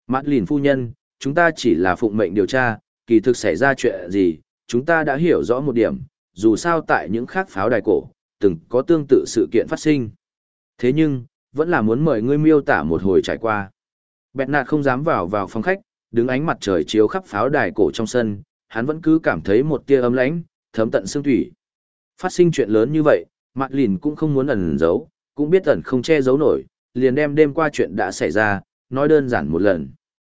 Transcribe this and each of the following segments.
Mạt lìn phu nhân, chúng ta chỉ là phụng mệnh điều tra, kỳ thực xảy ra chuyện gì, chúng ta đã hiểu rõ một điểm, dù sao tại những khác pháo đài cổ, từng có tương tự sự kiện phát sinh. Thế nhưng, vẫn là muốn mời ngươi miêu tả một hồi trải qua. Bẹt nạt không dám vào phòng khách, đứng ánh mặt trời chiếu khắp pháo đài cổ trong sân, hắn vẫn cứ cảm thấy một tia ấm lãnh, thấm tận xương thủy. Phát sinh chuyện lớn như vậy, Mạt lìn cũng không muốn ẩn giấu, cũng biết ẩn không che giấu nổi, liền đem đêm qua chuyện đã xảy ra, nói đơn giản một lần.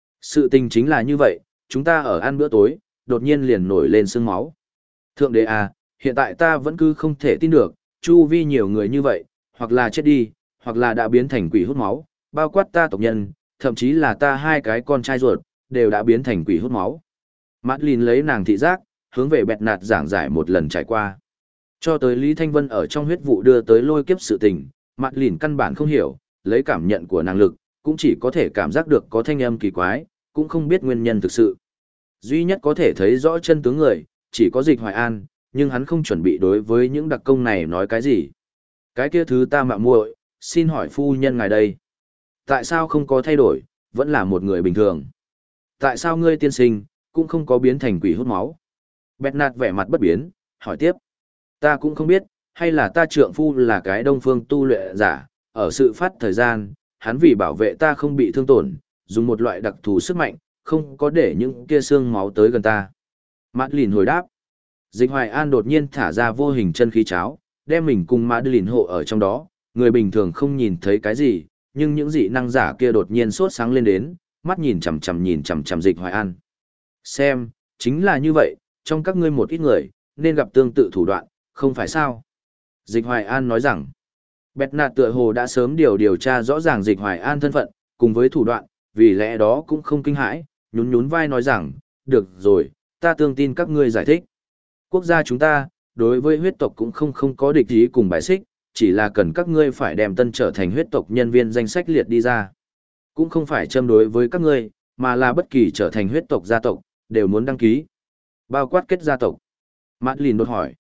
Sự tình chính là như vậy, chúng ta ở ăn bữa tối, đột nhiên liền nổi lên sương máu. Thượng đế à, hiện tại ta vẫn cứ không thể tin được, chu vi nhiều người như vậy, hoặc là chết đi, hoặc là đã biến thành quỷ hút máu, bao quát ta tộc nhân, thậm chí là ta hai cái con trai ruột, đều đã biến thành quỷ hút máu. Madeline lấy nàng thị giác, hướng về Bẹt nạt giảng giải một lần trải qua. Cho tới Lý Thanh Vân ở trong huyết vụ đưa tới lôi kiếp sự tình, Madeline căn bản không hiểu, lấy cảm nhận của nàng lực, cũng chỉ có thể cảm giác được có thanh âm kỳ quái, cũng không biết nguyên nhân thực sự. Duy nhất có thể thấy rõ chân tướng người, chỉ có Dịch Hoài An, nhưng hắn không chuẩn bị đối với những đặc công này nói cái gì. Cái kia thứ ta mạo muội, xin hỏi phu nhân ngài đây. Tại sao không có thay đổi, vẫn là một người bình thường? Tại sao ngươi tiên sinh, cũng không có biến thành quỷ hút máu? Bẹt nạt vẻ mặt bất biến, hỏi tiếp. Ta cũng không biết, hay là ta trượng phu là cái đông phương tu luyện giả, ở sự phát thời gian, hắn vì bảo vệ ta không bị thương tổn, dùng một loại đặc thù sức mạnh, không có để những kia xương máu tới gần ta. Madeline hồi đáp. Dịch Hoài An đột nhiên thả ra vô hình chân khí cháo, đem mình cùng Madeline hộ ở trong đó, người bình thường không nhìn thấy cái gì, nhưng những dị năng giả kia đột nhiên sốt sáng lên đến, mắt nhìn chằm chằm Dịch Hoài An. Xem, chính là như vậy, trong các ngươi một ít người, nên gặp tương tự thủ đoạn, không phải sao? Dịch Hoài An nói rằng, Bẹt nạt tựa hồ đã sớm điều tra rõ ràng Dịch Hoài An thân phận, cùng với thủ đoạn, vì lẽ đó cũng không kinh hãi, nhún vai nói rằng, được rồi, ta tương tin các ngươi giải thích. Quốc gia chúng ta, đối với huyết tộc cũng không có địch ý cùng bài xích, chỉ là cần các ngươi phải đem tân trở thành huyết tộc nhân viên danh sách liệt đi ra. Cũng không phải châm đối với các ngươi, mà là bất kỳ trở thành huyết tộc gia tộc, đều muốn đăng ký. Bao quát kết gia tộc. Madeline đột hỏi.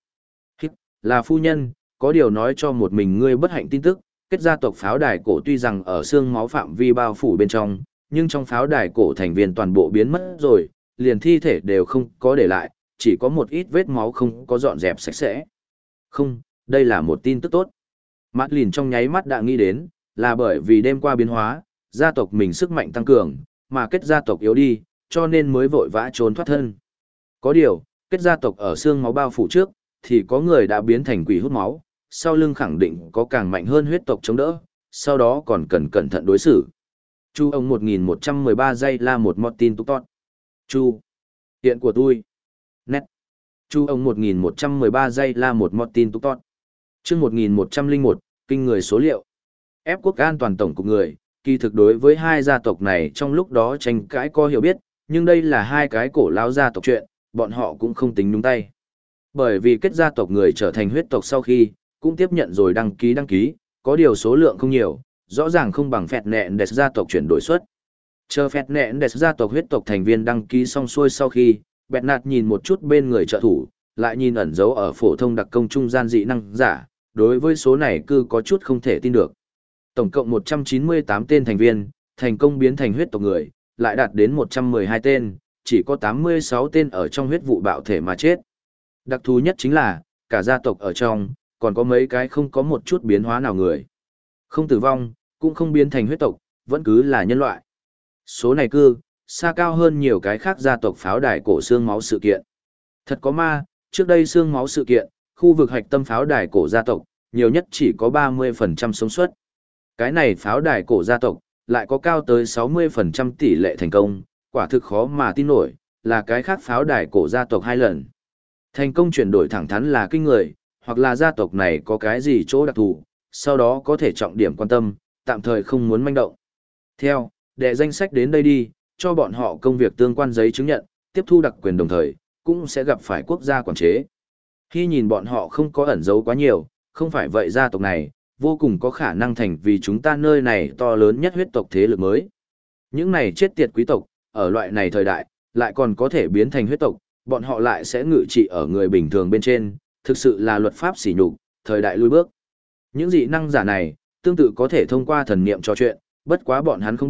Là phu nhân, có điều nói cho một mình ngươi bất hạnh tin tức, kết gia tộc pháo đài cổ tuy rằng ở xương máu phạm vi bao phủ bên trong, nhưng trong pháo đài cổ thành viên toàn bộ biến mất rồi, liền thi thể đều không có để lại, chỉ có một ít vết máu không có dọn dẹp sạch sẽ. Không, đây là một tin tức tốt. Madeline trong nháy mắt đã nghĩ đến, là bởi vì đêm qua biến hóa, gia tộc mình sức mạnh tăng cường, mà kết gia tộc yếu đi, cho nên mới vội vã trốn thoát thân. Có điều, kết gia tộc ở xương máu bao phủ trước, thì có người đã biến thành quỷ hút máu, sau lưng khẳng định có càng mạnh hơn huyết tộc chống đỡ, sau đó còn cần cẩn thận đối xử. Chu ông 1113 giây là một Martin Tutot. Chu. Hiện của tôi. Nét. Chu ông 1113 giây là một Martin Tutot. Chương 1101, kinh người số liệu. Ép quốc an toàn tổng cục người, kỳ thực đối với hai gia tộc này trong lúc đó tranh cãi có hiểu biết, nhưng đây là hai cái cổ lão gia tộc chuyện, bọn họ cũng không tính nhúng tay. Bởi vì kết gia tộc người trở thành huyết tộc sau khi, cũng tiếp nhận rồi đăng ký, có điều số lượng không nhiều, rõ ràng không bằng phẹt nẹn đẹp gia tộc chuyển đổi suất. Chờ phẹt nẹn đẹp gia tộc huyết tộc thành viên đăng ký xong xuôi sau khi, Bẹt nạt nhìn một chút bên người trợ thủ, lại nhìn ẩn dấu ở phổ thông đặc công trung gian dị năng giả, đối với số này cứ có chút không thể tin được. Tổng cộng 198 tên thành viên, thành công biến thành huyết tộc người, lại đạt đến 112 tên, chỉ có 86 tên ở trong huyết vụ bạo thể mà chết. Đặc thú nhất chính là, cả gia tộc ở trong, còn có mấy cái không có một chút biến hóa nào người. Không tử vong, cũng không biến thành huyết tộc, vẫn cứ là nhân loại. Số này xa cao hơn nhiều cái khác gia tộc pháo đài cổ xương máu sự kiện. Thật có ma, trước đây xương máu sự kiện, khu vực hạch tâm pháo đài cổ gia tộc, nhiều nhất chỉ có 30% sống suất. Cái này pháo đài cổ gia tộc, lại có cao tới 60% tỷ lệ thành công, quả thực khó mà tin nổi, là cái khác pháo đài cổ gia tộc 2 lần. Thành công chuyển đổi thẳng thắn là kinh người, hoặc là gia tộc này có cái gì chỗ đặc thù, sau đó có thể trọng điểm quan tâm, tạm thời không muốn manh động. Theo, đệ danh sách đến đây đi, cho bọn họ công việc tương quan giấy chứng nhận, tiếp thu đặc quyền đồng thời, cũng sẽ gặp phải quốc gia quản chế. Khi nhìn bọn họ không có ẩn giấu quá nhiều, không phải vậy gia tộc này, vô cùng có khả năng thành vì chúng ta nơi này to lớn nhất huyết tộc thế lực mới. Những này chết tiệt quý tộc, ở loại này thời đại, lại còn có thể biến thành huyết tộc, bọn họ lại sẽ ngự trị ở người bình thường bên trên, thực sự là luật pháp sỉ nhục, thời đại lui bước. Những dị năng giả này, tương tự có thể thông qua thần niệm trò chuyện, bất quá bọn hắn không biết,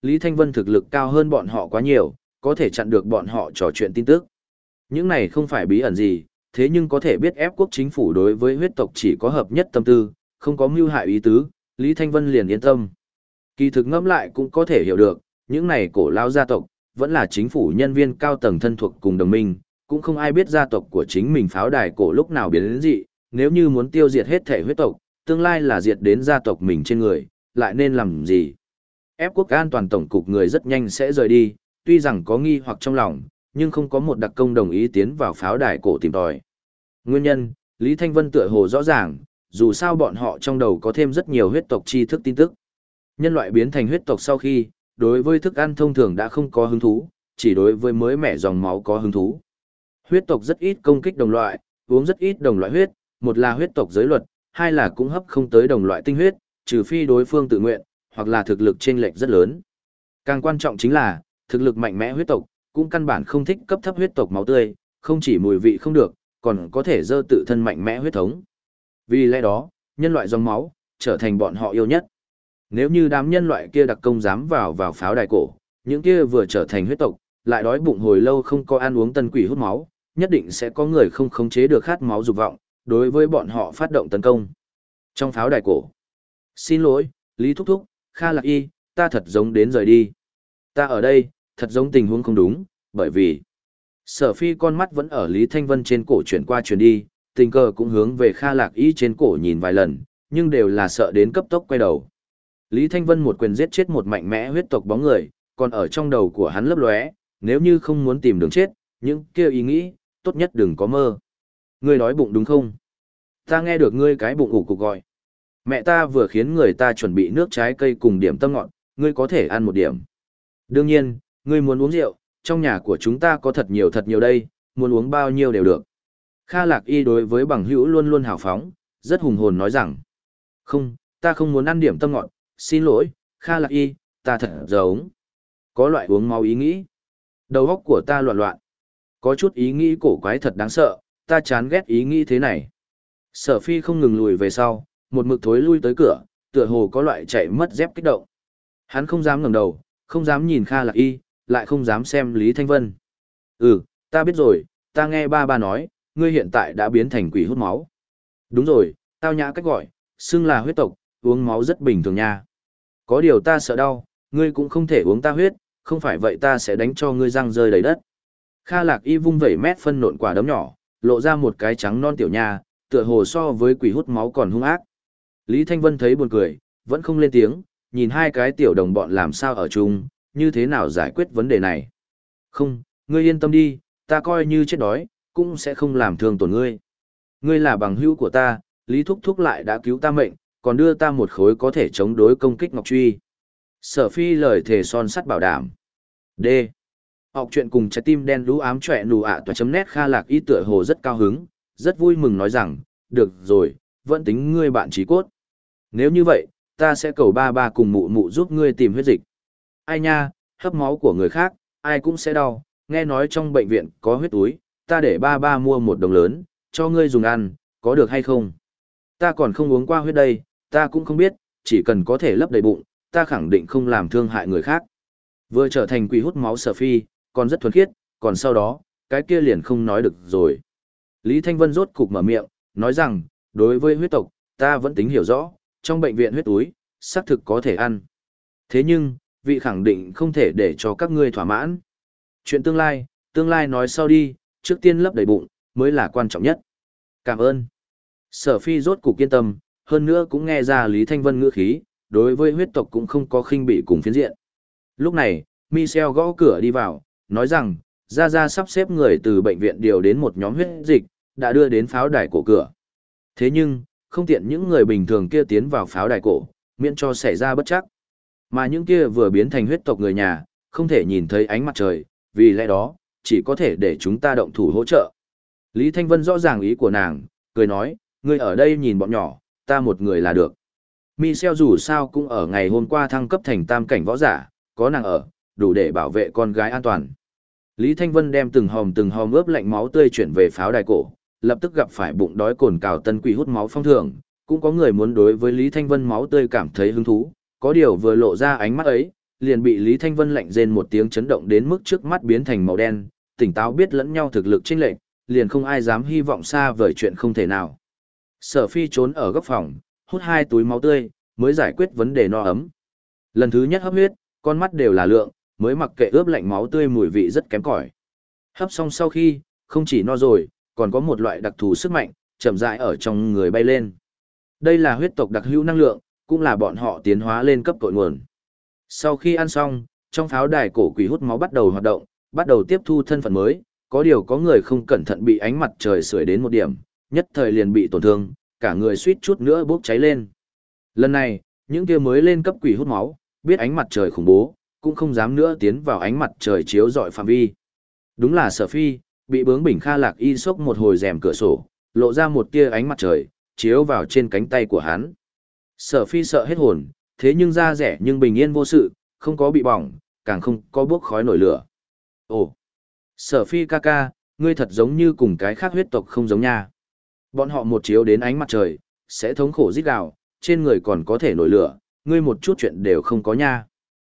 Lý Thanh Vân thực lực cao hơn bọn họ quá nhiều, có thể chặn được bọn họ trò chuyện tin tức. Những này không phải bí ẩn gì, thế nhưng có thể biết ép quốc chính phủ đối với huyết tộc chỉ có hợp nhất tâm tư, không có mưu hại ý tứ, Lý Thanh Vân liền yên tâm. Kỳ thực ngẫm lại cũng có thể hiểu được, những này cổ lao gia tộc, vẫn là chính phủ nhân viên cao tầng thân thuộc cùng đồng minh, cũng không ai biết gia tộc của chính mình pháo đài cổ lúc nào biến đến dị, nếu như muốn tiêu diệt hết thể huyết tộc, tương lai là diệt đến gia tộc mình trên người, lại nên làm gì? Ép quốc an toàn tổng cục người rất nhanh sẽ rời đi, tuy rằng có nghi hoặc trong lòng, nhưng không có một đặc công đồng ý tiến vào pháo đài cổ tìm tòi. Nguyên nhân, Lý Thanh Vân tựa hồ rõ ràng, dù sao bọn họ trong đầu có thêm rất nhiều huyết tộc tri thức tin tức. Nhân loại biến thành huyết tộc sau khi, đối với thức ăn thông thường đã không có hứng thú, chỉ đối với mới mẻ dòng máu có hứng thú. Huyết tộc rất ít công kích đồng loại, uống rất ít đồng loại huyết, một là huyết tộc giới luật, hai là cũng hấp không tới đồng loại tinh huyết, trừ phi đối phương tự nguyện, hoặc là thực lực chênh lệch rất lớn. Càng quan trọng chính là, thực lực mạnh mẽ huyết tộc, cũng căn bản không thích cấp thấp huyết tộc máu tươi, không chỉ mùi vị không được, còn có thể dơ tự thân mạnh mẽ huyết thống. Vì lẽ đó, nhân loại dòng máu, trở thành bọn họ yêu nhất. Nếu như đám nhân loại kia đặc công dám vào pháo đài cổ, những kia vừa trở thành huyết tộc, lại đói bụng hồi lâu không có ăn uống tân quỷ hút máu, nhất định sẽ có người không khống chế được khát máu dục vọng, đối với bọn họ phát động tấn công. Trong pháo đài cổ, xin lỗi, Lý Thúc Thúc, Kha Lạc Y, ta thật giống đến rời đi. Ta ở đây, thật giống tình huống không đúng, bởi vì Sở Phi con mắt vẫn ở Lý Thanh Vân trên cổ chuyển qua chuyển đi, tình cờ cũng hướng về Kha Lạc Y trên cổ nhìn vài lần, nhưng đều là sợ đến cấp tốc quay đầu. Lý Thanh Vân một quyền giết chết một mạnh mẽ huyết tộc bóng người, còn ở trong đầu của hắn lấp lóe, nếu như không muốn tìm đường chết, những kia ý nghĩ, tốt nhất đừng có mơ. Ngươi đói bụng đúng không? Ta nghe được ngươi cái bụng ủ cục gọi. Mẹ ta vừa khiến người ta chuẩn bị nước trái cây cùng điểm tâm ngọt, ngươi có thể ăn một điểm. Đương nhiên, ngươi muốn uống rượu, trong nhà của chúng ta có thật nhiều đây, muốn uống bao nhiêu đều được. Kha Lạc Y đối với bằng hữu luôn luôn hào phóng, rất hùng hồn nói rằng. Không, ta không muốn ăn điểm tâm ngọt, xin lỗi, Kha Lạc Y, ta thật giống. Có loại uống máu ý nghĩ. Đầu óc của ta loạn loạn. Có chút ý nghĩ cổ quái thật đáng sợ, ta chán ghét ý nghĩ thế này. Sở Phi không ngừng lùi về sau, một mực thối lui tới cửa, tựa hồ có loại chạy mất dép kích động. Hắn không dám ngẩng đầu, không dám nhìn Kha Lạc Y, lại không dám xem Lý Thanh Vân. Ừ, ta biết rồi, ta nghe ba nói, ngươi hiện tại đã biến thành quỷ hút máu. Đúng rồi, tao nhã cách gọi, xưng là huyết tộc, uống máu rất bình thường nha. Có điều ta sợ đau, ngươi cũng không thể uống ta huyết, không phải vậy ta sẽ đánh cho ngươi răng rơi đầy đất. Kha Lạc Y vung vẩy mét phân nộn quả đấm nhỏ, lộ ra một cái trắng non tiểu nha, tựa hồ so với quỷ hút máu còn hung ác. Lý Thanh Vân thấy buồn cười, vẫn không lên tiếng, nhìn hai cái tiểu đồng bọn làm sao ở chung, như thế nào giải quyết vấn đề này. Không, ngươi yên tâm đi, ta coi như chết đói, cũng sẽ không làm thương tổn ngươi. Ngươi là bằng hữu của ta, Lý Thúc Thúc lại đã cứu ta mệnh, còn đưa ta một khối có thể chống đối công kích ngọc truy. Sở Phi lời thề son sắt bảo đảm. D. Học chuyện cùng trái tim đen lũ ám chọe nù ạ toa chấm nét Kha Lạc Y tựa hồ rất cao hứng, rất vui mừng nói rằng, được rồi, vẫn tính ngươi bạn trí cốt. Nếu như vậy, ta sẽ cầu ba cùng mụ mụ giúp ngươi tìm huyết dịch. Ai nha, hấp máu của người khác, ai cũng sẽ đau, nghe nói trong bệnh viện có huyết túi, ta để ba mua một đồng lớn, cho ngươi dùng ăn, có được hay không? Ta còn không uống qua huyết đây, ta cũng không biết, chỉ cần có thể lấp đầy bụng, ta khẳng định không làm thương hại người khác. Vừa trở thành quỷ hút máu Sở Phi, còn rất thuần khiết, còn sau đó, cái kia liền không nói được rồi. Lý Thanh Vân rốt cục mở miệng, nói rằng, đối với huyết tộc, ta vẫn tính hiểu rõ, trong bệnh viện huyết túi, xác thực có thể ăn. Thế nhưng, vị khẳng định không thể để cho các ngươi thỏa mãn. Chuyện tương lai nói sau đi, trước tiên lấp đầy bụng, mới là quan trọng nhất. Cảm ơn. Sở Phi rốt cục yên tâm, hơn nữa cũng nghe ra Lý Thanh Vân ngữ khí, đối với huyết tộc cũng không có khinh bị cùng phiến diện. Lúc này, Michel gõ cửa đi vào, nói rằng, Ra sắp xếp người từ bệnh viện điều đến một nhóm huyết dịch, đã đưa đến pháo đài cổ cửa. Thế nhưng, không tiện những người bình thường kia tiến vào pháo đài cổ, miễn cho xảy ra bất chắc. Mà những kia vừa biến thành huyết tộc người nhà, không thể nhìn thấy ánh mặt trời, vì lẽ đó, chỉ có thể để chúng ta động thủ hỗ trợ. Lý Thanh Vân rõ ràng ý của nàng, cười nói, ngươi ở đây nhìn bọn nhỏ, ta một người là được. Michel dù sao cũng ở ngày hôm qua thăng cấp thành tam cảnh võ giả, có nàng ở, đủ để bảo vệ con gái an toàn. Lý Thanh Vân đem từng hòm ướp lạnh máu tươi chuyển về pháo đài cổ, lập tức gặp phải bụng đói cồn cào tân quỷ hút máu phong thường, cũng có người muốn đối với Lý Thanh Vân máu tươi cảm thấy hứng thú, có điều vừa lộ ra ánh mắt ấy, liền bị Lý Thanh Vân lạnh rên một tiếng chấn động đến mức trước mắt biến thành màu đen, tỉnh táo biết lẫn nhau thực lực chênh lệch, liền không ai dám hy vọng xa vời chuyện không thể nào. Sở Phi trốn ở góc phòng, hút 2 túi máu tươi, mới giải quyết vấn đề no ấm. Lần thứ nhất hấp huyết, con mắt đều là lượng, mới mặc kệ ướp lạnh máu tươi mùi vị rất kém cỏi. Hấp xong sau khi, không chỉ no rồi, còn có một loại đặc thù sức mạnh, chậm rãi ở trong người bay lên. Đây là huyết tộc đặc hữu năng lượng, cũng là bọn họ tiến hóa lên cấp cội nguồn. Sau khi ăn xong, trong pháo đài cổ quỷ hút máu bắt đầu hoạt động, bắt đầu tiếp thu thân phận mới, có điều có người không cẩn thận bị ánh mặt trời sưởi đến một điểm, nhất thời liền bị tổn thương, cả người suýt chút nữa bốc cháy lên. Lần này, những kia mới lên cấp quỷ hút máu, biết ánh mặt trời khủng bố, cũng không dám nữa tiến vào ánh mặt trời chiếu rọi phạm vi. Đúng là Sở Phi, bị bướng bỉnh Kha Lạc Y sốc một hồi rèm cửa sổ, lộ ra một tia ánh mặt trời, chiếu vào trên cánh tay của hắn. Sở Phi sợ hết hồn, thế nhưng da rẻ nhưng bình yên vô sự, không có bị bỏng, càng không có bốc khói nổi lửa. Ồ, Sở Phi ca ca, ngươi thật giống như cùng cái khác huyết tộc không giống nha. Bọn họ một chiếu đến ánh mặt trời, sẽ thống khổ rít gào, trên người còn có thể nổi lửa, ngươi một chút chuyện đều không có nha.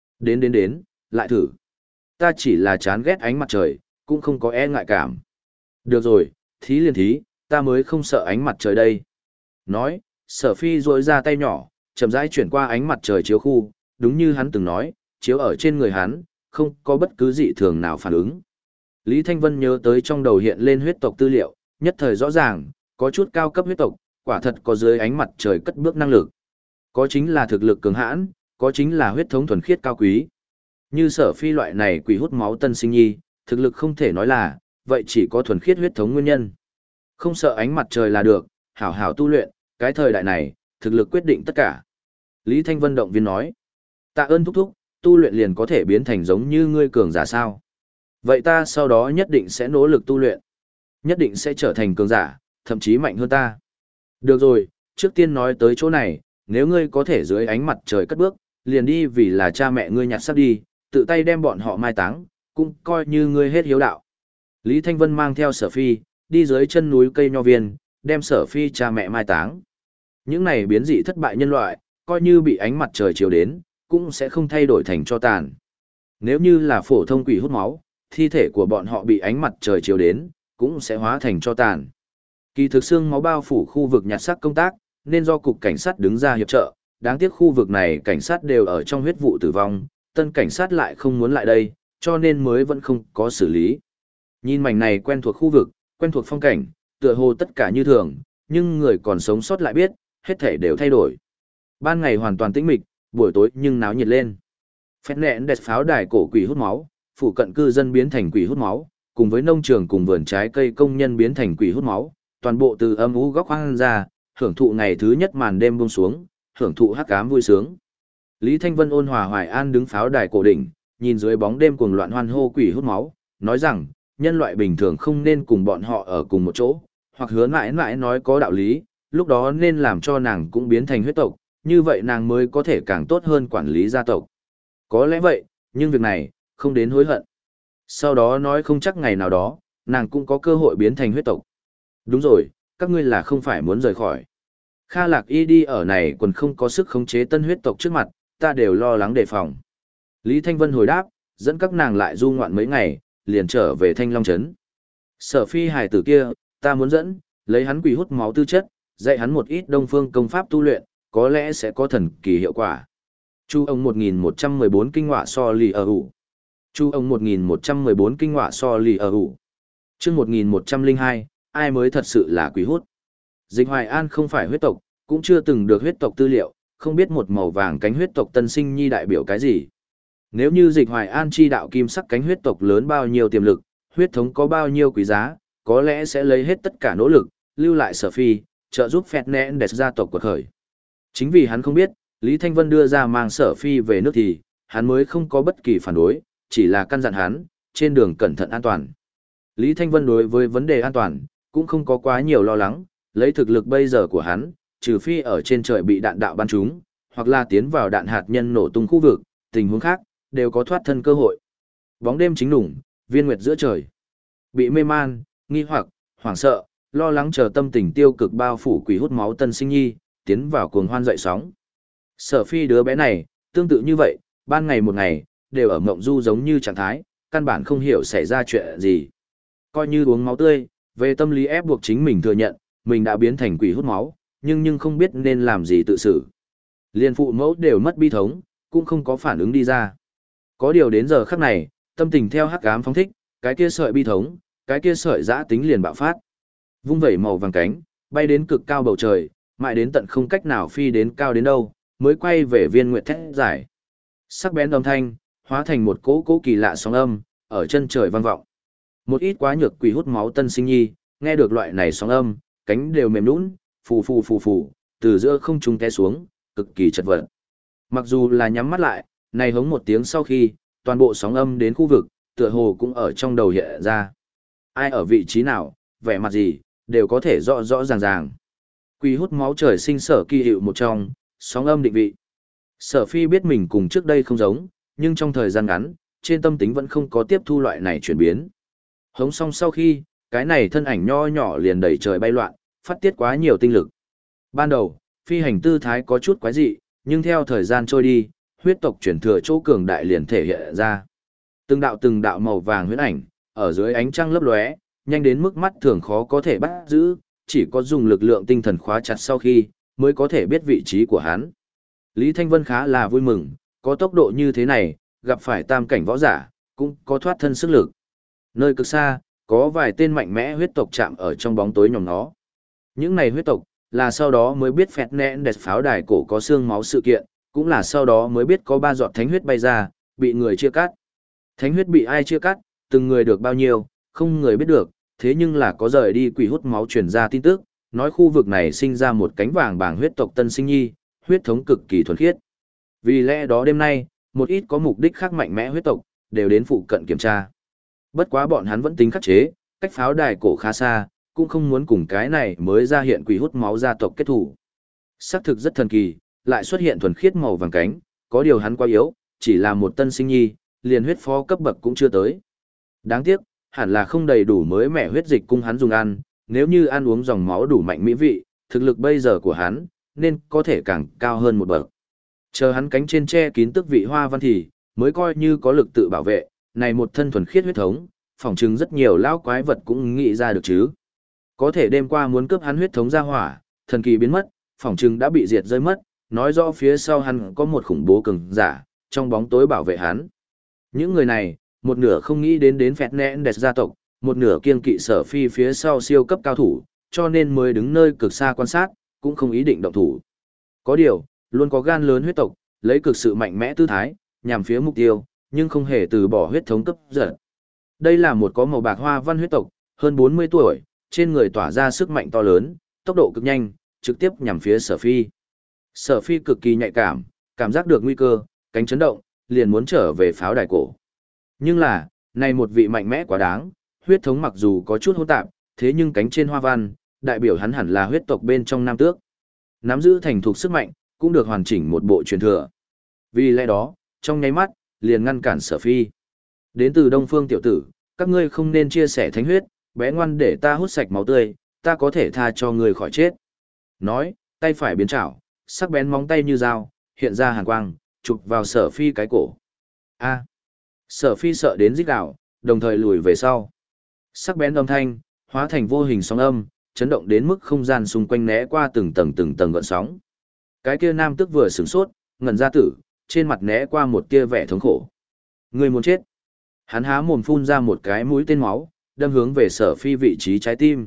Đến, lại thử. Ta chỉ là chán ghét ánh mặt trời, cũng không có e ngại cảm. Được rồi, thí liền thí, ta mới không sợ ánh mặt trời đây. Nói, Sở Phi rỗi ra tay nhỏ, chậm rãi chuyển qua ánh mặt trời chiếu khu, đúng như hắn từng nói, chiếu ở trên người hắn, không có bất cứ dị thường nào phản ứng. Lý Thanh Vân nhớ tới trong đầu hiện lên huyết tộc tư liệu, nhất thời rõ ràng, có chút cao cấp huyết tộc, quả thật có dưới ánh mặt trời cất bước năng lực. Có chính là thực lực cường hãn, có chính là huyết thống thuần khiết cao quý. Như Sở Phi loại này quỷ hút máu tân sinh nhi, thực lực không thể nói là, vậy chỉ có thuần khiết huyết thống nguyên nhân. Không sợ ánh mặt trời là được, hảo hảo tu luyện, cái thời đại này, thực lực quyết định tất cả. Lý Thanh Vân động viên nói, tạ ơn thúc thúc, tu luyện liền có thể biến thành giống như ngươi cường giả sao. Vậy ta sau đó nhất định sẽ nỗ lực tu luyện, nhất định sẽ trở thành cường giả, thậm chí mạnh hơn ta. Được rồi, trước tiên nói tới chỗ này, nếu ngươi có thể dưới ánh mặt trời cất bước, liền đi vì là cha mẹ ngươi nhặt xác đi, tự tay đem bọn họ mai táng, cũng coi như ngươi hết hiếu đạo. Lý Thanh Vân mang theo Sở Phi, đi dưới chân núi cây nho viên, đem Sở Phi cha mẹ mai táng. Những này biến dị thất bại nhân loại, coi như bị ánh mặt trời chiếu đến, cũng sẽ không thay đổi thành tro tàn. Nếu như là phổ thông quỷ hút máu, thi thể của bọn họ bị ánh mặt trời chiếu đến, cũng sẽ hóa thành tro tàn. Kỳ thực xương máu bao phủ khu vực nhặt xác công tác, nên do cục cảnh sát đứng ra hiệp trợ, đáng tiếc khu vực này cảnh sát đều ở trong huyết vụ tử vong, tân cảnh sát lại không muốn lại đây, cho nên mới vẫn không có xử lý. Nhìn mảnh này quen thuộc khu vực, quen thuộc phong cảnh, tựa hồ tất cả như thường, nhưng người còn sống sót lại biết, hết thể đều thay đổi. Ban ngày hoàn toàn tĩnh mịch, buổi tối nhưng náo nhiệt lên. Phét nẹn đẹp pháo đài cổ quỷ hút máu, phụ cận cư dân biến thành quỷ hút máu, cùng với nông trường cùng vườn trái cây công nhân biến thành quỷ hút máu, toàn bộ từ âm u góc hoang ra, hưởng thụ ngày thứ nhất màn đêm buông xuống, hưởng thụ hắc ám vui sướng. Lý Thanh Vân ôn hòa hoài an đứng pháo đài cổ đỉnh, nhìn dưới bóng đêm cuồng loạn hoan hô quỷ hút máu, nói rằng, nhân loại bình thường không nên cùng bọn họ ở cùng một chỗ, hoặc hứa mãi mãi nói có đạo lý, lúc đó nên làm cho nàng cũng biến thành huyết tộc, như vậy nàng mới có thể càng tốt hơn quản lý gia tộc. Có lẽ vậy, nhưng việc này, không đến hối hận. Sau đó nói không chắc ngày nào đó, nàng cũng có cơ hội biến thành huyết tộc. Đúng rồi, các ngươi là không phải muốn rời khỏi. Kha Lạc Y đi ở này còn không có sức khống chế tân huyết tộc trước mặt, ta đều lo lắng đề phòng. Lý Thanh Vân hồi đáp, dẫn các nàng lại du ngoạn mấy ngày, liền trở về Thanh Long Trấn. Sở Phi hài tử kia, ta muốn dẫn, lấy hắn quỷ hút máu tư chất, dạy hắn một ít đông phương công pháp tu luyện, có lẽ sẽ có thần kỳ hiệu quả. Chu ông 1114 kinh ngọa so lì ở ủ. Chu ông 1114 kinh ngọa so lì ở ủ. Chương 1102, ai mới thật sự là quỷ hút. Dịch Hoài An không phải huyết tộc, cũng chưa từng được huyết tộc tư liệu, không biết một màu vàng cánh huyết tộc tân sinh nhi đại biểu cái gì. Nếu như Dịch Hoài An chi đạo kim sắc cánh huyết tộc lớn bao nhiêu tiềm lực, huyết thống có bao nhiêu quý giá, có lẽ sẽ lấy hết tất cả nỗ lực, lưu lại Sở Phi, trợ giúp phẹt nẹn đẹp gia tộc quật khởi. Chính vì hắn không biết, Lý Thanh Vân đưa ra mang Sở Phi về nước thì, hắn mới không có bất kỳ phản đối, chỉ là căn dặn hắn, trên đường cẩn thận an toàn. Lý Thanh Vân đối với vấn đề an toàn, cũng không có quá nhiều lo lắng, lấy thực lực bây giờ của hắn, trừ phi ở trên trời bị đạn đạo bắn trúng, hoặc là tiến vào đạn hạt nhân nổ tung khu vực, tình huống khác, đều có thoát thân cơ hội. Bóng đêm chính đủng, viên nguyệt giữa trời. Bị mê man, nghi hoặc, hoảng sợ, lo lắng chờ tâm tình tiêu cực bao phủ quỷ hút máu tân sinh nhi, tiến vào cuồng hoan dậy sóng. Sở Phi đứa bé này, tương tự như vậy, ban ngày một ngày, đều ở mộng du giống như trạng thái, căn bản không hiểu xảy ra chuyện gì. Coi như uống máu tươi, về tâm lý ép buộc chính mình thừa nhận, mình đã biến thành quỷ hút máu, nhưng không biết nên làm gì tự xử. Liên phụ mẫu đều mất bi thống, cũng không có phản ứng đi ra. Có điều đến giờ khắc này, tâm tình theo hắc ám phóng thích, cái kia sợi bi thống, cái kia sợi dã tính liền bạo phát. Vung vẩy màu vàng cánh, bay đến cực cao bầu trời, mãi đến tận không cách nào phi đến cao đến đâu, mới quay về viên nguyệt thét giải. Sắc bén âm thanh, hóa thành một cỗ kỳ lạ sóng âm, ở chân trời vang vọng. Một ít quá nhược quỷ hút máu tân sinh nhi, nghe được loại này sóng âm, cánh đều mềm nhũn, phù, từ giữa không trung té xuống, cực kỳ chật vật. Mặc dù là nhắm mắt lại, này hống một tiếng sau khi, toàn bộ sóng âm đến khu vực, tựa hồ cũng ở trong đầu hiện ra. Ai ở vị trí nào, vẻ mặt gì, đều có thể rõ rõ ràng. Quỷ hút máu trời sinh sở kỳ hiệu một trong, sóng âm định vị. Sở Phi biết mình cùng trước đây không giống, nhưng trong thời gian ngắn, trên tâm tính vẫn không có tiếp thu loại này chuyển biến. Hống xong sau khi, cái này thân ảnh nho nhỏ liền đẩy trời bay loạn, phát tiết quá nhiều tinh lực. Ban đầu, phi hành tư thái có chút quái dị, nhưng theo thời gian trôi đi, huyết tộc chuyển thừa chỗ cường đại liền thể hiện ra. Từng đạo màu vàng huyết ảnh, ở dưới ánh trăng lấp lóe, nhanh đến mức mắt thường khó có thể bắt giữ, chỉ có dùng lực lượng tinh thần khóa chặt sau khi, mới có thể biết vị trí của hắn. Lý Thanh Vân khá là vui mừng, có tốc độ như thế này, gặp phải tam cảnh võ giả, cũng có thoát thân sức lực. Nơi cực xa, có vài tên mạnh mẽ huyết tộc chạm ở trong bóng tối nhòm nó. Những này huyết tộc, là sau đó mới biết phẹt nẹn đẹp pháo đài cổ có xương máu sự kiện, cũng là sau đó mới biết có 3 giọt thánh huyết bay ra, bị người chia cắt. Thánh huyết bị ai chia cắt, từng người được bao nhiêu, không người biết được, thế nhưng là có rời đi quỷ hút máu truyền ra tin tức, nói khu vực này sinh ra một cánh vàng bảng huyết tộc tân sinh nhi, huyết thống cực kỳ thuần khiết. Vì lẽ đó đêm nay, một ít có mục đích khác mạnh mẽ huyết tộc, đều đến phụ cận kiểm tra. Bất quá bọn hắn vẫn tính khắc chế, cách pháo đài cổ khá xa, cũng không muốn cùng cái này mới ra hiện quỷ hút máu gia tộc kết thủ. Sắc thực rất thần kỳ, lại xuất hiện thuần khiết màu vàng cánh, có điều hắn quá yếu, chỉ là một tân sinh nhi, liền huyết phó cấp bậc cũng chưa tới. Đáng tiếc, hẳn là không đầy đủ mới mẻ huyết dịch cung hắn dùng ăn, nếu như ăn uống dòng máu đủ mạnh mỹ vị, thực lực bây giờ của hắn, nên có thể càng cao hơn một bậc. Chờ hắn cánh trên che kín tức vị hoa văn thì, mới coi như có lực tự bảo vệ, này một thân thuần khiết huyết thống, phỏng chứng rất nhiều lão quái vật cũng nghĩ ra được chứ. Có thể đêm qua muốn cướp hắn huyết thống ra hỏa, thần kỳ biến mất, phỏng chứng đã bị diệt rơi mất, nói rõ phía sau hắn có một khủng bố cường giả, trong bóng tối bảo vệ hắn. Những người này, một nửa không nghĩ đến phẹt nẹn đẹp gia tộc, một nửa kiêng kỵ Sở Phi phía sau siêu cấp cao thủ, cho nên mới đứng nơi cực xa quan sát, cũng không ý định động thủ. Có điều, luôn có gan lớn huyết tộc, lấy cực sự mạnh mẽ tư thái, nhằm phía mục tiêu, nhưng không hề từ bỏ huyết thống cấp giật. Đây là một có màu bạc hoa văn huyết tộc, hơn 40 tuổi, trên người tỏa ra sức mạnh to lớn, tốc độ cực nhanh, trực tiếp nhằm phía Sở Phi. Sở Phi cực kỳ nhạy cảm, cảm giác được nguy cơ, cánh chấn động, liền muốn trở về pháo đài cổ. Nhưng là, này một vị mạnh mẽ quá đáng, huyết thống mặc dù có chút hỗn tạp, thế nhưng cánh trên hoa văn, đại biểu hắn hẳn là huyết tộc bên trong nam tước. Nắm giữ thành thục sức mạnh, cũng được hoàn chỉnh một bộ truyền thừa. Vì lẽ đó, trong nháy mắt, liền ngăn cản Sở Phi. Đến từ Đông Phương tiểu tử, các ngươi không nên chia sẻ thánh huyết, bé ngoan để ta hút sạch máu tươi, ta có thể tha cho ngươi khỏi chết. Nói, tay phải biến chảo, sắc bén móng tay như dao, hiện ra hàn quang, chụp vào Sở Phi cái cổ. A. Sở Phi sợ đến rít gào, đồng thời lùi về sau. Sắc bén âm thanh, hóa thành vô hình sóng âm, chấn động đến mức không gian xung quanh né qua từng tầng gợn sóng. Cái kia nam tức vừa sửng sốt, ngẩn ra tử, trên mặt né qua một tia vẻ thống khổ. Người muốn chết. Hắn há mồm phun ra một cái mũi tên máu, đâm hướng về Sở Phi vị trí trái tim.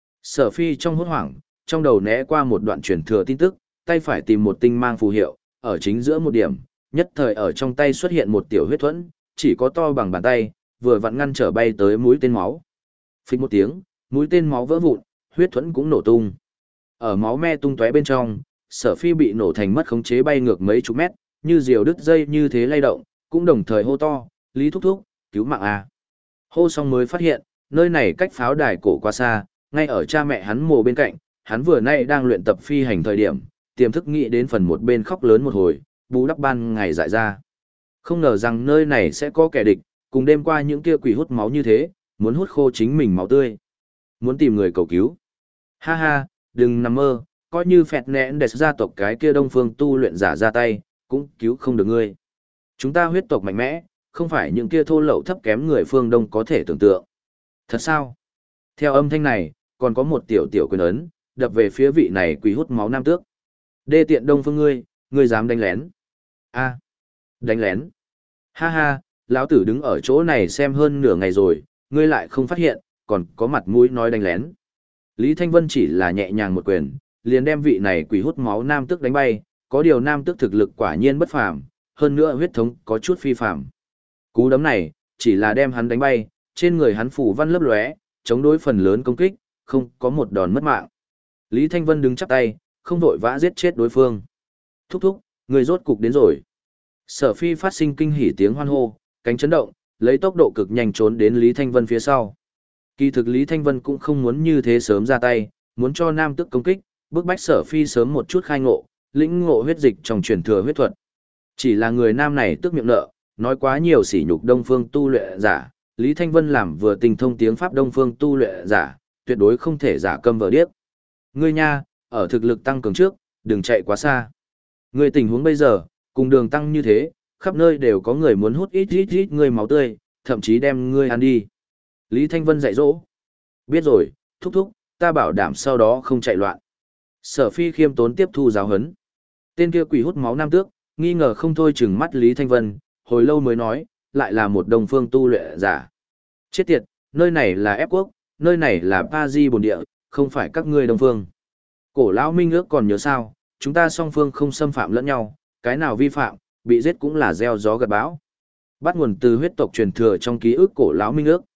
Sở Phi trong hốt hoảng, trong đầu né qua một đoạn truyền thừa tin tức, tay phải tìm một tinh mang phù hiệu, ở chính giữa một điểm, nhất thời ở trong tay xuất hiện một tiểu huyết thuẫn, chỉ có to bằng bàn tay, vừa vặn ngăn trở bay tới mũi tên máu. Phích một tiếng, mũi tên máu vỡ vụn, huyết thuẫn cũng nổ tung. Ở máu me tung tóe bên trong, Sở Phi bị nổ thành mất khống chế bay ngược mấy chục mét, như diều đứt dây như thế lay động, cũng đồng thời hô to, Lý thúc thúc, cứu mạng a. Hô xong mới phát hiện, nơi này cách pháo đài cổ quá xa, ngay ở cha mẹ hắn mồ bên cạnh, hắn vừa nay đang luyện tập phi hành thời điểm, tiềm thức nghĩ đến phần một bên khóc lớn một hồi, bù đắp ban ngày dại ra. Không ngờ rằng nơi này sẽ có kẻ địch, cùng đêm qua những kia quỷ hút máu như thế, muốn hút khô chính mình máu tươi. Muốn tìm người cầu cứu. Ha ha, đừng nằm mơ, coi như phẹt nẹn đẹp gia tộc cái kia Đông Phương tu luyện giả ra tay, cũng cứu không được ngươi. Chúng ta huyết tộc mạnh mẽ, không phải những kia thô lậu thấp kém người phương Đông có thể tưởng tượng. Thật sao? Theo âm thanh này, còn có một tiểu tiểu quyền ấn, đập về phía vị này quỷ hút máu nam tước. Đê tiện Đông Phương ngươi dám đánh lén? A, đánh lén? Ha ha, lão tử đứng ở chỗ này xem hơn nửa ngày rồi, ngươi lại không phát hiện, còn có mặt mũi nói đánh lén. Lý Thanh Vân chỉ là nhẹ nhàng một quyền, liền đem vị này quỷ hút máu nam tước đánh bay, có điều nam tước thực lực quả nhiên bất phàm, hơn nữa huyết thống có chút phi phàm. Cú đấm này, chỉ là đem hắn đánh bay, trên người hắn phủ văn lấp lóe, chống đối phần lớn công kích, không có một đòn mất mạng. Lý Thanh Vân đứng chắp tay, không vội vã giết chết đối phương. Thúc thúc, người rốt cục đến rồi. Sở Phi phát sinh kinh hỉ tiếng hoan hô, cánh chấn động, lấy tốc độ cực nhanh trốn đến Lý Thanh Vân phía sau. Kỳ thực Lý Thanh Vân cũng không muốn như thế sớm ra tay, muốn cho nam tức công kích, bức bách Sở Phi sớm một chút khai ngộ, lĩnh ngộ huyết dịch trong truyền thừa huyết thuật. Chỉ là người nam này tức miệng nợ, nói quá nhiều sỉ nhục Đông Phương tu luyện giả, Lý Thanh Vân làm vừa tinh thông tiếng Pháp Đông Phương tu luyện giả, tuyệt đối không thể giả câm vờ điếc. Ngươi nha, ở thực lực tăng cường trước, đừng chạy quá xa. Ngươi tình huống bây giờ, cùng đường tăng như thế, khắp nơi đều có người muốn hút ít ngươi máu tươi, thậm chí đem ngươi ăn đi. Lý Thanh Vân dạy dỗ. Biết rồi, thúc thúc, ta bảo đảm sau đó không chạy loạn. Sở Phi khiêm tốn tiếp thu giáo huấn. Tên kia quỷ hút máu nam tước, nghi ngờ không thôi chừng mắt Lý Thanh Vân, hồi lâu mới nói, lại là một đồng phương tu luyện giả. Chết tiệt, nơi này là ép quốc, nơi này là Pa Di bồn địa, không phải các ngươi đồng phương. Cổ lão minh ước còn nhớ sao, chúng ta song phương không xâm phạm lẫn nhau, cái nào vi phạm, bị giết cũng là gieo gió gặt bão. Bắt nguồn từ huyết tộc truyền thừa trong ký ức cổ lão minh ước.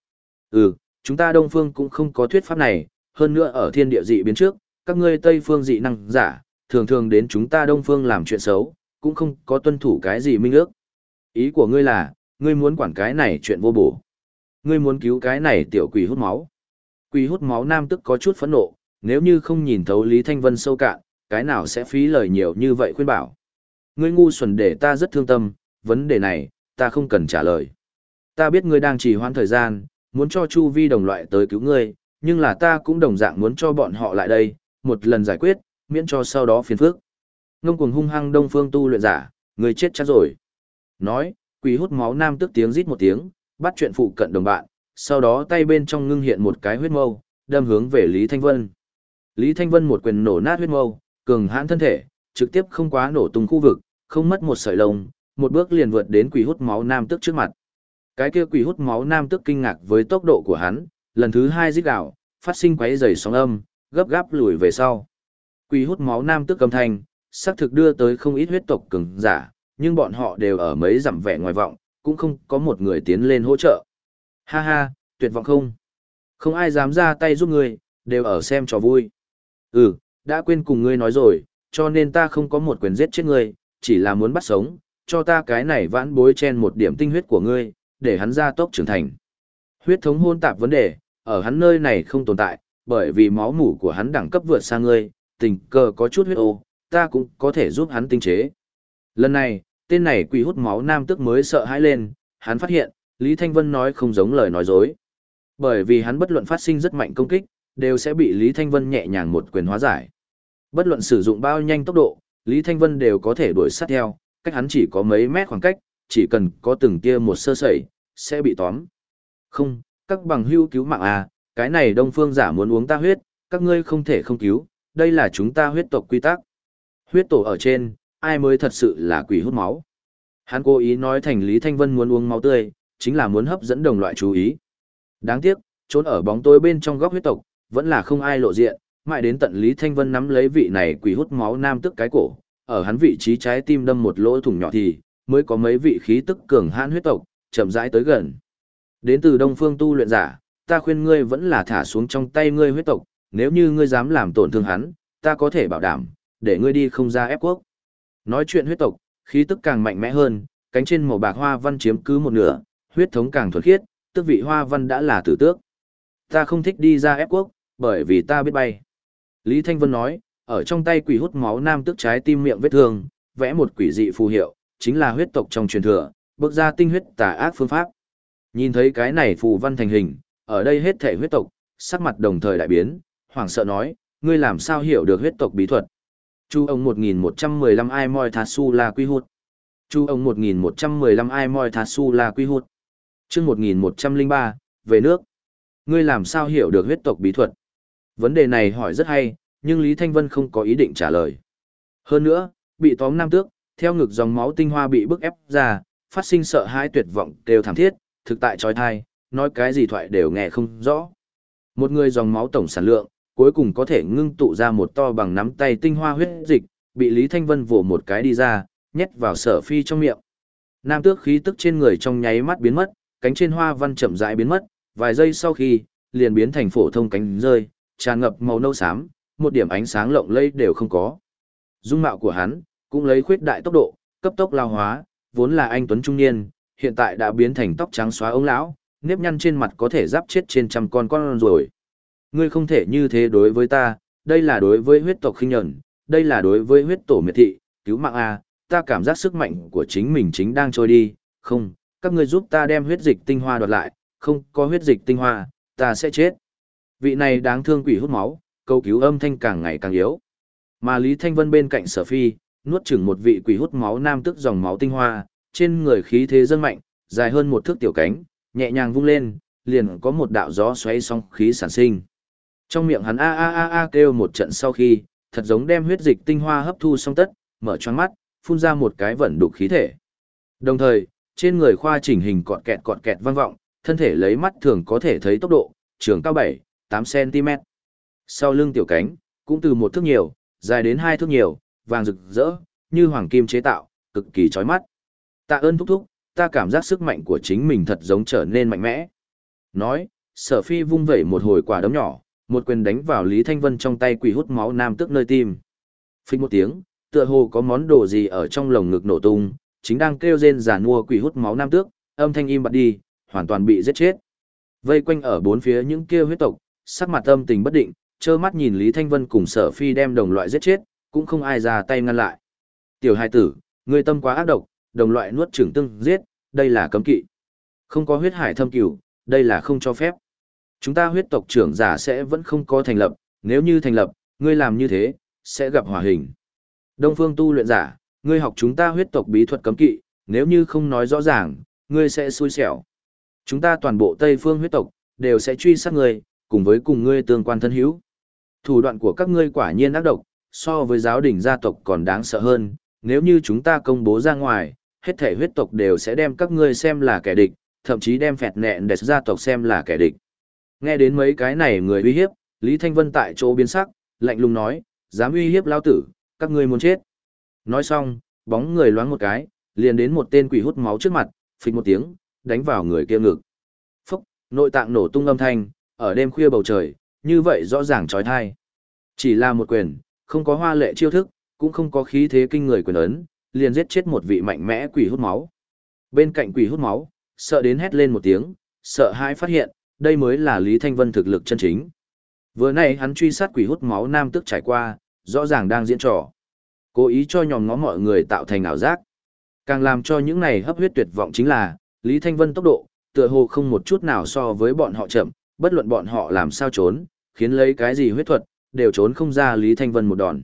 Chúng ta đông phương cũng không có thuyết pháp này, hơn nữa ở thiên địa dị biến trước, các ngươi tây phương dị năng giả, thường thường đến chúng ta đông phương làm chuyện xấu, cũng không có tuân thủ cái gì minh ước. Ý của ngươi là, ngươi muốn quản cái này chuyện vô bổ. Ngươi muốn cứu cái này tiểu quỷ hút máu. Quỷ hút máu nam tức có chút phẫn nộ, nếu như không nhìn thấu Lý Thanh Vân sâu cạn, cái nào sẽ phí lời nhiều như vậy khuyên bảo. Ngươi ngu xuẩn để ta rất thương tâm, vấn đề này, ta không cần trả lời. Ta biết ngươi đang trì hoãn thời gian, muốn cho Chu Vi đồng loại tới cứu ngươi, nhưng là ta cũng đồng dạng muốn cho bọn họ lại đây, một lần giải quyết, miễn cho sau đó phiền phức. Ngông cuồng hung hăng đông phương tu luyện giả, ngươi chết chắc rồi. Nói, quỷ hút máu nam tức tiếng rít một tiếng, bắt chuyện phụ cận đồng bạn, sau đó tay bên trong ngưng hiện một cái huyết mâu, đâm hướng về Lý Thanh Vân. Lý Thanh Vân một quyền nổ nát huyết mâu, cường hãn thân thể, trực tiếp không quá nổ tung khu vực, không mất một sợi lông, một bước liền vượt đến quỷ hút máu nam tức trước mặt. Cái kia quỷ hút máu nam tức kinh ngạc với tốc độ của hắn, lần thứ hai rít gào, phát sinh quấy rầy sóng âm, gấp gáp lùi về sau. Quỷ hút máu nam tức âm thanh, xác thực đưa tới không ít huyết tộc cường giả, nhưng bọn họ đều ở mấy dặm vẻ ngoài vọng, cũng không có một người tiến lên hỗ trợ. Ha ha, tuyệt vọng không? Không ai dám ra tay giúp ngươi, đều ở xem trò vui. Đã quên cùng ngươi nói rồi, cho nên ta không có một quyền giết chết ngươi, chỉ là muốn bắt sống, cho ta cái này vãn bối chen một điểm tinh huyết của ngươi, để hắn ra tốc trưởng thành. Huyết thống hôn tạp vấn đề, ở hắn nơi này không tồn tại, bởi vì máu mủ của hắn đẳng cấp vượt xa ngươi, tình cờ có chút huyết ô, ta cũng có thể giúp hắn tinh chế. Lần này, tên này quỷ hút máu nam tức mới sợ hãi lên, hắn phát hiện, Lý Thanh Vân nói không giống lời nói dối. Bởi vì hắn bất luận phát sinh rất mạnh công kích, đều sẽ bị Lý Thanh Vân nhẹ nhàng một quyền hóa giải. Bất luận sử dụng bao nhanh tốc độ, Lý Thanh Vân đều có thể đuổi sát theo, cách hắn chỉ có mấy mét khoảng cách, chỉ cần có từng tia một sơ sẩy, sẽ bị tóm. Không, các bằng hữu cứu mạng à, cái này đông phương giả muốn uống ta huyết, các ngươi không thể không cứu, đây là chúng ta huyết tộc quy tắc. Huyết tổ ở trên, ai mới thật sự là quỷ hút máu. Hắn cố ý nói thành Lý Thanh Vân muốn uống máu tươi, chính là muốn hấp dẫn đồng loại chú ý. Đáng tiếc, trốn ở bóng tối bên trong góc huyết tộc, vẫn là không ai lộ diện, mãi đến tận Lý Thanh Vân nắm lấy vị này quỷ hút máu nam tức cái cổ, ở hắn vị trí trái tim đâm một lỗ thủng nhỏ thì, mới có mấy vị khí tức cường hãn huyết tộc, chậm rãi tới gần. Đến từ Đông Phương tu luyện giả, ta khuyên ngươi vẫn là thả xuống trong tay ngươi huyết tộc, nếu như ngươi dám làm tổn thương hắn, ta có thể bảo đảm, để ngươi đi không ra ép quốc. Nói chuyện huyết tộc, khí tức càng mạnh mẽ hơn, cánh trên màu bạc hoa văn chiếm cứ một nửa, huyết thống càng thuần khiết, tước vị hoa văn đã là tử tước. Ta không thích đi ra ép quốc, bởi vì ta biết bay. Lý Thanh Vân nói, ở trong tay quỷ hút máu nam tước trái tim miệng vết thương, vẽ một quỷ dị phù hiệu, chính là huyết tộc trong truyền thừa, bước ra tinh huyết tà ác phương pháp. Nhìn thấy cái này phù văn thành hình, ở đây hết thể huyết tộc, sắc mặt đồng thời đại biến, hoảng sợ nói, ngươi làm sao hiểu được huyết tộc bí thuật. Chu ông 1115 ai moi thà su là quy hút. Chu ông 1115 ai moi thà su là quy hụt. Chương 1103, về nước. Ngươi làm sao hiểu được huyết tộc bí thuật? Vấn đề này hỏi rất hay, nhưng Lý Thanh Vân không có ý định trả lời. Hơn nữa, bị tóm nam tước, theo ngực dòng máu tinh hoa bị bức ép ra, phát sinh sợ hãi tuyệt vọng đều thảm thiết, thực tại trói thai, nói cái gì thoại đều nghe không rõ. Một người dòng máu tổng sản lượng, cuối cùng có thể ngưng tụ ra một to bằng nắm tay tinh hoa huyết dịch, bị Lý Thanh Vân vồ một cái đi ra, nhét vào Sở Phi trong miệng. Nam tước khí tức trên người trong nháy mắt biến mất, cánh trên hoa văn chậm rãi biến mất, vài giây sau khi, liền biến thành phổ thông cánh rơi, tràn ngập màu nâu xám, một điểm ánh sáng lộng lẫy đều không có. Dung mạo của hắn cũng lấy khuyết đại tốc độ, cấp tốc lao hóa, vốn là anh tuấn trung niên, hiện tại đã biến thành tóc trắng xóa ông lão, nếp nhăn trên mặt có thể giáp chết trên trăm con rồi. Ngươi không thể như thế đối với ta, đây là đối với huyết tộc khinh nhẫn, đây là đối với huyết tổ miệt thị, cứu mạng a, ta cảm giác sức mạnh của chính mình chính đang trôi đi, không, các ngươi giúp ta đem huyết dịch tinh hoa đoạt lại, không có huyết dịch tinh hoa, ta sẽ chết. Vị này đáng thương quỷ hút máu, câu cứu âm thanh càng ngày càng yếu. Mà Lý Thanh Vân bên cạnh Sở Phi, nuốt chửng một vị quỷ hút máu nam tức dòng máu tinh hoa, trên người khí thế dâng mạnh, dài hơn một thước tiểu cánh, nhẹ nhàng vung lên, liền có một đạo gió xoáy song khí sản sinh. Trong miệng hắn a a a a kêu một trận sau khi, thật giống đem huyết dịch tinh hoa hấp thu xong tất, mở choáng mắt, phun ra một cái vẩn đục khí thể. Đồng thời, trên người khoa chỉnh hình cọt kẹt vang vọng, thân thể lấy mắt thường có thể thấy tốc độ, trường cao 7-8 cm. Sau lưng tiểu cánh, cũng từ một thước nhiều, dài đến 2 thước nhiều, vàng rực rỡ, như hoàng kim chế tạo, cực kỳ chói mắt. Tạ ơn thúc thúc, ta cảm giác sức mạnh của chính mình thật giống trở nên mạnh mẽ. Nói, Sở Phi vung vẩy một hồi quả đấm nhỏ, một quyền đánh vào Lý Thanh Vân trong tay quỷ hút máu nam tước nơi tim. Phích một tiếng, tựa hồ có món đồ gì ở trong lồng ngực nổ tung, chính đang kêu rên giàn mua quỷ hút máu nam tước, âm thanh im bặt đi, hoàn toàn bị giết chết. Vây quanh ở bốn phía những kia huyết tộc, sắc mặt âm tình bất định, trơ mắt nhìn Lý Thanh Vân cùng Sở Phi đem đồng loại giết chết, cũng không ai ra tay ngăn lại. Tiểu hài tử, ngươi tâm quá ác độc, đồng loại nuốt chửng tương giết, đây là cấm kỵ. Không có huyết hải thâm cửu, đây là không cho phép. Chúng ta huyết tộc trưởng giả sẽ vẫn không có thành lập, nếu như thành lập, ngươi làm như thế, sẽ gặp hỏa hình. Đông phương tu luyện giả, ngươi học chúng ta huyết tộc bí thuật cấm kỵ, nếu như không nói rõ ràng, ngươi sẽ xui xẻo. Chúng ta toàn bộ Tây phương huyết tộc, đều sẽ truy sát ngươi, cùng với cùng ngươi tương quan thân hữu. Thủ đoạn của các ngươi quả nhiên ác độc, so với giáo đình gia tộc còn đáng sợ hơn, nếu như chúng ta công bố ra ngoài, hết thể huyết tộc đều sẽ đem các ngươi xem là kẻ địch, thậm chí đem phẹt nẹn để gia tộc xem là kẻ địch. Nghe đến mấy cái này người uy hiếp, Lý Thanh Vân tại chỗ biến sắc, lạnh lùng nói, dám uy hiếp lao tử, các ngươi muốn chết. Nói xong, bóng người loáng một cái, liền đến một tên quỷ hút máu trước mặt, phịch một tiếng, đánh vào người kia ngực. Phốc, nội tạng nổ tung âm thanh, ở đêm khuya bầu trời, như vậy rõ ràng chói tai. Chỉ là một quyền, không có hoa lệ chiêu thức, cũng không có khí thế kinh người quyền ấn, liền giết chết một vị mạnh mẽ quỷ hút máu. Bên cạnh quỷ hút máu, sợ đến hét lên một tiếng, sợ hãi phát hiện, đây mới là Lý Thanh Vân thực lực chân chính. Vừa nãy hắn truy sát quỷ hút máu nam tức trải qua, rõ ràng đang diễn trò. Cố ý cho nhòm ngó mọi người tạo thành ảo giác. Càng làm cho những này hấp huyết tuyệt vọng chính là, Lý Thanh Vân tốc độ, tựa hồ không một chút nào so với bọn họ chậm, bất luận bọn họ làm sao trốn, khiến lấy cái gì huyết thuật, đều trốn không ra Lý Thanh Vân một đòn.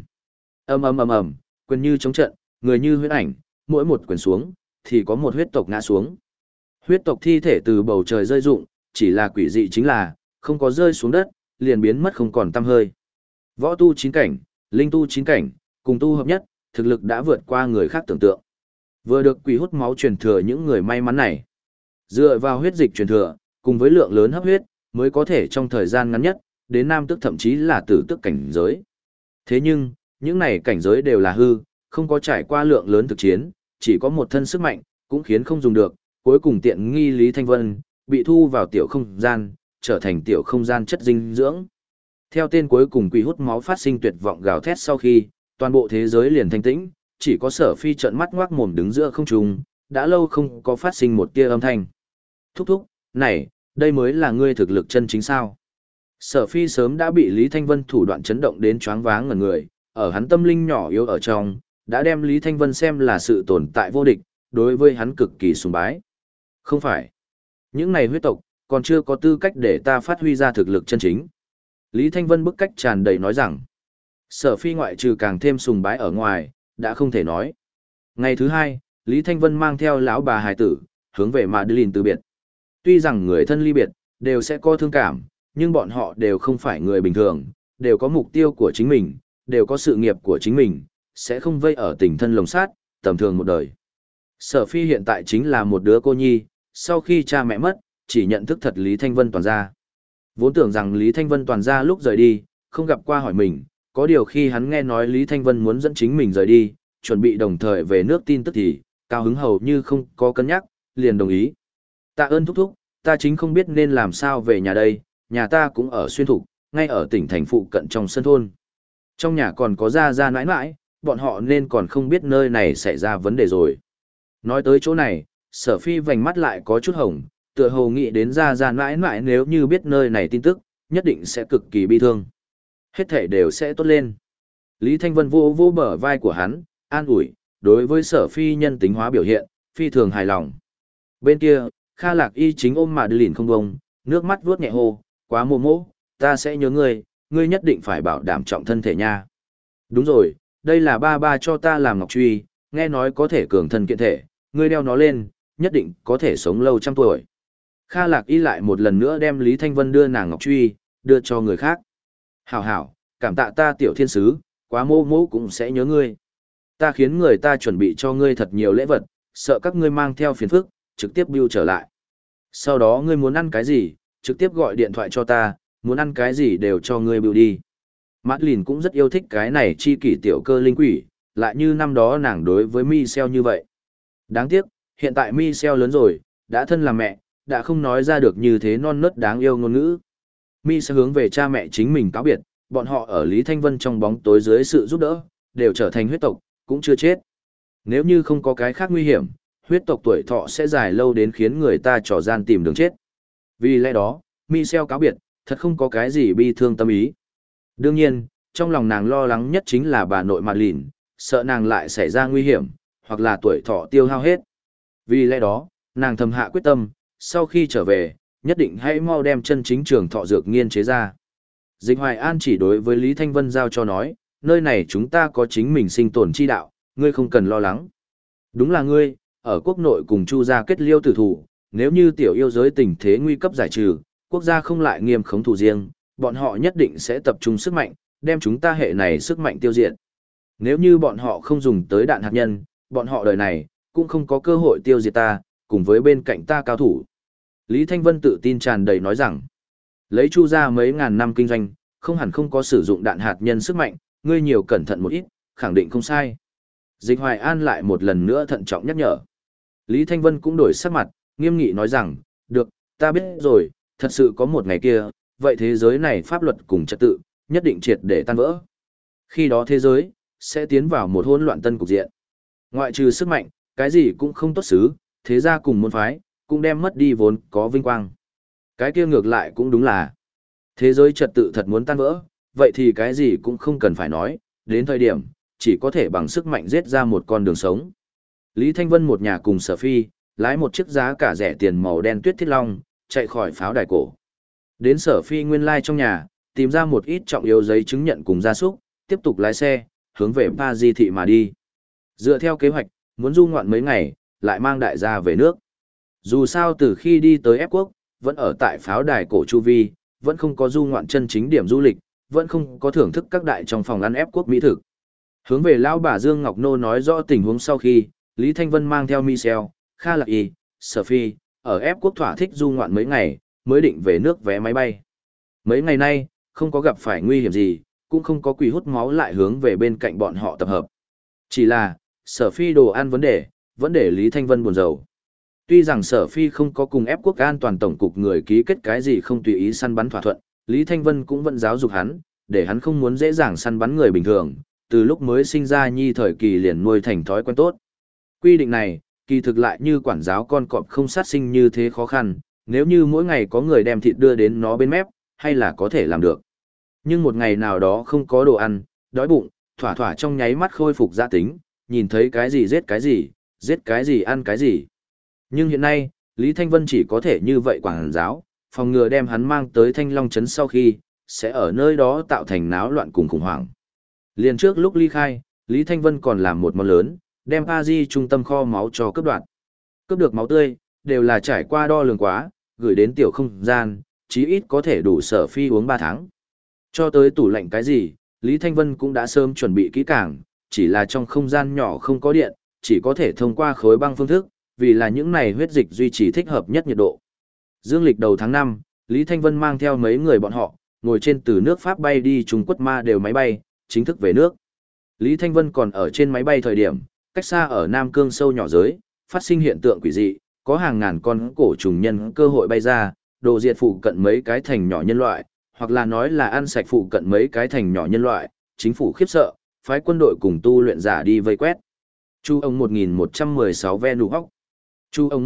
Ầm, quyền như chống trận, người như huyết ảnh, mỗi một quyền xuống, thì có một huyết tộc ngã xuống. Huyết tộc thi thể từ bầu trời rơi rụng, chỉ là quỷ dị chính là, không có rơi xuống đất, liền biến mất không còn tăm hơi. Võ tu 9 cảnh, linh tu 9 cảnh, cùng tu hợp nhất, thực lực đã vượt qua người khác tưởng tượng. Vừa được quỷ hút máu truyền thừa những người may mắn này. Dựa vào huyết dịch truyền thừa, cùng với lượng lớn hấp huyết, mới có thể trong thời gian ngắn nhất, đến nam tức thậm chí là tử tức cảnh giới. Thế nhưng, những này cảnh giới đều là hư, không có trải qua lượng lớn thực chiến, chỉ có một thân sức mạnh, cũng khiến không dùng được, cuối cùng tiện nghi Lý Thanh Vân, bị thu vào tiểu không gian, trở thành tiểu không gian chất dinh dưỡng. Theo tên cuối cùng quỷ hút máu phát sinh tuyệt vọng gào thét sau khi, toàn bộ thế giới liền thanh tĩnh, chỉ có Sở Phi trợn mắt ngoác mồm đứng giữa không trung, đã lâu không có phát sinh một tia âm thanh. Thúc thúc, này, đây mới là ngươi thực lực chân chính sao? Sở Phi sớm đã bị Lý Thanh Vân thủ đoạn chấn động đến choáng váng ngẩn người, ở hắn tâm linh nhỏ yếu ở trong, đã đem Lý Thanh Vân xem là sự tồn tại vô địch, đối với hắn cực kỳ sùng bái. Không phải. Những này huyết tộc, còn chưa có tư cách để ta phát huy ra thực lực chân chính. Lý Thanh Vân bức cách tràn đầy nói rằng, Sở Phi ngoại trừ càng thêm sùng bái ở ngoài, đã không thể nói. Ngày thứ hai, Lý Thanh Vân mang theo lão bà hài tử, hướng về Madeline từ biệt. Tuy rằng người thân ly biệt, đều sẽ có thương cảm, nhưng bọn họ đều không phải người bình thường, đều có mục tiêu của chính mình, đều có sự nghiệp của chính mình, sẽ không vây ở tình thân lồng sát, tầm thường một đời. Sở Phi hiện tại chính là một đứa cô nhi, sau khi cha mẹ mất, chỉ nhận thức thật Lý Thanh Vân toàn ra. Vốn tưởng rằng Lý Thanh Vân toàn ra lúc rời đi, không gặp qua hỏi mình, có điều khi hắn nghe nói Lý Thanh Vân muốn dẫn chính mình rời đi, chuẩn bị đồng thời về nước tin tức thì, cao hứng hầu như không có cân nhắc, liền đồng ý. Tạ ơn thúc thúc, ta chính không biết nên làm sao về nhà đây, nhà ta cũng ở Xuyên Thục, ngay ở tỉnh thành phụ cận trong sân thôn. Trong nhà còn có gia nãi nãi, bọn họ nên còn không biết nơi này xảy ra vấn đề rồi. Nói tới chỗ này, Sở Phi vành mắt lại có chút hồng, tựa hồ nghĩ đến gia nãi nãi nếu như biết nơi này tin tức, nhất định sẽ cực kỳ bi thương. Hết thể đều sẽ tốt lên. Lý Thanh Vân vô vô bờ vai của hắn, an ủi, đối với Sở Phi nhân tính hóa biểu hiện, phi thường hài lòng. Bên kia, Kha Lạc Y chính ôm Madeline không bông, nước mắt vuốt nhẹ hồ, quá mô mô, ta sẽ nhớ ngươi, ngươi nhất định phải bảo đảm trọng thân thể nha. Đúng rồi, đây là ba ba cho ta làm ngọc truy, nghe nói có thể cường thân kiện thể, ngươi đeo nó lên, nhất định có thể sống lâu trăm tuổi. Kha Lạc Y lại một lần nữa đem Lý Thanh Vân đưa nàng ngọc truy, đưa cho người khác. Hảo hảo, cảm tạ ta tiểu thiên sứ, quá mô mô cũng sẽ nhớ ngươi. Ta khiến người ta chuẩn bị cho ngươi thật nhiều lễ vật, sợ các ngươi mang theo phiền phức, trực tiếp bưu trở lại. Sau đó ngươi muốn ăn cái gì, trực tiếp gọi điện thoại cho ta, muốn ăn cái gì đều cho ngươi bưu đi. Madeline cũng rất yêu thích cái này chi kỷ tiểu cơ linh quỷ, lại như năm đó nàng đối với Michelle như vậy. Đáng tiếc, hiện tại Michelle lớn rồi, đã thân làm mẹ, đã không nói ra được như thế non nớt đáng yêu ngôn ngữ. Mi sẽ hướng về cha mẹ chính mình cáo biệt, bọn họ ở Lý Thanh Vân trong bóng tối dưới sự giúp đỡ, đều trở thành huyết tộc, cũng chưa chết. Nếu như không có cái khác nguy hiểm, huyết tộc tuổi thọ sẽ dài lâu đến khiến người ta trò gian tìm đường chết. Vì lẽ đó, Michelle cáo biệt, thật không có cái gì bi thương tâm ý. Đương nhiên, trong lòng nàng lo lắng nhất chính là bà nội Madeline, sợ nàng lại xảy ra nguy hiểm, hoặc là tuổi thọ tiêu hao hết. Vì lẽ đó, nàng thầm hạ quyết tâm, sau khi trở về, nhất định hãy mau đem chân chính trường thọ dược nghiên chế ra. Dịch Hoài An chỉ đối với Lý Thanh Vân giao cho nói, nơi này chúng ta có chính mình sinh tồn chi đạo, ngươi không cần lo lắng. Đúng là ngươi, ở quốc nội cùng Chu gia kết liêu tử thủ, nếu như tiểu yêu giới tình thế nguy cấp giải trừ, quốc gia không lại nghiêm khống thủ riêng, bọn họ nhất định sẽ tập trung sức mạnh, đem chúng ta hệ này sức mạnh tiêu diệt. Nếu như bọn họ không dùng tới đạn hạt nhân, bọn họ đời này, cũng không có cơ hội tiêu diệt ta, cùng với bên cạnh ta cao thủ. Lý Thanh Vân tự tin tràn đầy nói rằng, lấy Chu gia mấy ngàn năm kinh doanh, không hẳn không có sử dụng đạn hạt nhân sức mạnh, ngươi nhiều cẩn thận một ít, khẳng định không sai. Dịch Hoài An lại một lần nữa thận trọng nhắc nhở. Lý Thanh Vân cũng đổi sắc mặt, nghiêm nghị nói rằng, được, ta biết rồi, thật sự có một ngày kia, vậy thế giới này pháp luật cùng trật tự, nhất định triệt để tan vỡ. Khi đó thế giới, sẽ tiến vào một hỗn loạn tân cục diện. Ngoại trừ sức mạnh, cái gì cũng không tốt xứ, thế gia cùng môn phái, cũng đem mất đi vốn có vinh quang. Cái kia ngược lại cũng đúng là, thế giới trật tự thật muốn tan vỡ, vậy thì cái gì cũng không cần phải nói, đến thời điểm, chỉ có thể bằng sức mạnh giết ra một con đường sống. Lý Thanh Vân một nhà cùng Sở Phi, lái một chiếc giá cả rẻ tiền màu đen Tuyết Thiết Long, chạy khỏi pháo đài cổ. Đến Sở Phi nguyên lai trong nhà, tìm ra một ít trọng yếu giấy chứng nhận cùng gia súc, tiếp tục lái xe, hướng về Pa Di thị mà đi. Dựa theo kế hoạch, muốn du ngoạn mấy ngày, lại mang đại gia về nước. Dù sao từ khi đi tới ép quốc, vẫn ở tại pháo đài cổ chu vi, vẫn không có du ngoạn chân chính điểm du lịch, vẫn không có thưởng thức các đại trong phòng ăn ép quốc mỹ thực. Hướng về lão bà Dương Ngọc Nô nói rõ tình huống sau khi, Lý Thanh Vân mang theo Michelle, Kha Lạc Y, Sở Phi, ở ép quốc thỏa thích du ngoạn mấy ngày, mới định về nước vé máy bay. Mấy ngày nay, không có gặp phải nguy hiểm gì, cũng không có quỷ hút máu lại hướng về bên cạnh bọn họ tập hợp. Chỉ là, Sở Phi đồ ăn vẫn để Lý Thanh Vân buồn rầu. Tuy rằng Sở Phi không có cùng ép quốc an toàn tổng cục người ký kết cái gì không tùy ý săn bắn thỏa thuận, Lý Thanh Vân cũng vẫn giáo dục hắn, để hắn không muốn dễ dàng săn bắn người bình thường, từ lúc mới sinh ra nhi thời kỳ liền nuôi thành thói quen tốt. Quy định này, kỳ thực lại như quản giáo con cọp không sát sinh như thế khó khăn, nếu như mỗi ngày có người đem thịt đưa đến nó bên mép, hay là có thể làm được. Nhưng một ngày nào đó không có đồ ăn, đói bụng, thỏa thỏa trong nháy mắt khôi phục gia tính, nhìn thấy cái gì giết cái gì ăn cái gì. Nhưng hiện nay, Lý Thanh Vân chỉ có thể như vậy quản giáo, phòng ngừa đem hắn mang tới Thanh Long Trấn sau khi, sẽ ở nơi đó tạo thành náo loạn cùng khủng hoảng. Liền trước lúc ly khai, Lý Thanh Vân còn làm một món lớn, đem Paris trung tâm kho máu cho cướp đoạt. Cướp được máu tươi, đều là trải qua đo lường quá, gửi đến tiểu không gian, chí ít có thể đủ Sở Phi uống 3 tháng. Cho tới tủ lạnh cái gì, Lý Thanh Vân cũng đã sớm chuẩn bị kỹ càng, chỉ là trong không gian nhỏ không có điện, chỉ có thể thông qua khối băng phương thức, vì là những này huyết dịch duy trì thích hợp nhất nhiệt độ. Dương lịch đầu tháng 5, Lý Thanh Vân mang theo mấy người bọn họ, ngồi trên từ nước Pháp bay đi Trung Quốc ma đều máy bay, chính thức về nước. Lý Thanh Vân còn ở trên máy bay thời điểm, cách xa ở Nam Cương sâu nhỏ giới, phát sinh hiện tượng quỷ dị, có hàng ngàn con cổ trùng nhân cơ hội bay ra, đồ diệt phụ cận mấy cái thành nhỏ nhân loại, hoặc là nói là ăn sạch phụ cận mấy cái thành nhỏ nhân loại, chính phủ khiếp sợ, phái quân đội cùng tu luyện giả đi vây quét. Chu ông 1116 Venu Hóc. Chu ông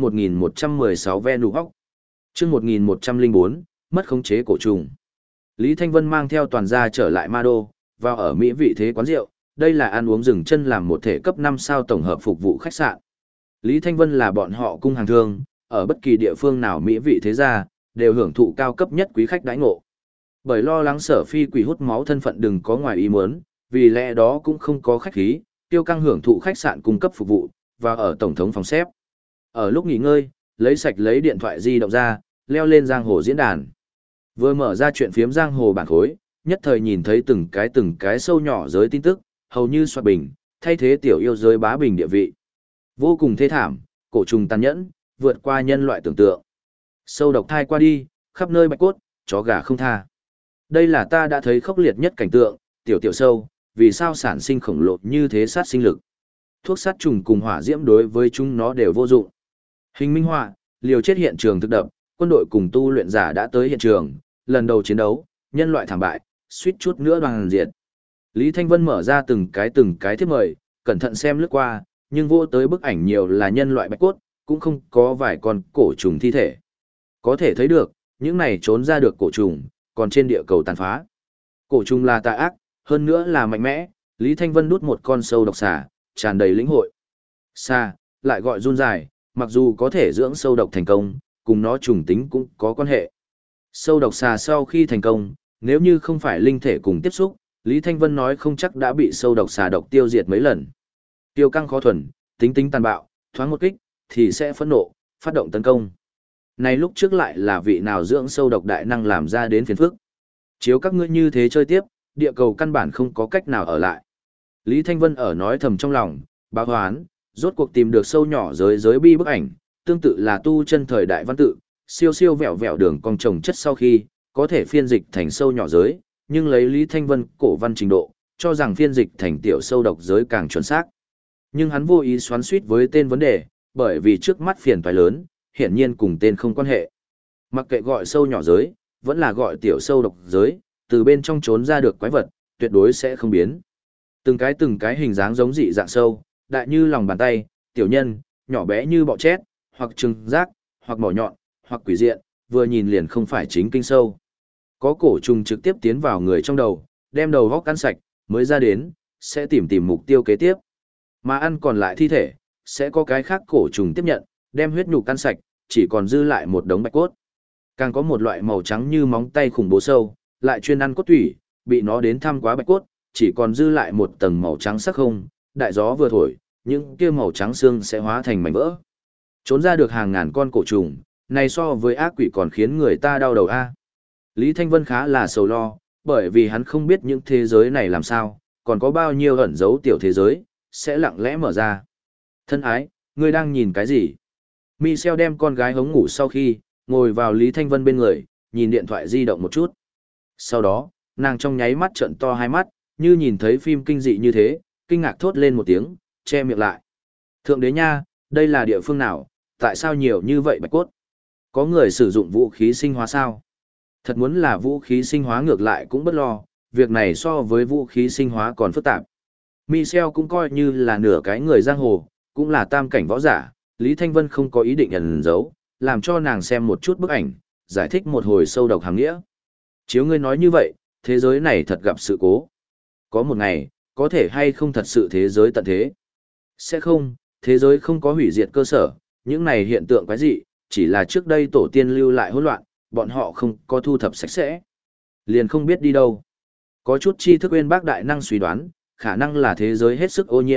1116 Venu Hóc. Chương 1104, mất khống chế cổ trùng. Lý Thanh Vân mang theo toàn gia trở lại Ma Đô, vào ở Mỹ vị thế quán rượu, đây là ăn uống dừng chân làm một thể cấp 5 sao tổng hợp phục vụ khách sạn. Lý Thanh Vân là bọn họ cung hàng thương, ở bất kỳ địa phương nào Mỹ vị thế gia, đều hưởng thụ cao cấp nhất quý khách đãi ngộ. Bởi lo lắng Sở Phi quỷ hút máu thân phận đừng có ngoài ý muốn, vì lẽ đó cũng không có khách khí, tiêu căng hưởng thụ khách sạn cung cấp phục vụ, và ở tổng thống phòng xếp. Ở lúc nghỉ ngơi, lấy điện thoại di động ra, leo lên giang hồ diễn đàn. Vừa mở ra chuyện phiếm giang hồ bản khối, nhất thời nhìn thấy từng cái sâu nhỏ giới tin tức, hầu như xoạt bình, thay thế tiểu yêu giới bá bình địa vị. Vô cùng thê thảm, cổ trùng tàn nhẫn, vượt qua nhân loại tưởng tượng. Sâu độc thai qua đi, khắp nơi bạch cốt, chó gà không tha. Đây là ta đã thấy khốc liệt nhất cảnh tượng, tiểu sâu, vì sao sản sinh khổng lồ như thế sát sinh lực. Thuốc sát trùng cùng hỏa diễm đối với chúng nó đều vô dụng. Hình minh họa, liều chết hiện trường thực đập, quân đội cùng tu luyện giả đã tới hiện trường, lần đầu chiến đấu, nhân loại thảm bại, suýt chút nữa đoàn diệt. Lý Thanh Vân mở ra từng cái thiếp mời, cẩn thận xem lướt qua, nhưng vô tới bức ảnh nhiều là nhân loại bạch cốt, cũng không có vài con cổ trùng thi thể. Có thể thấy được, những này trốn ra được cổ trùng, còn trên địa cầu tàn phá. Cổ trùng là tà ác, hơn nữa là mạnh mẽ, Lý Thanh Vân đút một con sâu độc xà, tràn đầy lĩnh hội. Xà, lại gọi run dài, mặc dù có thể dưỡng sâu độc thành công, cùng nó trùng tính cũng có quan hệ. Sâu độc xà sau khi thành công, nếu như không phải linh thể cùng tiếp xúc, Lý Thanh Vân nói không chắc đã bị sâu độc xà độc tiêu diệt mấy lần. Tiêu căng khó thuần, tính tàn bạo, thoáng một kích, thì sẽ phẫn nộ, phát động tấn công. Này lúc trước lại là vị nào dưỡng sâu độc đại năng làm ra đến phiền phức. Chiếu các ngươi như thế chơi tiếp, địa cầu căn bản không có cách nào ở lại. Lý Thanh Vân ở nói thầm trong lòng, báo hoán, rốt cuộc tìm được sâu nhỏ giới bi bức ảnh, tương tự là tu chân thời đại văn tự, siêu vẹo vẹo đường cong trồng chất sau khi, có thể phiên dịch thành sâu nhỏ giới, nhưng lấy Lý Thanh Vân cổ văn trình độ, cho rằng phiên dịch thành tiểu sâu độc giới càng chuẩn xác. Nhưng hắn vô ý xoắn suýt với tên vấn đề, bởi vì trước mắt phiền toái lớn, hiển nhiên cùng tên không quan hệ. Mặc kệ gọi sâu nhỏ giới, vẫn là gọi tiểu sâu độc giới, từ bên trong trốn ra được quái vật, tuyệt đối sẽ không biến. Từng cái hình dáng giống dị dạng sâu, đại như lòng bàn tay, tiểu nhân, nhỏ bé như bọ chét, hoặc trừng rác, hoặc mỏ nhọn, hoặc quỷ diện, vừa nhìn liền không phải chính kinh sâu. Có cổ trùng trực tiếp tiến vào người trong đầu, đem đầu góc ăn sạch, mới ra đến, sẽ tìm mục tiêu kế tiếp. Mà ăn còn lại thi thể, sẽ có cái khác cổ trùng tiếp nhận, đem huyết nhục ăn sạch, chỉ còn dư lại một đống bạch cốt. Càng có một loại màu trắng như móng tay khủng bố sâu, lại chuyên ăn cốt tủy, bị nó đến thăm quá bạch cốt, chỉ còn dư lại một tầng màu trắng sắc không, đại gió vừa thổi, những kia màu trắng xương sẽ hóa thành mảnh vỡ. Trốn ra được hàng ngàn con cổ trùng, này so với ác quỷ còn khiến người ta đau đầu a. Lý Thanh Vân khá là sầu lo, bởi vì hắn không biết những thế giới này làm sao, còn có bao nhiêu ẩn dấu tiểu thế giới, sẽ lặng lẽ mở ra. Thân ái, ngươi đang nhìn cái gì? Michel đem con gái hống ngủ sau khi, ngồi vào Lý Thanh Vân bên người, nhìn điện thoại di động một chút. Sau đó, nàng trong nháy mắt trợn to hai mắt, như nhìn thấy phim kinh dị như thế, kinh ngạc thốt lên một tiếng, che miệng lại. Thượng đế nha, đây là địa phương nào, tại sao nhiều như vậy bạch cốt? Có người sử dụng vũ khí sinh hóa sao? Thật muốn là vũ khí sinh hóa ngược lại cũng bất lo, việc này so với vũ khí sinh hóa còn phức tạp. Michel cũng coi như là nửa cái người giang hồ, cũng là tam cảnh võ giả, Lý Thanh Vân không có ý định ẩn giấu, làm cho nàng xem một chút bức ảnh, giải thích một hồi sâu độc hàng nghĩa. Chiếu ngươi nói như vậy, thế giới này thật gặp sự cố. Có một ngày, có thể hay không thật sự thế giới tận thế? Sẽ không, thế giới không có hủy diệt cơ sở, những này hiện tượng quái dị, chỉ là trước đây tổ tiên lưu lại hỗn loạn, bọn họ không có thu thập sạch sẽ. Liền không biết đi đâu. Có chút tri thức uyên bác đại năng suy đoán, khả năng là thế giới hết sức ô nhiễm,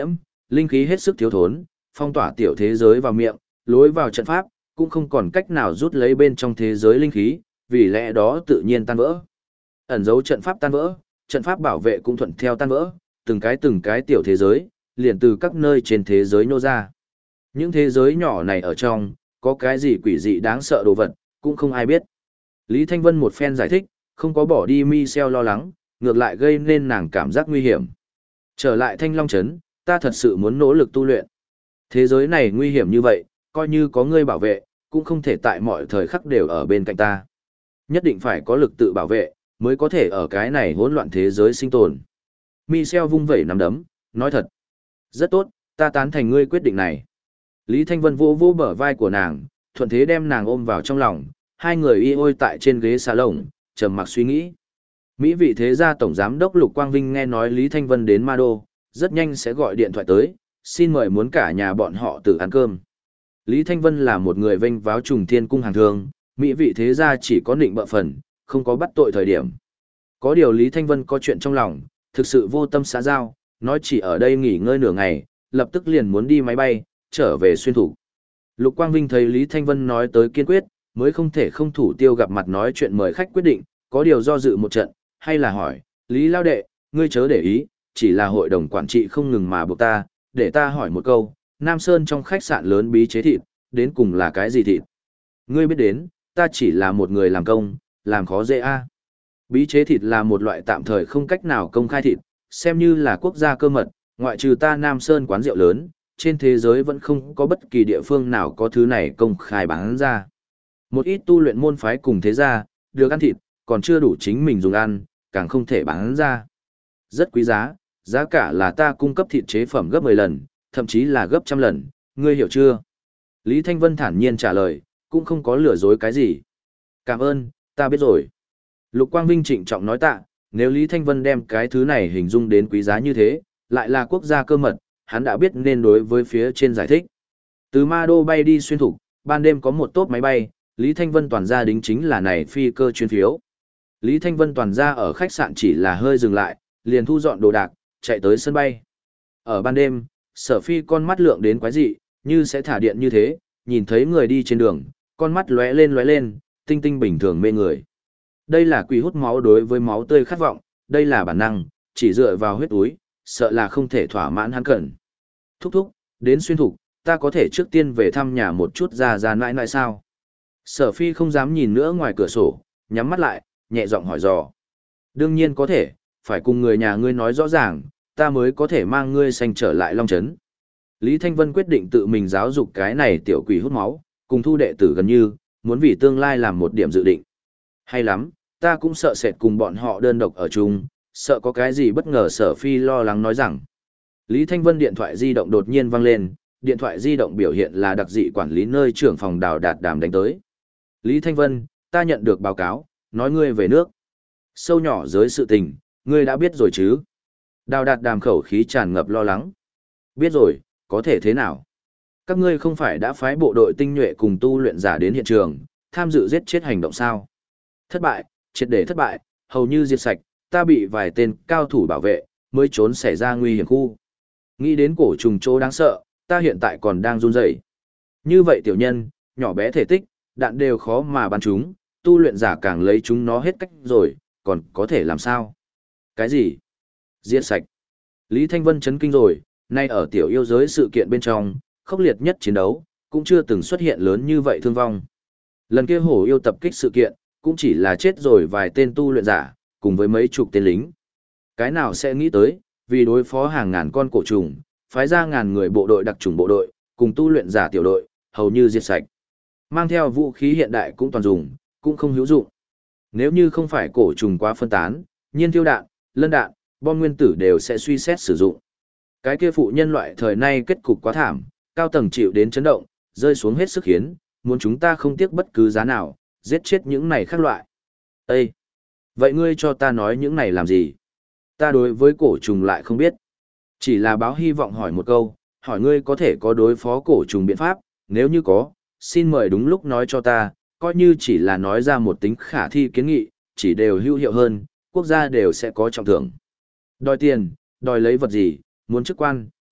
linh khí hết sức thiếu thốn, phong tỏa tiểu thế giới vào miệng, lối vào trận pháp, cũng không còn cách nào rút lấy bên trong thế giới linh khí, vì lẽ đó tự nhiên tan vỡ. Ẩn dấu trận pháp tan vỡ, trận pháp bảo vệ cũng thuận theo tan vỡ, từng cái tiểu thế giới, liền từ các nơi trên thế giới nô ra. Những thế giới nhỏ này ở trong, có cái gì quỷ dị đáng sợ đồ vật, cũng không ai biết. Lý Thanh Vân một phen giải thích, không có bỏ đi Michelle lo lắng, ngược lại gây nên nàng cảm giác nguy hiểm. Trở lại Thanh Long Trấn, ta thật sự muốn nỗ lực tu luyện. Thế giới này nguy hiểm như vậy, coi như có ngươi bảo vệ, cũng không thể tại mọi thời khắc đều ở bên cạnh ta. Nhất định phải có lực tự bảo vệ, mới có thể ở cái này hỗn loạn thế giới sinh tồn. Michelle vung vẩy nắm đấm, nói thật. Rất tốt, ta tán thành ngươi quyết định này. Lý Thanh Vân vô vô bờ vai của nàng, thuận thế đem nàng ôm vào trong lòng, hai người y ôi tại trên ghế salon, trầm mặc suy nghĩ. Mỹ vị thế gia tổng giám đốc Lục Quang Vinh nghe nói Lý Thanh Vân đến Ma Đô, rất nhanh sẽ gọi điện thoại tới, xin mời muốn cả nhà bọn họ tự ăn cơm. Lý Thanh Vân là một người vênh váo trùng thiên cung hàng thường, Mỹ vị thế gia chỉ có định bợ phần, không có bắt tội thời điểm. Có điều Lý Thanh Vân có chuyện trong lòng, thực sự vô tâm xã giao, nói chỉ ở đây nghỉ ngơi nửa ngày, lập tức liền muốn đi máy bay, trở về xuyên thủ. Lục Quang Vinh thấy Lý Thanh Vân nói tới kiên quyết, mới không thể không thủ tiêu gặp mặt nói chuyện mời khách quyết định, có điều do dự một trận, hay là hỏi, Lý Lao Đệ, ngươi chớ để ý, chỉ là hội đồng quản trị không ngừng mà buộc ta, để ta hỏi một câu, Nam Sơn trong khách sạn lớn bí chế thịt, đến cùng là cái gì thịt? Ngươi biết đến, ta chỉ là một người làm công, làm khó dễ a. Bí chế thịt là một loại tạm thời không cách nào công khai thịt, xem như là quốc gia cơ mật, ngoại trừ ta Nam Sơn quán rượu lớn, trên thế giới vẫn không có bất kỳ địa phương nào có thứ này công khai bán ra. Một ít tu luyện môn phái cùng thế gia, được ăn thịt, còn chưa đủ chính mình dùng ăn, càng không thể bán ra. Rất quý giá, giá cả là ta cung cấp thịt chế phẩm gấp 10 lần, thậm chí là gấp trăm lần, ngươi hiểu chưa? Lý Thanh Vân thản nhiên trả lời, cũng không có lừa dối cái gì. Cảm ơn, ta biết rồi. Lục Quang Vinh trịnh trọng nói tạ, nếu Lý Thanh Vân đem cái thứ này hình dung đến quý giá như thế, lại là quốc gia cơ mật, hắn đã biết nên đối với phía trên giải thích. Từ Ma Đô bay đi xuyên thục, ban đêm có một tốp máy bay, Lý Thanh Vân toàn gia đính chính là này phi cơ chuyên phiếu. Lý Thanh Vân toàn gia ở khách sạn chỉ là hơi dừng lại, liền thu dọn đồ đạc, chạy tới sân bay. Ở ban đêm, Sở Phi con mắt lượng đến quái dị, như sẽ thả điện như thế, nhìn thấy người đi trên đường, con mắt lóe lên, tinh tinh bình thường mê người. Đây là quỷ hút máu đối với máu tươi khát vọng, đây là bản năng, chỉ dựa vào huyết túi, sợ là không thể thỏa mãn hắn cần. Thúc thúc, đến xuyên thục, ta có thể trước tiên về thăm nhà một chút ra nãi sao? Sở Phi không dám nhìn nữa ngoài cửa sổ, nhắm mắt lại, nhẹ giọng hỏi dò. Đương nhiên có thể, phải cùng người nhà ngươi nói rõ ràng, ta mới có thể mang ngươi sanh trở lại Long Trấn. Lý Thanh Vân quyết định tự mình giáo dục cái này tiểu quỷ hút máu, cùng thu đệ tử gần như, muốn vì tương lai làm một điểm dự định. Hay lắm, ta cũng sợ sệt cùng bọn họ đơn độc ở chung, sợ có cái gì bất ngờ. Sở Phi lo lắng nói rằng. Lý Thanh Vân điện thoại di động đột nhiên vang lên, điện thoại di động biểu hiện là đặc dị quản lý nơi trưởng phòng Đào Đạt Đàm đánh tới. Lý Thanh Vân, ta nhận được báo cáo, nói ngươi về nước. Sâu nhỏ giới sự tình, ngươi đã biết rồi chứ? Đào Đạt Đàm khẩu khí tràn ngập lo lắng. Biết rồi, có thể thế nào? Các ngươi không phải đã phái bộ đội tinh nhuệ cùng tu luyện giả đến hiện trường, tham dự giết chết hành động sao? Thất bại, triệt để thất bại, hầu như diệt sạch, ta bị vài tên cao thủ bảo vệ, mới trốn xảy ra nguy hiểm khu. Nghĩ đến cổ trùng chỗ đáng sợ, ta hiện tại còn đang run rẩy. Như vậy tiểu nhân, nhỏ bé thể tích, đạn đều khó mà bắn chúng, tu luyện giả càng lấy chúng nó hết cách rồi, còn có thể làm sao? Cái gì? Diệt sạch. Lý Thanh Vân chấn kinh rồi, nay ở tiểu yêu giới sự kiện bên trong, khốc liệt nhất chiến đấu, cũng chưa từng xuất hiện lớn như vậy thương vong. Lần kia hổ yêu tập kích sự kiện, cũng chỉ là chết rồi vài tên tu luyện giả, cùng với mấy chục tên lính. Cái nào sẽ nghĩ tới, vì đối phó hàng ngàn con cổ trùng, phái ra ngàn người bộ đội đặc chủng bộ đội, cùng tu luyện giả tiểu đội, hầu như diệt sạch. Mang theo vũ khí hiện đại cũng toàn dùng, cũng không hữu dụng. Nếu như không phải cổ trùng quá phân tán, nhiên tiêu đạn, lân đạn, bom nguyên tử đều sẽ suy xét sử dụng. Cái kia phụ nhân loại thời nay kết cục quá thảm, cao tầng chịu đến chấn động, rơi xuống hết sức khiến, muốn chúng ta không tiếc bất cứ giá nào, giết chết những này khác loại. Ê! Vậy ngươi cho ta nói những này làm gì? Ta đối với cổ trùng lại không biết. Chỉ là báo hy vọng hỏi một câu, hỏi ngươi có thể có đối phó cổ trùng biện pháp, nếu như có, xin mời đúng lúc nói cho ta, coi như chỉ là nói ra một tính khả thi kiến nghị, chỉ đều hữu hiệu hơn, quốc gia đều sẽ có trọng thưởng. Đòi tiền, đòi lấy vật gì, muốn chức quan,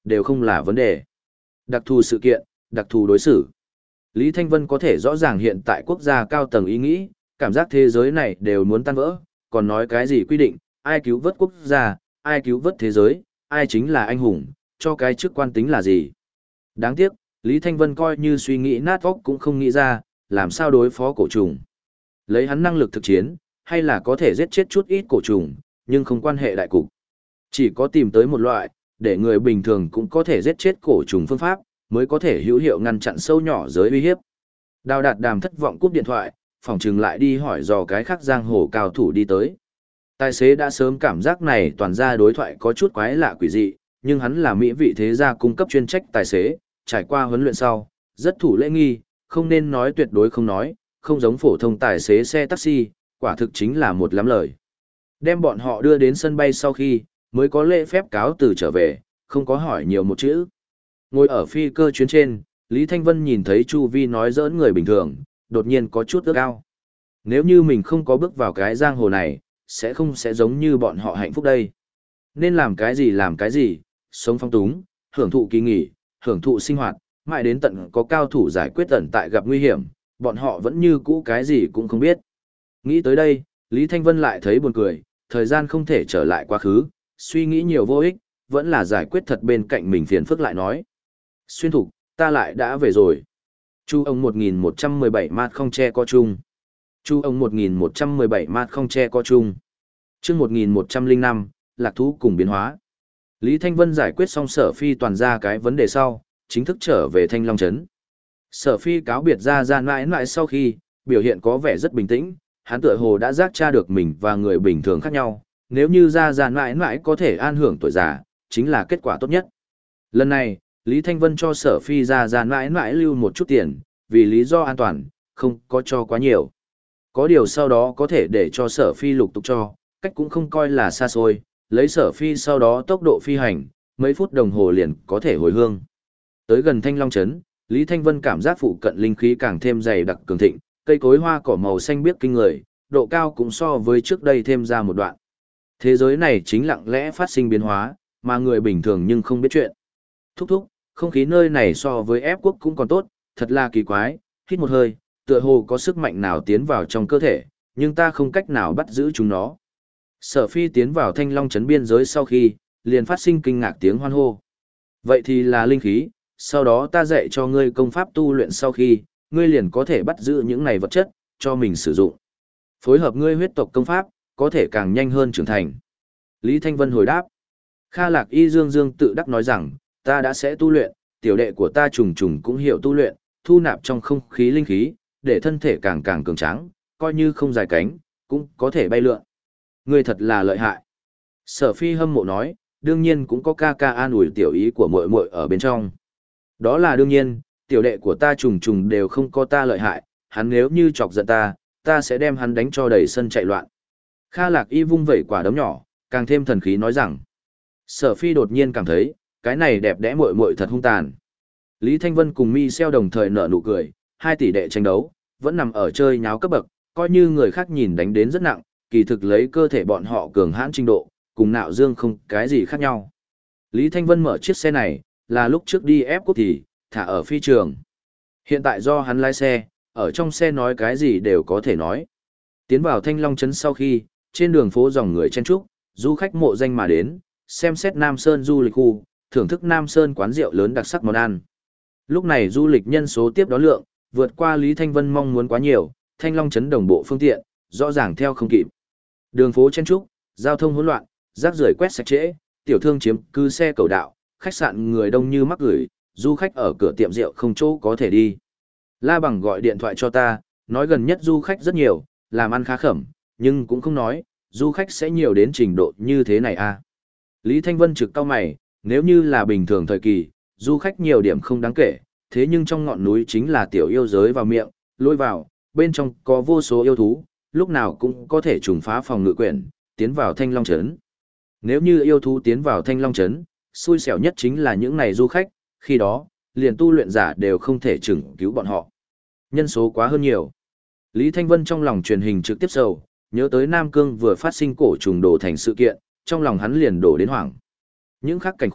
đều không là vấn đề. Đặc thù sự kiện, đặc thù đối xử. Lý Thanh Vân có thể rõ ràng hiện tại quốc gia cao tầng ý nghĩ, cảm giác thế giới này đều muốn tan vỡ, còn nói cái gì quy định, ai cứu vớt quốc gia, ai cứu vớt thế giới, ai chính là anh hùng, cho cái chức quan tính là gì. Đáng tiếc, Lý Thanh Vân coi như suy nghĩ nát óc cũng không nghĩ ra, làm sao đối phó cổ trùng. Lấy hắn năng lực thực chiến, hay là có thể giết chết chút ít cổ trùng, nhưng không quan hệ đại cục. Chỉ có tìm tới một loại, để người bình thường cũng có thể giết chết cổ trùng phương pháp, mới có thể hữu hiệu ngăn chặn sâu nhỏ giới uy hiếp. Đào Đạt Đàm thất vọng cúp điện thoại, phỏng chừng lại đi hỏi dò cái khác giang hồ cao thủ đi tới. Tài xế đã sớm cảm giác này toàn ra đối thoại có chút quái lạ quỷ dị, nhưng hắn là mỹ vị thế gia cung cấp chuyên trách tài xế, trải qua huấn luyện sau, rất thủ lễ nghi, không nên nói tuyệt đối không nói, không giống phổ thông tài xế xe taxi, quả thực chính là một lắm lời. Đem bọn họ đưa đến sân bay sau khi, mới có lễ phép cáo từ trở về, không có hỏi nhiều một chữ. Ngồi ở phi cơ chuyến trên, Lý Thanh Vân nhìn thấy Chu Vi nói giỡn người bình thường, đột nhiên có chút ước ao. Nếu như mình không có bước vào cái giang hồ này, sẽ giống như bọn họ hạnh phúc đây. Nên làm cái gì, sống phong túng, hưởng thụ kỳ nghỉ, hưởng thụ sinh hoạt, mãi đến tận có cao thủ giải quyết tận tại gặp nguy hiểm, bọn họ vẫn như cũ cái gì cũng không biết. Nghĩ tới đây, Lý Thanh Vân lại thấy buồn cười, thời gian không thể trở lại quá khứ, suy nghĩ nhiều vô ích, vẫn là giải quyết thật bên cạnh mình phiền phức lại nói. Xuyên thục, ta lại đã về rồi. Chu ông 1117 mát không che có chung. Chu ông 1117 mát không che có chung. Chương 1105, lạc thú cùng biến hóa. Lý Thanh Vân giải quyết xong Sở Phi toàn ra cái vấn đề sau, chính thức trở về Thanh Long Trấn. Sở Phi cáo biệt ra mãi mãi sau khi, biểu hiện có vẻ rất bình tĩnh, hắn tựa hồ đã giác tra được mình và người bình thường khác nhau, nếu như ra mãi mãi có thể an hưởng tuổi già, chính là kết quả tốt nhất. Lần này, Lý Thanh Vân cho Sở Phi ra mãi mãi lưu một chút tiền, vì lý do an toàn, không có cho quá nhiều. Có điều sau đó có thể để cho Sở Phi lục tục cho, cách cũng không coi là xa xôi, lấy Sở Phi sau đó tốc độ phi hành, mấy phút đồng hồ liền có thể hồi hương. Tới gần Thanh Long Trấn, Lý Thanh Vân cảm giác phụ cận linh khí càng thêm dày đặc cường thịnh, cây cối hoa cỏ màu xanh biếc kinh người, độ cao cũng so với trước đây thêm ra một đoạn. Thế giới này chính lặng lẽ phát sinh biến hóa, mà người bình thường nhưng không biết chuyện. Thúc thúc, không khí nơi này so với ép quốc cũng còn tốt, thật là kỳ quái, hít một hơi, tựa hồ có sức mạnh nào tiến vào trong cơ thể, nhưng ta không cách nào bắt giữ chúng nó. Sở Phi tiến vào Thanh Long Trấn biên giới sau khi, liền phát sinh kinh ngạc tiếng hoan hô. Vậy thì là linh khí, sau đó ta dạy cho ngươi công pháp tu luyện sau khi, ngươi liền có thể bắt giữ những này vật chất, cho mình sử dụng. Phối hợp ngươi huyết tộc công pháp, có thể càng nhanh hơn trưởng thành. Lý Thanh Vân hồi đáp. Kha Lạc Y Dương Dương tự đắc nói rằng, ta đã sẽ tu luyện, tiểu đệ của ta trùng trùng cũng hiểu tu luyện, thu nạp trong không khí linh khí, để thân thể càng càng cường tráng, coi như không dài cánh, cũng có thể bay lượn. Ngươi thật là lợi hại. Sở Phi hâm mộ nói, đương nhiên cũng có ca ca an ủi tiểu ý của muội muội ở bên trong. Đó là đương nhiên, tiểu đệ của ta trùng trùng đều không có ta lợi hại, hắn nếu như chọc giận ta, ta sẽ đem hắn đánh cho đầy sân chạy loạn. Kha Lạc Y vung vẩy quả đấm nhỏ, càng thêm thần khí nói rằng. Sở Phi đột nhiên cảm thấy, cái này đẹp đẽ muội muội thật hung tàn. Lý Thanh Vân cùng Michelle đồng thời nở nụ cười, hai tỷ đệ tranh đấu, vẫn nằm ở chơi nháo cấp bậc, coi như người khác nhìn đánh đến rất nặng, kỳ thực lấy cơ thể bọn họ cường hãn trình độ, cùng Nạo Dương không cái gì khác nhau. Lý Thanh Vân mở chiếc xe này, là lúc trước đi ép quốc thì, thả ở phi trường. Hiện tại do hắn lái xe, ở trong xe nói cái gì đều có thể nói. Tiến vào Thanh Long Trấn sau khi, trên đường phố dòng người chen trúc, du khách mộ danh mà đến, xem xét Nam Sơn du lịch khu, thưởng thức Nam Sơn quán rượu lớn đặc sắc món ăn. Lúc này du lịch nhân số tiếp đón lượng, vượt qua Lý Thanh Vân mong muốn quá nhiều, Thanh Long Trấn đồng bộ phương tiện, rõ ràng theo không kịp. Đường phố chen trúc, giao thông hỗn loạn, rác rưởi quét sạch trễ, tiểu thương chiếm cứ xe cầu đạo, khách sạn người đông như mắc gửi, du khách ở cửa tiệm rượu không chỗ có thể đi. La Bằng gọi điện thoại cho ta, nói gần nhất du khách rất nhiều, làm ăn khá khẩm, nhưng cũng không nói, du khách sẽ nhiều đến trình độ như thế này à. Lý Thanh Vân trực cau mày, nếu như là bình thường thời kỳ, du khách nhiều điểm không đáng kể, thế nhưng trong ngọn núi chính là tiểu yêu giới vào miệng, lôi vào, bên trong có vô số yêu thú, lúc nào cũng có thể trùng phá phòng ngự quyển, tiến vào Thanh Long Trấn. Nếu như yêu thú tiến vào Thanh Long Trấn, xui xẻo nhất chính là những này du khách, khi đó, liền tu luyện giả đều không thể chừng cứu bọn họ. Nhân số quá hơn nhiều. Lý Thanh Vân trong lòng truyền hình trực tiếp sầu, nhớ tới Nam Cương vừa phát sinh cổ trùng đổ thành sự kiện, trong lòng hắn liền đổ đến hoảng. Những khác cảnh khu,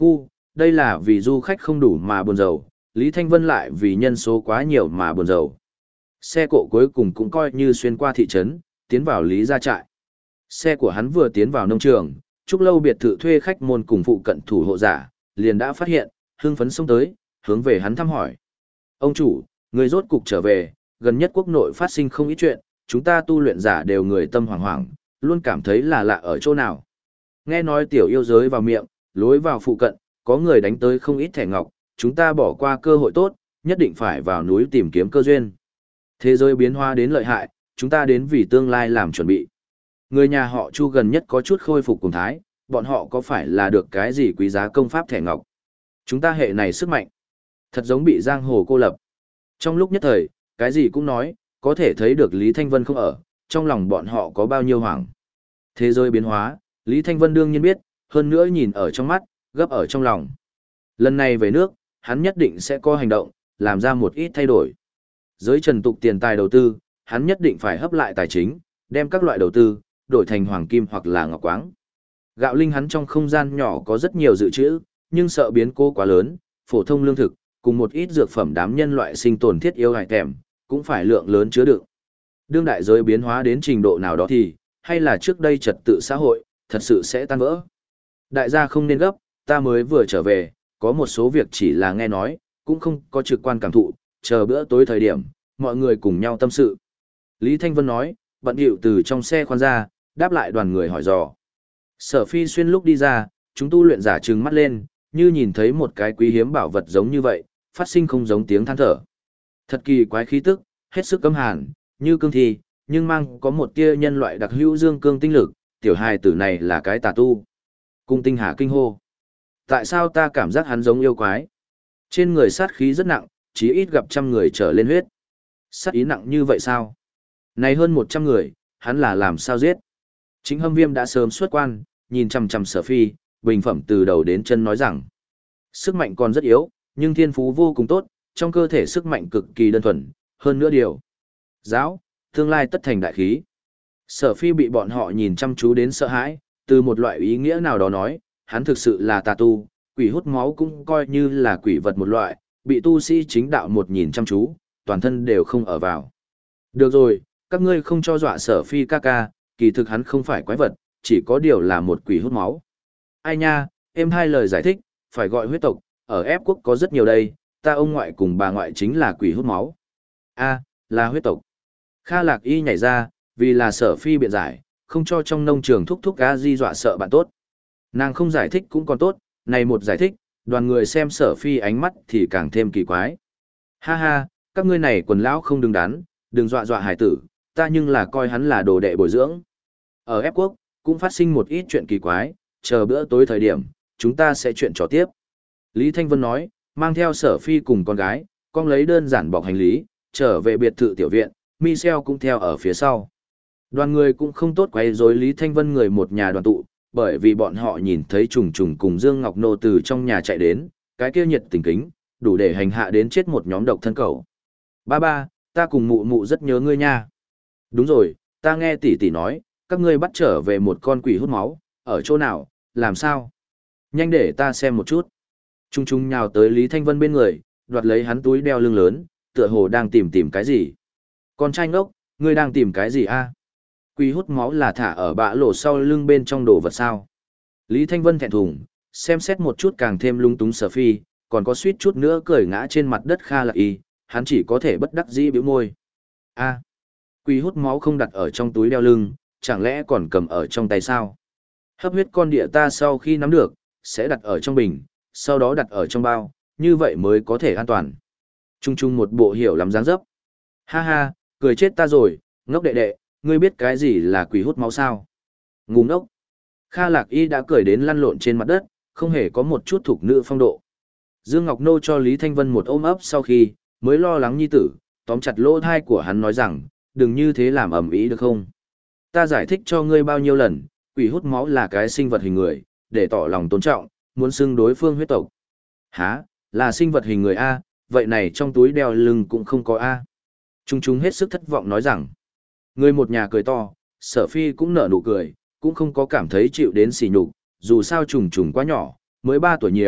đây là vì du khách không đủ mà buồn rầu, Lý Thanh Vân lại vì nhân số quá nhiều mà buồn rầu. Xe cộ cuối cùng cũng coi như xuyên qua thị trấn, tiến vào Lý gia trại. Xe của hắn vừa tiến vào nông trường, Trúc Lâu biệt thự thuê khách môn cùng phụ cận thủ hộ giả, liền đã phát hiện, hưng phấn xông tới, hướng về hắn thăm hỏi. Ông chủ, người rốt cục trở về, gần nhất quốc nội phát sinh không ít chuyện, chúng ta tu luyện giả đều người tâm hoảng hoảng, luôn cảm thấy là lạ ở chỗ nào. Nghe nói tiểu yêu giới vào miệng, lối vào phụ cận, có người đánh tới không ít thẻ ngọc, chúng ta bỏ qua cơ hội tốt, nhất định phải vào núi tìm kiếm cơ duyên. Thế giới biến hóa đến lợi hại, chúng ta đến vì tương lai làm chuẩn bị. Người nhà họ Chu gần nhất có chút khôi phục cùng thái, bọn họ có phải là được cái gì quý giá công pháp thẻ ngọc. Chúng ta hệ này sức mạnh, thật giống bị giang hồ cô lập. Trong lúc nhất thời, cái gì cũng nói, có thể thấy được Lý Thanh Vân không ở, trong lòng bọn họ có bao nhiêu hoảng. Thế giới biến hóa, Lý Thanh Vân đương nhiên biết, hơn nữa nhìn ở trong mắt, gấp ở trong lòng. Lần này về nước, hắn nhất định sẽ có hành động, làm ra một ít thay đổi. Giới trần tục tiền tài đầu tư, hắn nhất định phải hấp lại tài chính, đem các loại đầu tư, đổi thành hoàng kim hoặc là ngọc quáng. Gạo linh hắn trong không gian nhỏ có rất nhiều dự trữ, nhưng sợ biến cố quá lớn, phổ thông lương thực, cùng một ít dược phẩm đám nhân loại sinh tồn thiết yếu hài kèm, cũng phải lượng lớn chứa đựng. Đương đại giới biến hóa đến trình độ nào đó thì, hay là trước đây trật tự xã hội, thật sự sẽ tan vỡ. Đại gia không nên gấp, ta mới vừa trở về, có một số việc chỉ là nghe nói, cũng không có trực quan cảm thụ, chờ bữa tối thời điểm, mọi người cùng nhau tâm sự. Lý Thanh Vân nói, bận điệu từ trong xe khoan ra, đáp lại đoàn người hỏi dò. Sở Phi Xuyên lúc đi ra, chúng tu luyện giả trừng mắt lên, như nhìn thấy một cái quý hiếm bảo vật giống như vậy, phát sinh không giống tiếng than thở. Thật kỳ quái khí tức, hết sức cấm hàn, như cương thi, nhưng mang có một tia nhân loại đặc hữu dương cương tinh lực, tiểu hài tử này là cái tà tu. Cung Tinh Hà kinh hô. Tại sao ta cảm giác hắn giống yêu quái? Trên người sát khí rất nặng, chí ít gặp 100 người trở lên huyết. Sát ý nặng như vậy sao? Này hơn 100 người, hắn là làm sao giết? Chính Hâm Viêm đã sớm xuất quan, nhìn chằm chằm Sở Phi, bình phẩm từ đầu đến chân nói rằng, sức mạnh còn rất yếu, nhưng thiên phú vô cùng tốt, trong cơ thể sức mạnh cực kỳ đơn thuần, hơn nữa điều. Giáo, tương lai tất thành đại khí. Sở Phi bị bọn họ nhìn chăm chú đến sợ hãi, từ một loại ý nghĩa nào đó nói, hắn thực sự là tà tu, quỷ hút máu cũng coi như là quỷ vật một loại, bị tu sĩ chính đạo một nhìn chăm chú, toàn thân đều không ở vào. Được rồi, các ngươi không cho dọa Sở Phi ca ca, kỳ thực hắn không phải quái vật, chỉ có điều là một quỷ hút máu. Ai nha, em hai lời giải thích, phải gọi huyết tộc, ở ép quốc có rất nhiều đây, ta ông ngoại cùng bà ngoại chính là quỷ hút máu. A, là huyết tộc. Kha Lạc Y nhảy ra, vì là Sở Phi biện giải, không cho trong nông trường thúc thúc a di dọa sợ bạn tốt. Nàng không giải thích cũng còn tốt, này một giải thích, đoàn người xem Sở Phi ánh mắt thì càng thêm kỳ quái. Ha ha, các ngươi này quần lão không đứng đắn, đừng dọa dọa hải tử, ta nhưng là coi hắn là đồ đệ bồi dưỡng. Ở ép quốc, cũng phát sinh một ít chuyện kỳ quái, chờ bữa tối thời điểm, chúng ta sẽ chuyện trò tiếp. Lý Thanh Vân nói, mang theo Sở Phi cùng con gái, con lấy đơn giản bọc hành lý, trở về biệt thự tiểu viện, Michel cũng theo ở phía sau. Đoàn người cũng không tốt quấy rối Lý Thanh Vân người một nhà đoàn tụ, bởi vì bọn họ nhìn thấy trùng trùng cùng Dương Ngọc Nô từ trong nhà chạy đến, cái kia nhiệt tình kính, đủ để hành hạ đến chết một nhóm độc thân cầu. Ba ba, ta cùng mụ mụ rất nhớ ngươi nha. Đúng rồi, ta nghe tỷ tỷ nói, các ngươi bắt trở về một con quỷ hút máu, ở chỗ nào, làm sao? Nhanh để ta xem một chút. Trung trung nhào tới Lý Thanh Vân bên người, đoạt lấy hắn túi đeo lưng lớn, tựa hồ đang tìm cái gì. Con trai ngốc, ngươi đang tìm cái gì a? Quỷ hút máu là thả ở bã lỗ sau lưng bên trong đồ vật sao? Lý Thanh Vân thẹn thùng, xem xét một chút càng thêm lung túng Sở Phi, còn có suýt chút nữa cười ngã trên mặt đất Kha Lạc Y, hắn chỉ có thể bất đắc dĩ bĩu môi. A, quỷ hút máu không đặt ở trong túi đeo lưng, chẳng lẽ còn cầm ở trong tay sao? Hấp huyết con địa ta sau khi nắm được, sẽ đặt ở trong bình, sau đó đặt ở trong bao, như vậy mới có thể an toàn. Trung trung một bộ hiểu lắm dáng dấp. Ha ha, cười chết ta rồi, ngốc đệ đệ, ngươi biết cái gì là quỷ hút máu sao? Ngu ngốc. Kha Lạc Y đã cười đến lăn lộn trên mặt đất, không hề có một chút thục nữ phong độ. Dương Ngọc Nô cho Lý Thanh Vân một ôm ấp sau khi, mới lo lắng nhi tử, tóm chặt lỗ thai của hắn nói rằng, đừng như thế làm ầm ĩ được không? Ta giải thích cho ngươi bao nhiêu lần, quỷ hút máu là cái sinh vật hình người, để tỏ lòng tôn trọng, muốn xưng đối phương huyết tộc. Hả, là sinh vật hình người A, vậy này trong túi đeo lưng cũng không có A. Trung Trung hết sức thất vọng nói rằng, người một nhà cười to, Sở Phi cũng nở nụ cười, cũng không có cảm thấy chịu đến sỉ nhục, dù sao trùng trùng quá nhỏ, mới 3 tuổi nhiều,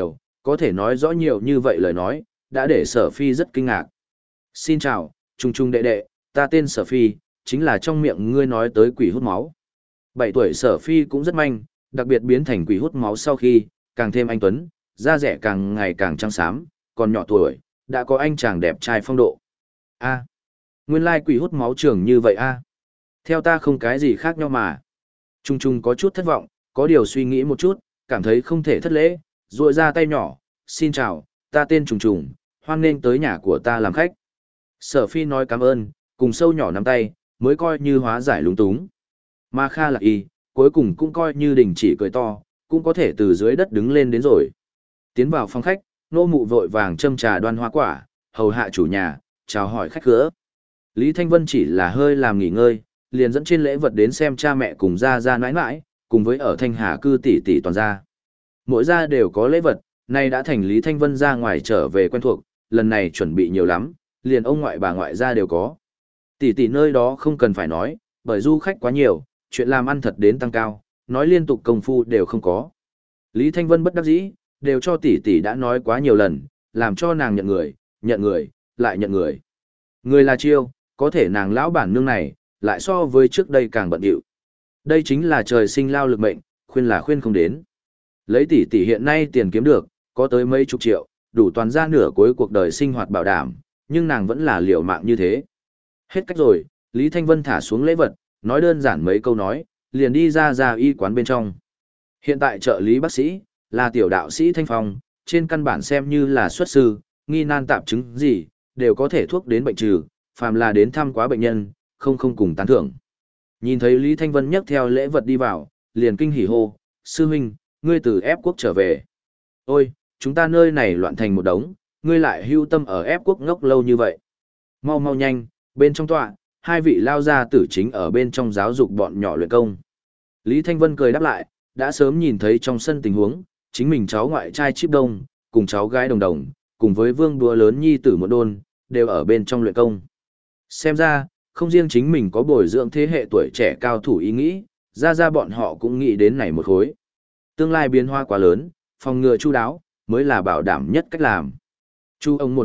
có thể nói rõ nhiều như vậy lời nói, đã để Sở Phi rất kinh ngạc. Xin chào, Trung Trung đệ đệ, ta tên Sở Phi, chính là trong miệng ngươi nói tới quỷ hút máu. 7 tuổi Sở Phi cũng rất manh, đặc biệt biến thành quỷ hút máu sau khi, càng thêm anh tuấn, da rẻ càng ngày càng trắng xám, còn nhỏ tuổi, đã có anh chàng đẹp trai phong độ. A, nguyên lai quỷ hút máu trường như vậy a. Theo ta không cái gì khác nhau mà. Trung Trung có chút thất vọng, có điều suy nghĩ một chút, cảm thấy không thể thất lễ, duỗi ra tay nhỏ, xin chào, ta tên Trùng Trùng, hoan nghênh tới nhà của ta làm khách. Sở Phi nói cảm ơn, cùng sâu nhỏ nắm tay, mới coi như hóa giải lúng túng. Mà Kha Lạc Y, cuối cùng cũng coi như đình chỉ cười to, cũng có thể từ dưới đất đứng lên đến rồi. Tiến vào phòng khách, nô mụ vội vàng châm trà đoan hoa quả, hầu hạ chủ nhà, chào hỏi khách khứa. Lý Thanh Vân chỉ là hơi làm nghỉ ngơi, liền dẫn trên lễ vật đến xem cha mẹ cùng ra nãi nãi, cùng với ở Thanh Hà cư tỷ tỷ toàn gia. Mỗi gia đều có lễ vật, nay đã thành Lý Thanh Vân ra ngoài trở về quen thuộc, lần này chuẩn bị nhiều lắm, liền ông ngoại bà ngoại gia đều có. Tỷ tỷ nơi đó không cần phải nói, bởi du khách quá nhiều, chuyện làm ăn thật đến tăng cao, nói liên tục công phu đều không có. Lý Thanh Vân bất đắc dĩ, đều cho tỷ tỷ đã nói quá nhiều lần, làm cho nàng nhận người, lại nhận người. Người là chiêu, có thể nàng lão bản nương này, lại so với trước đây càng bận điệu. Đây chính là trời sinh lao lực mệnh, khuyên là khuyên không đến. Lấy tỷ tỷ hiện nay tiền kiếm được, có tới mấy chục triệu, đủ toàn ra nửa cuối cuộc đời sinh hoạt bảo đảm, nhưng nàng vẫn là liều mạng như thế. Hết cách rồi, Lý Thanh Vân thả xuống lễ vật, nói đơn giản mấy câu nói, liền đi ra y quán bên trong. Hiện tại trợ lý bác sĩ, là tiểu đạo sĩ Thanh Phong, trên căn bản xem như là xuất sư, nghi nan tạp chứng gì, đều có thể thuốc đến bệnh trừ, phàm là đến thăm quá bệnh nhân, không cùng tán thưởng. Nhìn thấy Lý Thanh Vân nhấc theo lễ vật đi vào, liền kinh hỉ hô, sư huynh, ngươi từ ép quốc trở về. Ôi, chúng ta nơi này loạn thành một đống, ngươi lại hưu tâm ở ép quốc ngốc lâu như vậy. Mau mau nhanh, bên trong tọa, hai vị lao gia tử chính ở bên trong giáo dục bọn nhỏ luyện công. Lý Thanh Vân cười đáp lại, đã sớm nhìn thấy trong sân tình huống, chính mình cháu ngoại trai Chíp Đông, cùng cháu gái Đồng Đồng, cùng với vương đua lớn nhi tử một đôn, đều ở bên trong luyện công. Xem ra, không riêng chính mình có bồi dưỡng thế hệ tuổi trẻ cao thủ ý nghĩ, ra bọn họ cũng nghĩ đến này một khối. Tương lai biến hóa quá lớn, phòng ngừa chu đáo, mới là bảo đảm nhất cách làm. Chu ông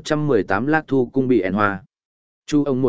1118 Lạc Thu cung bị ẻn hoa. Chu ông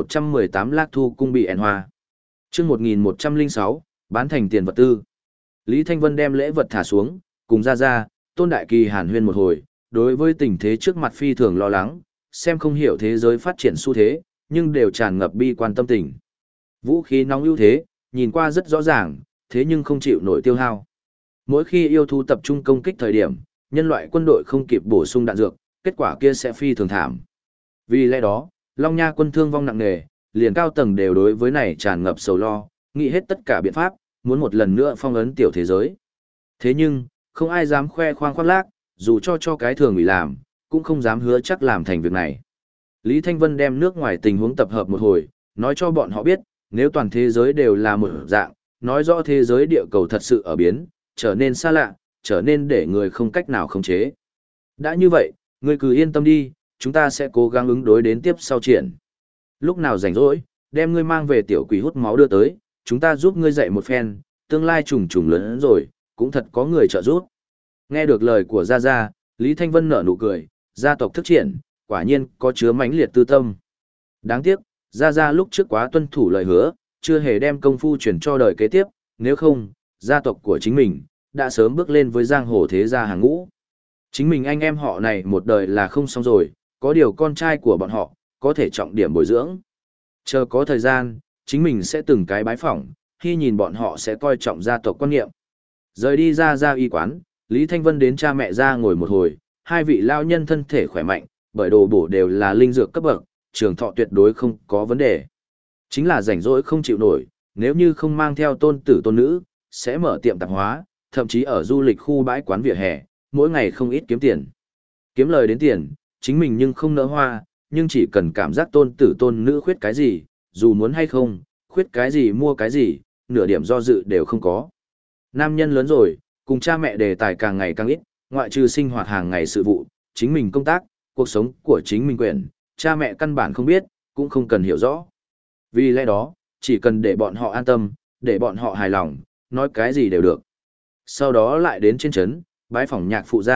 1118 Lạc Thu cung bị ẻn hoa. Chương 1106, bán thành tiền vật tư. Lý Thanh Vân đem lễ vật thả xuống, cùng ra, Tôn Đại Kỳ hàn huyên một hồi, đối với tình thế trước mặt phi thường lo lắng, xem không hiểu thế giới phát triển xu thế, nhưng đều tràn ngập bi quan tâm tình. Vũ khí nóng ưu thế, nhìn qua rất rõ ràng, thế nhưng không chịu nổi tiêu hao. Mỗi khi yêu thú tập trung công kích thời điểm, nhân loại quân đội không kịp bổ sung đạn dược, kết quả kia sẽ phi thường thảm. Vì lẽ đó, Long Nha quân thương vong nặng nề, liền cao tầng đều đối với này tràn ngập sầu lo, nghĩ hết tất cả biện pháp, muốn một lần nữa phong ấn tiểu thế giới. Thế nhưng, không ai dám khoe khoang khoác lác, dù cho cái thường ủy làm, cũng không dám hứa chắc làm thành việc này. Lý Thanh Vân đem nước ngoài tình huống tập hợp một hồi, nói cho bọn họ biết, nếu toàn thế giới đều là một dạng, nói rõ thế giới địa cầu thật sự ở biến, trở nên xa lạ, trở nên để người không cách nào khống chế. Đã như vậy, người cứ yên tâm đi, chúng ta sẽ cố gắng ứng đối đến tiếp sau triển. Lúc nào rảnh rỗi, đem ngươi mang về tiểu quỷ hút máu đưa tới, chúng ta giúp ngươi dạy một phen, tương lai trùng lớn rồi, cũng thật có người trợ giúp. Nghe được lời của Gia, Lý Thanh Vân nở nụ cười, gia tộc thức triển, quả nhiên có chứa mãnh liệt tư tâm. Đáng tiếc, Gia lúc trước quá tuân thủ lời hứa, chưa hề đem công phu truyền cho đời kế tiếp, nếu không, gia tộc của chính mình, đã sớm bước lên với giang hồ thế gia hàng ngũ. Chính mình anh em họ này một đời là không xong rồi, có điều con trai của bọn họ, có thể trọng điểm bồi dưỡng. Chờ có thời gian, chính mình sẽ từng cái bái phỏng, khi nhìn bọn họ sẽ coi trọng gia tộc quan niệm. Rời đi ra y quán, Lý Thanh Vân đến cha mẹ ra ngồi một hồi, hai vị lao nhân thân thể khỏe mạnh, bởi đồ bổ đều là linh dược cấp bậc, trường thọ tuyệt đối không có vấn đề. Chính là rảnh rỗi không chịu nổi, nếu như không mang theo tôn tử tôn nữ, sẽ mở tiệm tạp hóa, thậm chí ở du lịch khu bãi quán vỉa hè, mỗi ngày không ít kiếm tiền. Kiếm lời đến tiền, chính mình nhưng không nỡ hoa, nhưng chỉ cần cảm giác tôn tử tôn nữ khuyết cái gì, dù muốn hay không, khuyết cái gì mua cái gì, nửa điểm do dự đều không có. Nam nhân lớn rồi, cùng cha mẹ đề tài càng ngày càng ít, ngoại trừ sinh hoạt hàng ngày sự vụ, chính mình công tác, cuộc sống của chính mình quyền, cha mẹ căn bản không biết, cũng không cần hiểu rõ. Vì lẽ đó, chỉ cần để bọn họ an tâm, để bọn họ hài lòng, nói cái gì đều được. Sau đó lại đến trên trấn, bái phỏng nhạc phụ gia,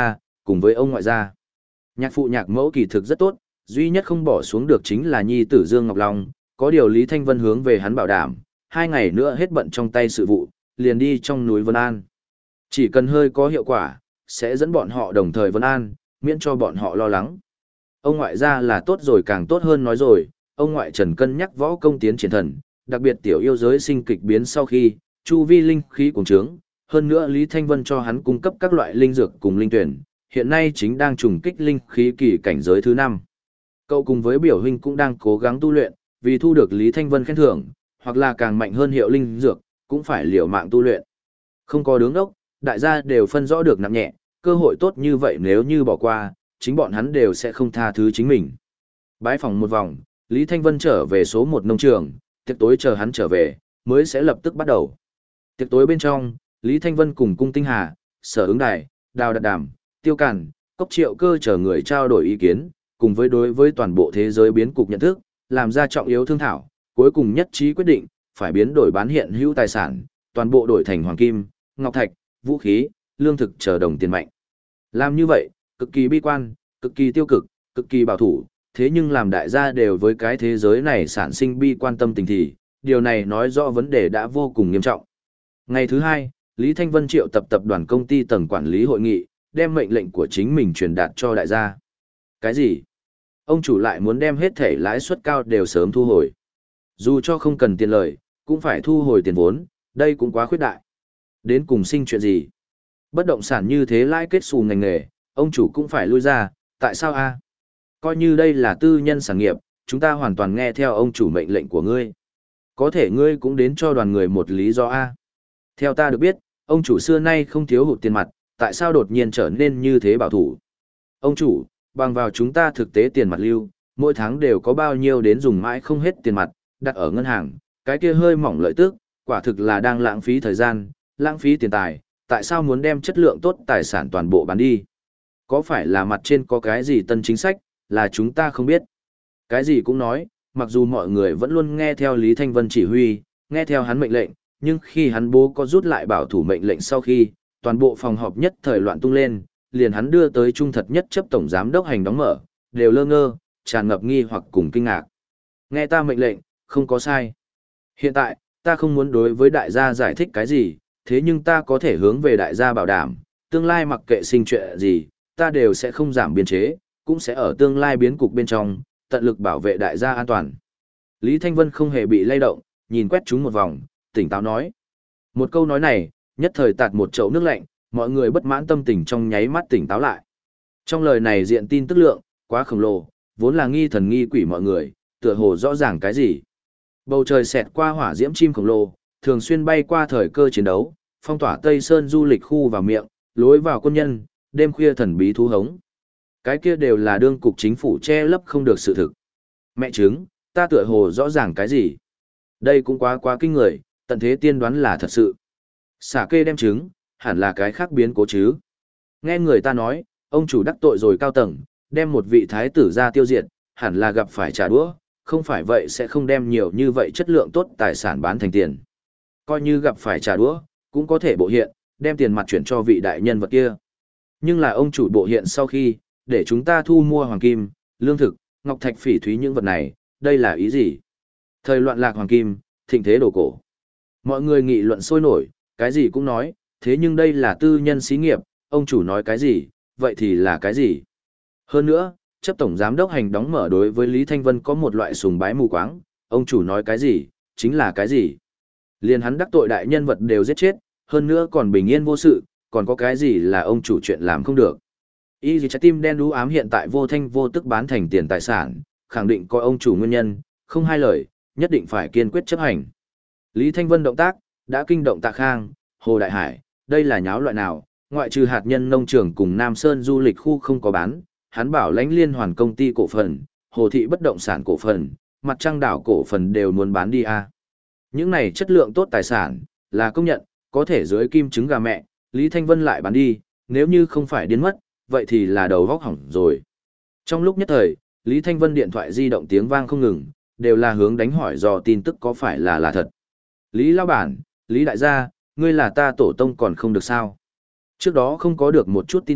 cùng với ông ngoại gia. Nhạc phụ nhạc mẫu kỳ thực rất tốt, duy nhất không bỏ xuống được chính là nhi tử Dương Ngọc Long, có điều Lý Thanh Vân hướng về hắn bảo đảm, 2 ngày nữa hết bận trong tay sự vụ, liền đi trong núi Vân An. Chỉ cần hơi có hiệu quả, sẽ dẫn bọn họ đồng thời Vân An, miễn cho bọn họ lo lắng. Ông ngoại gia là tốt rồi càng tốt hơn nói rồi, ông ngoại Trần cân nhắc võ công tiến triển thần, đặc biệt tiểu yêu giới sinh kịch biến sau khi, chu vi linh khí cuồng trướng, hơn nữa Lý Thanh Vân cho hắn cung cấp các loại linh dược cùng linh tuyển, hiện nay chính đang trùng kích linh khí kỳ cảnh giới thứ 5. Cậu cùng với biểu huynh cũng đang cố gắng tu luyện, vì thu được Lý Thanh Vân khen thưởng, hoặc là càng mạnh hơn hiệu linh dược, cũng phải liều mạng tu luyện. Không có đứng đốc, đại gia đều phân rõ được nặng nhẹ, cơ hội tốt như vậy nếu như bỏ qua, chính bọn hắn đều sẽ không tha thứ chính mình. Bái phòng một vòng, Lý Thanh Vân trở về số 1 nông trường, tiệc tối chờ hắn trở về, mới sẽ lập tức bắt đầu. Tiệc tối bên trong, Lý Thanh Vân cùng Cung Tinh Hà, Sở Ứng Đài, Đào Đạt Đàm, Tiêu Cản, Cốc Triệu Cơ chờ người trao đổi ý kiến, cùng với đối với toàn bộ thế giới biến cục nhận thức, làm ra trọng yếu thương thảo, cuối cùng nhất trí quyết định, phải biến đổi bán hiện hữu tài sản, toàn bộ đổi thành hoàng kim, ngọc thạch, vũ khí, lương thực chờ đồng tiền mạnh. Làm như vậy, cực kỳ bi quan, cực kỳ tiêu cực, cực kỳ bảo thủ, thế nhưng làm đại gia đều với cái thế giới này sản sinh bi quan tâm tình thì, điều này nói rõ vấn đề đã vô cùng nghiêm trọng. Ngày thứ 2, Lý Thanh Vân triệu tập tập đoàn công ty tầng quản lý hội nghị, đem mệnh lệnh của chính mình truyền đạt cho đại gia. Cái gì? Ông chủ lại muốn đem hết thể lãi suất cao đều sớm thu hồi. Dù cho không cần tiền lời, cũng phải thu hồi tiền vốn, đây cũng quá khuyết đại. Đến cùng sinh chuyện gì? Bất động sản như thế lãi kết xù ngành nghề, ông chủ cũng phải lui ra, tại sao a? Coi như đây là tư nhân sản nghiệp, chúng ta hoàn toàn nghe theo ông chủ mệnh lệnh của ngươi. Có thể ngươi cũng đến cho đoàn người một lý do a. Theo ta được biết, ông chủ xưa nay không thiếu hụt tiền mặt, tại sao đột nhiên trở nên như thế bảo thủ? Ông chủ, bằng vào chúng ta thực tế tiền mặt lưu, mỗi tháng đều có bao nhiêu đến dùng mãi không hết tiền mặt, đặt ở ngân hàng, cái kia hơi mỏng lợi tức, quả thực là đang lãng phí thời gian, lãng phí tiền tài, tại sao muốn đem chất lượng tốt tài sản toàn bộ bán đi? Có phải là mặt trên có cái gì tân chính sách, là chúng ta không biết? Cái gì cũng nói, mặc dù mọi người vẫn luôn nghe theo Lý Thanh Vân chỉ huy, nghe theo hắn mệnh lệnh, nhưng khi hắn bố có rút lại bảo thủ mệnh lệnh sau khi, toàn bộ phòng họp nhất thời loạn tung lên, liền hắn đưa tới trung thật nhất chấp tổng giám đốc hành đóng mở, đều lơ ngơ, tràn ngập nghi hoặc cùng kinh ngạc. Nghe ta mệnh lệnh, không có sai. Hiện tại, ta không muốn đối với đại gia giải thích cái gì, thế nhưng ta có thể hướng về đại gia bảo đảm, tương lai mặc kệ sinh chuyện gì, ta đều sẽ không giảm biên chế, cũng sẽ ở tương lai biến cục bên trong, tận lực bảo vệ đại gia an toàn. Lý Thanh Vân không hề bị lay động, nhìn quét chúng một vòng, tỉnh táo nói. Một câu nói này, nhất thời tạt một chậu nước lạnh, mọi người bất mãn tâm tình trong nháy mắt tỉnh táo lại. Trong lời này diện tin tức lượng, quá khổng lồ, vốn là nghi thần nghi quỷ mọi người, tựa hồ rõ ràng cái gì. Bầu trời xẹt qua hỏa diễm chim khổng lồ, thường xuyên bay qua thời cơ chiến đấu, phong tỏa Tây Sơn du lịch khu vào miệng, lối vào quân nhân, đêm khuya thần bí thú hống. Cái kia đều là đương cục chính phủ che lấp không được sự thực. Mẹ chứng, ta tựa hồ rõ ràng cái gì. Đây cũng quá kinh người, tận thế tiên đoán là thật sự. Xả kê đem chứng, hẳn là cái khác biến cố chứ. Nghe người ta nói, ông chủ đắc tội rồi cao tầng, đem một vị thái tử ra tiêu diệt, hẳn là gặp phải trả đũa, không phải vậy sẽ không đem nhiều như vậy chất lượng tốt tài sản bán thành tiền. Coi như gặp phải trả đũa, cũng có thể bộ hiện, đem tiền mặt chuyển cho vị đại nhân vật kia. Nhưng là ông chủ bộ hiện sau khi, để chúng ta thu mua hoàng kim, lương thực, ngọc thạch phỉ thúy những vật này, đây là ý gì? Thời loạn lạc hoàng kim, thịnh thế đồ cổ. Mọi người nghị luận sôi nổi, cái gì cũng nói, thế nhưng đây là tư nhân xí nghiệp, ông chủ nói cái gì, vậy thì là cái gì? Hơn nữa, chấp tổng giám đốc hành đóng mở đối với Lý Thanh Vân có một loại sùng bái mù quáng, ông chủ nói cái gì, chính là cái gì? Liền hắn đắc tội đại nhân vật đều giết chết, hơn nữa còn bình yên vô sự, còn có cái gì là ông chủ chuyện làm không được? Y gì trái tim đen đú ám hiện tại vô thanh vô tức bán thành tiền tài sản, khẳng định có ông chủ nguyên nhân, không hai lời, nhất định phải kiên quyết chấp hành. Lý Thanh Vân động tác, đã kinh động Tạ Khang, Hồ Đại Hải, đây là nháo loại nào, ngoại trừ hạt nhân nông trường cùng Nam Sơn du lịch khu không có bán, hắn bảo lãnh liên hoàn công ty cổ phần, Hồ Thị bất động sản cổ phần, Mặt Trăng đảo cổ phần đều muốn bán đi à. Những này chất lượng tốt tài sản, là công nhận, có thể dưới kim trứng gà mẹ, Lý Thanh Vân lại bán đi, nếu như không phải điên mất, vậy thì là đầu vóc hỏng rồi. Trong lúc nhất thời, Lý Thanh Vân điện thoại di động tiếng vang không ngừng, đều là hướng đánh hỏi dò tin tức có phải là thật. Lý Lão Bản, Lý Đại gia, ngươi là ta tổ tông còn không được sao. Trước đó không có được một chút tin tức,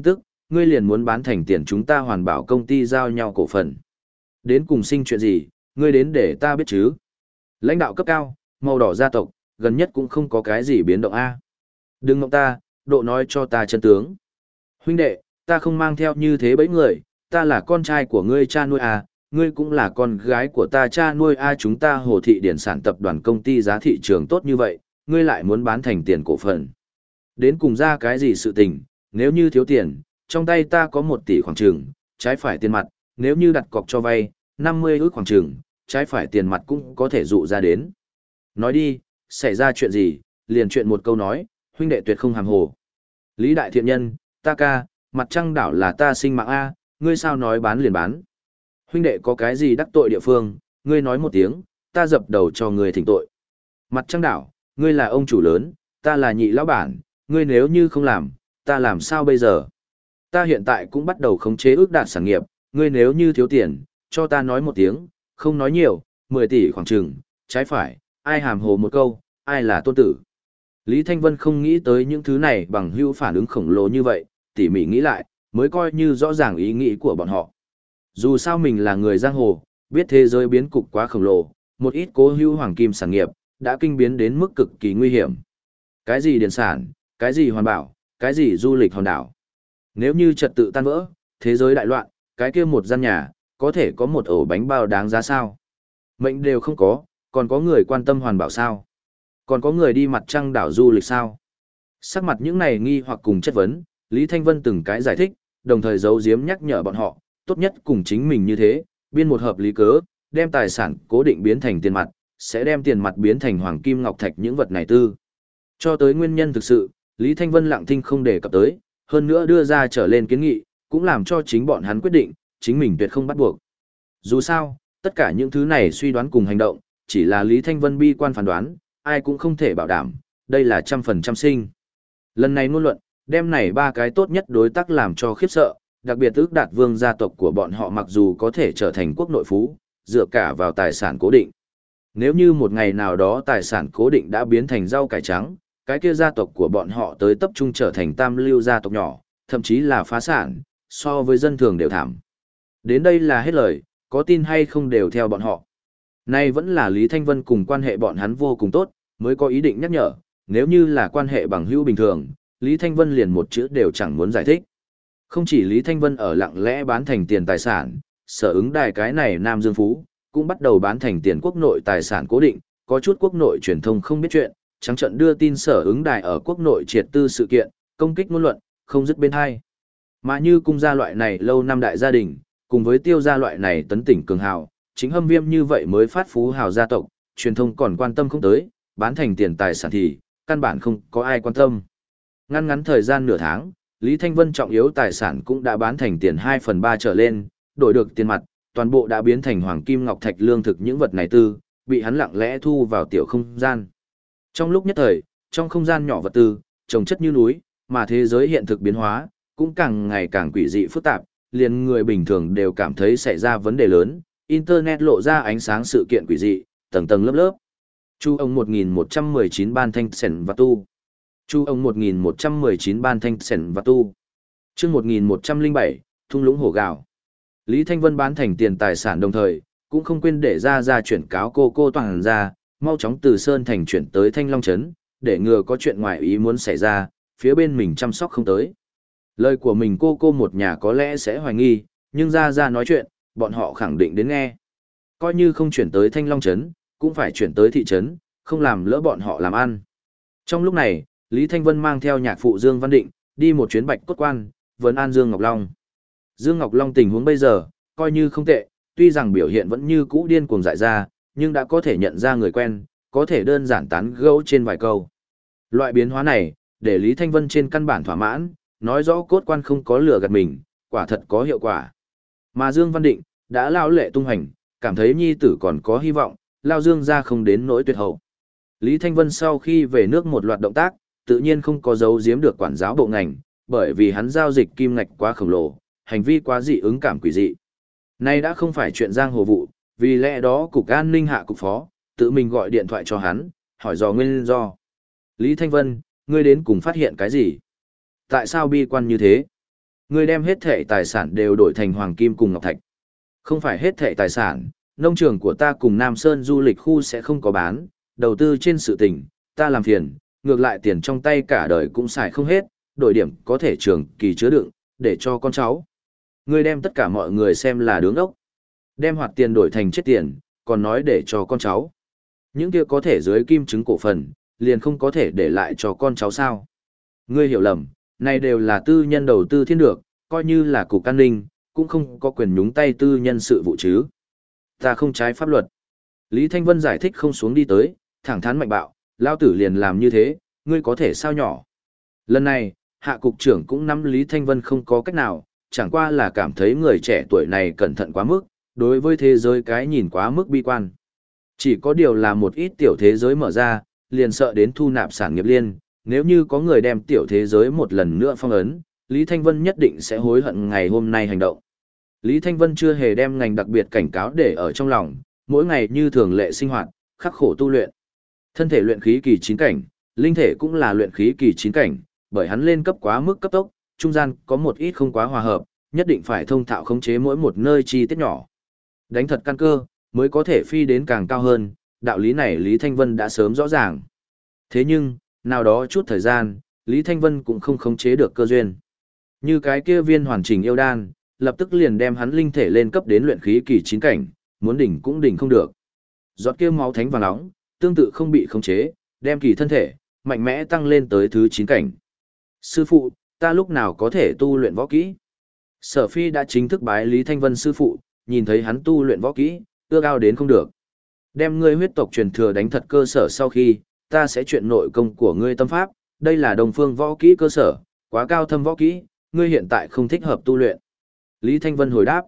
ngươi liền muốn bán thành tiền chúng ta hoàn bảo công ty giao nhau cổ phần. Đến cùng sinh chuyện gì, ngươi đến để ta biết chứ. Lãnh đạo cấp cao, màu đỏ gia tộc, gần nhất cũng không có cái gì biến động a. Đừng ngọng ta, độ nói cho ta chân tướng. Huynh đệ, ta không mang theo như thế bấy người, ta là con trai của ngươi cha nuôi à, ngươi cũng là con gái của ta cha nuôi à, chúng ta Hồ Thị Điển sản tập đoàn công ty giá thị trường tốt như vậy, ngươi lại muốn bán thành tiền cổ phần. Đến cùng ra cái gì sự tình, nếu như thiếu tiền, trong tay ta có 1 tỷ khoảng trường, trái phải tiền mặt, nếu như đặt cọc cho vay, 50 ức khoảng trường, trái phải tiền mặt cũng có thể dụ ra đến. Nói đi, xảy ra chuyện gì, liền chuyện một câu nói, huynh đệ tuyệt không hàm hồ. Lý Đại Thiện Nhân, ta ca, mặt trăng đảo là ta sinh mạng A, ngươi sao nói bán liền bán. Huynh đệ có cái gì đắc tội địa phương, ngươi nói một tiếng, ta dập đầu cho ngươi thỉnh tội. Mặt trăng đảo, ngươi là ông chủ lớn, ta là nhị lão bản, ngươi nếu như không làm, ta làm sao bây giờ? Ta hiện tại cũng bắt đầu khống chế ước đạt sản nghiệp, ngươi nếu như thiếu tiền, cho ta nói một tiếng, không nói nhiều, 10 tỷ khoảng chừng, trái phải, ai hàm hồ một câu, ai là tôn tử. Lý Thanh Vân không nghĩ tới những thứ này bằng hữu phản ứng khổng lồ như vậy, tỉ mỉ nghĩ lại, mới coi như rõ ràng ý nghĩ của bọn họ. Dù sao mình là người giang hồ, biết thế giới biến cục quá khổng lồ, một ít cố hữu hoàng kim sản nghiệp, đã kinh biến đến mức cực kỳ nguy hiểm. Cái gì điện sản, cái gì hoàn bảo, cái gì du lịch hòn đảo. Nếu như trật tự tan vỡ, thế giới đại loạn, cái kia một gian nhà, có thể có một ổ bánh bao đáng giá sao? Mệnh đều không có, còn có người quan tâm hoàn bảo sao? Còn có người đi mặt trăng đảo du lịch sao? Sắc mặt những này nghi hoặc cùng chất vấn, Lý Thanh Vân từng cái giải thích, đồng thời giấu giếm nhắc nhở bọn họ, tốt nhất cùng chính mình như thế, biên một hợp lý cớ, đem tài sản cố định biến thành tiền mặt, sẽ đem tiền mặt biến thành hoàng kim ngọc thạch những vật này tư. Cho tới nguyên nhân thực sự, Lý Thanh Vân lặng thinh không đề cập tới, hơn nữa đưa ra trở lên kiến nghị, cũng làm cho chính bọn hắn quyết định, chính mình tuyệt không bắt buộc. Dù sao, tất cả những thứ này suy đoán cùng hành động, chỉ là Lý Thanh Vân bi quan phán đoán, ai cũng không thể bảo đảm, đây là 100% sinh. Lần này ngôn luận, đem này 3 cái tốt nhất đối tác làm cho khiếp sợ, đặc biệt ước đạt vương gia tộc của bọn họ mặc dù có thể trở thành quốc nội phú, dựa cả vào tài sản cố định. Nếu như một ngày nào đó tài sản cố định đã biến thành rau cải trắng, cái kia gia tộc của bọn họ tới tập trung trở thành tam lưu gia tộc nhỏ, thậm chí là phá sản, so với dân thường đều thảm. Đến đây là hết lời, có tin hay không đều theo bọn họ. Nay vẫn là Lý Thanh Vân cùng quan hệ bọn hắn vô cùng tốt, mới có ý định nhắc nhở, nếu như là quan hệ bằng hữu bình thường, Lý Thanh Vân liền một chữ đều chẳng muốn giải thích. Không chỉ Lý Thanh Vân ở lặng lẽ bán thành tiền tài sản, sở ứng đài cái này Nam Dương Phú, cũng bắt đầu bán thành tiền quốc nội tài sản cố định, có chút quốc nội truyền thông không biết chuyện, trắng trận đưa tin sở ứng đài ở quốc nội triệt tư sự kiện, công kích ngôn luận, không dứt bên hai. Mà như cung gia loại này lâu năm đại gia đình, cùng với tiêu gia loại này tấn tỉnh cường hào, chính Hâm Viêm như vậy mới phát phú hào gia tộc, truyền thông còn quan tâm không tới, bán thành tiền tài sản thì, căn bản không có ai quan tâm. Ngăn ngắn thời gian nửa tháng, Lý Thanh Vân trọng yếu tài sản cũng đã bán thành tiền 2/3 trở lên, đổi được tiền mặt, toàn bộ đã biến thành hoàng kim ngọc thạch lương thực những vật này tư, bị hắn lặng lẽ thu vào tiểu không gian. Trong lúc nhất thời, trong không gian nhỏ vật tư, trồng chất như núi, mà thế giới hiện thực biến hóa, cũng càng ngày càng quỷ dị phức tạp, liền người bình thường đều cảm thấy xảy ra vấn đề lớn, Internet lộ ra ánh sáng sự kiện quỷ dị, tầng tầng lớp lớp. Chu ông 1119 ban thanh sẻn và tu. Chu ông 1119 ban thanh sẻn và tu. Chương 1107, thung lũng hổ gạo. Lý Thanh Vân bán thành tiền tài sản đồng thời, cũng không quên để ra chuyển cáo cô toàn ra, mau chóng từ Sơn Thành chuyển tới Thanh Long Trấn, để ngừa có chuyện ngoài ý muốn xảy ra, phía bên mình chăm sóc không tới. Lời của mình cô một nhà có lẽ sẽ hoài nghi, nhưng ra nói chuyện, bọn họ khẳng định đến nghe. Coi như không chuyển tới Thanh Long Trấn, cũng phải chuyển tới thị trấn, không làm lỡ bọn họ làm ăn. Trong lúc này, Lý Thanh Vân mang theo nhạc phụ Dương Văn Định, đi một chuyến Bạch Cốt Quan, vấn an Dương Ngọc Long. Dương Ngọc Long tình huống bây giờ, coi như không tệ, tuy rằng biểu hiện vẫn như cũ điên cuồng dại ra, nhưng đã có thể nhận ra người quen, có thể đơn giản tán gẫu trên vài câu. Loại biến hóa này, để Lý Thanh Vân trên căn bản thỏa mãn, nói rõ Cốt Quan không có lừa gạt mình, quả thật có hiệu quả. Mà Dương Văn Định, đã lao lệ tung hành, cảm thấy nhi tử còn có hy vọng, lao Dương ra không đến nỗi tuyệt hậu. Lý Thanh Vân sau khi về nước một loạt động tác, tự nhiên không có giấu giếm được quản giáo bộ ngành, bởi vì hắn giao dịch kim ngạch quá khổng lồ, hành vi quá dị ứng cảm quỷ dị. Nay đã không phải chuyện giang hồ vụ, vì lẽ đó cục an ninh hạ cục phó, tự mình gọi điện thoại cho hắn, hỏi dò nguyên do. Lý Thanh Vân, ngươi đến cùng phát hiện cái gì? Tại sao bi quan như thế? Ngươi đem hết thệ tài sản đều đổi thành hoàng kim cùng ngọc thạch. Không phải hết thệ tài sản, nông trường của ta cùng Nam Sơn du lịch khu sẽ không có bán, đầu tư trên sự tình, ta làm phiền, ngược lại tiền trong tay cả đời cũng xài không hết, đổi điểm có thể trường kỳ chứa đựng, để cho con cháu. Ngươi đem tất cả mọi người xem là đứng ốc. Đem hoạt tiền đổi thành chết tiền, còn nói để cho con cháu. Những kia có thể dưới kim chứng cổ phần, liền không có thể để lại cho con cháu sao. Ngươi hiểu lầm, này đều là tư nhân đầu tư thiên được, coi như là cục an ninh, cũng không có quyền nhúng tay tư nhân sự vụ chứ. Ta không trái pháp luật. Lý Thanh Vân giải thích không xuống đi tới, thẳng thắn mạnh bạo, lao tử liền làm như thế, ngươi có thể sao nhỏ. Lần này, hạ cục trưởng cũng nắm Lý Thanh Vân không có cách nào, chẳng qua là cảm thấy người trẻ tuổi này cẩn thận quá mức, đối với thế giới cái nhìn quá mức bi quan. Chỉ có điều là một ít tiểu thế giới mở ra, liền sợ đến thu nạp sản nghiệp liên, nếu như có người đem tiểu thế giới một lần nữa phong ấn, Lý Thanh Vân nhất định sẽ hối hận ngày hôm nay hành động. Lý Thanh Vân chưa hề đem ngành đặc biệt cảnh cáo để ở trong lòng, mỗi ngày như thường lệ sinh hoạt, khắc khổ tu luyện. Thân thể luyện khí kỳ 9 cảnh, linh thể cũng là luyện khí kỳ 9 cảnh, bởi hắn lên cấp quá mức cấp tốc, trung gian có một ít không quá hòa hợp, nhất định phải thông thạo khống chế mỗi một nơi chi tiết nhỏ. Đánh thật căn cơ, mới có thể phi đến càng cao hơn, đạo lý này Lý Thanh Vân đã sớm rõ ràng. Thế nhưng, nào đó chút thời gian, Lý Thanh Vân cũng không khống chế được cơ duyên. Như cái kia viên hoàn chỉnh yêu đan, lập tức liền đem hắn linh thể lên cấp đến luyện khí kỳ 9 cảnh, muốn đỉnh cũng đỉnh không được. Giọt kia máu thánh vàng nóng, tương tự không bị khống chế, đem kỳ thân thể mạnh mẽ tăng lên tới thứ 9 cảnh. Sư phụ, ta lúc nào có thể tu luyện võ kỹ? Sở Phi đã chính thức bái Lý Thanh Vân sư phụ, nhìn thấy hắn tu luyện võ kỹ, ước ao đến không được. Đem ngươi huyết tộc truyền thừa đánh thật cơ sở sau khi, ta sẽ chuyện nội công của ngươi tâm pháp, đây là đồng phương võ kỹ cơ sở, quá cao thâm võ kỹ, ngươi hiện tại không thích hợp tu luyện. Lý Thanh Vân hồi đáp.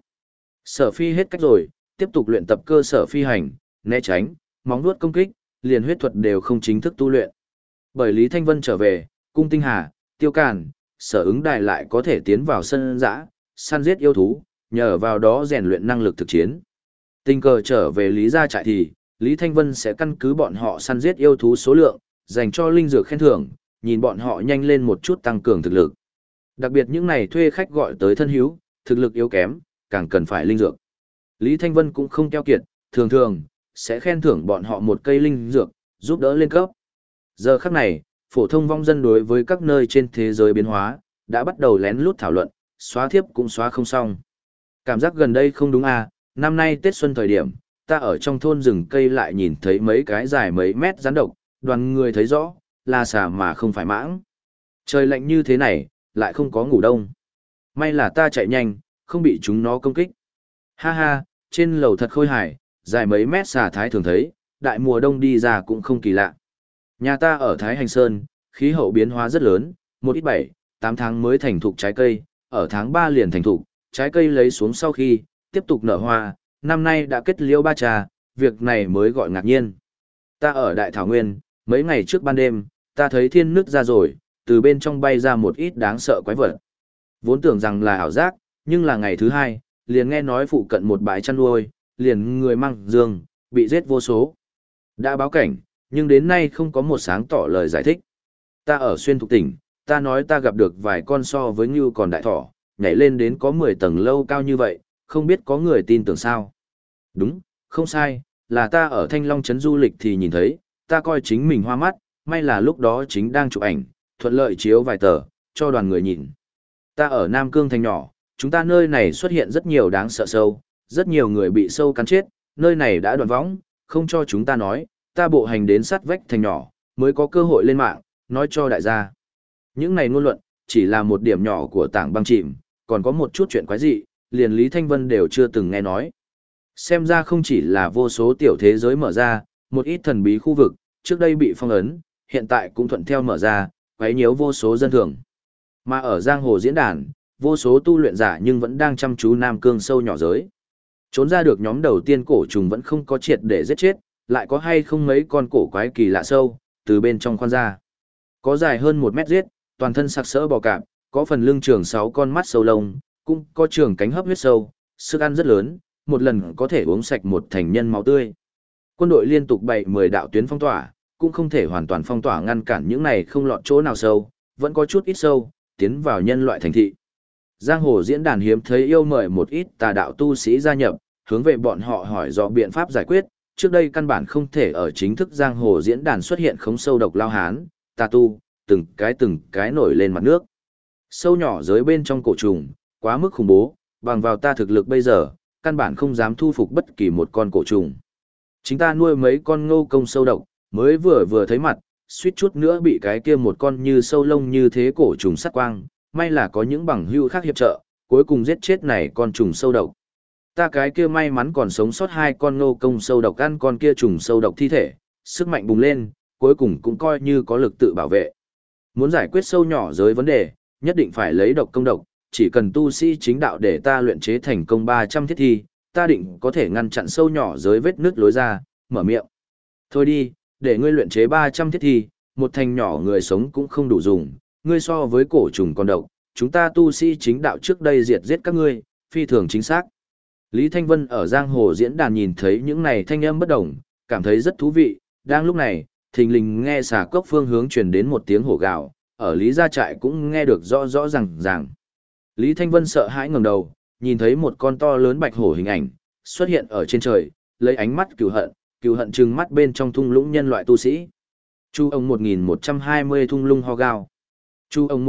Sở Phi hết cách rồi, tiếp tục luyện tập cơ sở phi hành, né tránh, móng vuốt công kích, liền huyết thuật đều không chính thức tu luyện. Bởi Lý Thanh Vân trở về, cung tinh hà, tiêu càn, sở ứng đài lại có thể tiến vào sân dã, săn giết yêu thú, nhờ vào đó rèn luyện năng lực thực chiến. Tình cờ trở về Lý gia trại thì, Lý Thanh Vân sẽ căn cứ bọn họ săn giết yêu thú số lượng, dành cho linh dược khen thưởng, nhìn bọn họ nhanh lên một chút tăng cường thực lực. Đặc biệt những này thuê khách gọi tới thân hữu, thực lực yếu kém, càng cần phải linh dược. Lý Thanh Vân cũng không keo kiệt, thường thường, sẽ khen thưởng bọn họ một cây linh dược, giúp đỡ lên cấp. Giờ khắc này, phổ thông vong dân đối với các nơi trên thế giới biến hóa, đã bắt đầu lén lút thảo luận, xóa thiếp cũng xóa không xong. Cảm giác gần đây không đúng à, năm nay Tết Xuân thời điểm, ta ở trong thôn rừng cây lại nhìn thấy mấy cái dài mấy mét rắn độc, đoàn người thấy rõ, là xà mà không phải mãng. Trời lạnh như thế này, lại không có ngủ đông. May là ta chạy nhanh, không bị chúng nó công kích. Ha ha, trên lầu thật khôi hài, dài mấy mét xà thái thường thấy, đại mùa đông đi ra cũng không kỳ lạ. Nhà ta ở Thái Hành Sơn, khí hậu biến hóa rất lớn, một ít 7, 8 tháng mới thành thục trái cây, ở tháng 3 liền thành thục, trái cây lấy xuống sau khi, tiếp tục nở hoa, năm nay đã kết liễu 3 trà, việc này mới gọi ngạc nhiên. Ta ở Đại Thảo Nguyên, mấy ngày trước ban đêm, ta thấy thiên nứt ra rồi, từ bên trong bay ra một ít đáng sợ quái vật. Vốn tưởng rằng là ảo giác, nhưng là ngày thứ hai, liền nghe nói phụ cận một bãi chăn nuôi, liền người mang dương, bị giết vô số. Đã báo cảnh, nhưng đến nay không có một sáng tỏ lời giải thích. Ta ở xuyên thuộc tỉnh, ta nói ta gặp được vài con so với như còn đại thỏ, nhảy lên đến có 10 tầng lâu cao như vậy, không biết có người tin tưởng sao. Đúng, không sai, là ta ở Thanh Long Trấn du lịch thì nhìn thấy, ta coi chính mình hoa mắt, may là lúc đó chính đang chụp ảnh, thuận lợi chiếu vài tờ, cho đoàn người nhìn. Ta ở Nam Cương thành nhỏ, chúng ta nơi này xuất hiện rất nhiều đáng sợ sâu, rất nhiều người bị sâu cắn chết, nơi này đã đoạn võng, không cho chúng ta nói, ta bộ hành đến sát vách thành nhỏ, mới có cơ hội lên mạng, nói cho đại gia. Những này ngôn luận, chỉ là một điểm nhỏ của tảng băng chìm, còn có một chút chuyện quái dị, liền Lý Thanh Vân đều chưa từng nghe nói. Xem ra không chỉ là vô số tiểu thế giới mở ra, một ít thần bí khu vực, trước đây bị phong ấn, hiện tại cũng thuận theo mở ra, quấy nhiễu vô số dân thường. Mà ở giang hồ diễn đàn, vô số tu luyện giả nhưng vẫn đang chăm chú Nam Cương sâu nhỏ giới. Trốn ra được nhóm đầu tiên cổ trùng vẫn không có triệt để giết chết, lại có hay không mấy con cổ quái kỳ lạ sâu, từ bên trong khoan ra. Có dài hơn 1 mét giết, toàn thân sặc sỡ bò cạp, có phần lưng trường 6 con mắt sâu lông, cũng có trường cánh hấp huyết sâu, sức ăn rất lớn, một lần có thể uống sạch một thành nhân máu tươi. Quân đội liên tục bày 10 đạo tuyến phong tỏa, cũng không thể hoàn toàn phong tỏa ngăn cản những này không lọt chỗ nào sâu, vẫn có chút ít sâu, tiến vào nhân loại thành thị. Giang hồ diễn đàn hiếm thấy yêu mời một ít tà đạo tu sĩ gia nhập, hướng về bọn họ hỏi rõ biện pháp giải quyết, trước đây căn bản không thể ở chính thức giang hồ diễn đàn xuất hiện khống sâu độc lao hán, tà tu, từng cái nổi lên mặt nước. Sâu nhỏ dưới bên trong cổ trùng, quá mức khủng bố, bằng vào ta thực lực bây giờ, căn bản không dám thu phục bất kỳ một con cổ trùng. Chính ta nuôi mấy con ngô công sâu độc, mới vừa thấy mặt, suýt chút nữa bị cái kia một con như sâu lông như thế cổ trùng sát quang, may là có những bằng hữu khác hiệp trợ, cuối cùng giết chết này con trùng sâu độc. Ta cái kia may mắn còn sống sót hai con ngô công sâu độc ăn con kia trùng sâu độc thi thể, sức mạnh bùng lên, cuối cùng cũng coi như có lực tự bảo vệ. Muốn giải quyết sâu nhỏ giới vấn đề, nhất định phải lấy độc công độc, chỉ cần tu sĩ chính đạo để ta luyện chế thành công 300 thiết thi, ta định có thể ngăn chặn sâu nhỏ giới vết nước lối ra, mở miệng. Thôi đi, để ngươi luyện chế 300 thiết thi, một thành nhỏ người sống cũng không đủ dùng, ngươi so với cổ trùng con độc, chúng ta tu sĩ chính đạo trước đây diệt giết các ngươi, phi thường chính xác. Lý Thanh Vân ở giang hồ diễn đàn nhìn thấy những này thanh âm bất đồng, cảm thấy rất thú vị, đang lúc này, thình lình nghe xà cốc phương hướng truyền đến một tiếng hổ gào, ở Lý gia trại cũng nghe được rõ ràng. Lý Thanh Vân sợ hãi ngẩng đầu, nhìn thấy một con to lớn bạch hổ hình ảnh xuất hiện ở trên trời, lấy ánh mắt cừu hận trừng mắt bên trong thung lũng nhân loại tu sĩ. Chu ông 1120 thung lũng ho gào. Chu ông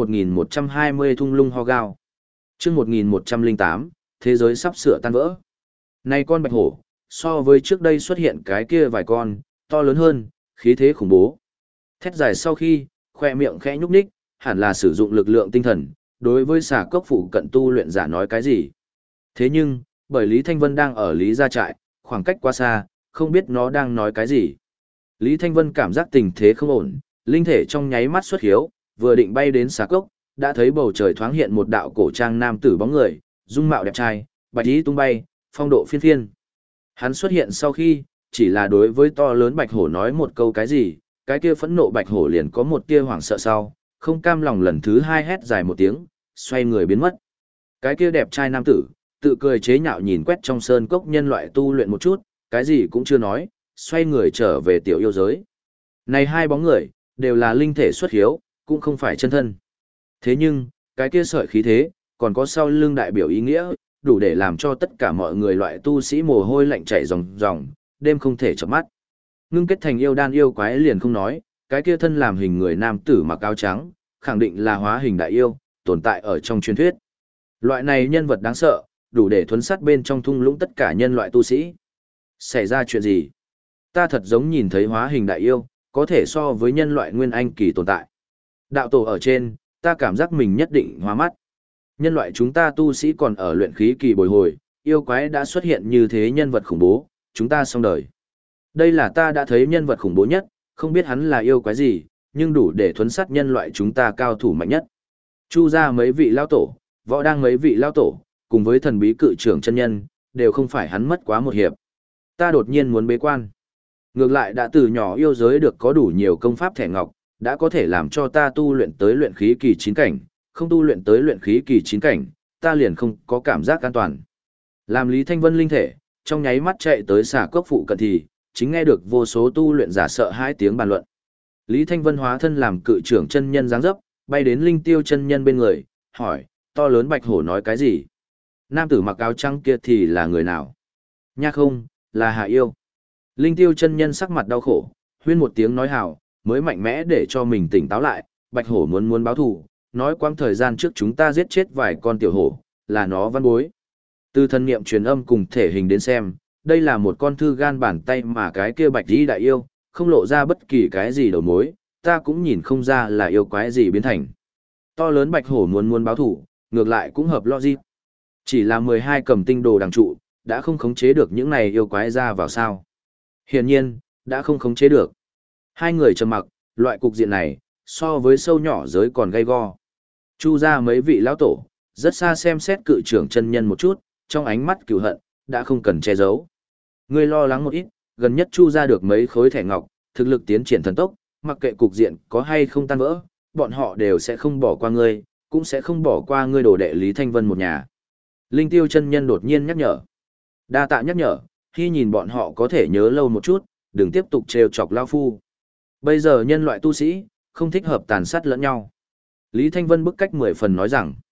1120 thung lũng ho gào. Chương 1108, thế giới sắp sửa tan vỡ. Này con bạch hổ, so với trước đây xuất hiện cái kia vài con, to lớn hơn, khí thế khủng bố. Thét dài sau khi, khoe miệng khẽ nhúc nhích, hẳn là sử dụng lực lượng tinh thần, đối với xà cốc phụ cận tu luyện giả nói cái gì. Thế nhưng, bởi Lý Thanh Vân đang ở Lý gia trại, khoảng cách quá xa, không biết nó đang nói cái gì. Lý Thanh Vân cảm giác tình thế không ổn, linh thể trong nháy mắt xuất hiếu, vừa định bay đến xà cốc, đã thấy bầu trời thoáng hiện một đạo cổ trang nam tử bóng người, dung mạo đẹp trai, bạch y tung bay, phong độ phiên phiên. Hắn xuất hiện sau khi, chỉ là đối với to lớn bạch hổ nói một câu cái gì, cái kia phẫn nộ bạch hổ liền có một tia hoảng sợ sau, không cam lòng lần thứ hai hét dài một tiếng, xoay người biến mất. Cái kia đẹp trai nam tử, tự cười chế nhạo nhìn quét trong sơn cốc nhân loại tu luyện một chút, cái gì cũng chưa nói, xoay người trở về tiểu yêu giới. Này hai bóng người, đều là linh thể xuất hiếu, cũng không phải chân thân. Thế nhưng, cái kia sợi khí thế, còn có sau lưng đại biểu ý nghĩa, đủ để làm cho tất cả mọi người loại tu sĩ mồ hôi lạnh chảy ròng ròng, đêm không thể chợp mắt. Ngưng kết thành yêu đan yêu quái liền không nói, cái kia thân làm hình người nam tử mặc áo trắng, khẳng định là hóa hình đại yêu, tồn tại ở trong truyền thuyết. Loại này nhân vật đáng sợ, đủ để thuấn sát bên trong thung lũng tất cả nhân loại tu sĩ. Xảy ra chuyện gì? Ta thật giống nhìn thấy hóa hình đại yêu, có thể so với nhân loại nguyên anh kỳ tồn tại. Đạo tổ ở trên, ta cảm giác mình nhất định hóa mắt. Nhân loại chúng ta tu sĩ còn ở luyện khí kỳ bồi hồi, yêu quái đã xuất hiện như thế nhân vật khủng bố, chúng ta xong đời. Đây là ta đã thấy nhân vật khủng bố nhất, không biết hắn là yêu quái gì, nhưng đủ để thuấn sát nhân loại chúng ta cao thủ mạnh nhất. Chu ra mấy vị lao tổ, võ đang mấy vị lao tổ, cùng với thần bí cự trưởng chân nhân, đều không phải hắn mất quá một hiệp. Ta đột nhiên muốn bế quan. Ngược lại đã từ nhỏ yêu giới được có đủ nhiều công pháp thẻ ngọc, đã có thể làm cho ta tu luyện tới luyện khí kỳ 9 cảnh, không tu luyện tới luyện khí kỳ 9 cảnh, ta liền không có cảm giác an toàn. Làm Lý Thanh Vân linh thể, trong nháy mắt chạy tới xà cốc phụ cận thì, chính nghe được vô số tu luyện giả sợ hai tiếng bàn luận. Lý Thanh Vân hóa thân làm cự trưởng chân nhân dáng dấp, bay đến linh tiêu chân nhân bên người, hỏi, to lớn bạch hổ nói cái gì? Nam tử mặc áo trắng kia thì là người nào? Nha không, là hạ yêu. Linh tiêu chân nhân sắc mặt đau khổ, huyên một tiếng nói hào, mới mạnh mẽ để cho mình tỉnh táo lại, bạch hổ muốn báo thù, nói quãng thời gian trước chúng ta giết chết vài con tiểu hổ, là nó văn bối. Từ thân niệm truyền âm cùng thể hình đến xem, đây là một con thư gan bàn tay mà cái kia bạch đi đại yêu, không lộ ra bất kỳ cái gì đầu mối, ta cũng nhìn không ra là yêu quái gì biến thành. To lớn bạch hổ muốn báo thù, ngược lại cũng hợp logic. Chỉ là 12 cầm tinh đồ đằng trụ, đã không khống chế được những này yêu quái ra vào sao. Hiển nhiên, đã không khống chế được. Hai người trầm mặc, loại cục diện này, so với sâu nhỏ giới còn gay go. Chu ra mấy vị lão tổ, rất xa xem xét cự trưởng chân nhân một chút, trong ánh mắt cừu hận, đã không cần che giấu. Ngươi lo lắng một ít, gần nhất Chu ra được mấy khối thẻ ngọc, thực lực tiến triển thần tốc, mặc kệ cục diện có hay không tan vỡ, bọn họ đều sẽ không bỏ qua ngươi, cũng sẽ không bỏ qua ngươi đồ đệ Lý Thanh Vân một nhà. Linh tiêu chân nhân đột nhiên nhắc nhở. Đa tạ nhắc nhở, khi nhìn bọn họ có thể nhớ lâu một chút, đừng tiếp tục trêu chọc lao phu. Bây giờ nhân loại tu sĩ, không thích hợp tàn sát lẫn nhau. Lý Thanh Vân bức cách 10 phần nói rằng,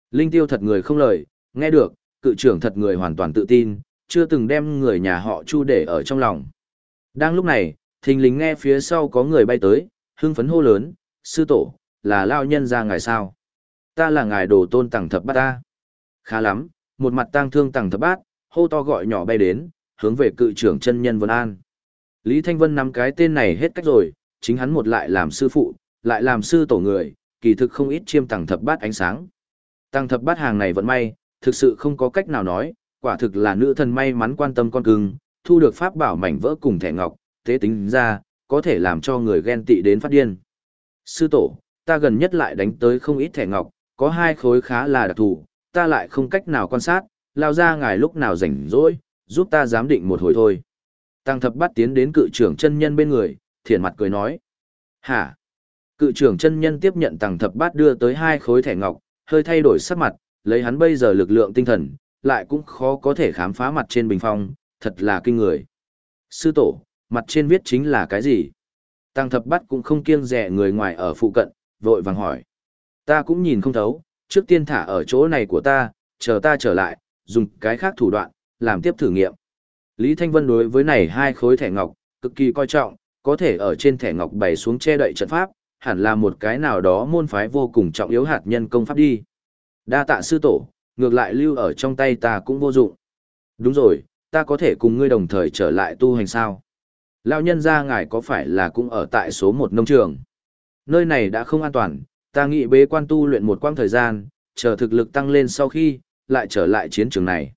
Linh Tiêu thật người không lời, nghe được, cự trưởng thật người hoàn toàn tự tin, chưa từng đem người nhà họ Chu để ở trong lòng. Đang lúc này, thình lình nghe phía sau có người bay tới, hưng phấn hô lớn, sư tổ, là lao nhân ra ngài sao? Ta là ngài đồ tôn Tằng Thập Bát ta. Khá lắm, một mặt tang thương Tằng Thập Bát, hô to gọi nhỏ bay đến, hướng về cự trưởng chân nhân Vân An. Lý Thanh Vân nắm cái tên này hết cách rồi, chính hắn một lại làm sư phụ, lại làm sư tổ người, kỳ thực không ít chiêm Tằng Thập Bát ánh sáng. Tằng Thập Bát hàng này vận may, thực sự không có cách nào nói, quả thực là nữ thần may mắn quan tâm con cưng, thu được pháp bảo mảnh vỡ cùng thẻ ngọc, tế tính ra, có thể làm cho người ghen tị đến phát điên. Sư tổ, ta gần nhất lại đánh tới không ít thẻ ngọc, có 2 khối khá là đặc thù, ta lại không cách nào quan sát, lao ra ngài lúc nào rảnh rỗi, giúp ta giám định một hồi thôi. Tằng Thập Bát tiến đến cự trưởng chân nhân bên người, thiện mặt cười nói. Hả? Cự trưởng chân nhân tiếp nhận Tằng Thập Bát đưa tới 2 khối thẻ ngọc, hơi thay đổi sắc mặt, lấy hắn bây giờ lực lượng tinh thần, lại cũng khó có thể khám phá mặt trên bình phong, thật là kinh người. Sư tổ, mặt trên viết chính là cái gì? Tằng Thập Bát cũng không kiêng dè người ngoài ở phụ cận, vội vàng hỏi. Ta cũng nhìn không thấu, trước tiên thả ở chỗ này của ta, chờ ta trở lại, dùng cái khác thủ đoạn, làm tiếp thử nghiệm. Lý Thanh Vân đối với này 2 khối thẻ ngọc, cực kỳ coi trọng, có thể ở trên thẻ ngọc bày xuống che đậy trận pháp, hẳn là một cái nào đó môn phái vô cùng trọng yếu hạt nhân công pháp đi. Đa tạ sư tổ, ngược lại lưu ở trong tay ta cũng vô dụng. Đúng rồi, ta có thể cùng ngươi đồng thời trở lại tu hành sao? Lão nhân gia ngài có phải là cũng ở tại số 1 nông trường? Nơi này đã không an toàn, ta nghĩ bế quan tu luyện một quãng thời gian, chờ thực lực tăng lên sau khi, lại trở lại chiến trường này.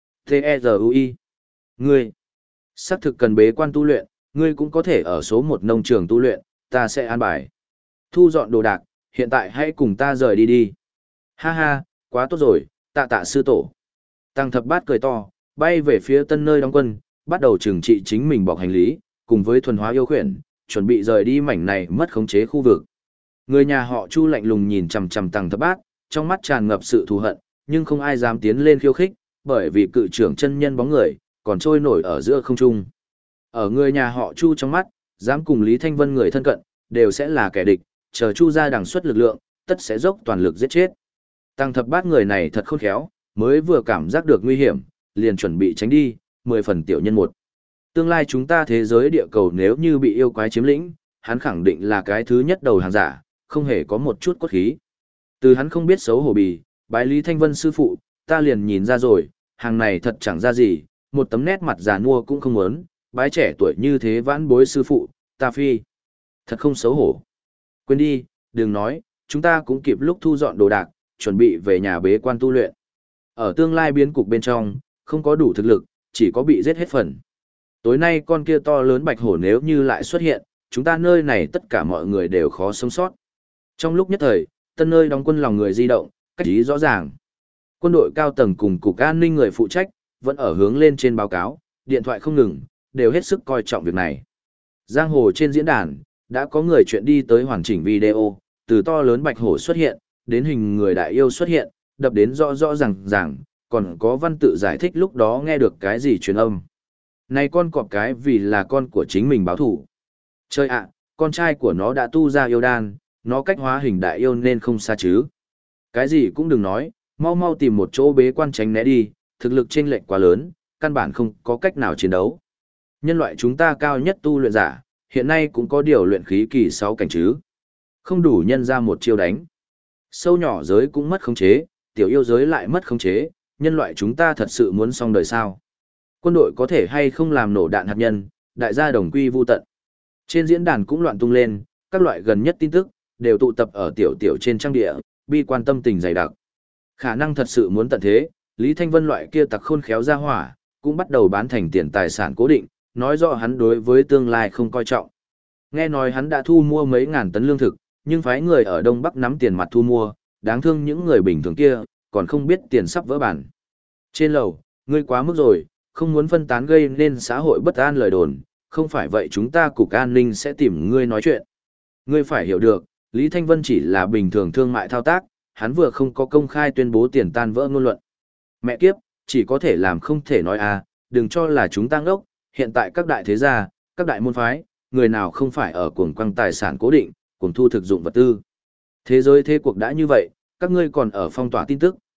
T-E-Z-U-I. Ngươi, xác thực cần bế quan tu luyện, ngươi cũng có thể ở số 1 nông trường tu luyện, ta sẽ an bài. Thu dọn đồ đạc, hiện tại hãy cùng ta rời đi đi. Ha ha, quá tốt rồi, tạ tạ sư tổ. Tằng Thập Bát cười to, bay về phía tân nơi đóng quân, bắt đầu trừng trị chính mình bọc hành lý, cùng với thuần hóa yêu khuyển, chuẩn bị rời đi mảnh này mất khống chế khu vực. Người nhà họ Chu lạnh lùng nhìn chằm chằm Tằng Thập Bát, trong mắt tràn ngập sự thù hận, nhưng không ai dám tiến lên khiêu khích, bởi vì cự trưởng chân nhân bóng người còn trôi nổi ở giữa không trung. Ở người nhà họ Chu trong mắt, dám cùng Lý Thanh Vân người thân cận, đều sẽ là kẻ địch, chờ Chu ra đằng xuất lực lượng, tất sẽ dốc toàn lực giết chết. Tằng Thập Bát người này thật khôn khéo, mới vừa cảm giác được nguy hiểm, liền chuẩn bị tránh đi, 10 phần tiểu nhân một. Tương lai chúng ta thế giới địa cầu nếu như bị yêu quái chiếm lĩnh, hắn khẳng định là cái thứ nhất đầu hàng giả, không hề có một chút cốt khí. Từ hắn không biết xấu hổ bì, bái Lý Thanh Vân sư phụ, ta liền nhìn ra rồi, hàng này thật chẳng ra gì, một tấm nét mặt già nua cũng không muốn, bái trẻ tuổi như thế vãn bối sư phụ, ta phi. Thật không xấu hổ. Quên đi, đừng nói, chúng ta cũng kịp lúc thu dọn đồ đạc, chuẩn bị về nhà bế quan tu luyện. Ở tương lai biến cục bên trong, không có đủ thực lực, chỉ có bị giết hết phần. Tối nay con kia to lớn bạch hổ nếu như lại xuất hiện, chúng ta nơi này tất cả mọi người đều khó sống sót. Trong lúc nhất thời, tân nơi đóng quân lòng người di động, cách ý rõ ràng. Quân đội cao tầng cùng cục an ninh người phụ trách, vẫn ở hướng lên trên báo cáo, điện thoại không ngừng, đều hết sức coi trọng việc này. Giang hồ trên diễn đàn, đã có người chuyện đi tới hoàn chỉnh video, từ to lớn bạch hổ xuất hiện, đến hình người đại yêu xuất hiện, đập đến rõ rõ ràng, còn có văn tự giải thích lúc đó nghe được cái gì truyền âm. Này con cọp cái vì là con của chính mình báo thủ. Chơi ạ, con trai của nó đã tu ra yêu đan, nó cách hóa hình đại yêu nên không xa chứ. Cái gì cũng đừng nói, mau mau tìm một chỗ bế quan tránh né đi, thực lực chênh lệch quá lớn, căn bản không có cách nào chiến đấu. Nhân loại chúng ta cao nhất tu luyện giả, hiện nay cũng có điều luyện khí kỳ 6 cảnh chứ. Không đủ nhân ra một chiêu đánh. Sâu nhỏ giới cũng mất khống chế, tiểu yêu giới lại mất khống chế, nhân loại chúng ta thật sự muốn xong đời sao. Quân đội có thể hay không làm nổ đạn hạt nhân, đại gia đồng quy vu tận. Trên diễn đàn cũng loạn tung lên, các loại gần nhất tin tức, đều tụ tập ở tiểu trên trang địa, bi quan tâm tình dày đặc. Khả năng thật sự muốn tận thế, Lý Thanh Vân loại kia tặc khôn khéo ra hỏa, cũng bắt đầu bán thành tiền tài sản cố định, nói rõ hắn đối với tương lai không coi trọng. Nghe nói hắn đã thu mua mấy ngàn tấn lương thực, nhưng phái người ở Đông Bắc nắm tiền mặt thu mua, đáng thương những người bình thường kia, còn không biết tiền sắp vỡ bản. Trên lầu, ngươi quá mức rồi, không muốn phân tán gây nên xã hội bất an lời đồn, không phải vậy chúng ta cục an ninh sẽ tìm ngươi nói chuyện. Ngươi phải hiểu được, Lý Thanh Vân chỉ là bình thường thương mại thao tác, hắn vừa không có công khai tuyên bố tiền tan vỡ ngôn luận. Mẹ kiếp, chỉ có thể làm không thể nói à, đừng cho là chúng ta ngốc, hiện tại các đại thế gia, các đại môn phái, người nào không phải ở cuồng quăng tài sản cố định, cuồng thu thực dụng vật tư. Thế giới thế cuộc đã như vậy, các ngươi còn ở phong tỏa tin tức,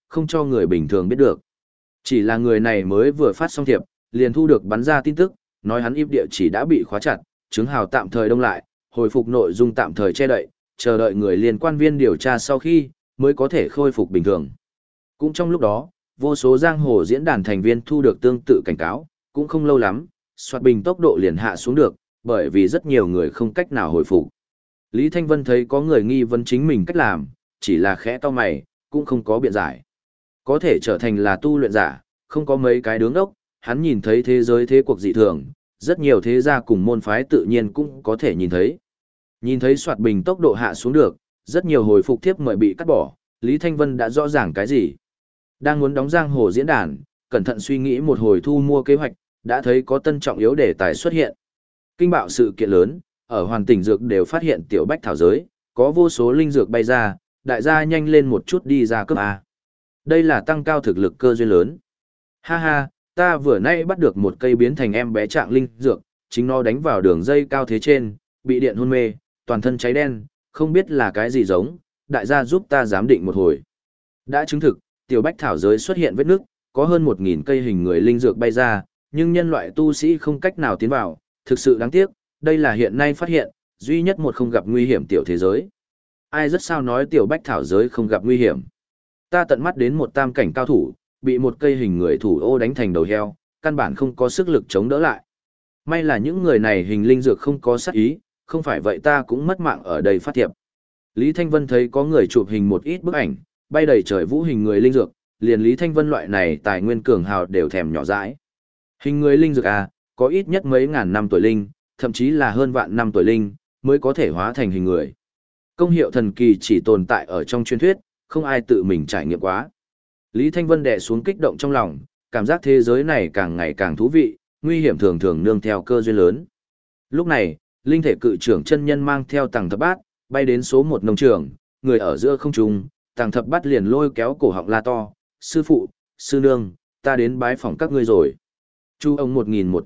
không cho người bình thường biết được. Chỉ là người này mới vừa phát xong thiệp, liền thu được bắn ra tin tức, nói hắn íp địa chỉ đã bị khóa chặt, chứng hào tạm thời đông lại, hồi phục nội dung tạm thời che đậy, chờ đợi người liên quan viên điều tra sau khi, mới có thể khôi phục bình thường. Cũng trong lúc đó, vô số giang hồ diễn đàn thành viên thu được tương tự cảnh cáo, cũng không lâu lắm, soạt bình tốc độ liền hạ xuống được, bởi vì rất nhiều người không cách nào hồi phục. Lý Thanh Vân thấy có người nghi vấn chính mình cách làm, chỉ là khẽ cau mày, cũng không có biện giải. Có thể trở thành là tu luyện giả, không có mấy cái đứng đốc, hắn nhìn thấy thế giới thế cuộc dị thường, rất nhiều thế gia cùng môn phái tự nhiên cũng có thể nhìn thấy. Nhìn thấy soạt bình tốc độ hạ xuống được, rất nhiều hồi phục thiếp mời bị cắt bỏ, Lý Thanh Vân đã rõ ràng cái gì. Đang muốn đóng giang hồ diễn đàn, cẩn thận suy nghĩ một hồi thu mua kế hoạch, đã thấy có tân trọng yếu đề tài xuất hiện. Kinh bạo sự kiện lớn, ở hoàn tỉnh dược đều phát hiện tiểu bách thảo giới, có vô số linh dược bay ra, đại gia nhanh lên một chút đi ra cấp A. Đây là tăng cao thực lực cơ duyên lớn. Ha ha, ta vừa nay bắt được một cây biến thành em bé trạng linh dược, chính nó đánh vào đường dây cao thế trên, bị điện hôn mê, toàn thân cháy đen, không biết là cái gì giống, đại gia giúp ta giám định một hồi. Đã chứng thực, tiểu bách thảo giới xuất hiện vết nước, có hơn 1.000 cây hình người linh dược bay ra, nhưng nhân loại tu sĩ không cách nào tiến vào, thực sự đáng tiếc, đây là hiện nay phát hiện, duy nhất một không gặp nguy hiểm tiểu thế giới. Ai rất sao nói tiểu bách thảo giới không gặp nguy hiểm. Ta tận mắt đến một tam cảnh cao thủ, bị một cây hình người thủ ô đánh thành đầu heo, căn bản không có sức lực chống đỡ lại. May là những người này hình linh dược không có sát ý, không phải vậy ta cũng mất mạng ở đây phát thiệp. Lý Thanh Vân thấy có người chụp hình một ít bức ảnh, bay đầy trời vũ hình người linh dược, liền Lý Thanh Vân loại này tài nguyên cường hào đều thèm nhỏ dãi. Hình người linh dược à, có ít nhất mấy ngàn năm tuổi linh, thậm chí là hơn vạn năm tuổi linh, mới có thể hóa thành hình người. Công hiệu thần kỳ chỉ tồn tại ở trong truyền thuyết, không ai tự mình trải nghiệm quá. Lý Thanh Vân đè xuống kích động trong lòng, cảm giác thế giới này càng ngày càng thú vị, nguy hiểm thường thường nương theo cơ duyên lớn. Lúc này, linh thể cự trưởng chân nhân mang theo Tằng Thập Bát, bay đến số 1 nông trường, người ở giữa không trung, Tằng Thập Bát liền lôi kéo cổ họng la to, sư phụ, sư nương, ta đến bái phỏng các ngươi rồi. Chu ông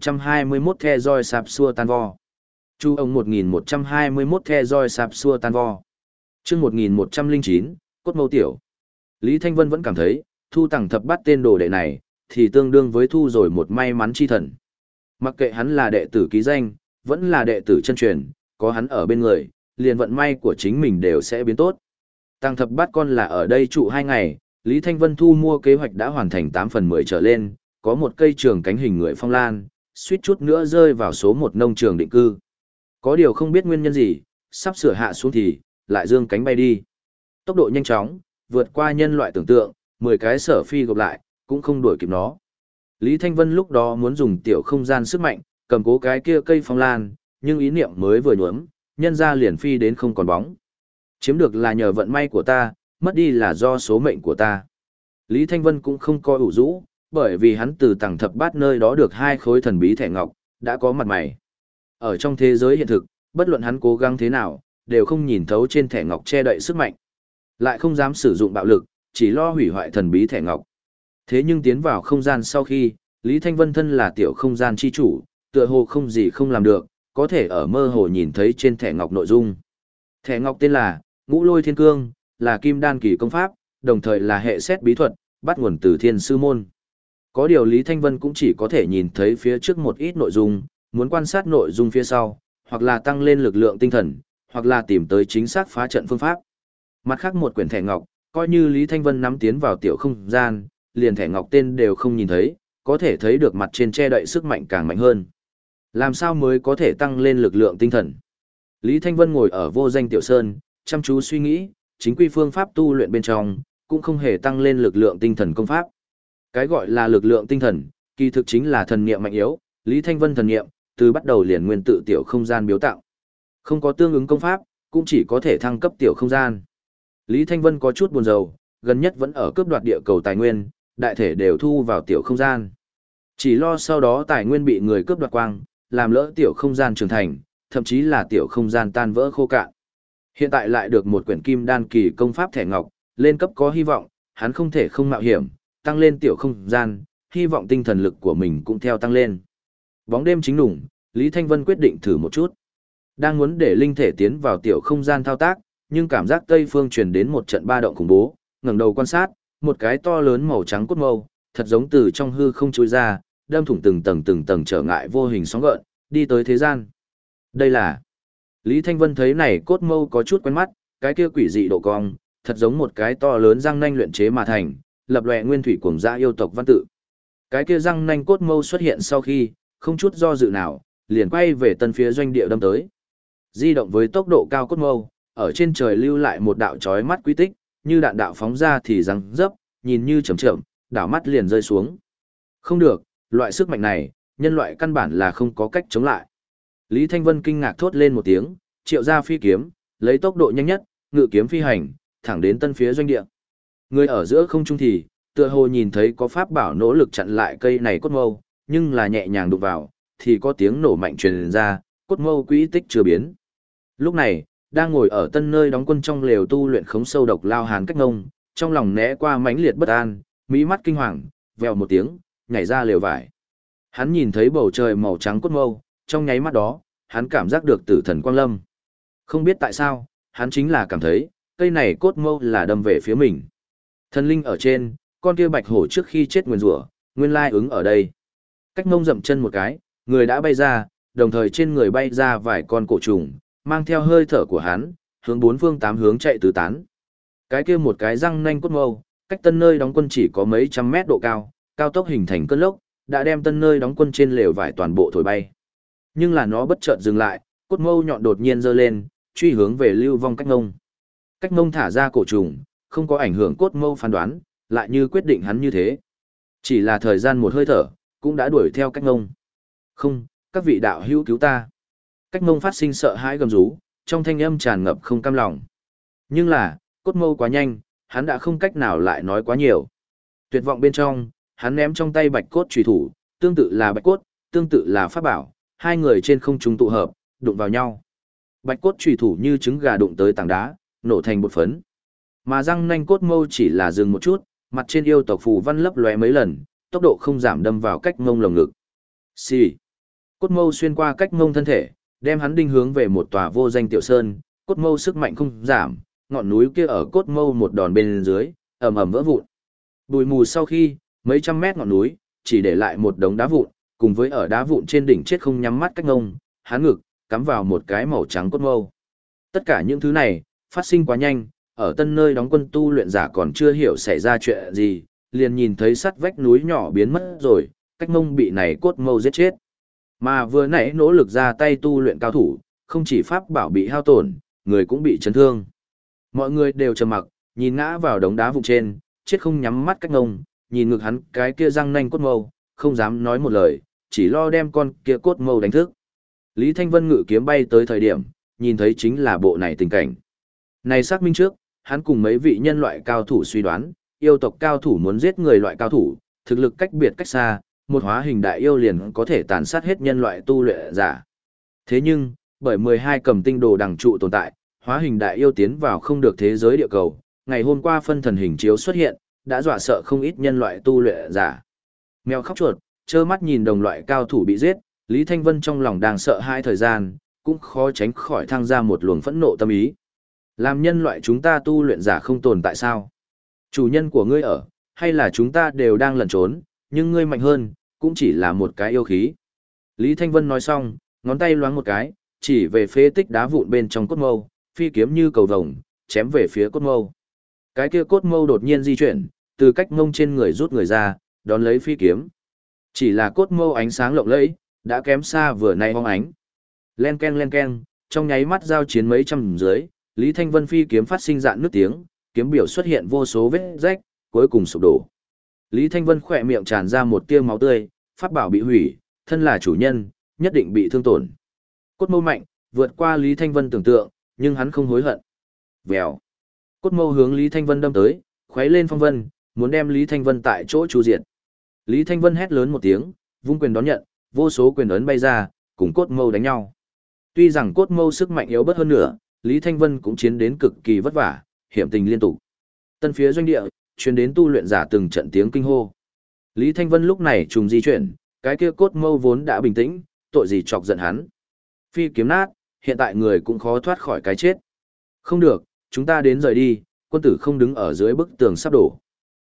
1121 the roi sạp xua tan vo. Chu ông 1121 the roi sạp xua tan vo. Chương 1109, cốt mâu tiểu. Lý Thanh Vân vẫn cảm thấy, thu Tằng Thập Bát tên đồ đệ này, thì tương đương với thu rồi một may mắn chi thần. Mặc kệ hắn là đệ tử ký danh, vẫn là đệ tử chân truyền, có hắn ở bên người, liền vận may của chính mình đều sẽ biến tốt. Tằng Thập Bát con là ở đây trụ 2 ngày, Lý Thanh Vân thu mua kế hoạch đã hoàn thành 8 phần 10 trở lên, có một cây trường cánh hình người phong lan, suýt chút nữa rơi vào số 1 nông trường định cư. Có điều không biết nguyên nhân gì, sắp sửa hạ xuống thì, lại dương cánh bay đi. Tốc độ nhanh chóng, vượt qua nhân loại tưởng tượng, 10 cái sở phi gộp lại, cũng không đuổi kịp nó. Lý Thanh Vân lúc đó muốn dùng tiểu không gian sức mạnh, cầm cố cái kia cây phong lan, nhưng ý niệm mới vừa nhuốm, nhân ra liền phi đến không còn bóng. Chiếm được là nhờ vận may của ta, mất đi là do số mệnh của ta. Lý Thanh Vân cũng không coi ủ rũ, bởi vì hắn từ Tằng Thập Bát nơi đó được 2 khối thần bí thẻ ngọc, đã có mặt mày. Ở trong thế giới hiện thực, bất luận hắn cố gắng thế nào, đều không nhìn thấu trên thẻ ngọc che đậy sức mạnh. Lại không dám sử dụng bạo lực, chỉ lo hủy hoại thần bí thẻ ngọc. Thế nhưng tiến vào không gian sau khi, Lý Thanh Vân thân là tiểu không gian chi chủ, tựa hồ không gì không làm được, có thể ở mơ hồ nhìn thấy trên thẻ ngọc nội dung. Thẻ ngọc tên là Ngũ Lôi Thiên Cương, là kim đan kỳ công pháp, đồng thời là hệ xét bí thuật, bắt nguồn từ Thiên Sư môn. Có điều Lý Thanh Vân cũng chỉ có thể nhìn thấy phía trước một ít nội dung, muốn quan sát nội dung phía sau, hoặc là tăng lên lực lượng tinh thần, hoặc là tìm tới chính xác phá trận phương pháp. Mặt khác một quyển thẻ ngọc, coi như Lý Thanh Vân nắm tiến vào tiểu không gian, liền thẻ ngọc tên đều không nhìn thấy, có thể thấy được mặt trên che đậy sức mạnh càng mạnh hơn. Làm sao mới có thể tăng lên lực lượng tinh thần? Lý Thanh Vân ngồi ở vô danh tiểu sơn, chăm chú suy nghĩ, chính quy phương pháp tu luyện bên trong, cũng không hề tăng lên lực lượng tinh thần công pháp. Cái gọi là lực lượng tinh thần, kỳ thực chính là thần niệm mạnh yếu, Lý Thanh Vân thần niệm, từ bắt đầu liền nguyên tự tiểu không gian biếu tạo. Không có tương ứng công pháp, cũng chỉ có thể thăng cấp tiểu không gian. Lý Thanh Vân có chút buồn rầu, gần nhất vẫn ở cướp đoạt địa cầu tài nguyên, đại thể đều thu vào tiểu không gian. Chỉ lo sau đó tài nguyên bị người cướp đoạt quang, làm lỡ tiểu không gian trưởng thành, thậm chí là tiểu không gian tan vỡ khô cạn. Hiện tại lại được một quyển kim đan kỳ công pháp thẻ ngọc, lên cấp có hy vọng, hắn không thể không mạo hiểm, tăng lên tiểu không gian, hy vọng tinh thần lực của mình cũng theo tăng lên. Bóng đêm chính đủng, Lý Thanh Vân quyết định thử một chút. Đang muốn để linh thể tiến vào tiểu không gian thao tác, nhưng cảm giác tây phương truyền đến một trận ba động khủng bố, ngẩng đầu quan sát, một cái to lớn màu trắng cốt mâu, thật giống từ trong hư không trôi ra, đâm thủng từng tầng trở ngại vô hình sóng gợn, đi tới thế gian. Đây là... Lý Thanh Vân thấy này cốt mâu có chút quen mắt, cái kia quỷ dị độ cong, thật giống một cái to lớn răng nanh luyện chế mà thành, lập lòe nguyên thủy cuồng dã yêu tộc văn tự. Cái kia răng nanh cốt mâu xuất hiện sau khi, không chút do dự nào, liền quay về tân phía doanh địa đâm tới. Di động với tốc độ cao cốt mâu, ở trên trời lưu lại một đạo chói mắt quy tích, như đạn đạo phóng ra thì răng dấp, nhìn như chậm chậm, đảo mắt liền rơi xuống. Không được, loại sức mạnh này, nhân loại căn bản là không có cách chống lại. Lý Thanh Vân kinh ngạc thốt lên một tiếng, triệu ra phi kiếm, lấy tốc độ nhanh nhất, ngự kiếm phi hành, thẳng đến tân phía doanh địa. Người ở giữa không trung thì, tựa hồ nhìn thấy có pháp bảo nỗ lực chặn lại cây này cốt mâu, nhưng là nhẹ nhàng đụng vào, thì có tiếng nổ mạnh truyền ra, cốt mâu quỹ tích chưa biến. Lúc này, đang ngồi ở tân nơi đóng quân trong lều tu luyện khống sâu độc Lao Hàn Cách Ngông, trong lòng né qua mãnh liệt bất an, mỹ mắt kinh hoàng, vèo một tiếng, nhảy ra lều vải. Hắn nhìn thấy bầu trời màu trắng cốt mâu, trong nháy mắt đó, hắn cảm giác được tử thần quang lâm. Không biết tại sao, hắn chính là cảm thấy, cây này cốt mâu là đâm về phía mình. Thần linh ở trên, con kia bạch hổ trước khi chết nguyền rủa, nguyên lai ứng ở đây. Cách Ngông dậm chân một cái, người đã bay ra, đồng thời trên người bay ra vài con cổ trùng, mang theo hơi thở của hắn, hướng bốn phương tám hướng chạy tứ tán. Cái kia một cái răng nanh cốt mâu, cách tân nơi đóng quân chỉ có mấy trăm mét độ cao, cao tốc hình thành cơn lốc, đã đem tân nơi đóng quân trên lều vải toàn bộ thổi bay. Nhưng là nó bất chợt dừng lại, cốt mâu nhọn đột nhiên giơ lên, truy hướng về Lưu Vong Cách Ngông. Cách Ngông thả ra cổ trùng, không có ảnh hưởng cốt mâu phán đoán, lại như quyết định hắn như thế. Chỉ là thời gian một hơi thở, cũng đã đuổi theo Cách Ngông. Không, các vị đạo hữu cứu ta. Cách Ngông phát sinh sợ hãi gầm rú, trong thanh âm tràn ngập không cam lòng. Nhưng là, cốt mâu quá nhanh, hắn đã không cách nào lại nói quá nhiều. Tuyệt vọng bên trong, hắn ném trong tay bạch cốt chùy thủ, tương tự là bạch cốt, tương tự là pháp bảo, hai người trên không trung tụ hợp, đụng vào nhau. Bạch cốt chùy thủ như trứng gà đụng tới tảng đá, nổ thành bột phấn. Mà răng nanh cốt mâu chỉ là dừng một chút, mặt trên yêu tộc phù văn lấp lóe mấy lần, tốc độ không giảm đâm vào Cách Ngông lồng ngực. Xì. Cốt mâu xuyên qua Cách Ngông thân thể, đem hắn đinh hướng về một tòa vô danh tiểu sơn, cốt mâu sức mạnh không giảm, ngọn núi kia ở cốt mâu một đòn bên dưới, ầm ầm vỡ vụn. Bụi mù sau khi, mấy trăm mét ngọn núi, chỉ để lại một đống đá vụn, cùng với ở đá vụn trên đỉnh chết không nhắm mắt Cách Ngông, hắn ngực cắm vào một cái màu trắng cốt mâu. Tất cả những thứ này phát sinh quá nhanh, ở tân nơi đóng quân tu luyện giả còn chưa hiểu xảy ra chuyện gì, liền nhìn thấy sắt vách núi nhỏ biến mất rồi, Cách Ngông bị này cốt mâu giết chết. Mà vừa nãy nỗ lực ra tay tu luyện cao thủ, không chỉ pháp bảo bị hao tổn, người cũng bị chấn thương. Mọi người đều trầm mặc, nhìn ngã vào đống đá vụn trên, chết không nhắm mắt Cách Ngông, nhìn ngực hắn cái kia răng nanh cốt mâu, không dám nói một lời, chỉ lo đem con kia cốt mâu đánh thức. Lý Thanh Vân ngự kiếm bay tới thời điểm, nhìn thấy chính là bộ này tình cảnh. Này xác minh trước, hắn cùng mấy vị nhân loại cao thủ suy đoán, yêu tộc cao thủ muốn giết người loại cao thủ, thực lực cách biệt cách xa, một hóa hình đại yêu liền có thể tàn sát hết nhân loại tu luyện giả. Thế nhưng, bởi 12 cầm tinh đồ đằng trụ tồn tại, hóa hình đại yêu tiến vào không được thế giới địa cầu, ngày hôm qua phân thần hình chiếu xuất hiện, đã dọa sợ không ít nhân loại tu luyện giả. Mèo khóc chuột, trơ mắt nhìn đồng loại cao thủ bị giết, Lý Thanh Vân trong lòng đang sợ hai thời gian, cũng khó tránh khỏi thăng ra một luồng phẫn nộ tâm ý. Làm nhân loại chúng ta tu luyện giả không tồn tại sao? Chủ nhân của ngươi ở, hay là chúng ta đều đang lẩn trốn, nhưng ngươi mạnh hơn, cũng chỉ là một cái yêu khí. Lý Thanh Vân nói xong, ngón tay loáng một cái, chỉ về phế tích đá vụn bên trong cốt mâu, phi kiếm như cầu vồng, chém về phía cốt mâu. Cái kia cốt mâu đột nhiên di chuyển, từ Cách Ngông trên người rút người ra, đón lấy phi kiếm. Chỉ là cốt mâu ánh sáng lộng lẫy, đã kém xa vừa nay hoang ánh. Len ken, trong nháy mắt giao chiến mấy trăm dưới, Lý Thanh Vân phi kiếm phát sinh dạn nước tiếng, kiếm biểu xuất hiện vô số vết rách, cuối cùng sụp đổ. Lý Thanh Vân khỏe miệng tràn ra một tia máu tươi, pháp bảo bị hủy, thân là chủ nhân, nhất định bị thương tổn. Cốt mâu mạnh, vượt qua Lý Thanh Vân tưởng tượng, nhưng hắn không hối hận. Vèo. Cốt mâu hướng Lý Thanh Vân đâm tới, khuấy lên phong vân, muốn đem Lý Thanh Vân tại chỗ chu diệt. Lý Thanh Vân hét lớn một tiếng, vung quyền đón nhận, vô số quyền ấn bay ra, cùng cốt mâu đánh nhau. Tuy rằng cốt mâu sức mạnh yếu bớt hơn nữa, Lý Thanh Vân cũng chiến đến cực kỳ vất vả, hiểm tình liên tục. Tân phía doanh địa, truyền đến tu luyện giả từng trận tiếng kinh hô. Lý Thanh Vân lúc này trùng di chuyển, cái kia cốt mâu vốn đã bình tĩnh, tội gì chọc giận hắn. Phi kiếm nát, hiện tại người cũng khó thoát khỏi cái chết. Không được, chúng ta đến rời đi, quân tử không đứng ở dưới bức tường sắp đổ.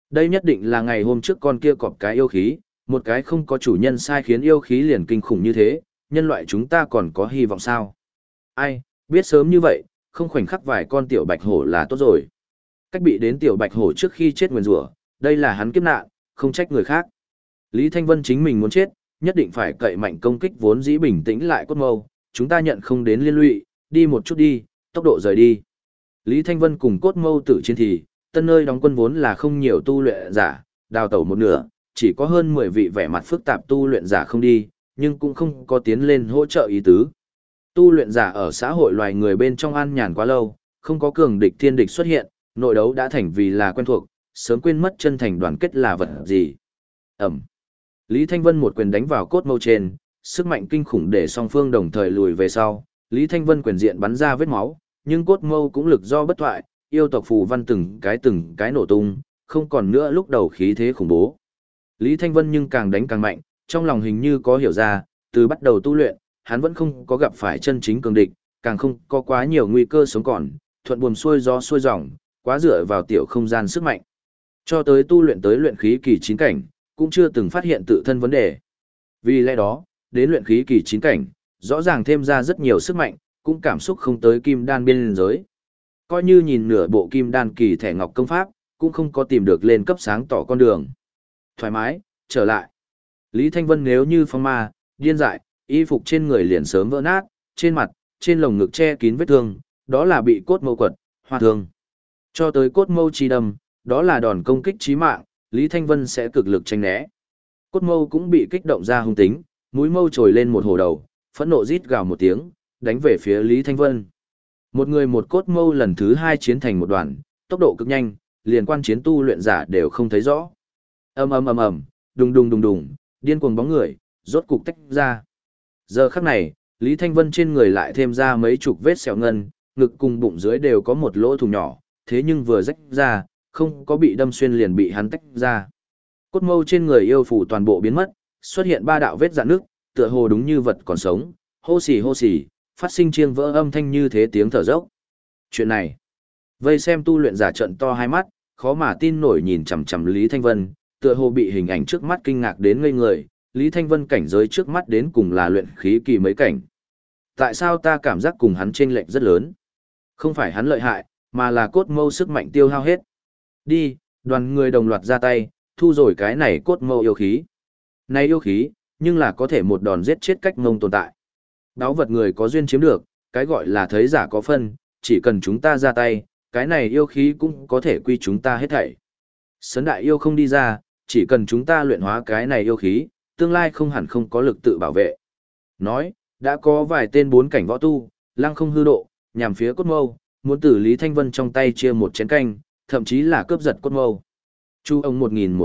Đây nhất định là ngày hôm trước con kia cọp cái yêu khí, một cái không có chủ nhân sai khiến yêu khí liền kinh khủng như thế, nhân loại chúng ta còn có hy vọng sao? Ai, biết sớm như vậy, không khoảnh khắc vài con tiểu bạch hổ là tốt rồi. Cách bị đến tiểu bạch hổ trước khi chết nguyền rủa, đây là hắn kiếp nạn, không trách người khác. Lý Thanh Vân chính mình muốn chết, nhất định phải cậy mạnh công kích vốn dĩ bình tĩnh lại cốt mâu, chúng ta nhận không đến liên lụy, đi một chút đi, tốc độ rời đi. Lý Thanh Vân cùng cốt mâu tử chiến thì, tân nơi đóng quân vốn là không nhiều tu luyện giả, đào tẩu một nửa, chỉ có hơn 10 vị vẻ mặt phức tạp tu luyện giả không đi, nhưng cũng không có tiến lên hỗ trợ ý tứ. Tu luyện giả ở xã hội loài người bên trong an nhàn quá lâu, không có cường địch thiên địch xuất hiện, nội đấu đã thành vì là quen thuộc, sớm quên mất chân thành đoàn kết là vật gì. Ẩm. Lý Thanh Vân một quyền đánh vào cốt mâu trên, sức mạnh kinh khủng để song phương đồng thời lùi về sau. Lý Thanh Vân quyền diện bắn ra vết máu, nhưng cốt mâu cũng lực do bất thoại, yêu tộc phù văn từng cái nổ tung, không còn nữa lúc đầu khí thế khủng bố. Lý Thanh Vân nhưng càng đánh càng mạnh, trong lòng hình như có hiểu ra, từ bắt đầu tu luyện, hắn vẫn không có gặp phải chân chính cường địch, càng không có quá nhiều nguy cơ sống còn, thuận buồm xuôi gió xuôi dòng, quá dựa vào tiểu không gian sức mạnh. Cho tới tu luyện tới luyện khí kỳ 9 cảnh, cũng chưa từng phát hiện tự thân vấn đề. Vì lẽ đó, đến luyện khí kỳ 9 cảnh, rõ ràng thêm ra rất nhiều sức mạnh, cũng cảm xúc không tới kim đan biên giới. Coi như nhìn nửa bộ kim đan kỳ thẻ ngọc công pháp, cũng không có tìm được lên cấp sáng tỏ con đường. Thoải mái, trở lại. Lý Thanh Vân nếu như phong ma, điên dại, y phục trên người liền sớm vỡ nát, trên mặt, trên lồng ngực che kín vết thương, đó là bị cốt mâu quật, hoa thương. Cho tới cốt mâu chi đâm, đó là đòn công kích chí mạng, Lý Thanh Vân sẽ cực lực tránh né. Cốt mâu cũng bị kích động ra hung tính, mũi mâu trồi lên một hồ đầu, phẫn nộ rít gào một tiếng, đánh về phía Lý Thanh Vân. Một người một cốt mâu lần thứ 2 chiến thành một đoàn, tốc độ cực nhanh, liền quan chiến tu luyện giả đều không thấy rõ. Ầm ầm ầm ầm, đùng đùng đùng đùng, điên cuồng bóng người, rốt cục tách ra. Giờ khắc này, Lý Thanh Vân trên người lại thêm ra mấy chục vết sẹo ngân, ngực cùng bụng dưới đều có một lỗ thủng nhỏ, thế nhưng vừa rách ra, không có bị đâm xuyên liền bị hắn tách ra. Cốt mâu trên người yêu phủ toàn bộ biến mất, xuất hiện 3 đạo vết rạn nước, tựa hồ đúng như vật còn sống, hô xì, phát sinh chiêng vỡ âm thanh như thế tiếng thở dốc. Chuyện này, vây xem tu luyện giả trận to hai mắt, khó mà tin nổi nhìn chằm chằm Lý Thanh Vân, tựa hồ bị hình ảnh trước mắt kinh ngạc đến ngây người, Lý Thanh Vân cảnh giới trước mắt đến cùng là luyện khí kỳ mấy cảnh. Tại sao ta cảm giác cùng hắn chênh lệch rất lớn? Không phải hắn lợi hại, mà là cốt mâu sức mạnh tiêu hao hết. Đi, đoàn người đồng loạt ra tay, thu rồi cái này cốt mâu yêu khí. Này yêu khí, nhưng là có thể một đòn giết chết cách mông tồn tại. Đáo vật người có duyên chiếm được, cái gọi là thấy giả có phân, chỉ cần chúng ta ra tay, cái này yêu khí cũng có thể quy chúng ta hết thảy. Sấn đại yêu không đi ra, chỉ cần chúng ta luyện hóa cái này yêu khí, tương lai không hẳn không có lực tự bảo vệ. Nói, đã có vài tên 4 cảnh võ tu, lăng không hư độ, nhằm phía cốt mâu, muốn từ Lý Thanh Vân trong tay chia một chén canh, thậm chí là cướp giật cốt mâu. Chu ông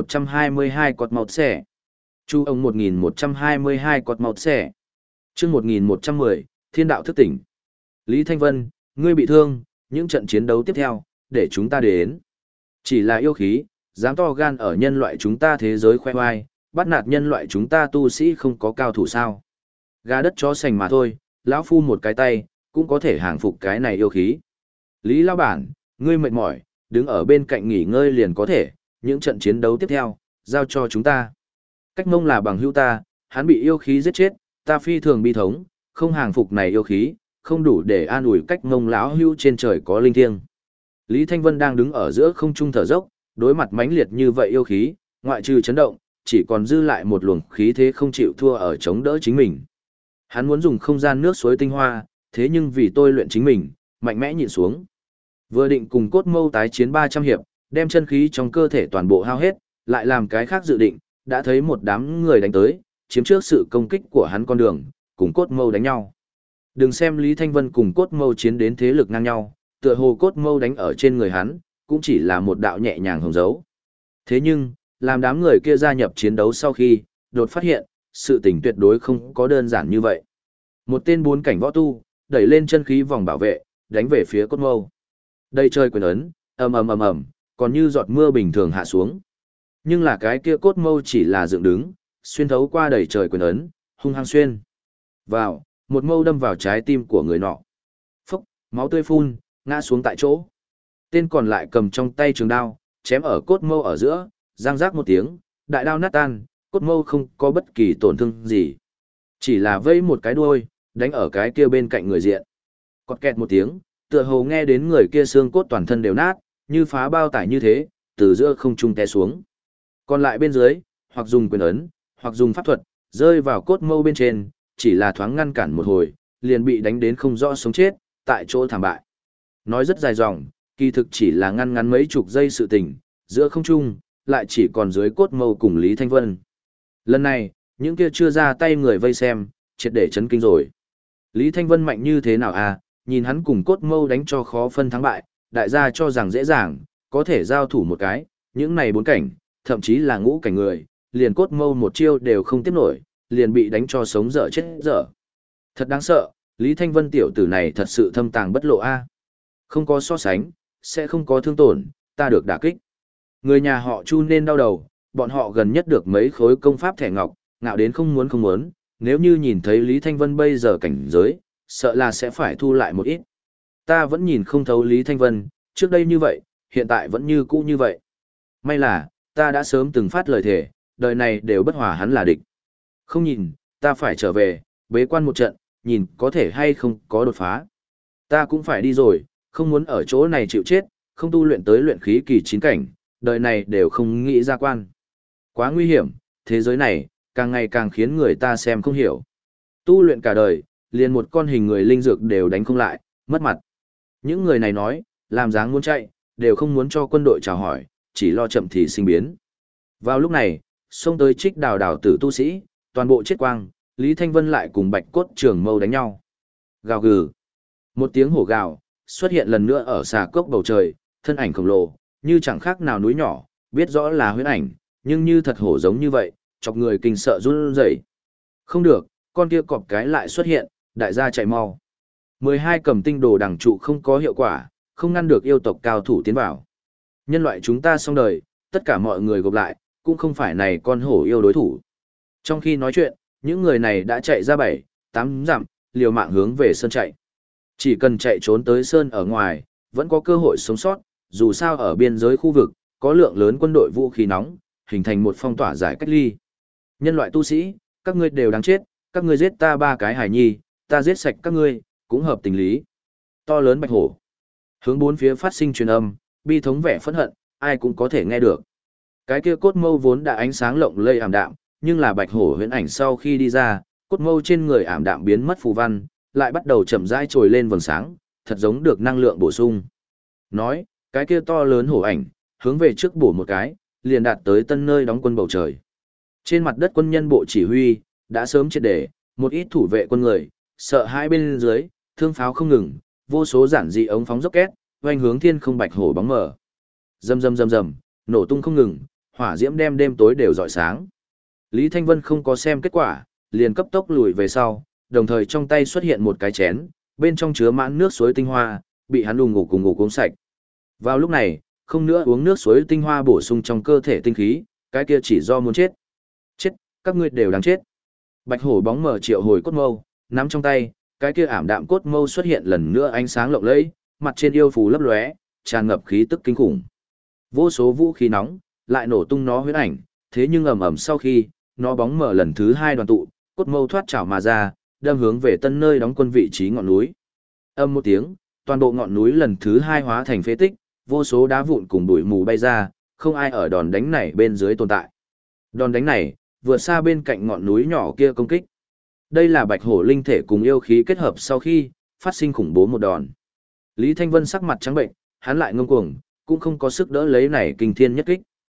1122 cọt màu xẻ. Chu ông 1122 cọt màu xẻ. Chương 1110, Thiên đạo thức tỉnh. Lý Thanh Vân, ngươi bị thương, những trận chiến đấu tiếp theo, để chúng ta đến. Chỉ là yêu khí, dám to gan ở nhân loại chúng ta thế giới khoe oai, bắt nạt nhân loại chúng ta tu sĩ không có cao thủ sao. Gà đất chó sành mà thôi, lão phu một cái tay, cũng có thể hàng phục cái này yêu khí. Lý lão bản, ngươi mệt mỏi, đứng ở bên cạnh nghỉ ngơi liền có thể, những trận chiến đấu tiếp theo, giao cho chúng ta. Cách mông là bằng hữu ta, hắn bị yêu khí giết chết, ta phi thường bi thống, không hàng phục này yêu khí, không đủ để an ủi cách mông lão hữu trên trời có linh thiêng. Lý Thanh Vân đang đứng ở giữa không trung thở dốc, đối mặt mãnh liệt như vậy yêu khí, ngoại trừ chấn động, chỉ còn dư lại một luồng khí thế không chịu thua ở chống đỡ chính mình. Hắn muốn dùng không gian nước suối tinh hoa, thế nhưng vì tôi luyện chính mình, mạnh mẽ nhịn xuống. Vừa định cùng cốt mâu tái chiến 300 hiệp, đem chân khí trong cơ thể toàn bộ hao hết, lại làm cái khác dự định, đã thấy một đám người đánh tới, chiếm trước sự công kích của hắn con đường, cùng cốt mâu đánh nhau. Đừng xem Lý Thanh Vân cùng cốt mâu chiến đến thế lực ngang nhau, tựa hồ cốt mâu đánh ở trên người hắn, cũng chỉ là một đạo nhẹ nhàng hồng dấu. Thế nhưng, làm đám người kia gia nhập chiến đấu sau khi, đột phát hiện, sự tình tuyệt đối không có đơn giản như vậy. Một tên 4 cảnh võ tu, đẩy lên chân khí vòng bảo vệ, đánh về phía cốt mâu. Đây chơi quyền ấn, ầm, còn như giọt mưa bình thường hạ xuống. Nhưng là cái kia cốt mâu chỉ là dựng đứng, xuyên thấu qua đầy trời quyền ấn, hung hăng xuyên. Vào, một mâu đâm vào trái tim của người nọ. Phốc, máu tươi phun, ngã xuống tại chỗ. Tên còn lại cầm trong tay trường đao, chém ở cốt mâu ở giữa, răng rác một tiếng, đại đao nát tan, cốt mâu không có bất kỳ tổn thương gì. Chỉ là vây một cái đuôi, đánh ở cái kia bên cạnh người diện. Cọt kẹt một tiếng, tựa hồ nghe đến người kia xương cốt toàn thân đều nát, như phá bao tải như thế, từ giữa không trung té xuống. Còn lại bên dưới, hoặc dùng quyền ấn, hoặc dùng pháp thuật, rơi vào cốt mâu bên trên, chỉ là thoáng ngăn cản một hồi, liền bị đánh đến không rõ sống chết, tại chỗ thảm bại. Nói rất dài dòng, kỳ thực chỉ là ngăn ngắn mấy chục giây sự tình, giữa không trung, lại chỉ còn dưới cốt mâu cùng Lý Thanh Vân. Lần này, những kia chưa ra tay người vây xem, triệt để chấn kinh rồi. Lý Thanh Vân mạnh như thế nào à, nhìn hắn cùng cốt mâu đánh cho khó phân thắng bại, đại gia cho rằng dễ dàng, có thể giao thủ một cái, những này bốn cảnh, thậm chí là ngũ cảnh người, liền cốt mâu một chiêu đều không tiếp nổi, liền bị đánh cho sống dở chết dở. Thật đáng sợ, Lý Thanh Vân tiểu tử này thật sự thâm tàng bất lộ a. Không có so sánh, sẽ không có thương tổn, ta được đả kích. Người nhà họ Chu nên đau đầu, bọn họ gần nhất được mấy khối công pháp thẻ ngọc, ngạo đến không muốn, nếu như nhìn thấy Lý Thanh Vân bây giờ cảnh giới, sợ là sẽ phải thu lại một ít. Ta vẫn nhìn không thấu Lý Thanh Vân, trước đây như vậy, hiện tại vẫn như cũ như vậy. May là, ta đã sớm từng phát lời thề, đời này đều bất hòa hắn là địch. Không nhìn, ta phải trở về, bế quan một trận, nhìn có thể hay không có đột phá. Ta cũng phải đi rồi, không muốn ở chỗ này chịu chết, không tu luyện tới luyện khí kỳ 9 cảnh, đời này đều không nghĩ ra quan. Quá nguy hiểm, thế giới này, càng ngày càng khiến người ta xem không hiểu. Tu luyện cả đời, liền một con hình người linh dược đều đánh không lại, mất mặt. Những người này nói, làm dáng muốn chạy, đều không muốn cho quân đội chào hỏi, chỉ lo chậm thì sinh biến. Vào lúc này, xông tới Trích Đào đào tử tu sĩ, toàn bộ chết quang, Lý Thanh Vân lại cùng Bạch Cốt Trường Mâu đánh nhau. Gào gừ. Một tiếng hổ gào, xuất hiện lần nữa ở xà cốc bầu trời, thân ảnh khổng lồ, như chẳng khác nào núi nhỏ, biết rõ là huyễn ảnh, nhưng như thật hổ giống như vậy, chọc người kinh sợ run rẩy. Không được, con kia cọp cái lại xuất hiện, đại gia chạy mau. 12 cầm tinh đồ đằng trụ không có hiệu quả, không ngăn được yêu tộc cao thủ tiến vào. Nhân loại chúng ta xong đời, tất cả mọi người gộp lại, cũng không phải này con hổ yêu đối thủ. Trong khi nói chuyện, những người này đã chạy ra 7-8 dặm, liều mạng hướng về sơn chạy. Chỉ cần chạy trốn tới sơn ở ngoài, vẫn có cơ hội sống sót, dù sao ở biên giới khu vực, có lượng lớn quân đội vũ khí nóng, hình thành một phong tỏa giải cách ly. Nhân loại tu sĩ, các ngươi đều đáng chết, các ngươi giết ta 3 cái hài nhi, ta giết sạch các ngươi, cũng hợp tình lý. To lớn bạch hổ. Hướng bốn phía phát sinh truyền âm, bi thống vẻ phẫn hận, ai cũng có thể nghe được. Cái kia cốt mâu vốn đã ánh sáng lộng lây ảm đạm, nhưng là bạch hổ huyễn ảnh sau khi đi ra, cốt mâu trên người ảm đạm biến mất phù văn, lại bắt đầu chậm rãi trồi lên vầng sáng, thật giống được năng lượng bổ sung. Nói, cái kia to lớn hổ ảnh, hướng về trước bổ một cái, liền đạt tới tân nơi đóng quân bầu trời. Trên mặt đất quân nhân bộ chỉ huy, đã sớm triệt để, một ít thủ vệ quân người, sợ hai bên dưới, thương pháo không ngừng, vô số giản dị ống phóng dốc két, oanh hướng thiên không bạch hổ bóng mờ. Rầm rầm rầm rầm, nổ tung không ngừng, hỏa diễm đem đêm tối đều rọi sáng. Lý Thanh Vân không có xem kết quả, liền cấp tốc lùi về sau, đồng thời trong tay xuất hiện một cái chén, bên trong chứa mãn nước suối tinh hoa, bị hắn đùng ngủ cùng ngủ uống sạch. Vào lúc này, không nữa uống nước suối tinh hoa bổ sung trong cơ thể tinh khí, cái kia chỉ do muốn chết. Chết, các ngươi đều đáng chết. Bạch hổ bóng mở triệu hồi cốt mâu, nắm trong tay, cái kia ảm đạm cốt mâu xuất hiện lần nữa ánh sáng lộng lẫy, mặt trên yêu phù lấp lóe, tràn ngập khí tức kinh khủng. Vô số vũ khí nóng, lại nổ tung nó huyễn ảnh, thế nhưng ầm ầm sau khi, nó bóng mở lần thứ 2 đoàn tụ, cốt mâu thoát trảo mà ra, đâm hướng về tân nơi đóng quân vị trí ngọn núi. Âm một tiếng, toàn bộ ngọn núi lần thứ 2 hóa thành phế tích, vô số đá vụn cùng bụi mù bay ra, không ai ở đòn đánh này bên dưới tồn tại. Đòn đánh này, vượt xa bên cạnh ngọn núi nhỏ kia công kích. Đây là bạch hổ linh thể cùng yêu khí kết hợp sau khi, phát sinh khủng bố một đòn. Lý Thanh Vân sắc mặt trắng bệnh, hắn lại ngông cuồng, cũng không có sức đỡ lấy này kinh thiên nhất kích.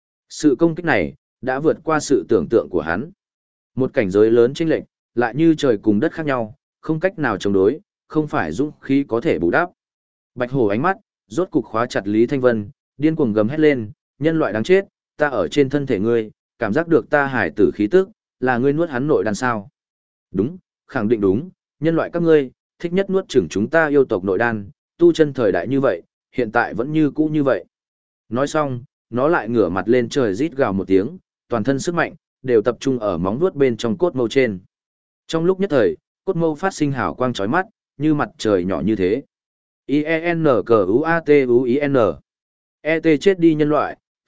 Sự công kích này, đã vượt qua sự tưởng tượng của hắn. Một cảnh giới lớn chênh lệch, lại như trời cùng đất khác nhau, không cách nào chống đối, không phải dũng khí có thể bù đắp. Bạch hổ ánh mắt, rốt cục khóa chặt Lý Thanh Vân, điên cuồng gầm hét lên, nhân loại đáng chết, ta ở trên thân thể ngươi, cảm giác được ta hải tử khí tức, là ngươi nuốt hắn nội đan sao? Đúng, khẳng định đúng, nhân loại các ngươi, thích nhất nuốt chửng chúng ta yêu tộc nội đan, tu chân thời đại như vậy, hiện tại vẫn như cũ như vậy. Nói xong, nó lại ngửa mặt lên trời rít gào một tiếng, toàn thân sức mạnh, đều tập trung ở móng vuốt bên trong cốt mâu trên. Trong lúc nhất thời, cốt mâu phát sinh hào quang chói mắt, như mặt trời nhỏ như thế. IENQUATUIN. ET chết đi nhân loại,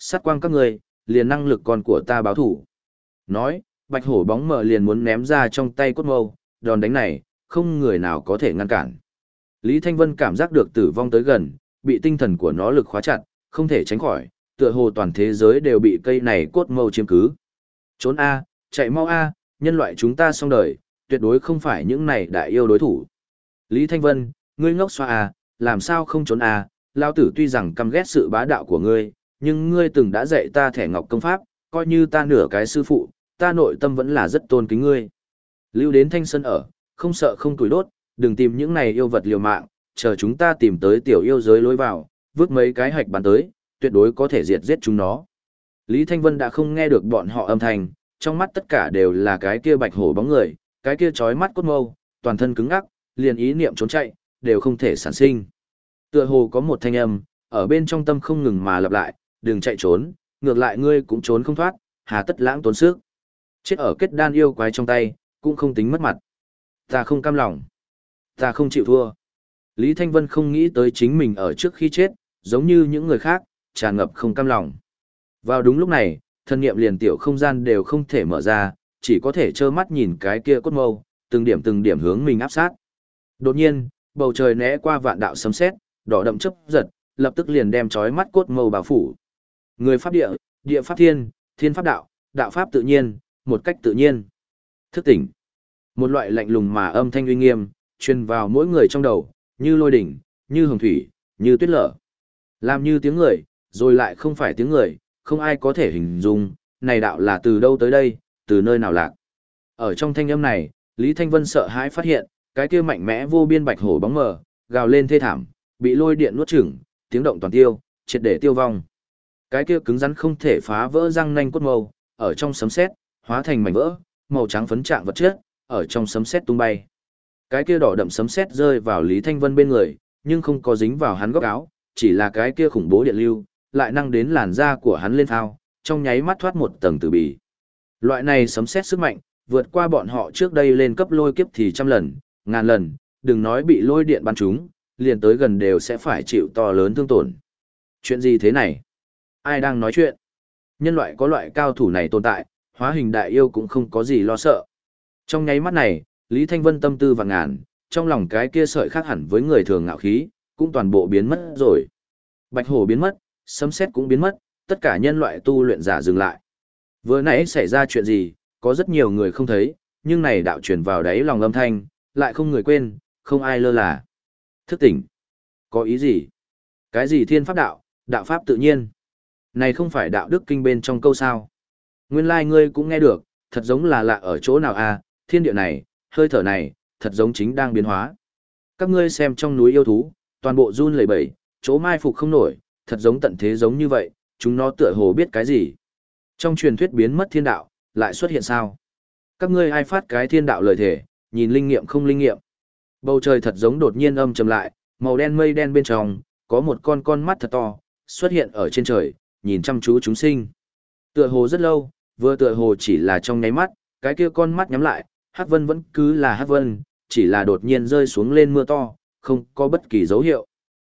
sát quang các ngươi, liền năng lực con của ta báo thủ. Nói, bạch hổ bóng mờ liền muốn ném ra trong tay cốt mâu, đòn đánh này, không người nào có thể ngăn cản. Lý Thanh Vân cảm giác được tử vong tới gần, bị tinh thần của nó lực khóa chặt, không thể tránh khỏi, tựa hồ toàn thế giới đều bị cây này cốt mâu chiếm cứ. Trốn A, chạy mau A, nhân loại chúng ta xong đời, tuyệt đối không phải những này đại yêu đối thủ. Lý Thanh Vân, ngươi ngốc xoa A, làm sao không trốn A, lao tử tuy rằng căm ghét sự bá đạo của ngươi, nhưng ngươi từng đã dạy ta thẻ ngọc công pháp, coi như ta nửa cái sư phụ, ta nội tâm vẫn là rất tôn kính ngươi. Lưu đến Thanh Sơn ở, không sợ không tuổi đốt, đừng tìm những này yêu vật liều mạng, chờ chúng ta tìm tới tiểu yêu giới lối vào, vứt mấy cái hạch bắn tới, tuyệt đối có thể diệt giết chúng nó. Lý Thanh Vân đã không nghe được bọn họ âm thanh, trong mắt tất cả đều là cái kia bạch hổ bóng người, cái kia chói mắt cốt mâu, toàn thân cứng ngắc, liền ý niệm trốn chạy, đều không thể sản sinh. Tựa hồ có một thanh âm, ở bên trong tâm không ngừng mà lặp lại, đừng chạy trốn, ngược lại ngươi cũng trốn không thoát, hà tất lãng tốn sức. Chết ở kết đan yêu quái trong tay, cũng không tính mất mặt. Ta không cam lòng. Ta không chịu thua. Lý Thanh Vân không nghĩ tới chính mình ở trước khi chết, giống như những người khác, tràn ngập không cam lòng. Vào đúng lúc này, thân niệm liền tiểu không gian đều không thể mở ra, chỉ có thể trơ mắt nhìn cái kia cốt mâu, từng điểm hướng mình áp sát. Đột nhiên, bầu trời né qua vạn đạo sấm sét, đỏ đậm chớp giật, lập tức liền đem chói mắt cốt mâu bao phủ. Người pháp địa, địa pháp thiên, thiên pháp đạo, đạo pháp tự nhiên, một cách tự nhiên. Thức tỉnh. Một loại lạnh lùng mà âm thanh uy nghiêm, truyền vào mỗi người trong đầu, như lôi đỉnh, như hồng thủy, như tuyết lở. Làm như tiếng người, rồi lại không phải tiếng người, không ai có thể hình dung, này đạo là từ đâu tới đây, từ nơi nào lạc. Ở trong thanh âm này, Lý Thanh Vân sợ hãi phát hiện, cái kia mạnh mẽ vô biên bạch hổ bóng mờ, gào lên thê thảm, bị lôi điện nuốt chửng, tiếng động toàn tiêu, triệt để tiêu vong. Cái kia cứng rắn không thể phá vỡ răng nanh cốt mâu, ở trong sấm sét, hóa thành mảnh vỡ, màu trắng phấn trạng vật chất, ở trong sấm sét tung bay. Cái kia đỏ đậm sấm sét rơi vào Lý Thanh Vân bên người, nhưng không có dính vào hắn góc áo, chỉ là cái kia khủng bố điện lưu, lại năng đến làn da của hắn lên thao, trong nháy mắt thoát một tầng tử bì. Loại này sấm sét sức mạnh, vượt qua bọn họ trước đây lên cấp lôi kiếp thì trăm lần, ngàn lần, đừng nói bị lôi điện bắn trúng, liền tới gần đều sẽ phải chịu to lớn thương tổn. Chuyện gì thế này? Ai đang nói chuyện? Nhân loại có loại cao thủ này tồn tại, hóa hình đại yêu cũng không có gì lo sợ. Trong nháy mắt này, Lý Thanh Vân tâm tư vạn ngàn, trong lòng cái kia sợi khác hẳn với người thường ngạo khí, cũng toàn bộ biến mất rồi. Bạch hổ biến mất, sấm sét cũng biến mất, tất cả nhân loại tu luyện giả dừng lại. Vừa nãy xảy ra chuyện gì, có rất nhiều người không thấy, nhưng này đạo truyền vào đáy lòng âm thanh, lại không người quên, không ai lơ là. Thức tỉnh. Có ý gì? Cái gì thiên pháp đạo, đạo pháp tự nhiên? Này không phải đạo đức kinh bên trong câu sao? Nguyên lai ngươi cũng nghe được, thật giống là lạ ở chỗ nào à, thiên địa này, hơi thở này, thật giống chính đang biến hóa. Các ngươi xem trong núi yêu thú, toàn bộ run lẩy bẩy, chỗ mai phục không nổi, thật giống tận thế giống như vậy, chúng nó tựa hồ biết cái gì. Trong truyền thuyết biến mất thiên đạo, lại xuất hiện sao? Các ngươi ai phát cái thiên đạo lời thể, nhìn linh nghiệm không linh nghiệm. Bầu trời thật giống đột nhiên âm trầm lại, màu đen mây đen bên trong, có một con mắt thật to, xuất hiện ở trên trời, nhìn chăm chú chúng sinh. Tựa hồ rất lâu, vừa tựa hồ chỉ là trong nháy mắt, cái kia con mắt nhắm lại, Hắc Vân vẫn cứ là Hắc Vân, chỉ là đột nhiên rơi xuống lên mưa to, không có bất kỳ dấu hiệu.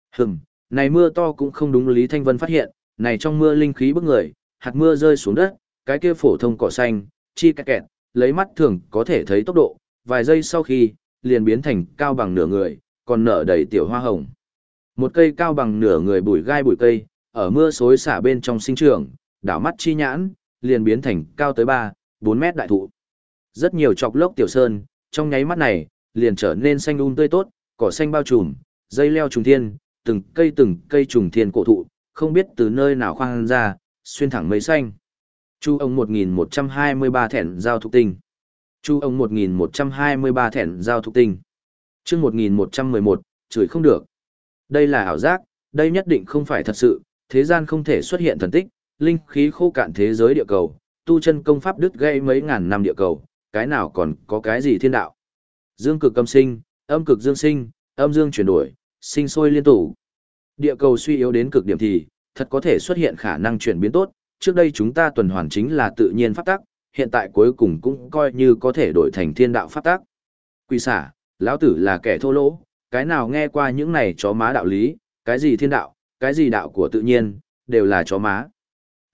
Này mưa to cũng không đúng Lý Thanh Vân phát hiện, này trong mưa linh khí bức người, hạt mưa rơi xuống đất, cái kia phổ thông cỏ xanh, chi kẹt kẹt, lấy mắt thường có thể thấy tốc độ, vài giây sau khi, liền biến thành cao bằng nửa người, còn nở đầy tiểu hoa hồng. Một cây cao bằng nửa người bụi gai bụi cây, ở mưa xối xả bên trong sinh trưởng, đảo mắt chi nhãn, liền biến thành cao tới 4 mét đại thụ. Rất nhiều chọc lốc tiểu sơn, trong nháy mắt này, liền trở nên xanh tươi tốt, cỏ xanh bao trùm, dây leo trùng thiên, từng cây trùng thiên cổ thụ, không biết từ nơi nào khoan ra, xuyên thẳng mây xanh. Chu ông 1123 thẻn giao thục tinh. Chu ông 1123 thẻn giao thục tinh. Chương 1111, chửi không được. Đây là ảo giác, đây nhất định không phải thật sự, thế gian không thể xuất hiện thần tích, linh khí khô cạn thế giới địa cầu, tu chân công pháp đứt gãy mấy ngàn năm địa cầu, cái nào còn có cái gì thiên đạo. Dương cực âm sinh, âm cực dương sinh, âm dương chuyển đổi, sinh sôi liên tục. Địa cầu suy yếu đến cực điểm thì, thật có thể xuất hiện khả năng chuyển biến tốt, trước đây chúng ta tuần hoàn chính là tự nhiên pháp tắc, hiện tại cuối cùng cũng coi như có thể đổi thành thiên đạo pháp tắc. Quỷ xả, lão tử là kẻ thô lỗ, cái nào nghe qua những này chó má đạo lý, cái gì thiên đạo, cái gì đạo của tự nhiên, đều là chó má.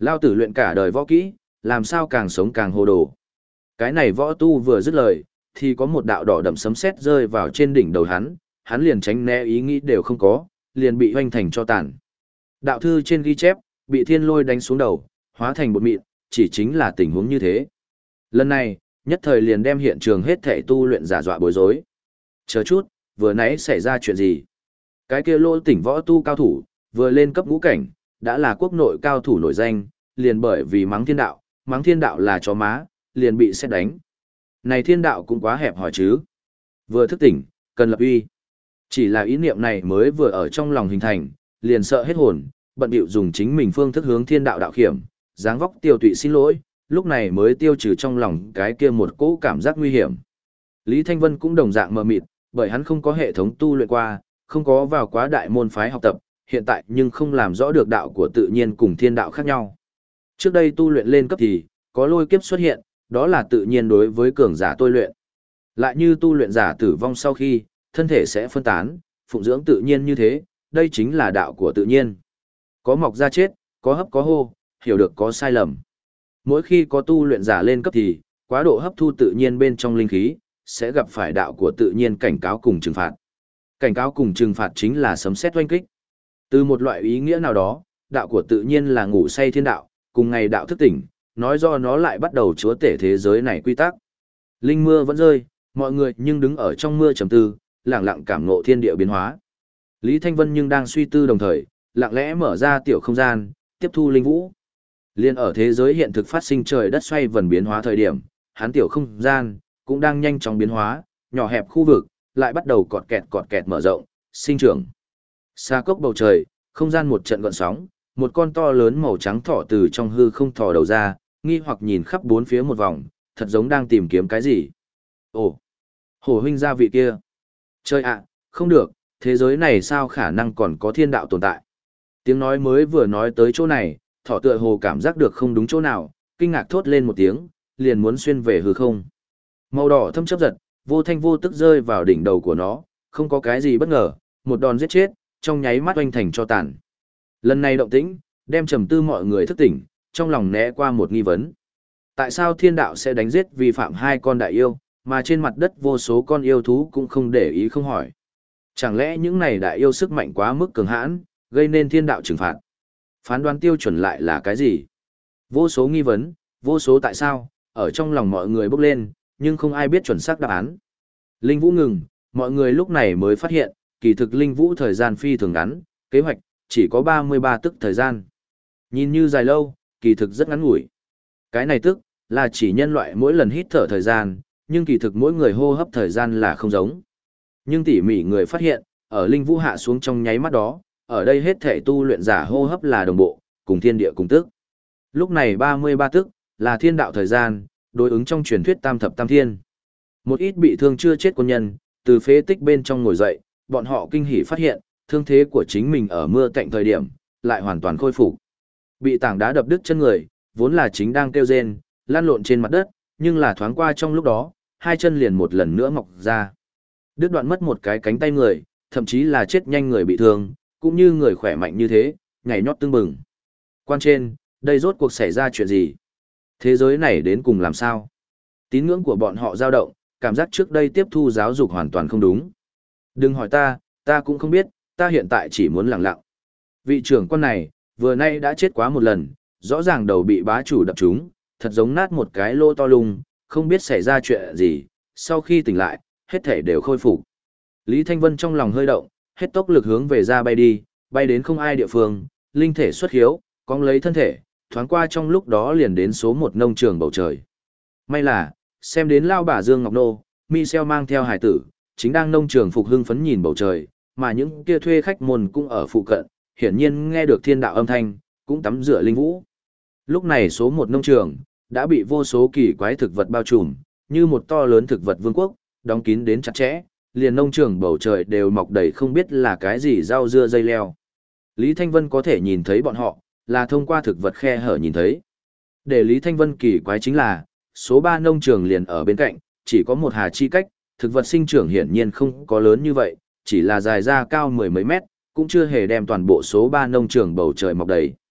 Lao tử luyện cả đời võ kỹ, làm sao càng sống càng hồ đồ. Cái này võ tu vừa dứt lời, thì có một đạo đỏ đậm sấm sét rơi vào trên đỉnh đầu hắn liền tránh né ý nghĩ đều không có, liền bị hoanh thành cho tàn. Đạo thư trên ghi chép, bị thiên lôi đánh xuống đầu, hóa thành bột mịn, chỉ chính là tình huống như thế. Lần này, nhất thời liền đem hiện trường hết thể tu luyện giả dọa bối rối. Chờ chút, vừa nãy xảy ra chuyện gì? Cái kia Lô Tỉnh võ tu cao thủ, vừa lên cấp ngũ cảnh, đã là quốc nội cao thủ nổi danh, liền bởi vì mắng thiên đạo là chó má, liền bị xét đánh. Này thiên đạo cũng quá hẹp hòi chứ. Vừa thức tỉnh, cần lập uy. Chỉ là ý niệm này mới vừa ở trong lòng hình thành, liền sợ hết hồn, bận bịu dùng chính mình phương thức hướng thiên đạo đạo khiểm, dáng vóc tiêu tụy xin lỗi, lúc này mới tiêu trừ trong lòng cái kia một cỗ cảm giác nguy hiểm. Lý Thanh Vân cũng đồng dạng mờ mịt, bởi hắn không có hệ thống tu luyện qua, không có vào quá đại môn phái học tập, hiện tại nhưng không làm rõ được đạo của tự nhiên cùng thiên đạo khác nhau. Trước đây tu luyện lên cấp thì, có lôi kiếp xuất hiện, đó là tự nhiên đối với cường giả tôi luyện. Lại như tu luyện giả tử vong sau khi, thân thể sẽ phân tán, phụng dưỡng tự nhiên như thế, đây chính là đạo của tự nhiên. Có mọc ra chết, có hấp có hô, hiểu được có sai lầm. Mỗi khi có tu luyện giả lên cấp thì, quá độ hấp thu tự nhiên bên trong linh khí, sẽ gặp phải đạo của tự nhiên cảnh cáo cùng trừng phạt. Cảnh cáo cùng trừng phạt chính là sấm sét oanh kích. Từ một loại ý nghĩa nào đó, đạo của tự nhiên là ngủ say thiên đạo, cùng ngày đạo thức tỉnh, nói do nó lại bắt đầu chúa tể thế giới này quy tắc. Linh mưa vẫn rơi, mọi người nhưng đứng ở trong mưa trầm tư, lặng lặng cảm ngộ thiên địa biến hóa. Lý Thanh Vân nhưng đang suy tư đồng thời, lặng lẽ mở ra tiểu không gian, tiếp thu linh vũ. Liên ở thế giới hiện thực phát sinh trời đất xoay vần biến hóa thời điểm, hắn tiểu không gian cũng đang nhanh chóng biến hóa, nhỏ hẹp khu vực lại bắt đầu cọt kẹt mở rộng, sinh trưởng. Xa cốc bầu trời, không gian một trận gợn sóng, một con to lớn màu trắng thỏ từ trong hư không thò đầu ra, nghi hoặc nhìn khắp bốn phía một vòng, thật giống đang tìm kiếm cái gì. Ồ, hổ huynh gia vị kia. Trời ạ, không được, thế giới này sao khả năng còn có thiên đạo tồn tại. Tiếng nói mới vừa nói tới chỗ này, thỏ tựa hồ cảm giác được không đúng chỗ nào, kinh ngạc thốt lên một tiếng, liền muốn xuyên về hư không. Màu đỏ thâm chớp giật, vô thanh vô tức rơi vào đỉnh đầu của nó, không có cái gì bất ngờ, một đòn giết chết, trong nháy mắt oanh thành cho tàn. Lần này động tĩnh, đem trầm tư mọi người thức tỉnh, trong lòng né qua một nghi vấn. Tại sao thiên đạo sẽ đánh giết vi phạm hai con đại yêu, mà trên mặt đất vô số con yêu thú cũng không để ý không hỏi. Chẳng lẽ những này đại yêu sức mạnh quá mức cường hãn, gây nên thiên đạo trừng phạt? Phán đoán tiêu chuẩn lại là cái gì? Vô số nghi vấn, vô số tại sao, ở trong lòng mọi người bốc lên, nhưng không ai biết chuẩn xác đáp án. Linh Vũ ngừng, mọi người lúc này mới phát hiện, kỳ thực Linh Vũ thời gian phi thường ngắn, kế hoạch chỉ có 33 tức thời gian. Nhìn như dài lâu, kỳ thực rất ngắn ngủi. Cái này tức là chỉ nhân loại mỗi lần hít thở thời gian, nhưng kỳ thực mỗi người hô hấp thời gian là không giống. Nhưng tỉ mỉ người phát hiện, ở Linh Vũ hạ xuống trong nháy mắt đó, ở đây hết thể tu luyện giả hô hấp là đồng bộ, cùng thiên địa cùng tức. Lúc này 33 tức là thiên đạo thời gian, đối ứng trong truyền thuyết tam thập tam thiên. Một ít bị thương chưa chết quân nhân, từ phế tích bên trong ngồi dậy, bọn họ kinh hỉ phát hiện, thương thế của chính mình ở mưa cạnh thời điểm, lại hoàn toàn khôi phục. Bị tảng đá đập đứt chân người, vốn là chính đang kêu rên, lăn lộn trên mặt đất, nhưng là thoáng qua trong lúc đó, hai chân liền một lần nữa mọc ra. Đứt đoạn mất một cái cánh tay người, thậm chí là chết nhanh người bị thương, cũng như người khỏe mạnh như thế, nhảy nhót tưng bừng. Quan trên, đây rốt cuộc xảy ra chuyện gì? Thế giới này đến cùng làm sao? Tín ngưỡng của bọn họ dao động, cảm giác trước đây tiếp thu giáo dục hoàn toàn không đúng. Đừng hỏi ta cũng không biết, ta hiện tại chỉ muốn lặng lặng. Vị trưởng quan này, vừa nay đã chết quá một lần, rõ ràng đầu bị bá chủ đập trúng, thật giống nát một cái lô to lung, không biết xảy ra chuyện gì, sau khi tỉnh lại, hết thể đều khôi phục. Lý Thanh Vân trong lòng hơi động, hết tốc lực hướng về ra bay đi, bay đến không ai địa phương, linh thể xuất hiếu, cong lấy thân thể, thoáng qua trong lúc đó liền đến số một nông trường bầu trời. May là, xem đến lao bà Dương Ngọc Nô, Michel mang theo hải tử, chính đang nông trường phục hưng phấn nhìn bầu trời, mà những kia thuê khách môn cũng ở phụ cận, hiển nhiên nghe được thiên đạo âm thanh, cũng tắm rửa linh vũ. Lúc này số một nông trường, đã bị vô số kỳ quái thực vật bao trùm, như một to lớn thực vật vương quốc, đóng kín đến chặt chẽ, liền nông trường bầu trời đều mọc đầy không biết là cái gì rau dưa dây leo. Lý Thanh Vân có thể nhìn thấy bọn họ, là thông qua thực vật khe hở nhìn thấy. Để Lý Thanh Vân kỳ quái chính là, số 3 nông trường liền ở bên cạnh, chỉ có một hà chi cách, thực vật sinh trưởng hiển nhiên không có lớn như vậy, chỉ là dài ra cao mười mấy mét, cũng chưa hề đem toàn bộ số 3 nông trường bầu trời mọc đầy.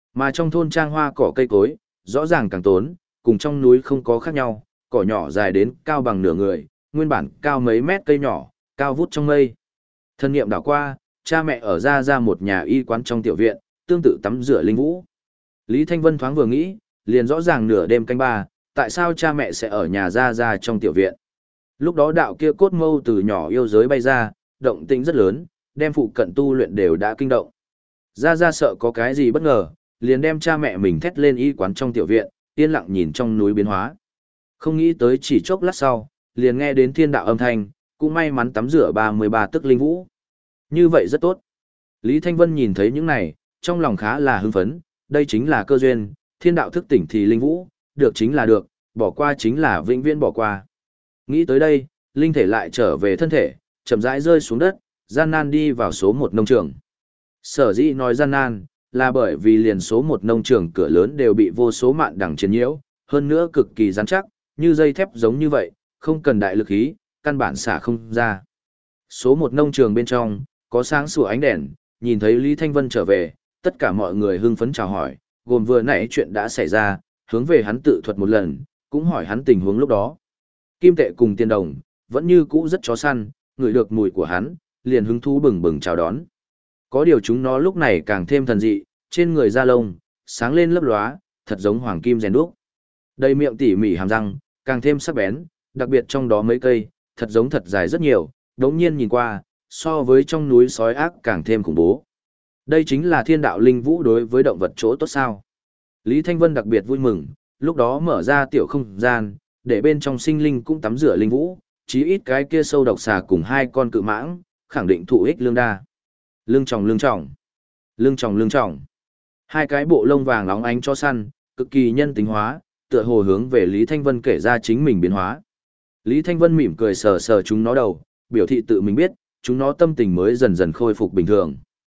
Mà trong thôn trang hoa cỏ cây cối, rõ ràng càng tốn, cùng trong núi không có khác nhau, cỏ nhỏ dài đến cao bằng nửa người, nguyên bản cao mấy mét cây nhỏ, cao vút trong mây. Thân niệm đảo qua, cha mẹ ở ra một nhà y quán trong tiểu viện, tương tự tắm rửa linh vũ. Lý Thanh Vân thoáng vừa nghĩ, liền rõ ràng nửa đêm canh ba, tại sao cha mẹ sẽ ở nhà ra trong tiểu viện. Lúc đó đạo kia cốt mâu từ nhỏ yêu giới bay ra, động tĩnh rất lớn, đem phụ cận tu luyện đều đã kinh động. Ra sợ có cái gì bất ngờ, liền đem cha mẹ mình thét lên y quán trong tiểu viện, yên lặng nhìn trong núi biến hóa. Không nghĩ tới chỉ chốc lát sau, liền nghe đến thiên đạo âm thanh, cũng may mắn tắm rửa 33 tức linh vũ. Như vậy rất tốt. Lý Thanh Vân nhìn thấy những này, trong lòng khá là hưng phấn, đây chính là cơ duyên, thiên đạo thức tỉnh thì linh vũ, được chính là được, bỏ qua chính là vĩnh viễn bỏ qua. Nghĩ tới đây, linh thể lại trở về thân thể, chậm rãi rơi xuống đất, gian nan đi vào số 1 nông trường. Sở dĩ nói gian nan, là bởi vì liền số 1 nông trường cửa lớn đều bị vô số mạn đằng chiến nhiễu, hơn nữa cực kỳ rắn chắc, như dây thép giống như vậy, không cần đại lực khí, căn bản xả không ra. Số 1 nông trường bên trong, có sáng sủa ánh đèn, nhìn thấy Lý Thanh Vân trở về, tất cả mọi người hưng phấn chào hỏi, gồm vừa nãy chuyện đã xảy ra, hướng về hắn tự thuật một lần, cũng hỏi hắn tình huống lúc đó. Kim tệ cùng tiền đồng, vẫn như cũ rất chó săn, ngửi được mùi của hắn, liền hứng thú bừng bừng chào đón. Có điều chúng nó lúc này càng thêm thần dị, trên người da lông, sáng lên lấp lóa, thật giống hoàng kim rèn đúc. Đầy miệng tỉ mỉ hàm răng, càng thêm sắc bén, đặc biệt trong đó mấy cây, thật giống thật dài rất nhiều, đống nhiên nhìn qua, so với trong núi sói ác càng thêm khủng bố. Đây chính là thiên đạo linh vũ đối với động vật chỗ tốt sao. Lý Thanh Vân đặc biệt vui mừng, lúc đó mở ra tiểu không gian, để bên trong sinh linh cũng tắm rửa linh vũ, chí ít cái kia sâu độc xà cùng 2 con cự mãng, khẳng định thụ ích lương đa. Lưng tròng lưng tròng, lưng tròng lưng tròng. 2 cái bộ lông vàng óng ánh cho săn, cực kỳ nhân tính hóa, tựa hồ hướng về Lý Thanh Vân kể ra chính mình biến hóa. Lý Thanh Vân mỉm cười sờ sờ chúng nó đầu, biểu thị tự mình biết, chúng nó tâm tình mới dần dần khôi phục bình thường.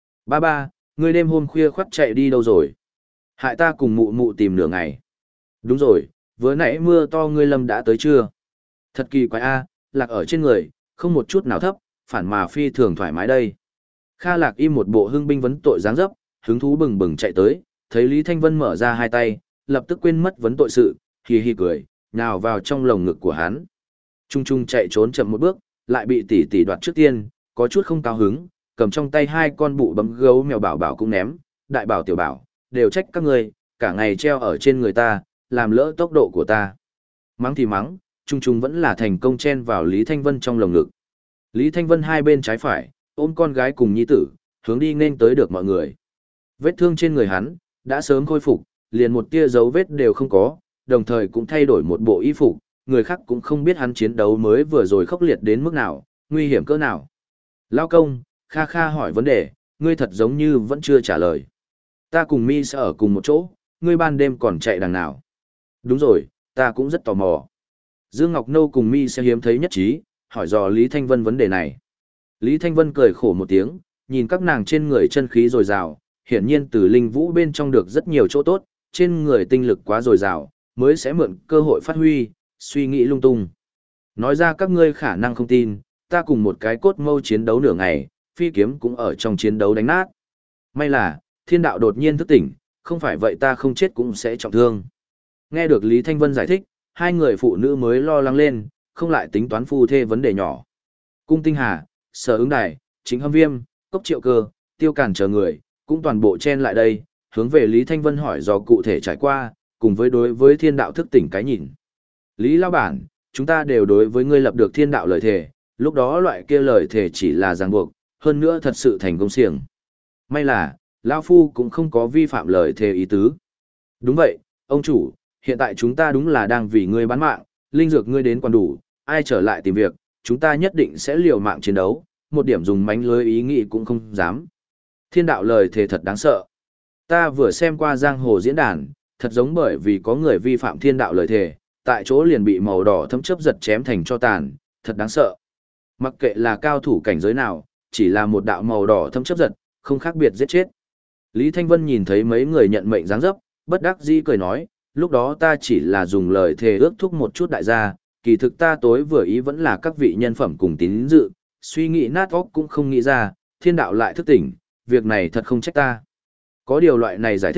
Ba, ngươi đêm hôm khuya khoắt chạy đi đâu rồi? Hại ta cùng mụ mụ tìm nửa ngày. Đúng rồi, vừa nãy mưa to ngươi Lâm đã tới chưa? Thật kỳ quái a, lạc ở trên người, không một chút nào thấp, phản mà phi thường thoải mái đây. Kha Lạc im một bộ hưng binh vấn tội dáng dấp, hứng thú bừng bừng chạy tới, thấy Lý Thanh Vân mở ra 2 tay, lập tức quên mất vấn tội sự, hì hì cười, nhào vào trong lồng ngực của hắn. Trung Trung chạy trốn chậm một bước, lại bị tỷ tỷ đoạt trước tiên, có chút không cao hứng, cầm trong tay 2 con bụ bấm gấu mèo bảo bảo cũng ném, đại bảo tiểu bảo, đều trách các ngươi, cả ngày treo ở trên người ta, làm lỡ tốc độ của ta. Mắng thì mắng, Trung Trung vẫn là thành công chen vào Lý Thanh Vân trong lồng ngực. Lý Thanh Vân hai bên trái phải, ôm con gái cùng nhi tử, hướng đi nên tới được mọi người. Vết thương trên người hắn, đã sớm khôi phục, liền một tia dấu vết đều không có, đồng thời cũng thay đổi một bộ y phục, người khác cũng không biết hắn chiến đấu mới vừa rồi khốc liệt đến mức nào, nguy hiểm cỡ nào. Lao công, Kha Kha hỏi vấn đề, ngươi thật giống như vẫn chưa trả lời. Ta cùng Mi sẽ ở cùng một chỗ, ngươi ban đêm còn chạy đằng nào? Đúng rồi, ta cũng rất tò mò. Dương Ngọc Nâu cùng Mi sẽ hiếm thấy nhất trí, hỏi dò Lý Thanh Vân vấn đề này. Lý Thanh Vân cười khổ một tiếng, nhìn các nàng trên người chân khí dồi dào, hiển nhiên từ linh vũ bên trong được rất nhiều chỗ tốt, trên người tinh lực quá dồi dào, mới sẽ mượn cơ hội phát huy, suy nghĩ lung tung. Nói ra các ngươi khả năng không tin, ta cùng một cái cốt mâu chiến đấu nửa ngày, phi kiếm cũng ở trong chiến đấu đánh nát. May là, thiên đạo đột nhiên thức tỉnh, không phải vậy ta không chết cũng sẽ trọng thương. Nghe được Lý Thanh Vân giải thích, hai người phụ nữ mới lo lắng lên, không lại tính toán phu thê vấn đề nhỏ. Cung Tinh Hà, Sở Ứng Đài, Chính Hâm Viêm, Cốc Triệu Cơ, Tiêu Cản chờ người, cũng toàn bộ chen lại đây, hướng về Lý Thanh Vân hỏi do cụ thể trải qua, cùng với đối với thiên đạo thức tỉnh cái nhìn. Lý Lao Bản, chúng ta đều đối với ngươi lập được thiên đạo lời thề, lúc đó loại kia lời thề chỉ là ràng buộc, hơn nữa thật sự thành công xiềng. May là, Lao Phu cũng không có vi phạm lời thề ý tứ. Đúng vậy, ông chủ, hiện tại chúng ta đúng là đang vì ngươi bán mạng, linh dược ngươi đến còn đủ, ai trở lại tìm việc, chúng ta nhất định sẽ liều mạng chiến đấu, một điểm dùng mánh lưới ý nghĩ cũng không dám. Thiên đạo lời thề thật đáng sợ. Ta vừa xem qua giang hồ diễn đàn, thật giống bởi vì có người vi phạm thiên đạo lời thề, tại chỗ liền bị màu đỏ thấm chớp giật chém thành cho tàn, thật đáng sợ. Mặc kệ là cao thủ cảnh giới nào, chỉ là một đạo màu đỏ thấm chớp giật, không khác biệt giết chết. Lý Thanh Vân nhìn thấy mấy người nhận mệnh dáng dấp, bất đắc dĩ cười nói, lúc đó ta chỉ là dùng lời thề ước thúc một chút đại gia, kỳ thực ta tối vừa ý vẫn là các vị nhân phẩm cùng tín dự, suy nghĩ nát óc cũng không nghĩ ra, thiên đạo lại thức tỉnh, việc này thật không trách ta. Có điều loại này giải thích,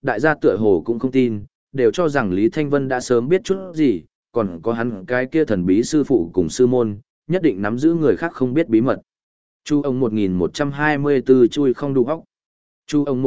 đại gia tựa hồ cũng không tin, đều cho rằng Lý Thanh Vân đã sớm biết chút gì, còn có hắn cái kia thần bí sư phụ cùng sư môn, nhất định nắm giữ người khác không biết bí mật. Chu ông 1124 chui không đủ óc. Chu ông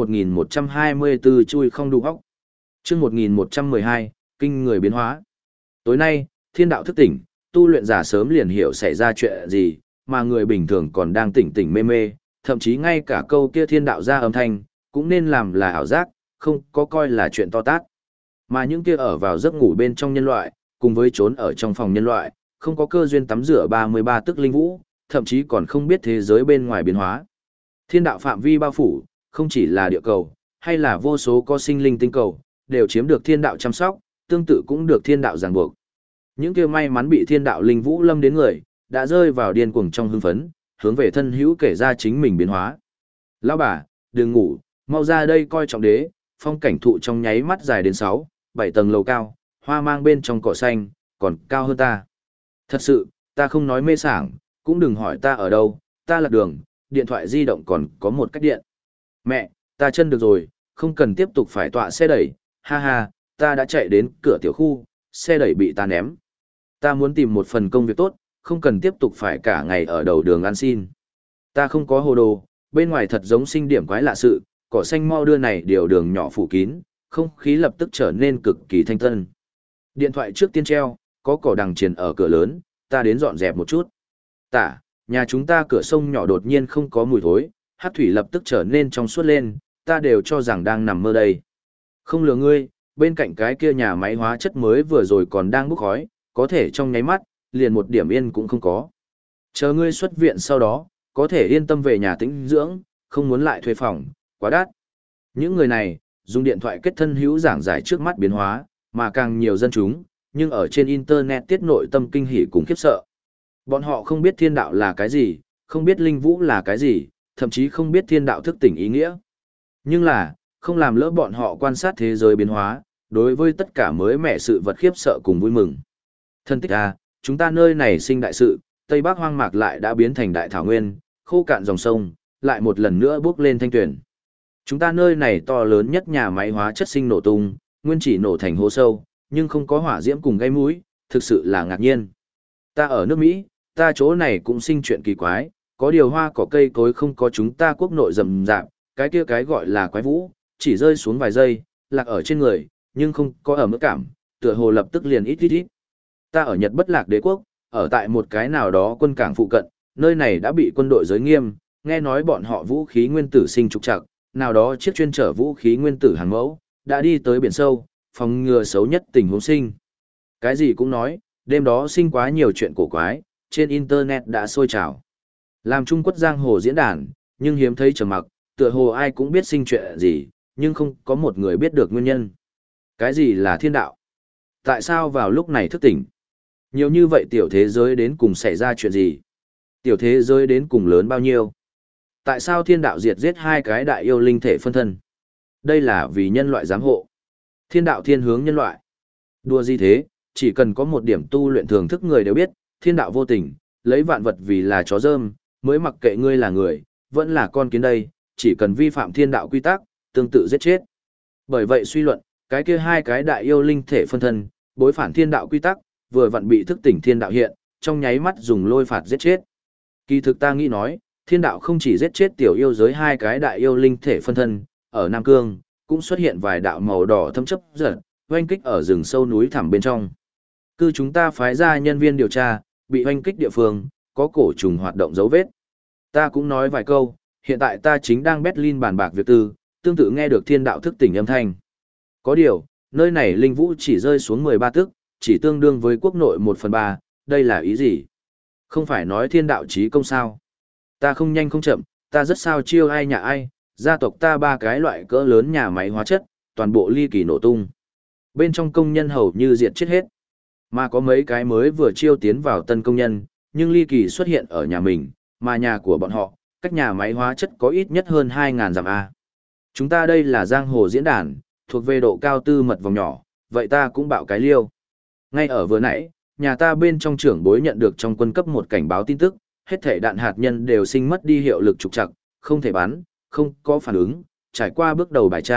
1124 chui không đủ óc. Chương 1112, kinh người biến hóa. Tối nay, thiên đạo thức tỉnh, tu luyện giả sớm liền hiểu xảy ra chuyện gì, mà người bình thường còn đang tỉnh tỉnh mê mê, thậm chí ngay cả câu kia thiên đạo ra âm thanh, cũng nên làm là ảo giác, không có coi là chuyện to tát. Mà những kia ở vào giấc ngủ bên trong nhân loại, cùng với trốn ở trong phòng nhân loại, không có cơ duyên tắm rửa 33 tức linh vũ, thậm chí còn không biết thế giới bên ngoài biến hóa. Thiên đạo phạm vi bao phủ, không chỉ là địa cầu, hay là vô số có sinh linh tinh cầu, đều chiếm được thiên đạo chăm sóc, tương tự cũng được thiên đạo ràng buộc. Những kia may mắn bị thiên đạo linh vũ lâm đến người, đã rơi vào điên cuồng trong hưng phấn, hướng về thân hữu kể ra chính mình biến hóa. Lão bà, đừng ngủ, mau ra đây coi trọng đế, phong cảnh thụ trong nháy mắt dài đến 6, 7 tầng lầu cao, hoa mang bên trong cỏ xanh, còn cao hơn ta. Thật sự, ta không nói mê sảng, cũng đừng hỏi ta ở đâu, ta lạc đường, điện thoại di động còn có một cách điện. Mẹ, ta chân được rồi, không cần tiếp tục phải tọa xe đẩy, ha ha, ta đã chạy đến cửa tiểu khu, xe đẩy bị ta ném. Ta muốn tìm một phần công việc tốt, không cần tiếp tục phải cả ngày ở đầu đường ăn xin. Ta không có hồ đồ, bên ngoài thật giống sinh điểm quái lạ sự, cỏ xanh mau đưa này điều đường nhỏ phủ kín, không khí lập tức trở nên cực kỳ thanh tân. Điện thoại trước tiên treo, có cỏ đằng triền ở cửa lớn, ta đến dọn dẹp một chút. Tả, nhà chúng ta cửa sông nhỏ đột nhiên không có mùi thối, hát thủy lập tức trở nên trong suốt lên, ta đều cho rằng đang nằm mơ đây. Không lừa ngươi, bên cạnh cái kia nhà máy hóa chất mới vừa rồi còn đang bốc khói, có thể trong nháy mắt, liền một điểm yên cũng không có. Chờ ngươi xuất viện sau đó, có thể yên tâm về nhà tĩnh dưỡng, không muốn lại thuê phòng, quá đắt. Những người này, dùng điện thoại kết thân hữu giảng giải trước mắt biến hóa, mà càng nhiều dân chúng, nhưng ở trên Internet tiết nội tâm kinh hỉ cùng khiếp sợ. Bọn họ không biết thiên đạo là cái gì, không biết linh vũ là cái gì, thậm chí không biết thiên đạo thức tỉnh ý nghĩa. Nhưng là, không làm lỡ bọn họ quan sát thế giới biến hóa, đối với tất cả mới mẻ sự vật khiếp sợ cùng vui mừng. Thân tích à, chúng ta nơi này sinh đại sự, Tây Bắc hoang mạc lại đã biến thành đại thảo nguyên, khô cạn dòng sông, lại một lần nữa bước lên thanh tuyển. Chúng ta nơi này to lớn nhất nhà máy hóa chất sinh nổ tung, nguyên chỉ nổ thành hố sâu, nhưng không có hỏa diễm cùng gây mũi, thực sự là ngạc nhiên. Ta ở nước Mỹ, ta chỗ này cũng sinh chuyện kỳ quái, có điều hoa cỏ cây cối không có chúng ta quốc nội rầm rạp, cái kia cái gọi là quái vũ, chỉ rơi xuống vài giây, lạc ở trên người, nhưng không có ở mức cảm, tựa hồ lập tức liền ít ít ít. Ta ở Nhật Bất Lạc Đế quốc, ở tại một cái nào đó quân cảng phụ cận, nơi này đã bị quân đội giới nghiêm, nghe nói bọn họ vũ khí nguyên tử sinh trục trặc, nào đó chiếc chuyên chở vũ khí nguyên tử hàng mẫu, đã đi tới biển sâu, phòng ngừa xấu nhất tình huống sinh. Cái gì cũng nói, đêm đó sinh quá nhiều chuyện cổ quái, trên Internet đã sôi trào. Làm Trung Quốc giang hồ diễn đàn, nhưng hiếm thấy trầm mặc, tựa hồ ai cũng biết sinh chuyện gì, nhưng không có một người biết được nguyên nhân. Cái gì là thiên đạo? Tại sao vào lúc này thức tỉnh? Nhiều như vậy tiểu thế giới đến cùng xảy ra chuyện gì? Tiểu thế giới đến cùng lớn bao nhiêu? Tại sao thiên đạo diệt giết hai cái đại yêu linh thể phân thân? Đây là vì nhân loại giám hộ. Thiên đạo thiên hướng nhân loại. Đùa gì thế, chỉ cần có một điểm tu luyện thường thức người đều biết, thiên đạo vô tình, lấy vạn vật vì là chó rơm, mới mặc kệ ngươi là người, vẫn là con kiến đây, chỉ cần vi phạm thiên đạo quy tắc, tương tự giết chết. Bởi vậy suy luận, cái kia hai cái đại yêu linh thể phân thân, bối phản thiên đạo quy tắc, vừa vặn bị thức tỉnh thiên đạo hiện, trong nháy mắt dùng lôi phạt giết chết. Kỳ thực ta nghĩ nói, thiên đạo không chỉ giết chết tiểu yêu giới hai cái đại yêu linh thể phân thân, ở Nam Cương, cũng xuất hiện vài đạo màu đỏ thâm chấp giật, oanh kích ở rừng sâu núi thẳm bên trong. Cứ chúng ta phái ra nhân viên điều tra, bị oanh kích địa phương, có cổ trùng hoạt động dấu vết. Ta cũng nói vài câu, hiện tại ta chính đang Berlin bàn bạc việc tư, tương tự nghe được thiên đạo thức tỉnh âm thanh. Có điều, nơi này linh vũ chỉ rơi xuống 13 tức, chỉ tương đương với quốc nội 1/3, đây là ý gì? Không phải nói thiên đạo chí công sao? Ta không nhanh không chậm, ta rất sao chiêu ai nhà ai, gia tộc ta ba cái loại cỡ lớn nhà máy hóa chất, toàn bộ ly kỳ nổ tung. Bên trong công nhân hầu như diệt chết hết. Mà có mấy cái mới vừa chiêu tiến vào tân công nhân, nhưng ly kỳ xuất hiện ở nhà mình, mà nhà của bọn họ, cách nhà máy hóa chất có ít nhất hơn 2.000 dặm A. Chúng ta đây là giang hồ diễn đàn, thuộc về độ cao tư mật vòng nhỏ, vậy ta cũng bạo cái liêu. Ngay ở vừa nãy, nhà ta bên trong trưởng bối nhận được trong quân cấp một cảnh báo tin tức, hết thể đạn hạt nhân đều sinh mất đi hiệu lực trục trặc, không thể bắn, không có phản ứng, trải qua bước đầu bài tra,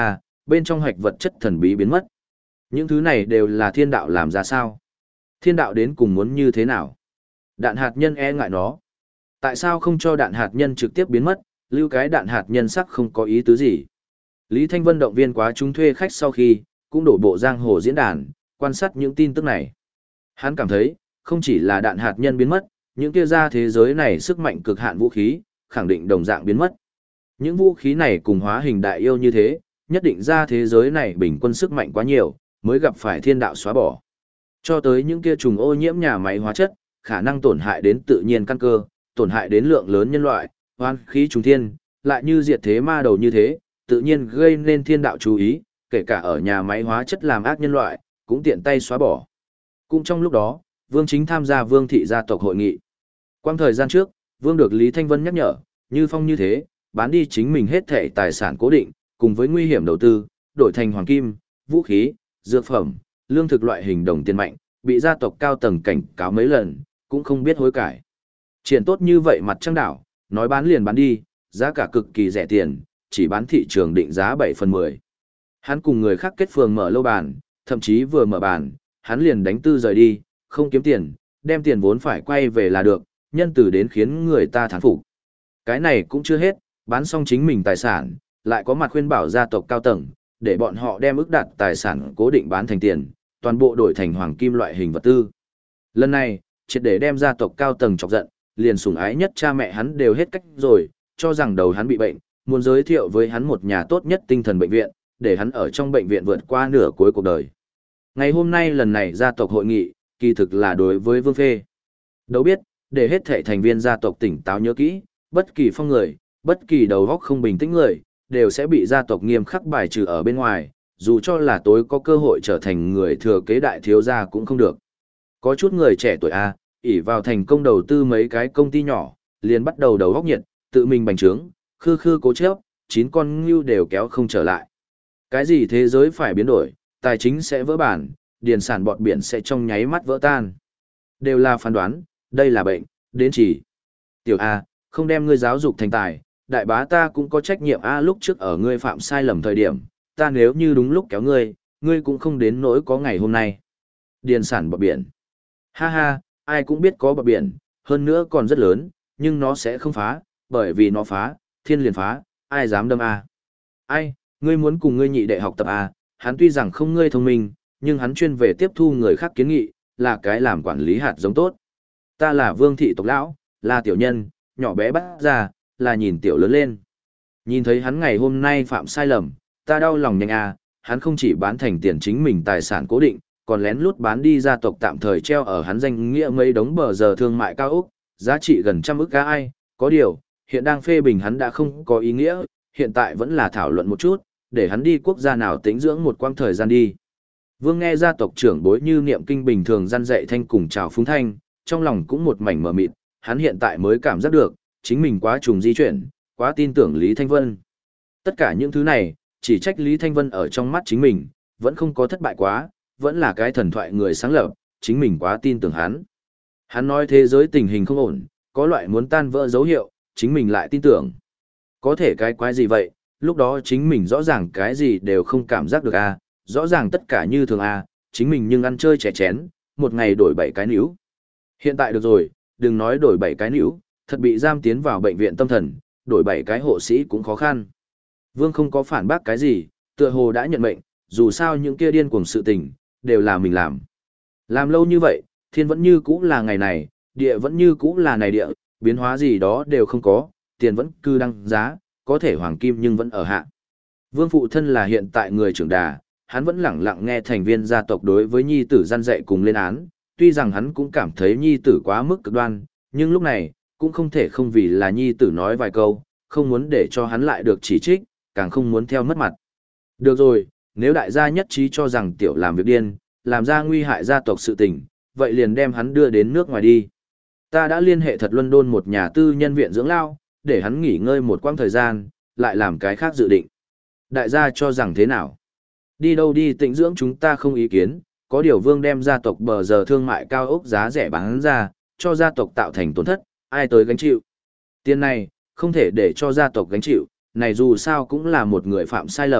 bên trong hạch vật chất thần bí biến mất. Những thứ này đều là thiên đạo làm ra sao? Thiên đạo đến cùng muốn như thế nào? Đạn hạt nhân e ngại nó. Tại sao không cho đạn hạt nhân trực tiếp biến mất, lưu cái đạn hạt nhân sắc không có ý tứ gì? Lý Thanh Vân động viên quá chúng thuê khách sau khi, cũng đổ bộ giang hồ diễn đàn, quan sát những tin tức này. Hắn cảm thấy, không chỉ là đạn hạt nhân biến mất, những kia ra thế giới này sức mạnh cực hạn vũ khí, khẳng định đồng dạng biến mất. Những vũ khí này cùng hóa hình đại yêu như thế, nhất định ra thế giới này bình quân sức mạnh quá nhiều, mới gặp phải thiên đạo xóa bỏ. Cho tới những kia trùng ô nhiễm nhà máy hóa chất, khả năng tổn hại đến tự nhiên căn cơ, tổn hại đến lượng lớn nhân loại, oan khí trùng thiên, lại như diệt thế ma đầu như thế, tự nhiên gây nên thiên đạo chú ý, kể cả ở nhà máy hóa chất làm ác nhân loại, cũng tiện tay xóa bỏ. Cũng trong lúc đó, Vương Chính tham gia Vương thị gia tộc hội nghị. Quang thời gian trước, Vương được Lý Thanh Vân nhắc nhở, như phong như thế, bán đi chính mình hết thảy tài sản cố định, cùng với nguy hiểm đầu tư, đổi thành hoàng kim, vũ khí, dược phẩm, lương thực loại hình đồng tiền mạnh, bị gia tộc cao tầng cảnh cáo mấy lần, cũng không biết hối cải. Triển tốt như vậy mặt trăng đảo, nói bán liền bán đi, giá cả cực kỳ rẻ tiền, chỉ bán thị trường định giá 7/10. Hắn cùng người khác kết phường mở lâu bàn, thậm chí vừa mở bàn, hắn liền đánh tư rời đi, không kiếm tiền, đem tiền vốn phải quay về là được, nhân từ đến khiến người ta thán phục. Cái này cũng chưa hết, bán xong chính mình tài sản, lại có mặt khuyên bảo gia tộc cao tầng, để bọn họ đem ức đặt tài sản cố định bán thành tiền, toàn bộ đổi thành hoàng kim loại hình vật tư. Lần này, triệt để đem gia tộc cao tầng chọc giận, liền sủng ái nhất cha mẹ hắn đều hết cách rồi, cho rằng đầu hắn bị bệnh, muốn giới thiệu với hắn một nhà tốt nhất tinh thần bệnh viện, để hắn ở trong bệnh viện vượt qua nửa cuối cuộc đời. Ngày hôm nay lần này gia tộc hội nghị, kỳ thực là đối với Vương Phê. Đâu biết, để hết thể thành viên gia tộc tỉnh táo nhớ kỹ, bất kỳ phong người, bất kỳ đầu óc không bình tĩnh người, đều sẽ bị gia tộc nghiêm khắc bài trừ ở bên ngoài, dù cho là tối có cơ hội trở thành người thừa kế đại thiếu gia cũng không được. Có chút người trẻ tuổi A, ỷ vào thành công đầu tư mấy cái công ty nhỏ, liền bắt đầu đầu óc nhiệt, tự mình bành trướng, khư khư cố chấp, 9 con ngưu đều kéo không trở lại. Cái gì thế giới phải biến đổi, tài chính sẽ vỡ bản, điền sản bọt biển sẽ trong nháy mắt vỡ tan. Đều là phán đoán, đây là bệnh, đến chỉ. Tiểu A, không đem ngươi giáo dục thành tài, đại bá ta cũng có trách nhiệm A, lúc trước ở ngươi phạm sai lầm thời điểm, ta nếu như đúng lúc kéo ngươi, ngươi cũng không đến nỗi có ngày hôm nay. Điền sản bọt biển. Ha ha, ai cũng biết có bọt biển, hơn nữa còn rất lớn, nhưng nó sẽ không phá, bởi vì nó phá, thiên liền phá, ai dám đâm A. Ai, ngươi muốn cùng ngươi nhị đệ học tập A, hắn tuy rằng không ngươi thông minh, nhưng hắn chuyên về tiếp thu người khác kiến nghị, là cái làm quản lý hạt giống tốt. Ta là Vương thị tộc lão, là tiểu nhân, nhỏ bé bắt ra, là nhìn tiểu lớn lên. Nhìn thấy hắn ngày hôm nay phạm sai lầm, ta đau lòng nhanh à, hắn không chỉ bán thành tiền chính mình tài sản cố định, còn lén lút bán đi gia tộc tạm thời treo ở hắn danh nghĩa mấy đống bờ giờ thương mại cao ốc, giá trị gần 100 ức cá ai, có điều, hiện đang phê bình hắn đã không có ý nghĩa, hiện tại vẫn là thảo luận một chút, để hắn đi quốc gia nào tĩnh dưỡng một quãng thời gian đi. Vương nghe gia tộc trưởng bối như niệm kinh bình thường răn dạy thanh cùng chào phúng thanh, trong lòng cũng một mảnh mờ mịt, hắn hiện tại mới cảm giác được, chính mình quá trùng di chuyển, quá tin tưởng Lý Thanh Vân. Tất cả những thứ này, chỉ trách Lý Thanh Vân ở trong mắt chính mình, vẫn không có thất bại quá, vẫn là cái thần thoại người sáng lập, chính mình quá tin tưởng hắn. Hắn nói thế giới tình hình không ổn, có loại muốn tan vỡ dấu hiệu, chính mình lại tin tưởng. Có thể cái quái gì vậy, lúc đó chính mình rõ ràng cái gì đều không cảm giác được a, rõ ràng tất cả như thường a, chính mình nhưng ăn chơi trẻ chén, một ngày đổi 7 cái níu. Hiện tại được rồi, đừng nói đổi 7 cái níu, thật bị giam tiến vào bệnh viện tâm thần, đổi 7 cái hộ sĩ cũng khó khăn. Vương không có phản bác cái gì, tựa hồ đã nhận mệnh, dù sao những kia điên cuồng sự tình, đều là mình làm. Làm lâu như vậy, thiên vẫn như cũ là ngày này, địa vẫn như cũ là này địa, biến hóa gì đó đều không có, tiền vẫn cứ đăng giá, có thể hoàng kim nhưng vẫn ở hạ. Vương phụ thân là hiện tại người trưởng đà, hắn vẫn lẳng lặng nghe thành viên gia tộc đối với nhi tử gian dạy cùng lên án, tuy rằng hắn cũng cảm thấy nhi tử quá mức cực đoan, nhưng lúc này, cũng không thể không vì là nhi tử nói vài câu, không muốn để cho hắn lại được chỉ trích, càng không muốn theo mất mặt. Được rồi, nếu đại gia nhất trí cho rằng tiểu làm việc điên, làm ra nguy hại gia tộc sự tình, vậy liền đem hắn đưa đến nước ngoài đi. Ta đã liên hệ thật London một nhà tư nhân viện dưỡng lao, để hắn nghỉ ngơi một quãng thời gian, lại làm cái khác dự định. Đại gia cho rằng thế nào? Đi đâu đi tĩnh dưỡng chúng ta không ý kiến, có điều Vương đem gia tộc bờ giờ thương mại cao ốc giá rẻ bán ra, cho gia tộc tạo thành tổn thất, ai tới gánh chịu. Tiền này, không thể để cho gia tộc gánh chịu, này dù sao cũng là một người phạm sai lầm,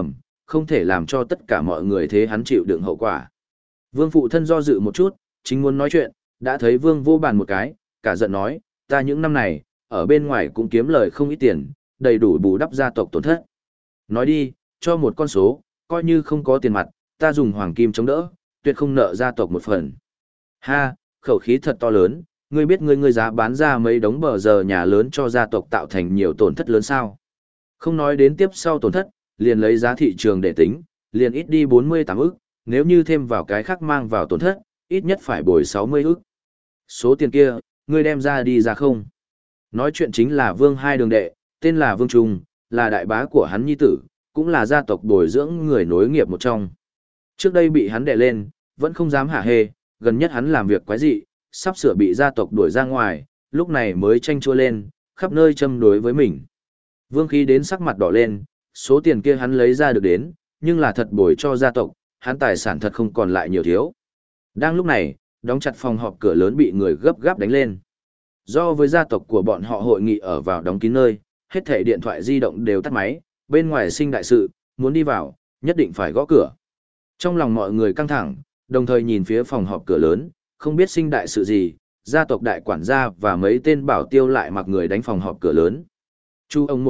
không thể làm cho tất cả mọi người thế hắn chịu đựng hậu quả. Vương phụ thân do dự một chút, chính muốn nói chuyện, đã thấy Vương vô bàn một cái, cả giận nói, ta những năm này, ở bên ngoài cũng kiếm lời không ít tiền, đầy đủ bù đắp gia tộc tổn thất. Nói đi, cho một con số, coi như không có tiền mặt, ta dùng hoàng kim chống đỡ, tuyệt không nợ gia tộc một phần. Ha, khẩu khí thật to lớn, ngươi biết ngươi giá bán ra mấy đống bờ giờ nhà lớn cho gia tộc tạo thành nhiều tổn thất lớn sao? Không nói đến tiếp sau tổn thất, liền lấy giá thị trường để tính, liền ít đi 48 ức, nếu như thêm vào cái khác mang vào tổn thất, ít nhất phải bồi 60 ức. Số tiền kia, ngươi đem ra đi ra không? Nói chuyện chính là Vương hai đường đệ, tên là Vương Trung, là đại bá của hắn nhi tử, cũng là gia tộc bồi dưỡng người nối nghiệp một trong. Trước đây bị hắn đè lên, vẫn không dám hả hê, gần nhất hắn làm việc quái dị, sắp sửa bị gia tộc đuổi ra ngoài, lúc này mới tranh chua lên, khắp nơi châm đối với mình. Vương khí đến sắc mặt đỏ lên, số tiền kia hắn lấy ra được đến, nhưng là thật bồi cho gia tộc, hắn tài sản thật không còn lại nhiều thiếu. Đang lúc này, đóng chặt phòng họp cửa lớn bị người gấp gáp đánh lên. Do với gia tộc của bọn họ hội nghị ở vào đóng kín nơi, hết thảy điện thoại di động đều tắt máy, bên ngoài sinh đại sự, muốn đi vào, nhất định phải gõ cửa. Trong lòng mọi người căng thẳng, đồng thời nhìn phía phòng họp cửa lớn, không biết sinh đại sự gì, gia tộc đại quản gia và mấy tên bảo tiêu lại mặc người đánh phòng họp cửa lớn. Chu ông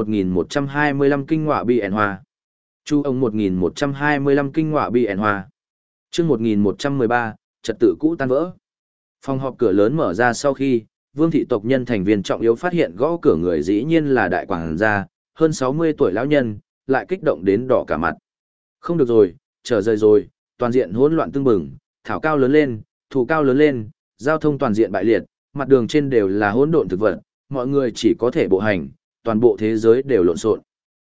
1125 kinh ngọa bi ẻn hoa. Chu ông 1125 kinh ngọa bi ẻn hoa. Chương 1113, trật tự cũ tan vỡ. Phòng họp cửa lớn mở ra sau khi, Vương thị tộc nhân thành viên trọng yếu phát hiện gõ cửa người dĩ nhiên là đại quản gia, hơn 60 tuổi lão nhân, lại kích động đến đỏ cả mặt. Không được rồi, trở rời rồi, toàn diện hỗn loạn tưng bừng, thảo cao lớn lên, thủ cao lớn lên, giao thông toàn diện bại liệt, mặt đường trên đều là hỗn độn thực vật, mọi người chỉ có thể bộ hành, toàn bộ thế giới đều lộn xộn.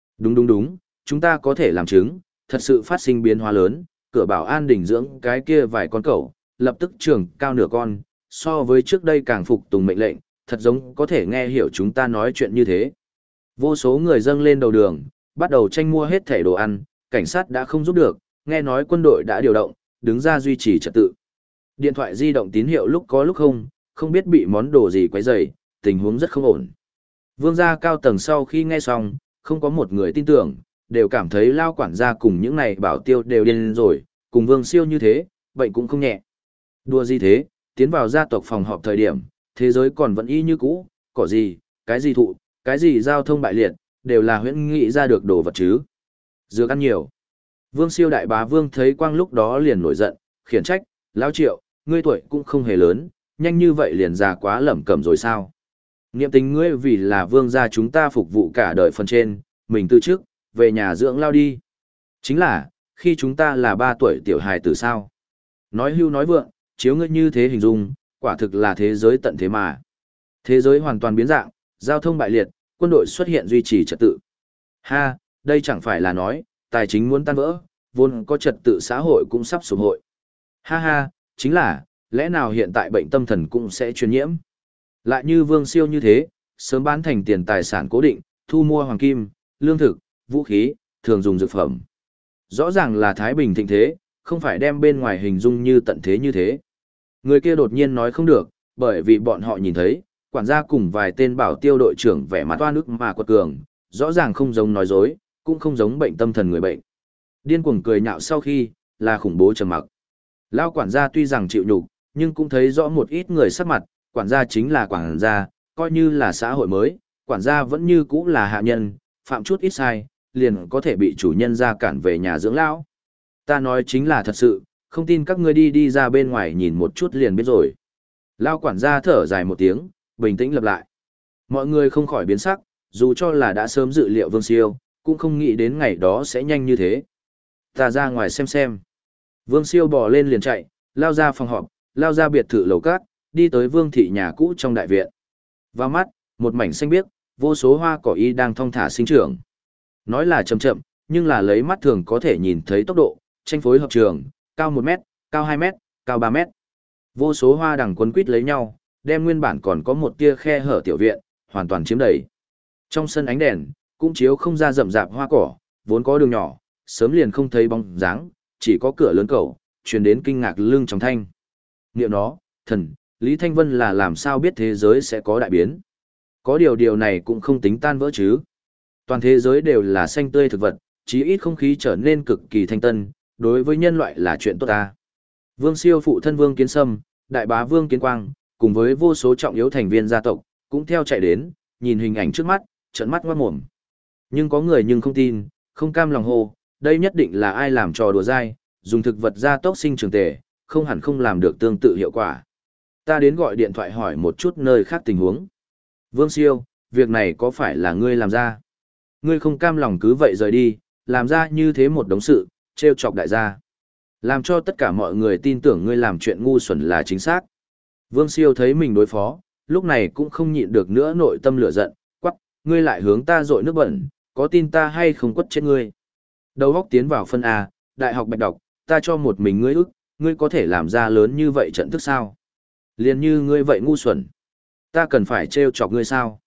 Đúng, chúng ta có thể làm chứng, thật sự phát sinh biến hóa lớn, cửa bảo an đình dưỡng cái kia vài con cẩu, lập tức trưởng cao nửa con, so với trước đây càng phục tùng mệnh lệnh, thật giống có thể nghe hiểu chúng ta nói chuyện như thế. Vô số người dâng lên đầu đường, bắt đầu tranh mua hết thẻ đồ ăn, cảnh sát đã không giúp được, nghe nói quân đội đã điều động, đứng ra duy trì trật tự. Điện thoại di động tín hiệu lúc có lúc không biết bị món đồ gì quấy rầy, tình huống rất không ổn. Vương gia cao tầng sau khi nghe xong, không có một người tin tưởng, đều cảm thấy lao quản gia cùng những này bảo tiêu đều điên rồi, cùng Vương Siêu như thế, bệnh cũng không nhẹ. Đùa gì thế, tiến vào gia tộc phòng họp thời điểm, thế giới còn vẫn y như cũ, cỏ gì, cái gì thụ, cái gì giao thông bại liệt, đều là huyễn nghĩ ra được đồ vật chứ. Dược ăn nhiều. Vương Siêu đại bá Vương thấy quang lúc đó liền nổi giận, khiển trách, lão Triệu, ngươi tuổi cũng không hề lớn, nhanh như vậy liền già quá lẩm cẩm rồi sao? Niệm tình ngươi vì là Vương gia chúng ta phục vụ cả đời phần trên, mình từ trước, về nhà dưỡng lao đi. Chính là, khi chúng ta là 3 tuổi tiểu hài tử sao? Nói hưu nói vượng, chiếu ngươi như thế hình dung, quả thực là thế giới tận thế mà. Thế giới hoàn toàn biến dạng, giao thông bại liệt, quân đội xuất hiện duy trì trật tự. Ha, đây chẳng phải là nói, tài chính muốn tan vỡ, vốn có trật tự xã hội cũng sắp sụp hội. Ha, chính là, lẽ nào hiện tại bệnh tâm thần cũng sẽ truyền nhiễm? Lại như Vương Siêu như thế, sớm bán thành tiền tài sản cố định, thu mua hoàng kim, lương thực, vũ khí, thường dùng dược phẩm. Rõ ràng là Thái Bình thịnh thế, không phải đem bên ngoài hình dung như tận thế như thế. Người kia đột nhiên nói không được, bởi vì bọn họ nhìn thấy, quản gia cùng vài tên bảo tiêu đội trưởng vẻ mặt toan ức mà quật cường, rõ ràng không giống nói dối, cũng không giống bệnh tâm thần người bệnh. Điên cuồng cười nhạo sau khi, là khủng bố trầm mặc. Lao quản gia tuy rằng chịu nhục, nhưng cũng thấy rõ một ít người sắc mặt, quản gia chính là quản gia, coi như là xã hội mới, quản gia vẫn như cũ là hạ nhân, phạm chút ít sai, liền có thể bị chủ nhân ra cản về nhà dưỡng lão. Ta nói chính là thật sự, không tin các ngươi đi ra bên ngoài nhìn một chút liền biết rồi. Lao quản gia thở dài một tiếng, bình tĩnh lặp lại. Mọi người không khỏi biến sắc, dù cho là đã sớm dự liệu Vương Siêu, cũng không nghĩ đến ngày đó sẽ nhanh như thế. Ta ra ngoài xem. Vương Siêu bò lên liền chạy, lao ra phòng họp, lao ra biệt thự lầu cát, đi tới Vương thị nhà cũ trong đại viện. Vào mắt, một mảnh xanh biếc, vô số hoa cỏ y đang thong thả sinh trưởng. Nói là chậm, nhưng là lấy mắt thường có thể nhìn thấy tốc độ, tranh phối hợp trường, cao 1 mét, cao 2 mét, cao 3 mét. Vô số hoa đằng quấn quít lấy nhau, đem nguyên bản còn có một tia khe hở tiểu viện, hoàn toàn chiếm đầy. Trong sân ánh đèn, cũng chiếu không ra rậm rạp hoa cỏ, vốn có đường nhỏ, sớm liền không thấy bóng dáng, chỉ có cửa lớn cầu, truyền đến kinh ngạc lưng trong thanh. Niệm nó, thần, Lý Thanh Vân là làm sao biết thế giới sẽ có đại biến. Có điều này cũng không tính tan vỡ chứ. Toàn thế giới đều là xanh tươi thực vật, chí ít không khí trở nên cực kỳ thanh tân, đối với nhân loại là chuyện tốt ta. Vương Siêu phụ thân Vương Kiến Sâm, đại bá Vương Kiến Quang, cùng với vô số trọng yếu thành viên gia tộc, cũng theo chạy đến, nhìn hình ảnh trước mắt, trợn mắt ngoát mồm. Nhưng có người nhưng không tin, không cam lòng hô, đây nhất định là ai làm trò đùa dai, dùng thực vật gia tốc sinh trường tề, không hẳn không làm được tương tự hiệu quả. Ta đến gọi điện thoại hỏi một chút nơi khác tình huống. Vương Siêu, việc này có phải là ngươi làm ra? Ngươi không cam lòng cứ vậy rời đi, làm ra như thế một đống sự, trêu chọc đại gia. Làm cho tất cả mọi người tin tưởng ngươi làm chuyện ngu xuẩn là chính xác. Vương Siêu thấy mình đối phó, lúc này cũng không nhịn được nữa nội tâm lửa giận, quắc, ngươi lại hướng ta dội nước bẩn, có tin ta hay không quất chết ngươi. Đầu góc tiến vào phân A, đại học bạch đọc, ta cho một mình ngươi ức, ngươi có thể làm ra lớn như vậy trận thức sao? Liền như ngươi vậy ngu xuẩn. Ta cần phải trêu chọc ngươi sao?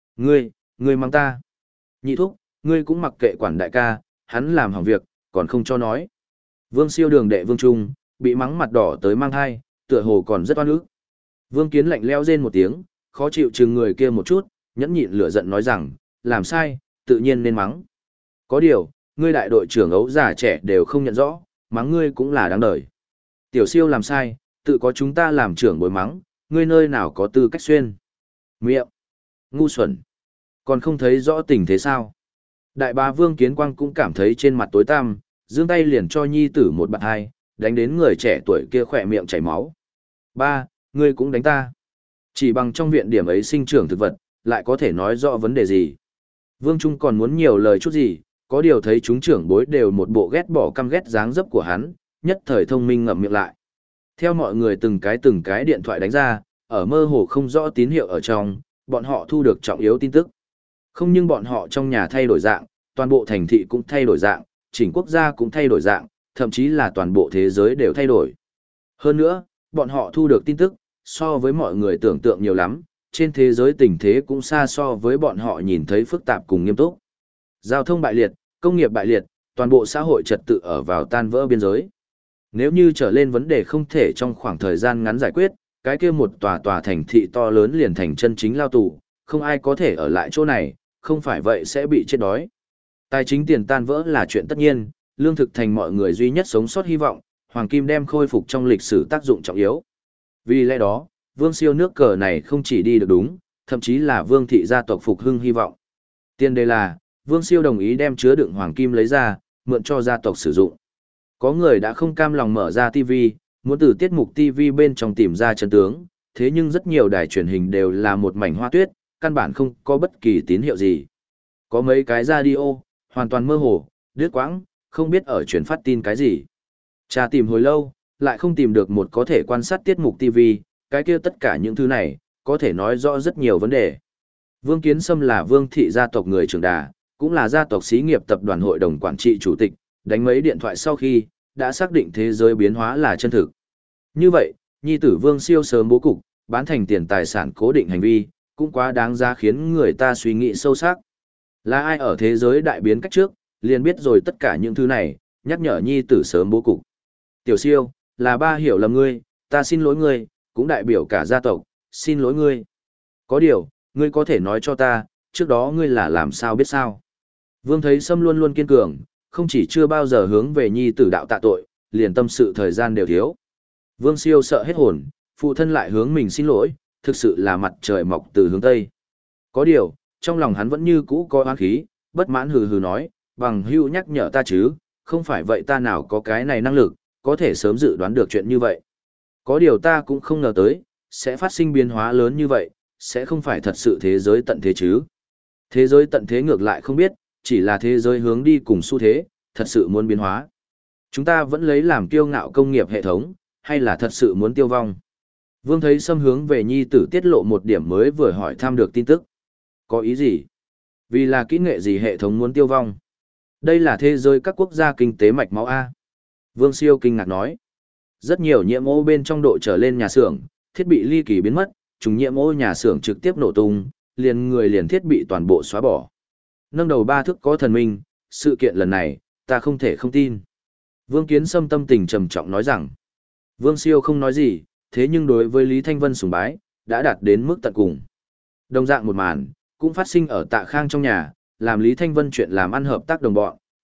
Ngươi mang ta. Nhị thúc, ngươi cũng mặc kệ quản đại ca, hắn làm hỏng việc, còn không cho nói. Vương Siêu đường đệ Vương Trung, bị mắng mặt đỏ tới mang thai, tựa hồ còn rất oan ức. Vương Kiến lạnh lẽo rên một tiếng, khó chịu chừng người kia một chút, nhẫn nhịn lửa giận nói rằng, làm sai, tự nhiên nên mắng. Có điều, ngươi đại đội trưởng ấu già trẻ đều không nhận rõ, mắng ngươi cũng là đáng đời. Tiểu Siêu làm sai, tự có chúng ta làm trưởng bối mắng, ngươi nơi nào có tư cách xuyên. Miệng, ngu xuẩn, còn không thấy rõ tình thế sao. Đại bá Vương Kiến Quang cũng cảm thấy trên mặt tối tăm, giương tay liền cho nhi tử một bạt hai, đánh đến người trẻ tuổi kia khỏe miệng chảy máu. Ba, ngươi cũng đánh ta. Chỉ bằng trong viện điểm ấy sinh trưởng thực vật, lại có thể nói rõ vấn đề gì. Vương Trung còn muốn nhiều lời chút gì, có điều thấy chúng trưởng bối đều một bộ ghét bỏ căm ghét dáng dấp của hắn, nhất thời thông minh ngậm miệng lại. Theo mọi người từng cái điện thoại đánh ra, ở mơ hồ không rõ tín hiệu ở trong, bọn họ thu được trọng yếu tin tức. Không nhưng bọn họ trong nhà thay đổi dạng, toàn bộ thành thị cũng thay đổi dạng, chỉnh quốc gia cũng thay đổi dạng, thậm chí là toàn bộ thế giới đều thay đổi. Hơn nữa, bọn họ thu được tin tức, so với mọi người tưởng tượng nhiều lắm, trên thế giới tình thế cũng xa so với bọn họ nhìn thấy phức tạp cùng nghiêm túc. Giao thông bại liệt, công nghiệp bại liệt, toàn bộ xã hội trật tự ở vào tan vỡ biên giới. Nếu như trở lên vấn đề không thể trong khoảng thời gian ngắn giải quyết, cái kia một tòa thành thị to lớn liền thành chân chính lao tù, không ai có thể ở lại chỗ này, không phải vậy sẽ bị chết đói. Tài chính tiền tan vỡ là chuyện tất nhiên, lương thực thành mọi người duy nhất sống sót hy vọng, hoàng kim đem khôi phục trong lịch sử tác dụng trọng yếu. Vì lẽ đó, Vương Siêu nước cờ này không chỉ đi được đúng, thậm chí là Vương thị gia tộc phục hưng hy vọng. Tiên đề là, Vương Siêu đồng ý đem chứa đựng hoàng kim lấy ra, mượn cho gia tộc sử dụng. Có người đã không cam lòng mở ra TV, muốn từ tiết mục TV bên trong tìm ra chân tướng, thế nhưng rất nhiều đài truyền hình đều là một mảnh hoa tuyết, căn bản không có bất kỳ tín hiệu gì. Có mấy cái radio, hoàn toàn mơ hồ, đứt quãng, không biết ở truyền phát tin cái gì. Tra tìm hồi lâu, lại không tìm được một có thể quan sát tiết mục TV, cái kia tất cả những thứ này, có thể nói rõ rất nhiều vấn đề. Vương Kiến Sâm là Vương thị gia tộc người trưởng đà, cũng là gia tộc xí nghiệp tập đoàn hội đồng quản trị chủ tịch, đánh mấy điện thoại sau khi, đã xác định thế giới biến hóa là chân thực. Như vậy, nhi tử Vương Siêu sớm bố cục, bán thành tiền tài sản cố định hành vi, cũng quá đáng giá khiến người ta suy nghĩ sâu sắc. Là ai ở thế giới đại biến cách trước, liền biết rồi tất cả những thứ này, nhắc nhở nhi tử sớm bố cục. Tiểu Siêu, là ba hiểu lầm ngươi, ta xin lỗi ngươi, cũng đại biểu cả gia tộc, xin lỗi ngươi. Có điều, ngươi có thể nói cho ta, trước đó ngươi là làm sao biết sao? Vương thấy Sâm luôn luôn kiên cường, không chỉ chưa bao giờ hướng về nhi tử đạo tạ tội, liền tâm sự thời gian đều thiếu. Vương Siêu sợ hết hồn, phụ thân lại hướng mình xin lỗi, thực sự là mặt trời mọc từ hướng Tây. Có điều, trong lòng hắn vẫn như cũ có oán khí, bất mãn hừ hừ nói, bằng hưu nhắc nhở ta chứ, không phải vậy ta nào có cái này năng lực, có thể sớm dự đoán được chuyện như vậy. Có điều ta cũng không ngờ tới, sẽ phát sinh biến hóa lớn như vậy, sẽ không phải thật sự thế giới tận thế chứ. Thế giới tận thế ngược lại không biết, chỉ là thế giới hướng đi cùng xu thế, thật sự muốn biến hóa. Chúng ta vẫn lấy làm kiêu ngạo công nghiệp hệ thống, hay là thật sự muốn tiêu vong. Vương thấy Sâm hướng về nhi tử tiết lộ một điểm mới vừa hỏi thăm được tin tức. Có ý gì? Vì là kỹ nghệ gì hệ thống muốn tiêu vong? Đây là thế giới các quốc gia kinh tế mạch máu A. Vương Siêu kinh ngạc nói. Rất nhiều nhiễm ô bên trong độ trở lên nhà xưởng, thiết bị ly kỳ biến mất, chúng nhiễm ô nhà xưởng trực tiếp nổ tung, liền thiết bị toàn bộ xóa bỏ. Nâng đầu ba thước có thần minh, sự kiện lần này, ta không thể không tin. Vương Kiến Sâm tâm tình trầm trọng nói rằng, Vương Siêu không nói gì, thế nhưng đối với Lý Thanh Vân sùng bái, đã đạt đến mức tận cùng. Đồng dạng một màn, cũng phát sinh ở Tạ Khang trong nhà, làm Lý Thanh Vân chuyện làm ăn hợp tác đồng bọn,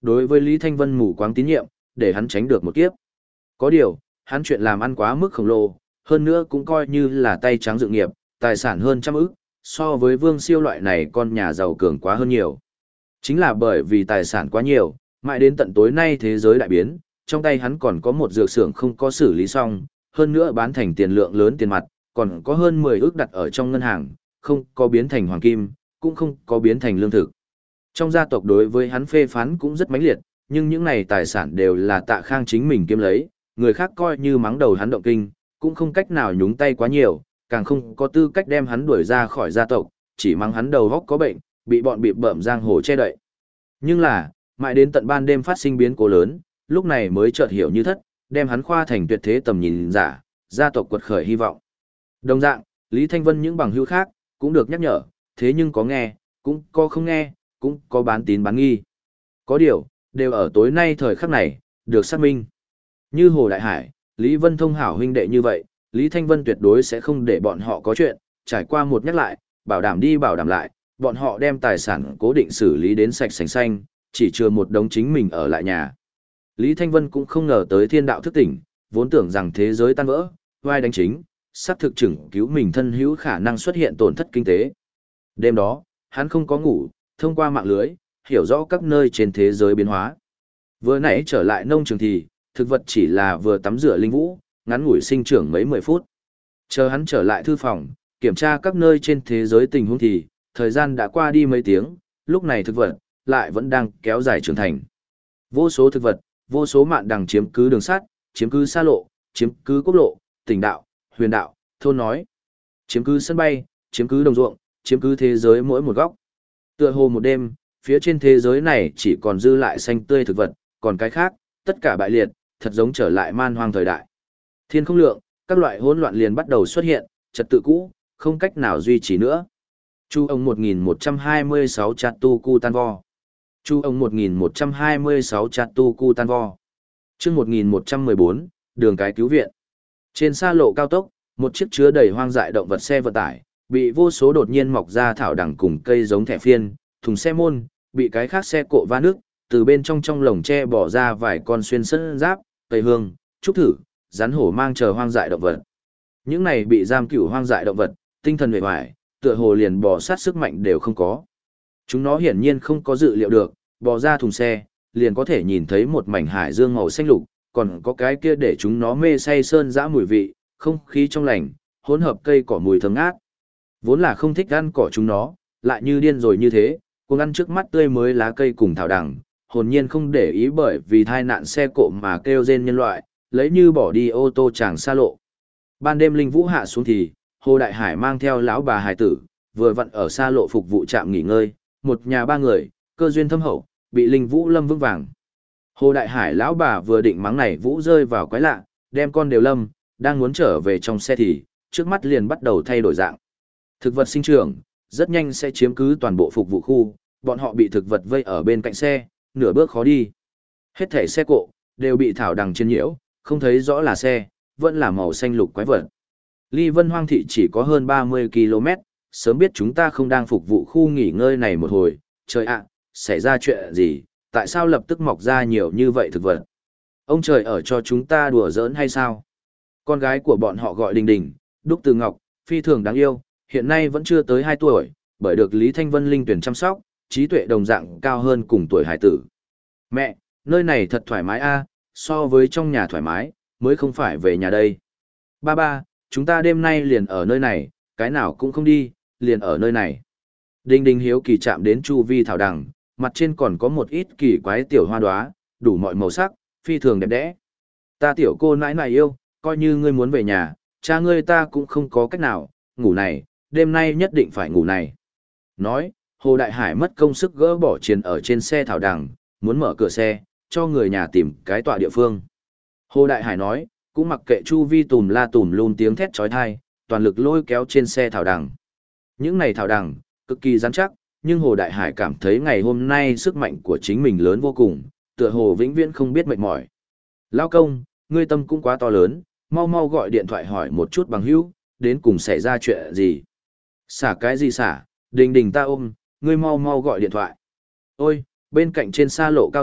đối với Lý Thanh Vân mù quáng tín nhiệm, để hắn tránh được một kiếp. Có điều, hắn chuyện làm ăn quá mức khổng lồ, hơn nữa cũng coi như là tay trắng dự nghiệp, tài sản hơn trăm ức, so với Vương Siêu loại này con nhà giàu cường quá hơn nhiều. Chính là bởi vì tài sản quá nhiều, mãi đến tận tối nay thế giới đại biến, trong tay hắn còn có một dược xưởng không có xử lý xong, hơn nữa bán thành tiền lượng lớn tiền mặt, còn có hơn 10 ức đặt ở trong ngân hàng, không có biến thành hoàng kim, cũng không có biến thành lương thực. Trong gia tộc đối với hắn phê phán cũng rất mãnh liệt, nhưng những này tài sản đều là Tạ Khang chính mình kiếm lấy, người khác coi như mắng đầu hắn động kinh, cũng không cách nào nhúng tay quá nhiều, càng không có tư cách đem hắn đuổi ra khỏi gia tộc, chỉ mắng hắn đầu góc có bệnh, bị bọn bị bợm giang hồ che đậy. Nhưng là, mãi đến tận ban đêm phát sinh biến cố lớn, lúc này mới chợt hiểu như thất, đem hắn khoa thành tuyệt thế tầm nhìn giả, gia tộc quật khởi hy vọng. Đồng dạng, Lý Thanh Vân những bằng hữu khác, cũng được nhắc nhở, thế nhưng có nghe, cũng có không nghe, cũng có bán tín bán nghi. Có điều, đều ở tối nay thời khắc này, được xác minh. Như Hồ Đại Hải, Lý Vân Thông hảo huynh đệ như vậy, Lý Thanh Vân tuyệt đối sẽ không để bọn họ có chuyện, trải qua một nhắc lại, bảo đảm đi bảo đảm lại, bọn họ đem tài sản cố định xử lý đến sạch sành xanh, chỉ chừa một đống chính mình ở lại nhà. Lý Thanh Vân cũng không ngờ tới thiên đạo thức tỉnh, vốn tưởng rằng thế giới tan vỡ, vai đánh chính, sắp thực chừng cứu mình thân hữu khả năng xuất hiện tổn thất kinh tế. Đêm đó, hắn không có ngủ, thông qua mạng lưới, hiểu rõ các nơi trên thế giới biến hóa. Vừa nãy trở lại nông trường thì, thực vật chỉ là vừa tắm rửa linh vũ, ngắn ngủi sinh trưởng mấy 10 phút. Chờ hắn trở lại thư phòng, kiểm tra các nơi trên thế giới tình huống thì, thời gian đã qua đi mấy tiếng, lúc này thực vật lại vẫn đang kéo dài trưởng thành. Vô số thực vật, vô số mạn đằng chiếm cứ đường sắt, chiếm cứ xa lộ, chiếm cứ quốc lộ, tỉnh đạo, huyền đạo, thôn nói, chiếm cứ sân bay, chiếm cứ đồng ruộng, chiếm cứ thế giới mỗi một góc. Tựa hồ một đêm, phía trên thế giới này chỉ còn dư lại xanh tươi thực vật, còn cái khác, tất cả bại liệt, thật giống trở lại man hoang thời đại. Thiên không lượng, các loại hỗn loạn liền bắt đầu xuất hiện, trật tự cũ, không cách nào duy trì nữa. Chu ông 1126 chặt tu cu tan vo. Chu ông 1126 chặt tu cu tan vo. Chương 1114, đường cái cứu viện. Trên xa lộ cao tốc, một chiếc chứa đầy hoang dại động vật xe vận tải, bị vô số đột nhiên mọc ra thảo đằng cùng cây giống thẻ phiên, thùng xe môn, bị cái khác xe cộ va nước, từ bên trong lồng tre bỏ ra vài con xuyên sân giáp, cây hương, trúc thử, rắn hổ mang chờ hoang dại động vật. Những này bị giam cửu hoang dại động vật, tinh thần uể oải, tựa hồ liền bò sát sức mạnh đều không có. Chúng nó hiển nhiên không có dự liệu được, bò ra thùng xe, liền có thể nhìn thấy một mảnh hải dương màu xanh lục, còn có cái kia để chúng nó mê say sơn dã mùi vị, không khí trong lành, hỗn hợp cây cỏ mùi thơm ngát. Vốn là không thích ăn cỏ chúng nó, lại như điên rồi như thế, cuồng ăn trước mắt tươi mới lá cây cùng thảo đằng, hồn nhiên không để ý bởi vì tai nạn xe cộ mà kêu rên nhân loại, lấy như bỏ đi ô tô chàng xa lộ. Ban đêm linh vũ hạ xuống thì, Hồ Đại Hải mang theo lão bà hài tử, vừa vặn ở xa lộ phục vụ trạm nghỉ ngơi, một nhà ba người, cơ duyên thâm hậu, bị linh vũ lâm vững vàng. Hồ Đại Hải lão bà vừa định mắng này vũ rơi vào quái lạ, đem con đều lâm, đang muốn trở về trong xe thì, trước mắt liền bắt đầu thay đổi dạng. Thực vật sinh trưởng, rất nhanh sẽ chiếm cứ toàn bộ phục vụ khu, bọn họ bị thực vật vây ở bên cạnh xe, nửa bước khó đi. Hết thảy xe cộ, đều bị thảo đằng trên nhiễu, không thấy rõ là xe, vẫn là màu xanh lục quái vật. Ly Vân Hoang thị chỉ có hơn 30 km, sớm biết chúng ta không đang phục vụ khu nghỉ ngơi này một hồi, trời ạ, xảy ra chuyện gì, tại sao lập tức mọc ra nhiều như vậy thực vật? Ông trời ở cho chúng ta đùa giỡn hay sao? Con gái của bọn họ gọi Đình Đình, Đúc Từ Ngọc, phi thường đáng yêu, hiện nay vẫn chưa tới 2 tuổi, bởi được Lý Thanh Vân linh tuyển chăm sóc, trí tuệ đồng dạng cao hơn cùng tuổi hải tử. Mẹ, nơi này thật thoải mái a, so với trong nhà thoải mái, mới không phải về nhà đây. Ba, chúng ta đêm nay liền ở nơi này, cái nào cũng không đi, liền ở nơi này. Đinh Đinh hiếu kỳ chạm đến chu vi thảo đằng, mặt trên còn có một ít kỳ quái tiểu hoa đóa, đủ mọi màu sắc, phi thường đẹp đẽ. Ta tiểu cô nãi nãi yêu, coi như ngươi muốn về nhà, cha ngươi ta cũng không có cách nào, ngủ này, đêm nay nhất định phải ngủ này. Nói, Hồ Đại Hải mất công sức gỡ bỏ chiền ở trên xe thảo đằng, muốn mở cửa xe, cho người nhà tìm cái tọa địa phương. Hồ Đại Hải nói, cũng mặc kệ chu vi tùm la tùm luôn tiếng thét chói tai, toàn lực lôi kéo trên xe thảo đằng. Những này thảo đằng, cực kỳ rắn chắc, nhưng Hồ Đại Hải cảm thấy ngày hôm nay sức mạnh của chính mình lớn vô cùng, tựa hồ vĩnh viễn không biết mệt mỏi. Lao công, ngươi tâm cũng quá to lớn, mau mau gọi điện thoại hỏi một chút bằng hữu, đến cùng xảy ra chuyện gì. Xả cái gì xả, Đình Đình ta ôm, ngươi mau mau gọi điện thoại. Ôi, bên cạnh trên xa lộ cao tốc,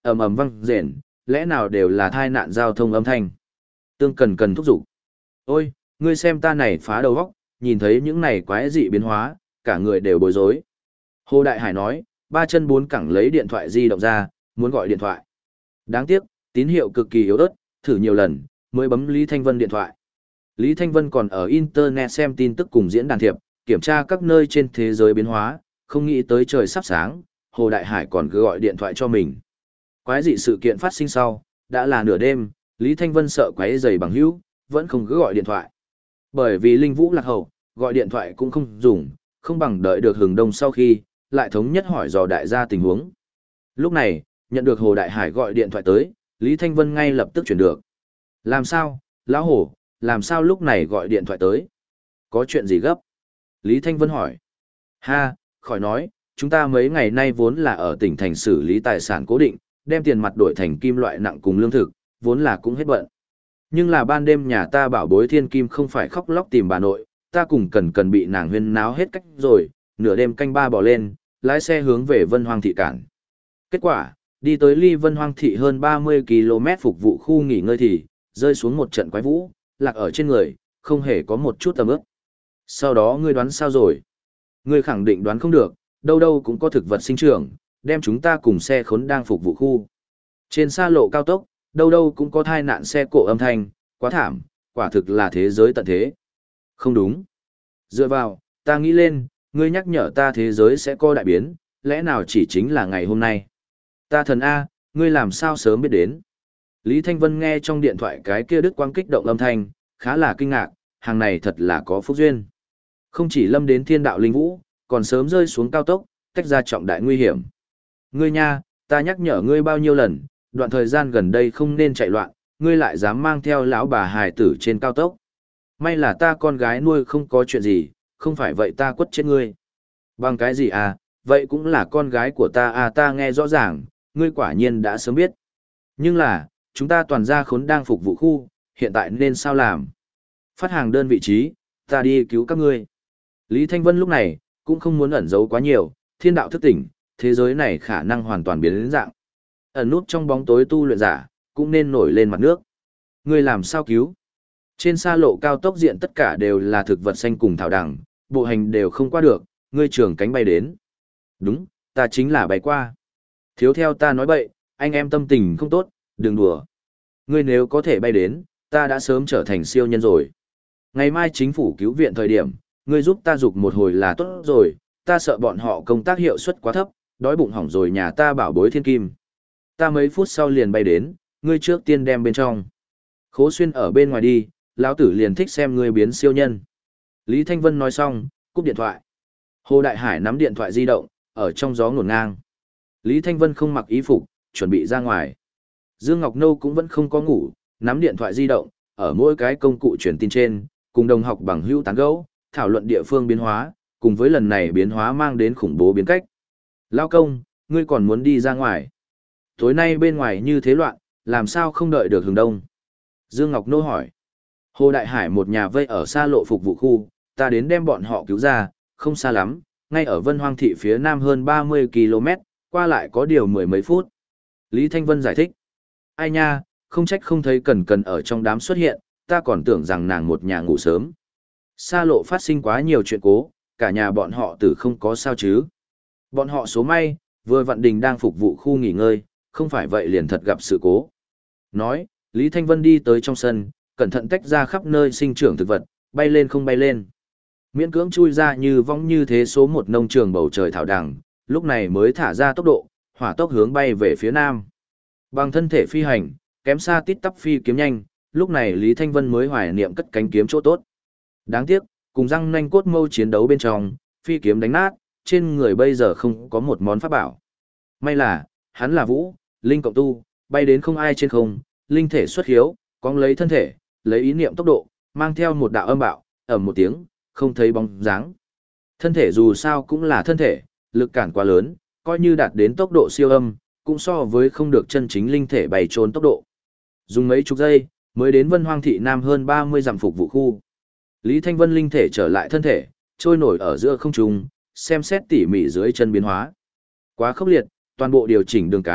ầm ầm vang rền, lẽ nào đều là tai nạn giao thông âm thanh. Tương Cần Cần thúc giục. Ôi, ngươi xem ta này phá đầu óc, nhìn thấy những này quái dị biến hóa, cả người đều bối rối. Hồ Đại Hải nói, ba chân bốn cẳng lấy điện thoại di động ra, muốn gọi điện thoại. Đáng tiếc, tín hiệu cực kỳ yếu ớt, thử nhiều lần, mới bấm Lý Thanh Vân điện thoại. Lý Thanh Vân còn ở Internet xem tin tức cùng diễn đàn thiệp, kiểm tra các nơi trên thế giới biến hóa, không nghĩ tới trời sắp sáng, Hồ Đại Hải còn cứ gọi điện thoại cho mình. Quái dị sự kiện phát sinh sau, đã là nửa đêm, Lý Thanh Vân sợ quấy rầy bằng hữu, vẫn không cứ gọi điện thoại. Bởi vì Linh Vũ lạc hậu, gọi điện thoại cũng không dùng, không bằng đợi được hừng đông sau khi, lại thống nhất hỏi dò đại gia tình huống. Lúc này, nhận được Hồ Đại Hải gọi điện thoại tới, Lý Thanh Vân ngay lập tức chuyển được. Làm sao, lão Hồ, làm sao lúc này gọi điện thoại tới? Có chuyện gì gấp? Lý Thanh Vân hỏi. Ha, khỏi nói, chúng ta mấy ngày nay vốn là ở tỉnh thành xử lý tài sản cố định, đem tiền mặt đổi thành kim loại nặng cùng lương thực, vốn là cũng hết bận. Nhưng là ban đêm nhà ta bảo bối thiên kim không phải khóc lóc tìm bà nội, ta cùng cần bị nàng huyên náo hết cách rồi, nửa đêm canh ba bỏ lên, lái xe hướng về Vân Hoang thị cản. Kết quả, đi tới ly Vân Hoang thị hơn 30 km phục vụ khu nghỉ ngơi thì, rơi xuống một trận quái vũ, lạc ở trên người, không hề có một chút tầm ướp. Sau đó ngươi đoán sao rồi? Ngươi khẳng định đoán không được, đâu đâu cũng có thực vật sinh trưởng, đem chúng ta cùng xe khốn đang phục vụ khu. Trên xa lộ cao tốc, đâu đâu cũng có tai nạn xe cộ âm thanh, quá thảm, quả thực là thế giới tận thế. Không đúng. Dựa vào, ta nghĩ lên, ngươi nhắc nhở ta thế giới sẽ có đại biến, lẽ nào chỉ chính là ngày hôm nay? Ta thần A, ngươi làm sao sớm biết đến? Lý Thanh Vân nghe trong điện thoại cái kia đứt quang kích động âm thanh, khá là kinh ngạc, hàng này thật là có phúc duyên. Không chỉ lâm đến thiên đạo linh vũ, còn sớm rơi xuống cao tốc, tách ra trọng đại nguy hiểm. Ngươi nha, ta nhắc nhở ngươi bao nhiêu lần, đoạn thời gian gần đây không nên chạy loạn, ngươi lại dám mang theo lão bà hài tử trên cao tốc. May là ta con gái nuôi không có chuyện gì, không phải vậy ta quất chết ngươi. Bằng cái gì à, vậy cũng là con gái của ta à, ta nghe rõ ràng, ngươi quả nhiên đã sớm biết. Nhưng là, chúng ta toàn gia khốn đang phục vụ khu, hiện tại nên sao làm? Phát hàng đơn vị trí, ta đi cứu các ngươi. Lý Thanh Vân lúc này, cũng không muốn ẩn giấu quá nhiều, thiên đạo thức tỉnh, thế giới này khả năng hoàn toàn biến đến dạng. Ẩn nút trong bóng tối tu luyện giả, cũng nên nổi lên mặt nước. Ngươi làm sao cứu? Trên xa lộ cao tốc diện tất cả đều là thực vật xanh cùng thảo đằng, bộ hành đều không qua được, ngươi trường cánh bay đến. Đúng, ta chính là bay qua. Thiếu theo ta nói bậy, anh em tâm tình không tốt, đừng đùa. Ngươi nếu có thể bay đến, ta đã sớm trở thành siêu nhân rồi. Ngày mai chính phủ cứu viện thời điểm, ngươi giúp ta dục một hồi là tốt rồi, ta sợ bọn họ công tác hiệu suất quá thấp, đói bụng hỏng rồi nhà ta bảo bối thiên kim. Ta mấy phút sau liền bay đến, ngươi trước tiên đem bên trong. Khố xuyên ở bên ngoài đi, lão tử liền thích xem ngươi biến siêu nhân. Lý Thanh Vân nói xong, cúp điện thoại. Hồ Đại Hải nắm điện thoại di động, ở trong gió ngổn ngang. Lý Thanh Vân không mặc y phục, chuẩn bị ra ngoài. Dương Ngọc Nâu cũng vẫn không có ngủ, nắm điện thoại di động, ở mỗi cái công cụ truyền tin trên, cùng đồng học bằng hữu tán gẫu, thảo luận địa phương biến hóa, cùng với lần này biến hóa mang đến khủng bố biến cách. Lao công, ngươi còn muốn đi ra ngoài. Tối nay bên ngoài như thế loạn, làm sao không đợi được hừng đông? Dương Ngọc Nô hỏi. Hồ Đại Hải một nhà vây ở xa lộ phục vụ khu, ta đến đem bọn họ cứu ra, không xa lắm, ngay ở Vân Hoang thị phía nam hơn 30 km, qua lại có điều mười mấy phút. Lý Thanh Vân giải thích. Ai nha, không trách không thấy cần ở trong đám xuất hiện, ta còn tưởng rằng nàng một nhà ngủ sớm. Xa lộ phát sinh quá nhiều chuyện cố, cả nhà bọn họ tử không có sao chứ. Bọn họ số may, vừa vặn đình đang phục vụ khu nghỉ ngơi, không phải vậy liền thật gặp sự cố. Nói, Lý Thanh Vân đi tới trong sân, cẩn thận tách ra khắp nơi sinh trưởng thực vật, bay lên không bay lên. Miễn cưỡng chui ra như vong như thế số một nông trường bầu trời thảo đằng, lúc này mới thả ra tốc độ, hỏa tốc hướng bay về phía nam. Bằng thân thể phi hành, kém xa tít tắp phi kiếm nhanh, lúc này Lý Thanh Vân mới hoài niệm cất cánh kiếm chỗ tốt. Đáng tiếc, cùng răng nanh cốt mâu chiến đấu bên trong, phi kiếm đánh nát, trên người bây giờ không có một món pháp bảo. May là, hắn là vũ, linh cộng tu, bay đến không ai trên không, linh thể xuất hiếu, cong lấy thân thể, lấy ý niệm tốc độ, mang theo một đạo âm bạo, ầm một tiếng, không thấy bóng dáng. Thân thể dù sao cũng là thân thể, lực cản quá lớn, coi như đạt đến tốc độ siêu âm, cũng so với không được chân chính linh thể bày trốn tốc độ. Dùng mấy chục giây, mới đến Vân Hoang thị nam hơn 30 dặm phục vụ khu. Lý Thanh Vân linh thể trở lại thân thể, trôi nổi ở giữa không trung, xem xét tỉ mỉ dưới chân biến hóa. Quá khốc liệt, toàn bộ điều chỉnh đường cái,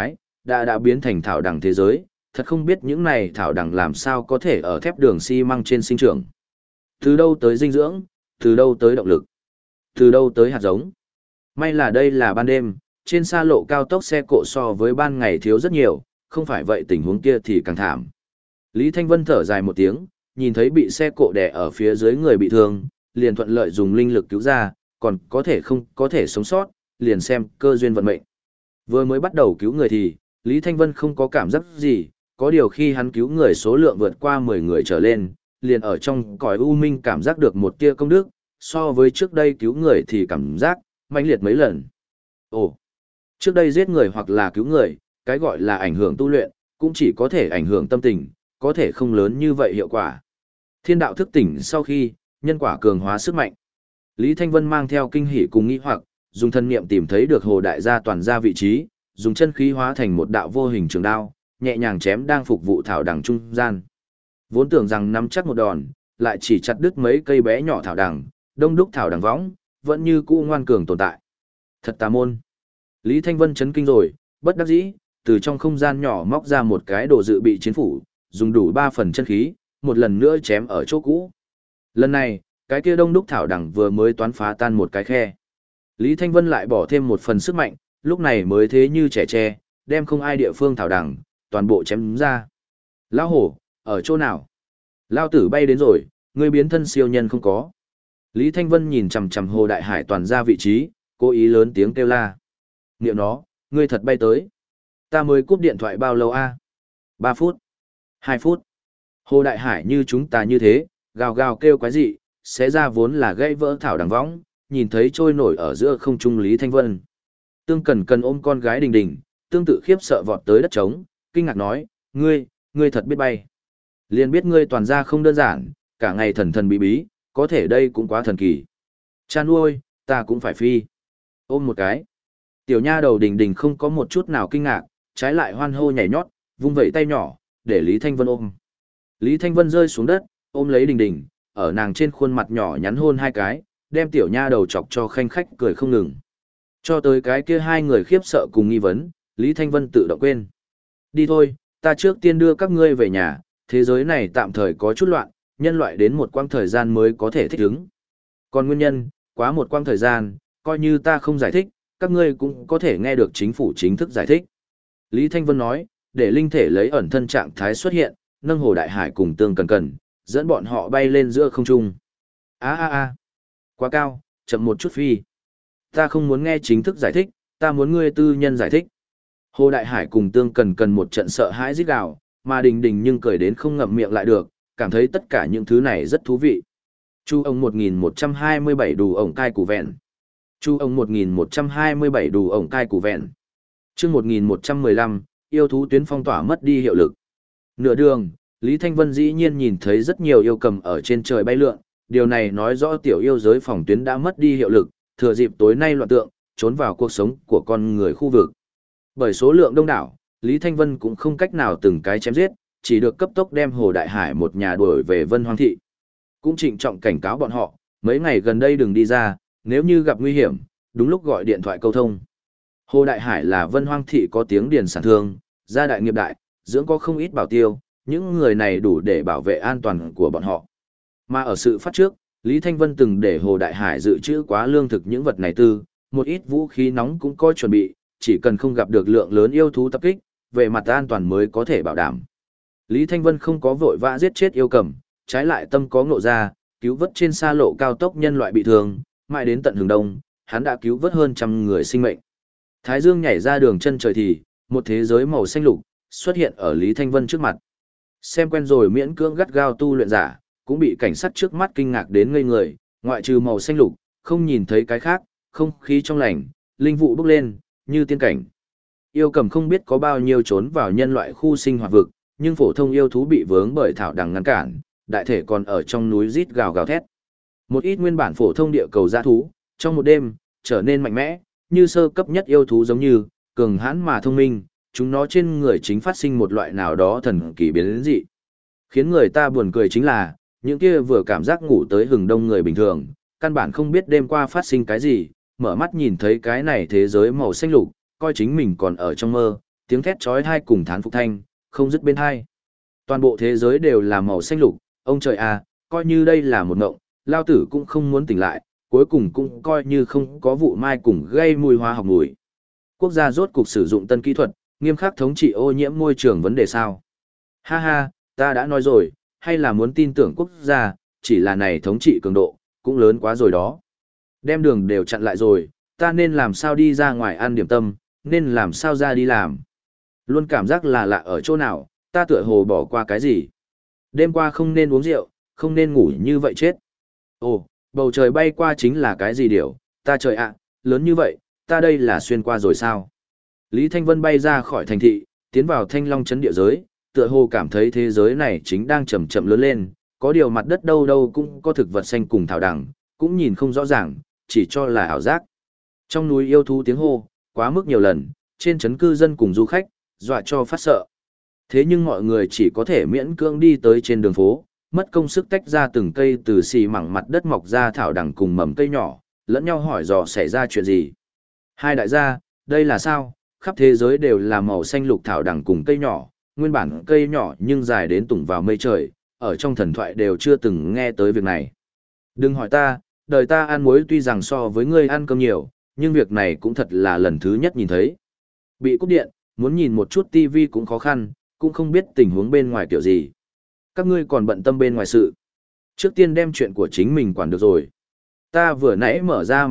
đã biến thành thảo đằng thế giới, thật không biết những này thảo đằng làm sao có thể ở thép đường xi măng trên sinh trưởng. Từ đâu tới dinh dưỡng, từ đâu tới động lực, từ đâu tới hạt giống. May là đây là ban đêm, trên xa lộ cao tốc xe cộ so với ban ngày thiếu rất nhiều, không phải vậy tình huống kia thì càng thảm. Lý Thanh Vân thở dài một tiếng, nhìn thấy bị xe cộ đè ở phía dưới người bị thương, liền thuận lợi dùng linh lực cứu ra, còn có thể không có thể sống sót, liền xem cơ duyên vận mệnh. Vừa mới bắt đầu cứu người thì, Lý Thanh Vân không có cảm giác gì, có điều khi hắn cứu người số lượng vượt qua 10 người trở lên, liền ở trong cõi u minh cảm giác được một tia công đức, so với trước đây cứu người thì cảm giác mãnh liệt mấy lần. Ồ, trước đây giết người hoặc là cứu người, cái gọi là ảnh hưởng tu luyện, cũng chỉ có thể ảnh hưởng tâm tình, có thể không lớn như vậy hiệu quả. Thiên đạo thức tỉnh sau khi, nhân quả cường hóa sức mạnh. Lý Thanh Vân mang theo kinh hỉ cùng nghi hoặc, dùng thân niệm tìm thấy được Hồ Đại gia toàn gia vị trí, dùng chân khí hóa thành một đạo vô hình trường đao, nhẹ nhàng chém đang phục vụ thảo đằng trung gian. Vốn tưởng rằng nắm chắc một đòn, lại chỉ chặt đứt mấy cây bé nhỏ thảo đằng, đông đúc thảo đằng võng, vẫn như cũ ngoan cường tồn tại. Thật tà môn. Lý Thanh Vân chấn kinh rồi, bất đắc dĩ, từ trong không gian nhỏ móc ra một cái đồ dự bị chiến phủ, dùng đủ 3 phần chân khí, một lần nữa chém ở chỗ cũ. Lần này, cái kia đông đúc thảo đằng vừa mới toán phá tan một cái khe. Lý Thanh Vân lại bỏ thêm một phần sức mạnh, lúc này mới thế như trẻ tre, đem không ai địa phương thảo đằng, toàn bộ chém ra. Lão hổ, ở chỗ nào? Lao tử bay đến rồi, ngươi biến thân siêu nhân không có. Lý Thanh Vân nhìn chằm chằm Hồ Đại Hải toàn ra vị trí, cố ý lớn tiếng kêu la. Niệm nó, ngươi thật bay tới. Ta mới cúp điện thoại bao lâu a? 3 phút. 2 phút. Hồ Đại Hải như chúng ta như thế, gào gào kêu quái dị, xé ra vốn là gãy vỡ thảo đằng võng, nhìn thấy trôi nổi ở giữa không trung Lý Thanh Vân. Tương Cần Cần ôm con gái Đình Đình, tương tự khiếp sợ vọt tới đất trống, kinh ngạc nói, ngươi thật biết bay. Liền biết ngươi toàn ra không đơn giản, cả ngày thần thần bí bí, có thể đây cũng quá thần kỳ. Cha nuôi, ta cũng phải phi. Ôm một cái. Tiểu nha đầu Đình Đình không có một chút nào kinh ngạc, trái lại hoan hô nhảy nhót, vung vẩy tay nhỏ, để Lý Thanh Vân ôm. Lý Thanh Vân rơi xuống đất, ôm lấy Đình Đình, ở nàng trên khuôn mặt nhỏ nhắn hôn 2 cái, đem tiểu nha đầu chọc cho khanh khách cười không ngừng. Cho tới cái kia 2 người khiếp sợ cùng nghi vấn, Lý Thanh Vân tự động quên. Đi thôi, ta trước tiên đưa các ngươi về nhà, thế giới này tạm thời có chút loạn, nhân loại đến một quãng thời gian mới có thể thích ứng. Còn nguyên nhân, quá một quãng thời gian, coi như ta không giải thích, các ngươi cũng có thể nghe được chính phủ chính thức giải thích. Lý Thanh Vân nói, để linh thể lấy ẩn thân trạng thái xuất hiện, nâng Hồ Đại Hải cùng Tương Cần Cần, dẫn bọn họ bay lên giữa không trung. Quá cao, chậm một chút phi. Ta không muốn nghe chính thức giải thích, ta muốn ngươi tư nhân giải thích. Hồ Đại Hải cùng Tương Cần Cần một trận sợ hãi rít gào, mà Đình Đình nhưng cười đến không ngậm miệng lại được, cảm thấy tất cả những thứ này rất thú vị. Chu ông 1127 đủ ổng cai củ vẹn. Chu ông 1127 đủ ổng cai củ vẹn. Chương 1115, yêu thú tuyến phong tỏa mất đi hiệu lực. Nửa đường, Lý Thanh Vân dĩ nhiên nhìn thấy rất nhiều yêu cầm ở trên trời bay lượn, điều này nói rõ tiểu yêu giới phòng tuyến đã mất đi hiệu lực, thừa dịp tối nay loạn tượng, trốn vào cuộc sống của con người khu vực. Bởi số lượng đông đảo, Lý Thanh Vân cũng không cách nào từng cái chém giết, chỉ được cấp tốc đem Hồ Đại Hải một nhà đuổi về Vân Hoang Thị. Cũng trịnh trọng cảnh cáo bọn họ, mấy ngày gần đây đừng đi ra, nếu như gặp nguy hiểm, đúng lúc gọi điện thoại câu thông. Hồ Đại Hải là Vân Hoang Thị có tiếng điền sản thương, gia đại nghiệp đại, dưỡng có không ít bảo tiêu, những người này đủ để bảo vệ an toàn của bọn họ. Mà ở sự phát trước, Lý Thanh Vân từng để Hồ Đại Hải dự trữ quá lương thực những vật này tư, một ít vũ khí nóng cũng có chuẩn bị, chỉ cần không gặp được lượng lớn yêu thú tập kích, về mặt an toàn mới có thể bảo đảm. Lý Thanh Vân không có vội vã giết chết yêu cầm, trái lại tâm có ngộ ra, cứu vớt trên xa lộ cao tốc nhân loại bị thương, mãi đến tận hướng đông, hắn đã cứu vớt hơn 100 người sinh mệnh. Thái Dương nhảy ra đường chân trời thì, một thế giới màu xanh lục xuất hiện ở Lý Thanh Vân trước mặt. Xem quen rồi miễn cưỡng gắt gao tu luyện giả, cũng bị cảnh sát trước mắt kinh ngạc đến ngây người, ngoại trừ màu xanh lục, không nhìn thấy cái khác, không khí trong lành, linh vụ bốc lên, như tiên cảnh. Yêu cầm không biết có bao nhiêu trốn vào nhân loại khu sinh hoạt vực, nhưng phổ thông yêu thú bị vướng bởi thảo đằng ngăn cản, đại thể còn ở trong núi rít gào gào thét. Một ít nguyên bản phổ thông địa cầu dã thú, trong một đêm, trở nên mạnh mẽ, như sơ cấp nhất yêu thú giống như, cường hãn mà thông minh, chúng nó trên người chính phát sinh một loại nào đó thần kỳ biến dị. Khiến người ta buồn cười chính là, những kia vừa cảm giác ngủ tới hừng đông người bình thường, căn bản không biết đêm qua phát sinh cái gì, mở mắt nhìn thấy cái này thế giới màu xanh lục, coi chính mình còn ở trong mơ, tiếng thét chói tai cùng thán phục thanh, không dứt bên tai. Toàn bộ thế giới đều là màu xanh lục, ông trời à, coi như đây là một mộng, lao tử cũng không muốn tỉnh lại, cuối cùng cũng coi như không có vụ mai cùng gây mùi hóa học mùi. Quốc gia rốt cục sử dụng tân kỹ thuật, nghiêm khắc thống trị ô nhiễm môi trường vấn đề sao? Ha ha, ta đã nói rồi, hay là muốn tin tưởng quốc gia, chỉ là này thống trị cường độ, cũng lớn quá rồi đó. Đem đường đều chặn lại rồi, ta nên làm sao đi ra ngoài ăn điểm tâm, nên làm sao ra đi làm. Luôn cảm giác là lạ ở chỗ nào, ta tựa hồ bỏ qua cái gì. Đêm qua không nên uống rượu, không nên ngủ như vậy chết. Ồ, bầu trời bay qua chính là cái gì điều, ta trời ạ, lớn như vậy, ta đây là xuyên qua rồi sao? Lý Thanh Vân bay ra khỏi thành thị, tiến vào Thanh Long trấn địa giới, tựa hồ cảm thấy thế giới này chính đang chậm chậm lớn lên, có điều mặt đất đâu đâu cũng có thực vật xanh cùng thảo đằng, cũng nhìn không rõ ràng, chỉ cho là ảo giác. Trong núi yêu thú tiếng hô, quá mức nhiều lần, trên trấn cư dân cùng du khách, dọa cho phát sợ. Thế nhưng mọi người chỉ có thể miễn cưỡng đi tới trên đường phố, mất công sức tách ra từng cây từ xì mảng mặt đất mọc ra thảo đằng cùng mầm cây nhỏ, lẫn nhau hỏi dò xảy ra chuyện gì. Hai đại gia, đây là sao? Khắp thế giới đều là màu xanh lục thảo đằng cùng cây nhỏ, nguyên bản cây nhỏ nhưng dài đến tủng vào mây trời, ở trong thần thoại đều chưa từng nghe tới việc này. Đừng hỏi ta, đời ta ăn muối tuy rằng so với ngươi ăn cơm nhiều, nhưng việc này cũng thật là lần thứ nhất nhìn thấy. Bị cúp điện, muốn nhìn một chút tivi cũng khó khăn, cũng không biết tình huống bên ngoài kiểu gì. Các ngươi còn bận tâm bên ngoài sự. Trước tiên đem chuyện của chính mình quản được rồi. Ta vừa nãy mở ra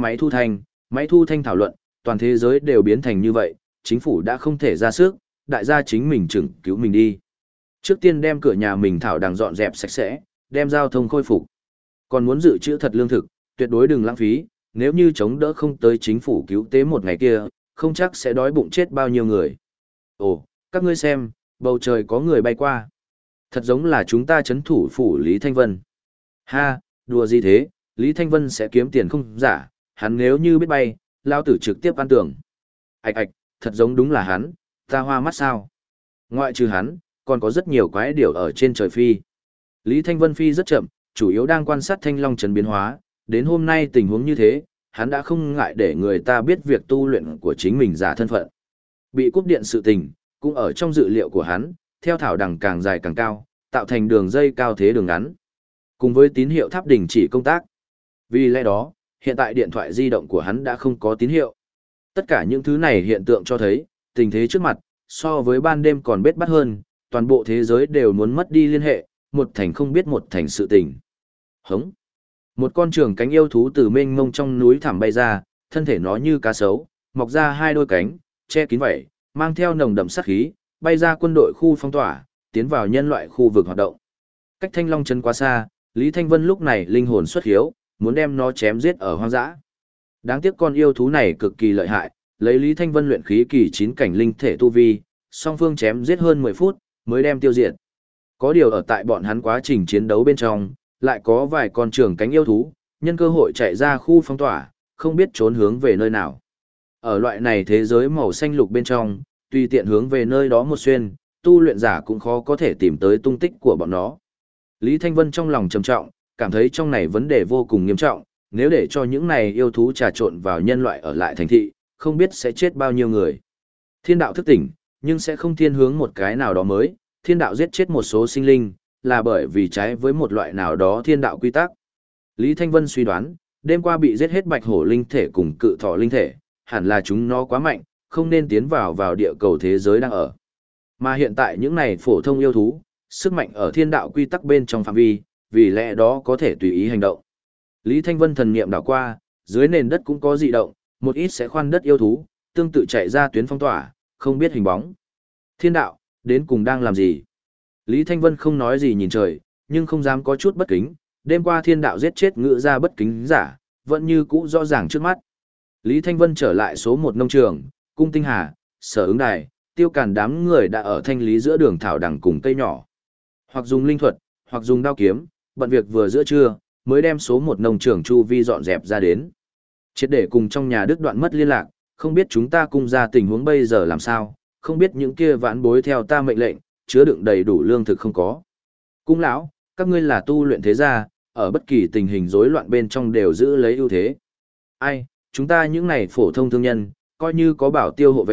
máy thu thanh thảo luận, toàn thế giới đều biến thành như vậy, chính phủ đã không thể ra sức, đại gia chính mình chừng cứu mình đi. Trước tiên đem cửa nhà mình thảo đằng dọn dẹp sạch sẽ, đem giao thông khôi phục. Còn muốn dự trữ thật lương thực, tuyệt đối đừng lãng phí, nếu như chống đỡ không tới chính phủ cứu tế một ngày kia, không chắc sẽ đói bụng chết bao nhiêu người. Ồ, các ngươi xem, bầu trời có người bay qua. Thật giống là chúng ta trấn thủ phủ Lý Thanh Vân. Ha, đùa gì thế, Lý Thanh Vân sẽ kiếm tiền không giả, hắn nếu như biết bay, lao tử trực tiếp ăn tưởng. Ảch ạch, thật giống đúng là hắn, ta hoa mắt sao. Ngoại trừ hắn, còn có rất nhiều quái điểu ở trên trời phi. Lý Thanh Vân phi rất chậm, chủ yếu đang quan sát Thanh Long trấn biến hóa, đến hôm nay tình huống như thế, hắn đã không ngại để người ta biết việc tu luyện của chính mình giả thân phận. Bị cúp điện sự tình, cũng ở trong dự liệu của hắn, theo thảo đằng càng dài càng cao, tạo thành đường dây cao thế đường ngắn. Cùng với tín hiệu tháp đình chỉ công tác. Vì lẽ đó, hiện tại điện thoại di động của hắn đã không có tín hiệu. Tất cả những thứ này hiện tượng cho thấy, tình thế trước mặt, so với ban đêm còn bết bát hơn, toàn bộ thế giới đều muốn mất đi liên hệ, một thành không biết một thành sự tình. Hống! Một con trường cánh yêu thú từ mênh mông trong núi thẳm bay ra, thân thể nó như cá sấu, mọc ra hai đôi cánh, che kín vảy, mang theo nồng đậm sát khí, bay ra quân đội khu phong tỏa, tiến vào nhân loại khu vực hoạt động. Cách Thanh Long trấn quá xa, Lý Thanh Vân lúc này linh hồn xuất hiếu, muốn đem nó chém giết ở hoang dã. Đáng tiếc con yêu thú này cực kỳ lợi hại, lấy Lý Thanh Vân luyện khí kỳ 9 cảnh linh thể tu vi, song phương chém giết hơn 10 phút, mới đem tiêu diệt. Có điều ở tại bọn hắn quá trình chiến đấu bên trong, lại có vài con trường cánh yêu thú, nhân cơ hội chạy ra khu phong tỏa, không biết trốn hướng về nơi nào. Ở loại này thế giới màu xanh lục bên trong, tùy tiện hướng về nơi đó một xuyên, tu luyện giả cũng khó có thể tìm tới tung tích của bọn nó. Lý Thanh Vân trong lòng trầm trọng, cảm thấy trong này vấn đề vô cùng nghiêm trọng, nếu để cho những này yêu thú trà trộn vào nhân loại ở lại thành thị, không biết sẽ chết bao nhiêu người. Thiên đạo thức tỉnh, nhưng sẽ không thiên hướng một cái nào đó mới, thiên đạo giết chết một số sinh linh, là bởi vì trái với một loại nào đó thiên đạo quy tắc. Lý Thanh Vân suy đoán, đêm qua bị giết hết bạch hổ linh thể cùng cự thỏ linh thể, hẳn là chúng nó quá mạnh, không nên tiến vào địa cầu thế giới đang ở. Mà hiện tại những này phổ thông yêu thú, sức mạnh ở thiên đạo quy tắc bên trong phạm vi, vì lẽ đó có thể tùy ý hành động. Lý Thanh Vân thần niệm đảo qua, dưới nền đất cũng có dị động, một ít sẽ khoan đất yêu thú, tương tự chạy ra tuyến phong tỏa, không biết hình bóng. Thiên đạo, đến cùng đang làm gì? Lý Thanh Vân không nói gì nhìn trời, nhưng không dám có chút bất kính, đêm qua thiên đạo giết chết ngự ra bất kính giả, vẫn như cũ rõ ràng trước mắt. Lý Thanh Vân trở lại số 1 nông trường, cung tinh hà, sở ứng đài, tiêu càn đám người đã ở thanh lý giữa đường thảo đằng cùng cây nhỏ. Hoặc dùng linh thuật, hoặc dùng đao kiếm, bận việc vừa giữa trưa, mới đem số 1 nông trường chu vi dọn dẹp ra đến. Triệt để cùng trong nhà đứt đoạn mất liên lạc, không biết chúng ta cung ra tình huống bây giờ làm sao, không biết những kia vãn bối theo ta mệnh lệnh, chứa đựng đầy đủ lương thực không có. Cung lão, các ngươi là tu luyện thế gia, ở bất kỳ tình hình rối loạn bên trong đều giữ lấy ưu thế. Ai, chúng ta những này phổ thông thương nhân, coi như có bảo tiêu hộ vệ,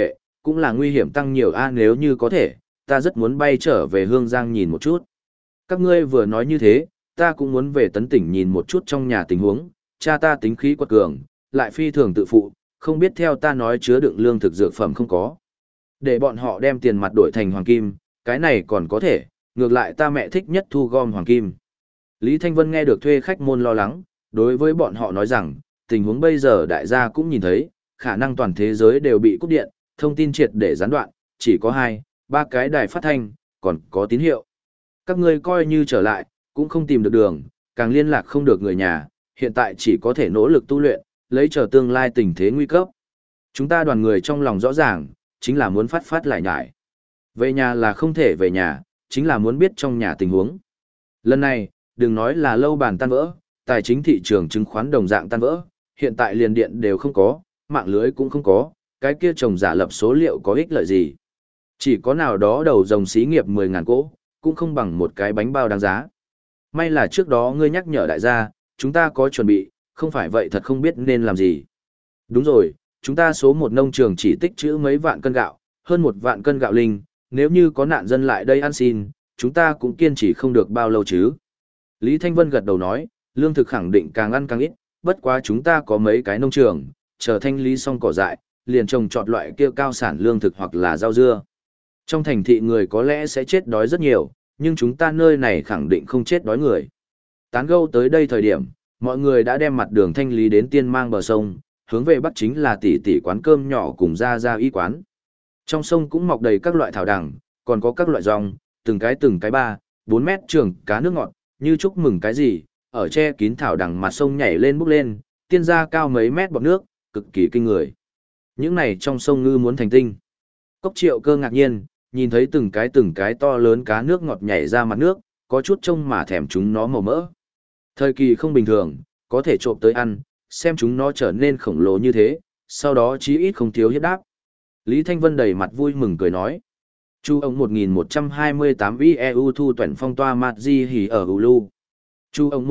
cũng là nguy hiểm tăng nhiều a, nếu như có thể, ta rất muốn bay trở về Hương Giang nhìn một chút. Các ngươi vừa nói như thế, ta cũng muốn về Tấn tỉnh nhìn một chút trong nhà tình huống, cha ta tính khí quật cường, lại phi thường tự phụ, không biết theo ta nói chứa đựng lương thực dược phẩm không có. Để bọn họ đem tiền mặt đổi thành hoàng kim, cái này còn có thể, ngược lại ta mẹ thích nhất thu gom hoàng kim. Lý Thanh Vân nghe được thuê khách môn lo lắng, đối với bọn họ nói rằng, tình huống bây giờ đại gia cũng nhìn thấy, khả năng toàn thế giới đều bị cúp điện, thông tin triệt để gián đoạn, chỉ có 2, 3 cái đài phát thanh, còn có tín hiệu. Các ngươi coi như trở lại, cũng không tìm được đường, càng liên lạc không được người nhà, hiện tại chỉ có thể nỗ lực tu luyện, lấy chờ tương lai tình thế nguy cấp. Chúng ta đoàn người trong lòng rõ ràng, chính là muốn phát phát lại nhải. Về nhà là không thể về nhà, chính là muốn biết trong nhà tình huống. Lần này, đừng nói là lâu bàn tan vỡ, tài chính thị trường chứng khoán đồng dạng tan vỡ, hiện tại liền điện đều không có, mạng lưới cũng không có, cái kia trồng giả lập số liệu có ích lợi gì. Chỉ có nào đó đầu dòng xí nghiệp 10.000 cỗ, cũng không bằng một cái bánh bao đáng giá. May là trước đó ngươi nhắc nhở đại gia, chúng ta có chuẩn bị, không phải vậy thật không biết nên làm gì. Đúng rồi, chúng ta số một nông trường chỉ tích trữ mấy vạn cân gạo, hơn 1 vạn cân gạo linh, nếu như có nạn dân lại đây ăn xin, chúng ta cũng kiên trì không được bao lâu chứ. Lý Thanh Vân gật đầu nói, lương thực khẳng định càng ăn càng ít, bất quá chúng ta có mấy cái nông trường, chờ thanh lý xong cỏ dại, liền trồng trọt loại kia cao sản lương thực hoặc là rau dưa. Trong thành thị người có lẽ sẽ chết đói rất nhiều, nhưng chúng ta nơi này khẳng định không chết đói người. Tán gẫu tới đây thời điểm, mọi người đã đem mặt đường thanh lý đến Tiên Mang bờ sông, hướng về bắc chính là tỷ tỷ quán cơm nhỏ cùng ra y quán. Trong sông cũng mọc đầy các loại thảo đằng, còn có các loại rong, từng cái 3, 4 mét trường cá nước ngọt, như chúc mừng cái gì, ở che kín thảo đằng mặt sông nhảy lên bốc lên, tiên ra cao mấy mét bọt nước, cực kỳ kinh người. Những này trong sông ngư muốn thành tinh. Cốc Triệu Cơ ngạc nhiên, nhìn thấy từng cái to lớn cá nước ngọt nhảy ra mặt nước, có chút trông mà thèm chúng nó màu mỡ. Thời kỳ không bình thường, có thể trộm tới ăn, xem chúng nó trở nên khổng lồ như thế, sau đó chí ít không thiếu hiếp đáp. Lý Thanh Vân đầy mặt vui mừng cười nói. Chu ông 1128 VEU thu tuyển phong toa mạt di hỉ ở Hulu. Chu ông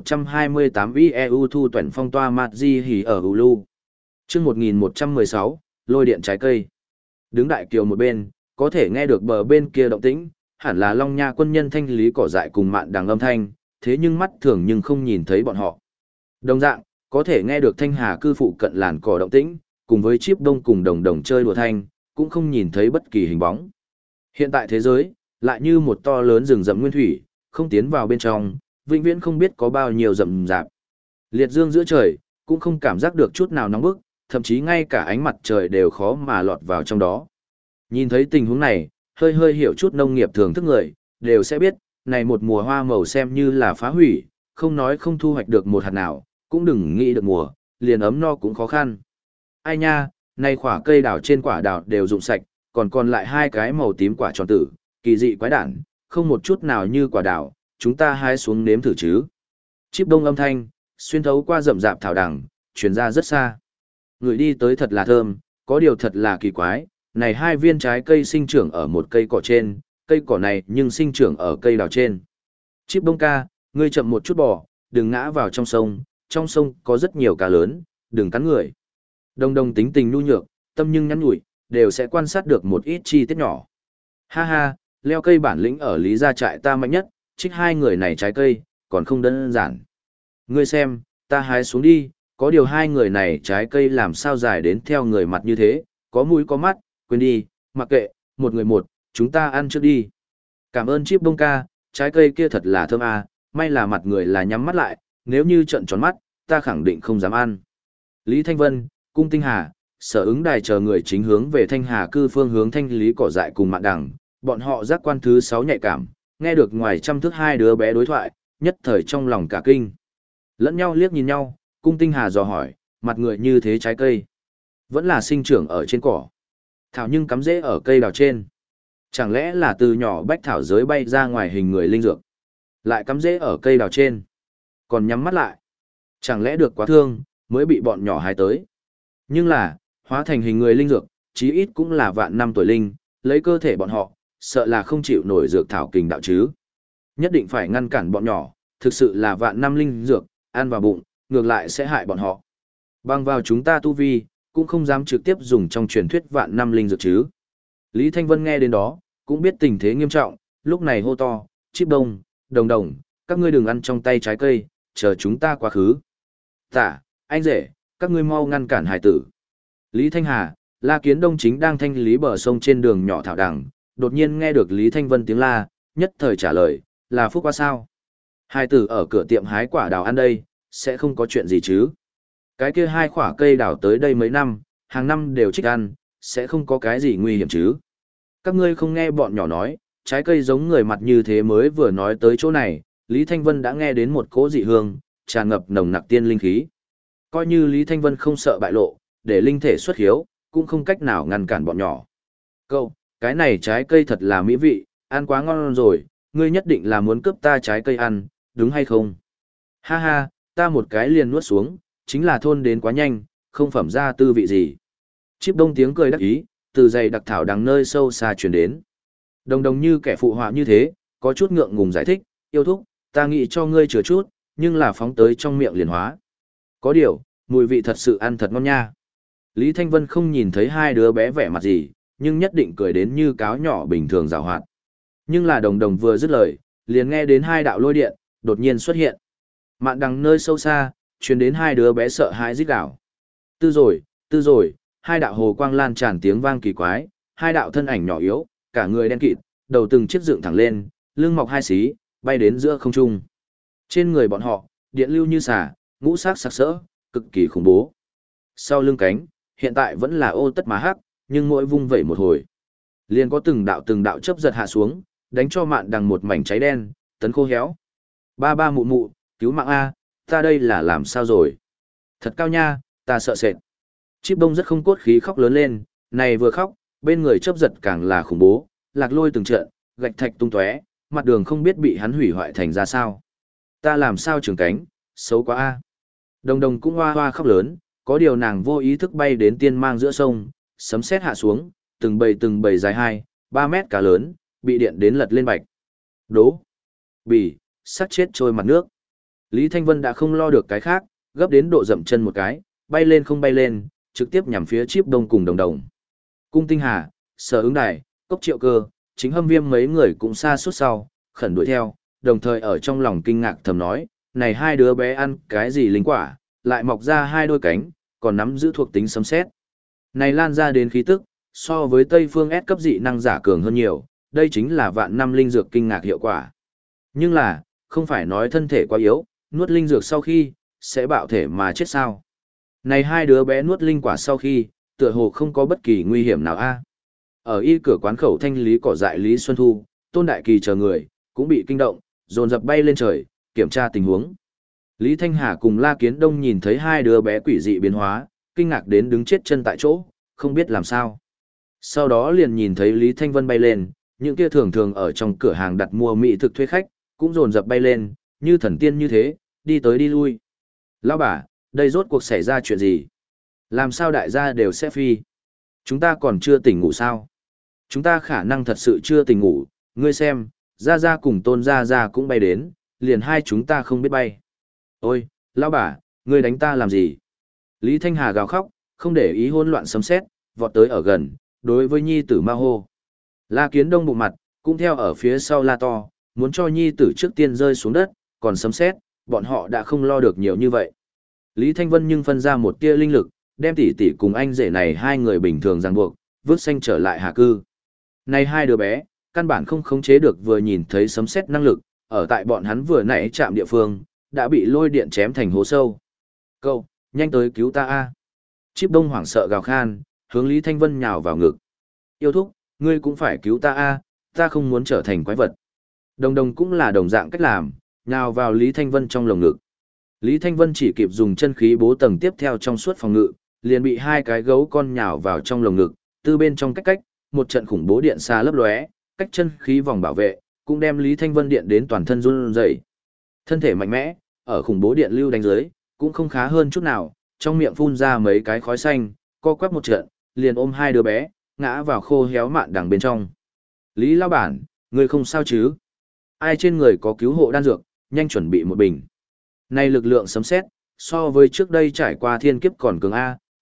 1128 VEU thu tuyển phong toa mạt di hỉ ở Hulu. Chương 1116, lôi điện trái cây. Đứng đại kiều một bên, có thể nghe được bờ bên kia động tĩnh, hẳn là Long Nha quân nhân thanh lý cỏ dại cùng mạn đằng âm thanh, thế nhưng mắt thường nhưng không nhìn thấy bọn họ. Đồng dạng, có thể nghe được Thanh Hà cư phụ cận làn cỏ động tĩnh, cùng với Chíp Đông cùng đồng đồng chơi đùa thanh, cũng không nhìn thấy bất kỳ hình bóng. Hiện tại thế giới, lại như một to lớn rừng rậm nguyên thủy, không tiến vào bên trong, vĩnh viễn không biết có bao nhiêu rậm rạp. Liệt dương giữa trời, cũng không cảm giác được chút nào nóng bức, thậm chí ngay cả ánh mặt trời đều khó mà lọt vào trong đó. Nhìn thấy tình huống này, hơi hiểu chút nông nghiệp thường thức người, đều sẽ biết, này một mùa hoa màu xem như là phá hủy, không nói không thu hoạch được một hạt nào, cũng đừng nghĩ được mùa, liền ấm no cũng khó khăn. Ai nha, này quả cây đào trên quả đào đều rụng sạch, còn lại 2 cái màu tím quả tròn tử, kỳ dị quái đản, không một chút nào như quả đào, chúng ta hái xuống nếm thử chứ. Chíp Đông âm thanh, xuyên thấu qua rậm rạp thảo đằng, truyền ra rất xa. Người đi tới thật là thơm, có điều thật là kỳ quái, này 2 viên trái cây sinh trưởng ở một cây cỏ trên, cây cỏ này nhưng sinh trưởng ở cây đào trên. Chíp Đông ca, ngươi chậm một chút bò, đừng ngã vào trong sông có rất nhiều cá lớn, đừng cắn người. Đồng đồng tính tình nhu nhược, tâm nhưng nhắn nhủi, đều sẽ quan sát được một ít chi tiết nhỏ. Ha ha, leo cây bản lĩnh ở Lý gia trại ta mạnh nhất, trích 2 người này trái cây, còn không đơn giản. Ngươi xem, ta hái xuống đi, có điều 2 người này trái cây làm sao dài đến theo người mặt như thế, có mũi có mắt, quên đi, mặc kệ, một người một, chúng ta ăn trước đi. Cảm ơn Chíp Đông ca, trái cây kia thật là thơm à, may là mặt người là nhắm mắt lại, nếu như trợn tròn mắt, ta khẳng định không dám ăn. Lý Thanh Vân, Cung Tinh Hà, Sở Ứng Đài chờ người chính hướng về Thanh Hà cư phương hướng thanh lý cỏ dại cùng mạn đằng, bọn họ giác quan thứ 6 nhạy cảm, nghe được ngoài trăm thước 2 đứa bé đối thoại, nhất thời trong lòng cả kinh. Lẫn nhau liếc nhìn nhau, Cung Tinh Hà dò hỏi, mặt người như thế trái cây, vẫn là sinh trưởng ở trên cỏ. Thảo nhưng cắm rễ ở cây đào trên. Chẳng lẽ là từ nhỏ bách thảo giới bay ra ngoài hình người linh dược, lại cắm rễ ở cây đào trên, còn nhắm mắt lại. Chẳng lẽ được quá thương, mới bị bọn nhỏ hái tới. Nhưng là, hóa thành hình người linh dược, chí ít cũng là vạn năm tuổi linh, lấy cơ thể bọn họ, sợ là không chịu nổi dược thảo kình đạo chứ. Nhất định phải ngăn cản bọn nhỏ, thực sự là vạn năm linh dược, ăn vào bụng, ngược lại sẽ hại bọn họ. Bằng vào chúng ta tu vi, cũng không dám trực tiếp dùng trong truyền thuyết vạn năm linh dược chứ. Lý Thanh Vân nghe đến đó, cũng biết tình thế nghiêm trọng, lúc này hô to, Chíp Đông, Đồng Đồng, các ngươi đừng ăn trong tay trái cây, chờ chúng ta quá khứ. Tạ, anh rể, các ngươi mau ngăn cản hải tử. Lý Thanh Hà, La Kiến Đông chính đang thanh lý bờ sông trên đường nhỏ thảo đằng, đột nhiên nghe được Lý Thanh Vân tiếng la, nhất thời trả lời, là Phúc qua sao? Hải tử ở cửa tiệm hái quả đào ăn đây, sẽ không có chuyện gì chứ? Cái kia 2 quả cây đào tới đây mấy năm, hàng năm đều trích ăn, sẽ không có cái gì nguy hiểm chứ? Các ngươi không nghe bọn nhỏ nói, trái cây giống người mặt như thế mới vừa nói tới chỗ này, Lý Thanh Vân đã nghe đến một cỗ dị hương, tràn ngập nồng nặc tiên linh khí. Coi như Lý Thanh Vân không sợ bại lộ, để linh thể xuất hiếu, cũng không cách nào ngăn cản bọn nhỏ. Cậu, cái này trái cây thật là mỹ vị, ăn quá ngon rồi, ngươi nhất định là muốn cướp ta trái cây ăn, đúng hay không? Ha ha, ta một cái liền nuốt xuống, chính là thôn đến quá nhanh, không phẩm ra tư vị gì. Chíp Đông tiếng cười đắc ý, từ dày đặc thảo đằng nơi sâu xa truyền đến. Đồng Đồng như kẻ phụ họa như thế, có chút ngượng ngùng giải thích, yêu thúc, ta nghĩ cho ngươi chừa chút, nhưng là phóng tới trong miệng liền hóa. Có điều, mùi vị thật sự ăn thật ngon nha. Lý Thanh Vân không nhìn thấy hai đứa bé vẻ mặt gì, nhưng nhất định cười đến như cáo nhỏ bình thường rào hoạt. Nhưng là Đồng Đồng vừa dứt lời, liền nghe đến 2 đạo lôi điện, đột nhiên xuất hiện. Mạn đằng nơi sâu xa, truyền đến 2 đứa bé sợ hãi rít gào. Tư rồi, 2 đạo hồ quang lan tràn tiếng vang kỳ quái, 2 đạo thân ảnh nhỏ yếu, cả người đen kịt, đầu từng chiếc dựng thẳng lên, lưng mọc 2 xí, bay đến giữa không trung. Trên người bọn họ, điện lưu như xả, ngũ sắc sặc sỡ, cực kỳ khủng bố. Sau lưng cánh, hiện tại vẫn là ô tất má hắc, nhưng mỗi vung vẩy một hồi, liền có từng đạo chớp giật hạ xuống, đánh cho mạn đằng một mảnh cháy đen, tấn khô héo. Ba mụ mụ, cứu mạng a, ta đây là làm sao rồi? Thật cao nha, ta sợ sệt. Chíp Đông rất không cốt khí khóc lớn lên, này vừa khóc, bên người chớp giật càng là khủng bố, lạc lôi từng trận, gạch thạch tung tóe, mặt đường không biết bị hắn hủy hoại thành ra sao. Ta làm sao trưởng cánh, xấu quá a. Đồng Đồng cũng hoa hoa khóc lớn, có điều nàng vô ý thức bay đến tiên mang giữa sông, sấm sét hạ xuống, từng bầy dài 2-3 mét cả lớn, bị điện đến lật lên bạch. Đố. Bỉ, sắc chết trôi mặt nước. Lý Thanh Vân đã không lo được cái khác, gấp đến độ dậm chân một cái, bay lên không bay lên, trực tiếp nhằm phía Chíp Đông cùng Đồng Đồng. Cung Tinh Hà, Sở Ứng Đài, Cốc Triệu Cơ, Chính Hâm Viêm mấy người cũng xa suốt sau, khẩn đuổi theo, đồng thời ở trong lòng kinh ngạc thầm nói, này 2 đứa bé ăn cái gì linh quả, lại mọc ra 2 đôi cánh, còn nắm giữ thuộc tính sấm sét. Này lan ra đến khí tức, so với Tây Phương S cấp dị năng giả cường hơn nhiều, đây chính là vạn năm linh dược kinh ngạc hiệu quả. Nhưng là, không phải nói thân thể quá yếu, nuốt linh dược sau khi, sẽ bạo thể mà chết sao. Này 2 đứa bé nuốt linh quả sau khi, tựa hồ không có bất kỳ nguy hiểm nào a. Ở y cửa quán khẩu thanh lý cỏ dại Lý Xuân Thu, Tôn Đại Kỳ chờ người, cũng bị kinh động, dồn dập bay lên trời, kiểm tra tình huống. Lý Thanh Hà cùng La Kiến Đông nhìn thấy 2 đứa bé quỷ dị biến hóa, kinh ngạc đến đứng chết chân tại chỗ, không biết làm sao. Sau đó liền nhìn thấy Lý Thanh Vân bay lên, những kia thường thường ở trong cửa hàng đặt mua mỹ thực thuê khách, cũng dồn dập bay lên, như thần tiên như thế, đi tới đi lui. Lão bà, đây rốt cuộc xảy ra chuyện gì? Làm sao đại gia đều sẽ phi? Chúng ta còn chưa tỉnh ngủ sao? Chúng ta khả năng thật sự chưa tỉnh ngủ, ngươi xem, Gia Gia cùng Tôn Gia Gia cũng bay đến, liền hai chúng ta không biết bay. Ôi, lão bà, ngươi đánh ta làm gì? Lý Thanh Hà gào khóc, không để ý hỗn loạn sấm sét, vọt tới ở gần, đối với nhi tử ma hô. La Kiến Đông bụng mặt, cũng theo ở phía sau la to, muốn cho nhi tử trước tiên rơi xuống đất, còn sấm sét, bọn họ đã không lo được nhiều như vậy. Lý Thanh Vân nhưng phân ra một tia linh lực, đem tỷ tỷ cùng anh rể này 2 người bình thường ràng buộc, vứt xanh trở lại Hà Cư. Này 2 đứa bé, căn bản không khống chế được vừa nhìn thấy sấm sét năng lực, ở tại bọn hắn vừa nãy chạm địa phương, đã bị lôi điện chém thành hố sâu. Cậu, nhanh tới cứu ta a! Chíp Đông hoảng sợ gào khan, hướng Lý Thanh Vân nhào vào ngực. Yêu thúc, ngươi cũng phải cứu ta a, ta không muốn trở thành quái vật. Đồng Đồng cũng là đồng dạng cách làm, nhào vào Lý Thanh Vân trong lồng ngực. Lý Thanh Vân chỉ kịp dùng chân khí bố tầng tiếp theo trong suốt phòng ngự, liền bị 2 cái gấu con nhào vào trong lồng ngực, từ bên trong cách, một trận khủng bố điện xa lấp lóe, cách chân khí vòng bảo vệ, cũng đem Lý Thanh Vân điện đến toàn thân run rẩy. Thân thể mạnh mẽ, ở khủng bố điện lưu đánh dưới, cũng không khá hơn chút nào, trong miệng phun ra mấy cái khói xanh, co quắp một trận, liền ôm 2 đứa bé, ngã vào khô héo mạn đằng bên trong. Lý lão bản, ngươi không sao chứ? Ai trên người có cứu hộ đan dược, nhanh chuẩn bị một bình. Này lực lượng sấm sét, so với trước đây trải qua thiên kiếp còn cường a,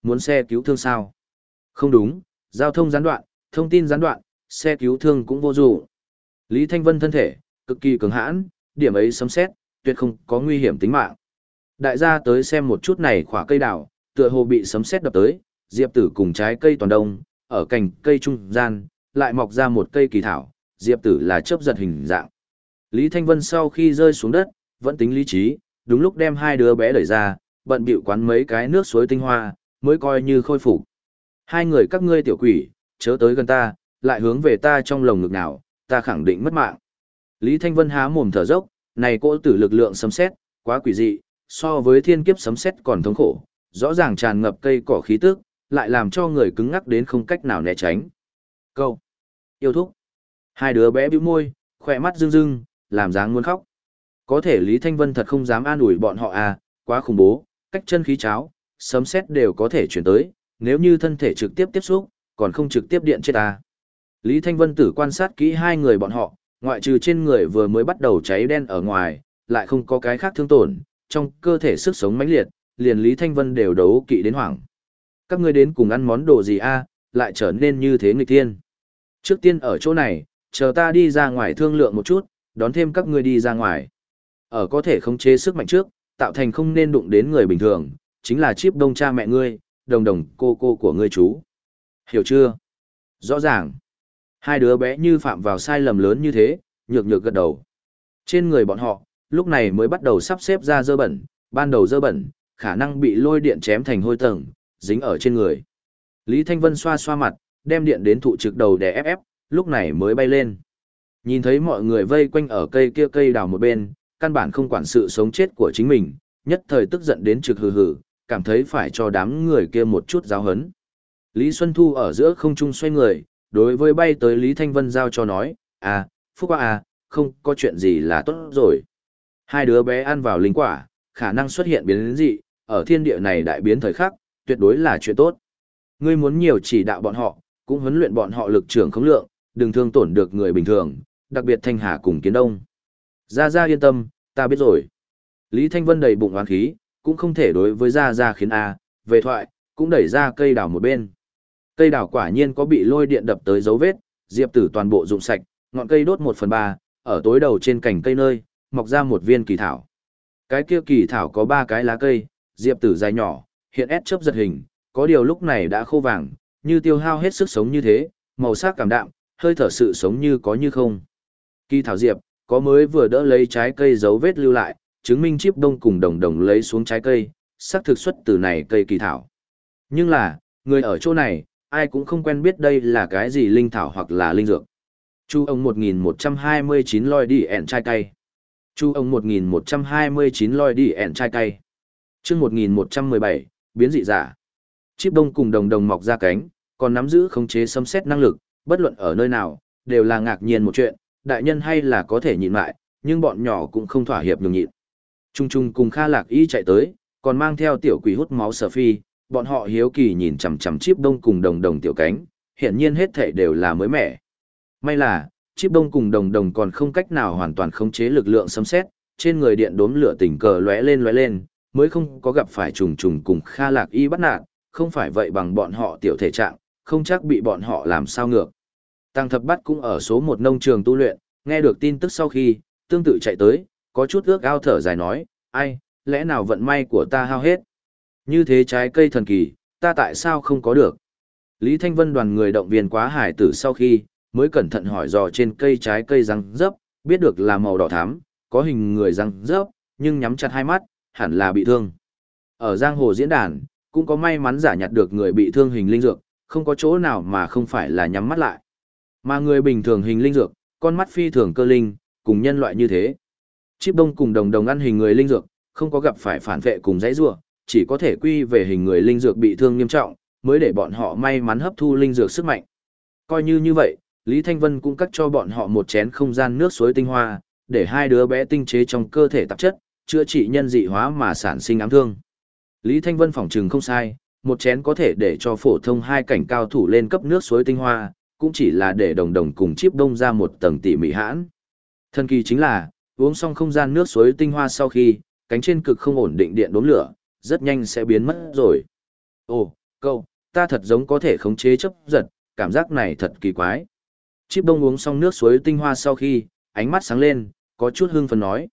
muốn xe cứu thương sao? Không đúng, giao thông gián đoạn, thông tin gián đoạn, xe cứu thương cũng vô dụng. Lý Thanh Vân thân thể, cực kỳ cứng hãn, điểm ấy sấm sét, tuyệt không có nguy hiểm tính mạng. Đại gia tới xem một chút này khỏa cây đào, tựa hồ bị sấm sét đập tới, diệp tử cùng trái cây toàn đông, ở cành cây trung gian, lại mọc ra một cây kỳ thảo, diệp tử là chớp giật hình dạng. Lý Thanh Vân sau khi rơi xuống đất, vẫn tính lý trí, đúng lúc đem hai đứa bé đẩy ra, bận bịu quán mấy cái nước suối tinh hoa, mới coi như khôi phục. Hai người các ngươi tiểu quỷ, chớ tới gần ta, lại hướng về ta trong lồng ngực nào, ta khẳng định mất mạng. Lý Thanh Vân há mồm thở dốc, này cỗ tử lực lượng sấm sét, quá quỷ dị, so với thiên kiếp sấm sét còn thống khổ, rõ ràng tràn ngập cây cỏ khí tức, lại làm cho người cứng ngắc đến không cách nào né tránh. Câu yêu thúc. Hai đứa bé bĩu môi, khỏe mắt rưng rưng, làm dáng muốn khóc. Có thể Lý Thanh Vân thật không dám an ủi bọn họ à, quá khủng bố, cách chân khí cháo, sấm sét đều có thể chuyển tới, nếu như thân thể trực tiếp tiếp xúc, còn không trực tiếp điện chết ta. Lý Thanh Vân tử quan sát kỹ hai người bọn họ, ngoại trừ trên người vừa mới bắt đầu cháy đen ở ngoài, lại không có cái khác thương tổn, trong cơ thể sức sống mãnh liệt, liền Lý Thanh Vân đều đấu kỵ đến hoảng. Các ngươi đến cùng ăn món đồ gì a, lại trở nên như thế nghịch thiên. Trước tiên ở chỗ này, chờ ta đi ra ngoài thương lượng một chút, đón thêm các ngươi đi ra ngoài. Ở có thể khống chế sức mạnh trước, tạo thành không nên đụng đến người bình thường, chính là Chip Đông cha mẹ ngươi, đồng đồng cô của ngươi chú. Hiểu chưa? Rõ ràng. Hai đứa bé như phạm vào sai lầm lớn như thế, nhược nhược gật đầu. Trên người bọn họ, lúc này mới bắt đầu sắp xếp ra dơ bẩn, ban đầu dơ bẩn, khả năng bị lôi điện chém thành hôi tầng, dính ở trên người. Lý Thanh Vân xoa xoa mặt, đem điện đến thụ trực đầu để ép, lúc này mới bay lên. Nhìn thấy mọi người vây quanh ở cây kia cây đào một bên, căn bản không quản sự sống chết của chính mình, nhất thời tức giận đến trực hừ hừ, cảm thấy phải cho đám người kia một chút giáo hấn. Lý Xuân Thu ở giữa không trung xoay người, đối với bay tới Lý Thanh Vân giao cho nói, à, Phúc Hoa à, không có chuyện gì là tốt rồi. Hai đứa bé ăn vào linh quả, khả năng xuất hiện biến dị, ở thiên địa này đại biến thời khắc, tuyệt đối là chuyện tốt. Ngươi muốn nhiều chỉ đạo bọn họ, cũng huấn luyện bọn họ lực trưởng khống lượng, đừng thương tổn được người bình thường, đặc biệt Thanh Hà cùng Kiến Đông. Gia Gia yên tâm, ta biết rồi. Lý Thanh Vân đầy bụng oán khí, cũng không thể đối với Gia Gia khiến A, về thoại, cũng đẩy ra cây đào một bên. Cây đào quả nhiên có bị lôi điện đập tới dấu vết, diệp tử toàn bộ rụng sạch, ngọn cây đốt 1/3, ở tối đầu trên cành cây nơi, mọc ra một viên kỳ thảo. Cái kia kỳ thảo có 3 cái lá cây, diệp tử dài nhỏ, hiện ép chớp giật hình, có điều lúc này đã khô vàng, như tiêu hao hết sức sống như thế, màu sắc cảm đạm, hơi thở sự sống như có như không. Kỳ thảo diệp, có mới vừa đỡ lấy trái cây dấu vết lưu lại, chứng minh Chip Đông cùng đồng đồng lấy xuống trái cây, xác thực xuất từ này cây kỳ thảo. Nhưng là, người ở chỗ này, ai cũng không quen biết đây là cái gì linh thảo hoặc là linh dược. Chu ông 1129 loi đi ẻn chai cây. Chu ông 1129 loi đi ẻn chai cây. Chương 1117, biến dị giả. Chip Đông cùng đồng đồng mọc ra cánh, còn nắm giữ khống chế xâm xét năng lực, bất luận ở nơi nào, đều là ngạc nhiên một chuyện, đại nhân hay là có thể nhịn lại, nhưng bọn nhỏ cũng không thỏa hiệp nhường nhịn. Trung Trung cùng Kha Lạc Y chạy tới, còn mang theo tiểu quỷ hút máu Sở Phi, bọn họ hiếu kỳ nhìn chằm chằm Chip Đông cùng đồng đồng tiểu cánh, hiển nhiên hết thảy đều là mới mẻ. May là, Chip Đông cùng đồng đồng còn không cách nào hoàn toàn khống chế lực lượng xâm xét, trên người điện đốm lửa tình cờ lóe lên, mới không có gặp phải trùng trùng cùng Kha Lạc Y bắt nạt, không phải vậy bằng bọn họ tiểu thể trạng, không chắc bị bọn họ làm sao ngược. Tăng Thập Bát cũng ở số 1 nông trường tu luyện, nghe được tin tức sau khi, tương tự chạy tới, có chút ước ao thở dài nói, ai, lẽ nào vận may của ta hao hết? Như thế trái cây thần kỳ, ta tại sao không có được? Lý Thanh Vân đoàn người động viên quá hải tử sau khi, mới cẩn thận hỏi dò trên cây trái cây răng rớp, biết được là màu đỏ thắm, có hình người răng rớp, nhưng nhắm chặt hai mắt, hẳn là bị thương. Ở giang hồ diễn đàn, cũng có may mắn giả nhặt được người bị thương hình linh dược, không có chỗ nào mà không phải là nhắm mắt lại. Mà người bình thường hình linh dược, con mắt phi thường cơ linh, cùng nhân loại như thế. Chip Đông cùng đồng đồng ăn hình người linh dược, không có gặp phải phản vệ cùng dãy rủa, chỉ có thể quy về hình người linh dược bị thương nghiêm trọng, mới để bọn họ may mắn hấp thu linh dược sức mạnh. Coi như vậy, Lý Thanh Vân cũng cắt cho bọn họ một chén không gian nước suối tinh hoa, để hai đứa bé tinh chế trong cơ thể tạp chất, chữa trị nhân dị hóa mà sản sinh ám thương. Lý Thanh Vân phỏng chừng không sai, một chén có thể để cho phổ thông hai cảnh cao thủ lên cấp nước suối tinh hoa, cũng chỉ là để đồng đồng cùng Chip Đông ra một tầng tỉ mỉ hãn. Thần kỳ chính là, uống xong không gian nước suối tinh hoa sau khi, cánh trên cực không ổn định điện đốm lửa, rất nhanh sẽ biến mất rồi. Ồ, Cậu, ta thật giống có thể khống chế chấp giật, cảm giác này thật kỳ quái. Chíp Đông uống xong nước suối tinh hoa sau khi, ánh mắt sáng lên, có chút hưng phấn nói.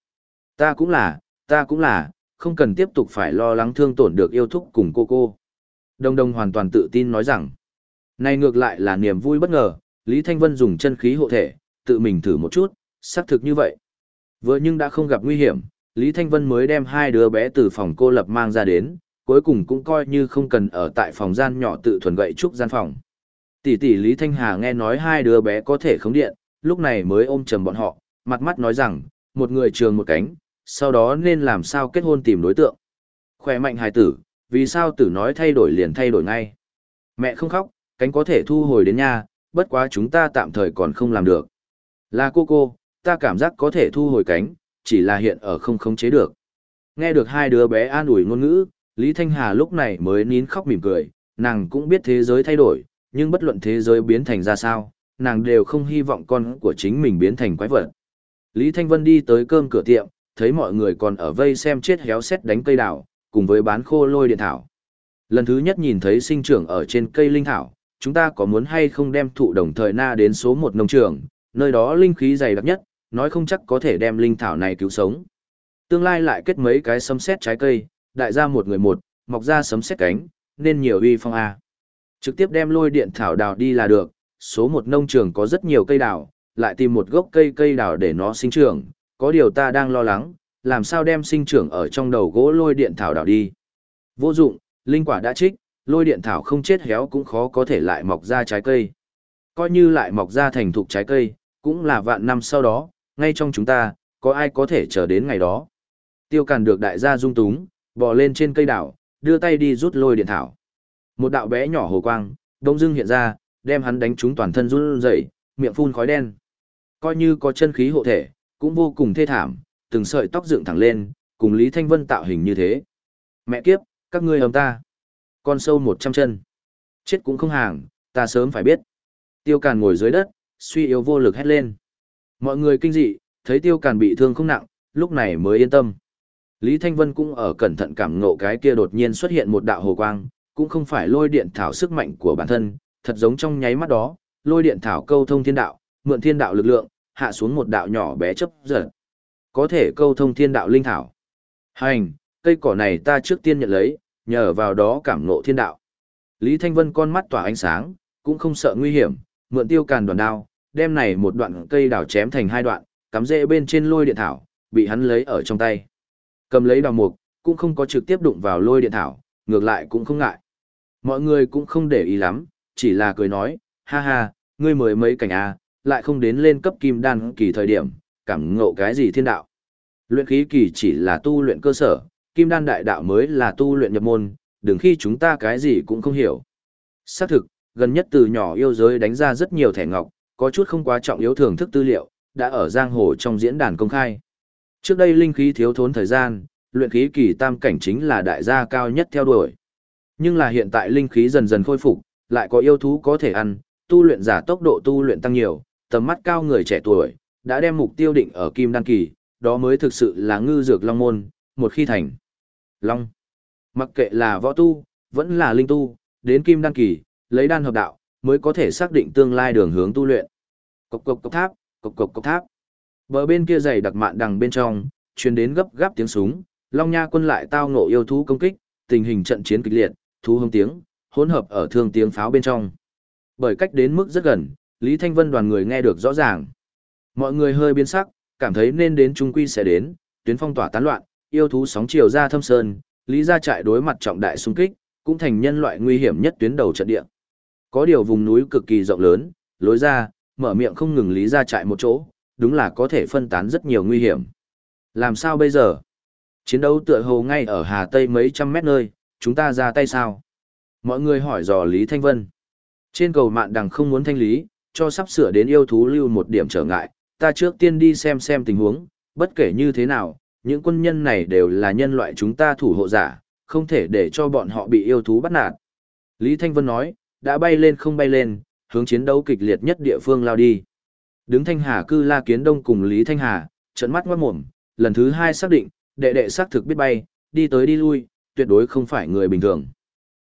Ta cũng là, không cần tiếp tục phải lo lắng thương tổn được yêu thúc cùng cô. Đông Đông hoàn toàn tự tin nói rằng, này ngược lại là niềm vui bất ngờ, Lý Thanh Vân dùng chân khí hộ thể, tự mình thử một chút, xác thực như vậy. Vừa nhưng đã không gặp nguy hiểm, Lý Thanh Vân mới đem hai đứa bé từ phòng cô lập mang ra đến, cuối cùng cũng coi như không cần ở tại phòng gian nhỏ tự thuần gậy trúc gian phòng. Tỷ tỷ Lý Thanh Hà nghe nói hai đứa bé có thể khống điện, lúc này mới ôm chầm bọn họ, mặt mắt nói rằng, một người trường một cánh, sau đó nên làm sao kết hôn tìm đối tượng. Khỏe mạnh hài tử, vì sao tử nói thay đổi liền thay đổi ngay. Mẹ không khóc, cánh có thể thu hồi đến nha, bất quá chúng ta tạm thời còn không làm được. Là cô, ta cảm giác có thể thu hồi cánh, chỉ là hiện ở không khống chế được. Nghe được hai đứa bé an ủi ngôn ngữ, Lý Thanh Hà lúc này mới nín khóc mỉm cười, nàng cũng biết thế giới thay đổi, nhưng bất luận thế giới biến thành ra sao, nàng đều không hy vọng con của chính mình biến thành quái vật. Lý Thanh Vân đi tới cơm cửa tiệm, thấy mọi người còn ở vây xem chết héo xét đánh cây đào, cùng với bán khô lôi điện thảo. Lần thứ nhất nhìn thấy sinh trưởng ở trên cây linh thảo, chúng ta có muốn hay không đem thụ đồng thời na đến số 1 nông trường, nơi đó linh khí dày đặc nhất, nói không chắc có thể đem linh thảo này cứu sống. Tương lai lại kết mấy cái sấm sét trái cây, đại gia một người một, mọc ra sấm sét cánh, nên nhiều uy phong a. Trực tiếp đem lôi điện thảo đào đi là được, số 1 nông trường có rất nhiều cây đào, lại tìm một gốc cây đào để nó sinh trưởng, có điều ta đang lo lắng, làm sao đem sinh trưởng ở trong đầu gỗ lôi điện thảo đào đi. Vô dụng, linh quả đã trích, lôi điện thảo không chết héo cũng khó có thể lại mọc ra trái cây. Coi như lại mọc ra thành thục trái cây, cũng là vạn năm sau đó, ngay trong chúng ta, có ai có thể chờ đến ngày đó. Tiêu Càn được đại gia dung túng, bò lên trên cây đảo, đưa tay đi rút lôi điện thảo. Một đạo bé nhỏ hồ quang, đông dưng hiện ra, đem hắn đánh trúng toàn thân run rẩy, miệng phun khói đen. Coi như có chân khí hộ thể, cũng vô cùng thê thảm, từng sợi tóc dựng thẳng lên, cùng Lý Thanh Vân tạo hình như thế. Mẹ kiếp, các ngươi hầm ta. Con sâu 100 chân. Chết cũng không hàng, ta sớm phải biết. Tiêu Càn ngồi dưới đất, suy yếu vô lực hét lên. Mọi người kinh dị, thấy Tiêu Càn bị thương không nặng, lúc này mới yên tâm. Lý Thanh Vân cũng ở cẩn thận cảm ngộ cái kia đột nhiên xuất hiện một đạo hồ quang, cũng không phải lôi điện thảo sức mạnh của bản thân, thật giống trong nháy mắt đó, lôi điện thảo câu thông thiên đạo, mượn thiên đạo lực lượng, hạ xuống một đạo nhỏ bé chấp giật. Có thể câu thông thiên đạo linh thảo. Hành, cây cỏ này ta trước tiên nhận lấy, nhờ vào đó cảm ngộ thiên đạo. Lý Thanh Vân con mắt tỏa ánh sáng, cũng không sợ nguy hiểm, mượn Tiêu Càn đoàn đao, đem này một đoạn cây đào chém thành hai đoạn, cắm rễ bên trên lôi điện thảo, bị hắn lấy ở trong tay. Cầm lấy đào mục, cũng không có trực tiếp đụng vào lôi điện thảo, ngược lại cũng không ngại. Mọi người cũng không để ý lắm, chỉ là cười nói, ha ha, ngươi mới mấy cảnh A, lại không đến lên cấp kim đan kỳ thời điểm, cảm ngộ cái gì thiên đạo. Luyện khí kỳ chỉ là tu luyện cơ sở, kim đan đại đạo mới là tu luyện nhập môn, đừng khi chúng ta cái gì cũng không hiểu. Xác thực, gần nhất từ nhỏ yêu giới đánh ra rất nhiều thẻ ngọc, có chút không quá trọng yếu thưởng thức tư liệu, đã ở giang hồ trong diễn đàn công khai. Trước đây linh khí thiếu thốn thời gian, luyện khí kỳ tam cảnh chính là đại gia cao nhất theo đuổi. Nhưng là hiện tại linh khí dần dần khôi phục, lại có yêu thú có thể ăn, tu luyện giả tốc độ tu luyện tăng nhiều, tầm mắt cao người trẻ tuổi, đã đem mục tiêu định ở kim đan kỳ, đó mới thực sự là ngư dược long môn, một khi thành long. Mặc kệ là võ tu, vẫn là linh tu, đến kim đan kỳ, lấy đan hợp đạo, mới có thể xác định tương lai đường hướng tu luyện. Cộc cộc cộc tháp, cộc cộc cộc tháp. Bờ bên kia dày đặc mạn đằng bên trong, truyền đến gấp gáp tiếng súng, Long Nha quân lại tao ngộ yêu thú công kích, tình hình trận chiến kịch liệt, thú hung tiếng, hỗn hợp ở thương tiếng pháo bên trong. Bởi cách đến mức rất gần, Lý Thanh Vân đoàn người nghe được rõ ràng. Mọi người hơi biến sắc, cảm thấy nên đến trung quy sẽ đến, tuyến phong tỏa tán loạn, yêu thú sóng chiều ra thâm sơn, Lý gia trại đối mặt trọng đại xung kích, cũng thành nhân loại nguy hiểm nhất tuyến đầu trận địa. Có điều vùng núi cực kỳ rộng lớn, lối ra, mở miệng không ngừng Lý gia trại một chỗ, đúng là có thể phân tán rất nhiều nguy hiểm. Làm sao bây giờ? Chiến đấu tựa hồ ngay ở Hà Tây mấy trăm mét nơi, chúng ta ra tay sao? Mọi người hỏi dò Lý Thanh Vân. Trên cầu mạn đằng không muốn thanh lý, cho sắp sửa đến yêu thú lưu một điểm trở ngại, ta trước tiên đi xem tình huống, bất kể như thế nào, những quân nhân này đều là nhân loại chúng ta thủ hộ giả, không thể để cho bọn họ bị yêu thú bắt nạt. Lý Thanh Vân nói, đã bay lên không bay lên, hướng chiến đấu kịch liệt nhất địa phương lao đi. Đứng Thanh Hà cư La Kiến Đông cùng Lý Thanh Hà, trợn mắt ngoát mồm, lần thứ hai xác định, đệ đệ xác thực biết bay, đi tới đi lui, tuyệt đối không phải người bình thường.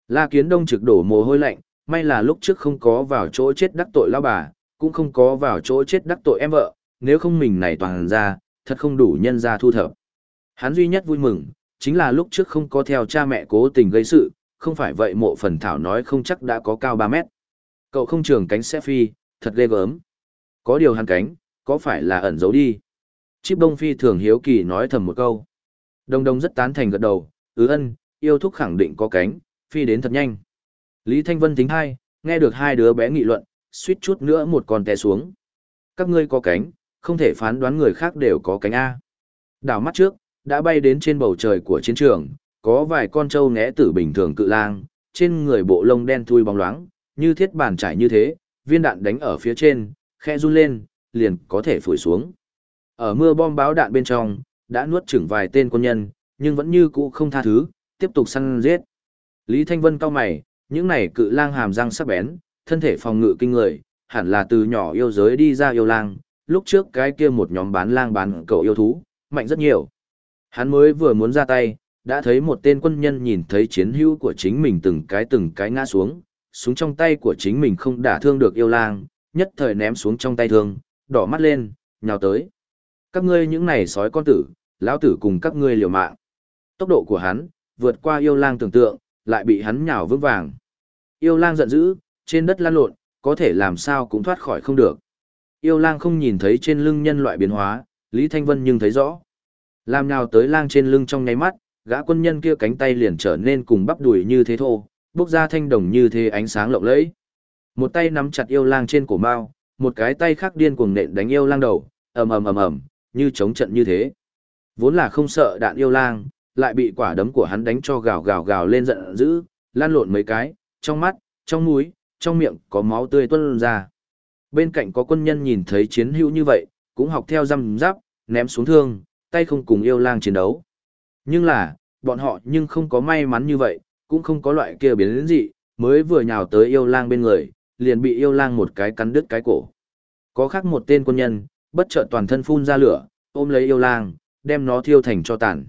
La Kiến Đông trực đổ mồ hôi lạnh, may là lúc trước không có vào chỗ chết đắc tội lão bà, cũng không có vào chỗ chết đắc tội em vợ, nếu không mình này toàn ra, thật không đủ nhân ra thu thập. Hắn duy nhất vui mừng, chính là lúc trước không có theo cha mẹ cố tình gây sự, không phải vậy Mộ Phần Thảo nói không chắc đã có cao 3 mét. Cậu không trường cánh sẽ phi, thật ghê gớm. Có điều hắn cánh, có phải là ẩn giấu đi? Chíp Đông Phi thường hiếu kỳ nói thầm một câu. Đông Đông rất tán thành gật đầu, ân, yêu thúc khẳng định có cánh, phi đến thật nhanh. Lý Thanh Vân tính hai, nghe được hai đứa bé nghị luận, suýt chút nữa một con té xuống. Các ngươi có cánh, không thể phán đoán người khác đều có cánh A. Đảo mắt trước, đã bay đến trên bầu trời của chiến trường, có vài con trâu né tử bình thường cự lang, trên người bộ lông đen thui bóng loáng, như thiết bàn trải như thế, viên đạn đánh ở phía trên, khe run lên, liền có thể phủi xuống. Ở mưa bom báo đạn bên trong, đã nuốt chửng vài tên quân nhân, nhưng vẫn như cũ không tha thứ, tiếp tục săn giết. Lý Thanh Vân cau mày, những này cự lang hàm răng sắc bén, thân thể phòng ngự kinh người, hẳn là từ nhỏ yêu giới đi ra yêu lang, lúc trước cái kia một nhóm bán lang bán cậu yêu thú, mạnh rất nhiều. Hắn mới vừa muốn ra tay, đã thấy một tên quân nhân nhìn thấy chiến hữu của chính mình từng cái ngã xuống, súng trong tay của chính mình không đả thương được yêu lang, nhất thời ném xuống trong tay thương, đỏ mắt lên, nhào tới. Các ngươi những này sói con tử, lão tử cùng các ngươi liều mạng. Tốc độ của hắn, vượt qua yêu lang tưởng tượng, lại bị hắn nhào vững vàng. Yêu lang giận dữ, trên đất lăn lộn, có thể làm sao cũng thoát khỏi không được. Yêu lang không nhìn thấy trên lưng nhân loại biến hóa, Lý Thanh Vân nhưng thấy rõ. Làm nhào tới lang trên lưng trong nháy mắt, gã quân nhân kia cánh tay liền trở nên cùng bắp đùi như thế thô, bốc ra thanh đồng như thế ánh sáng lộng lẫy. Một tay nắm chặt yêu lang trên cổ mao, một cái tay khác điên cuồng nện đánh yêu lang đầu, ầm ầm ầm ầm, như chống trận như thế. Vốn là không sợ đạn yêu lang, lại bị quả đấm của hắn đánh cho gào gào gào lên giận dữ, lan lộn mấy cái, trong mắt, trong mũi, trong miệng có máu tươi tuôn ra. Bên cạnh có quân nhân nhìn thấy chiến hữu như vậy, cũng học theo răm giáp, ném xuống thương, tay không cùng yêu lang chiến đấu. Nhưng là, bọn họ nhưng không có may mắn như vậy, cũng không có loại kia biến đến dị, mới vừa nhào tới yêu lang bên người, liền bị yêu lang một cái cắn đứt cái cổ. Có khác một tên quân nhân, bất chợt toàn thân phun ra lửa, ôm lấy yêu lang, đem nó thiêu thành tro tàn.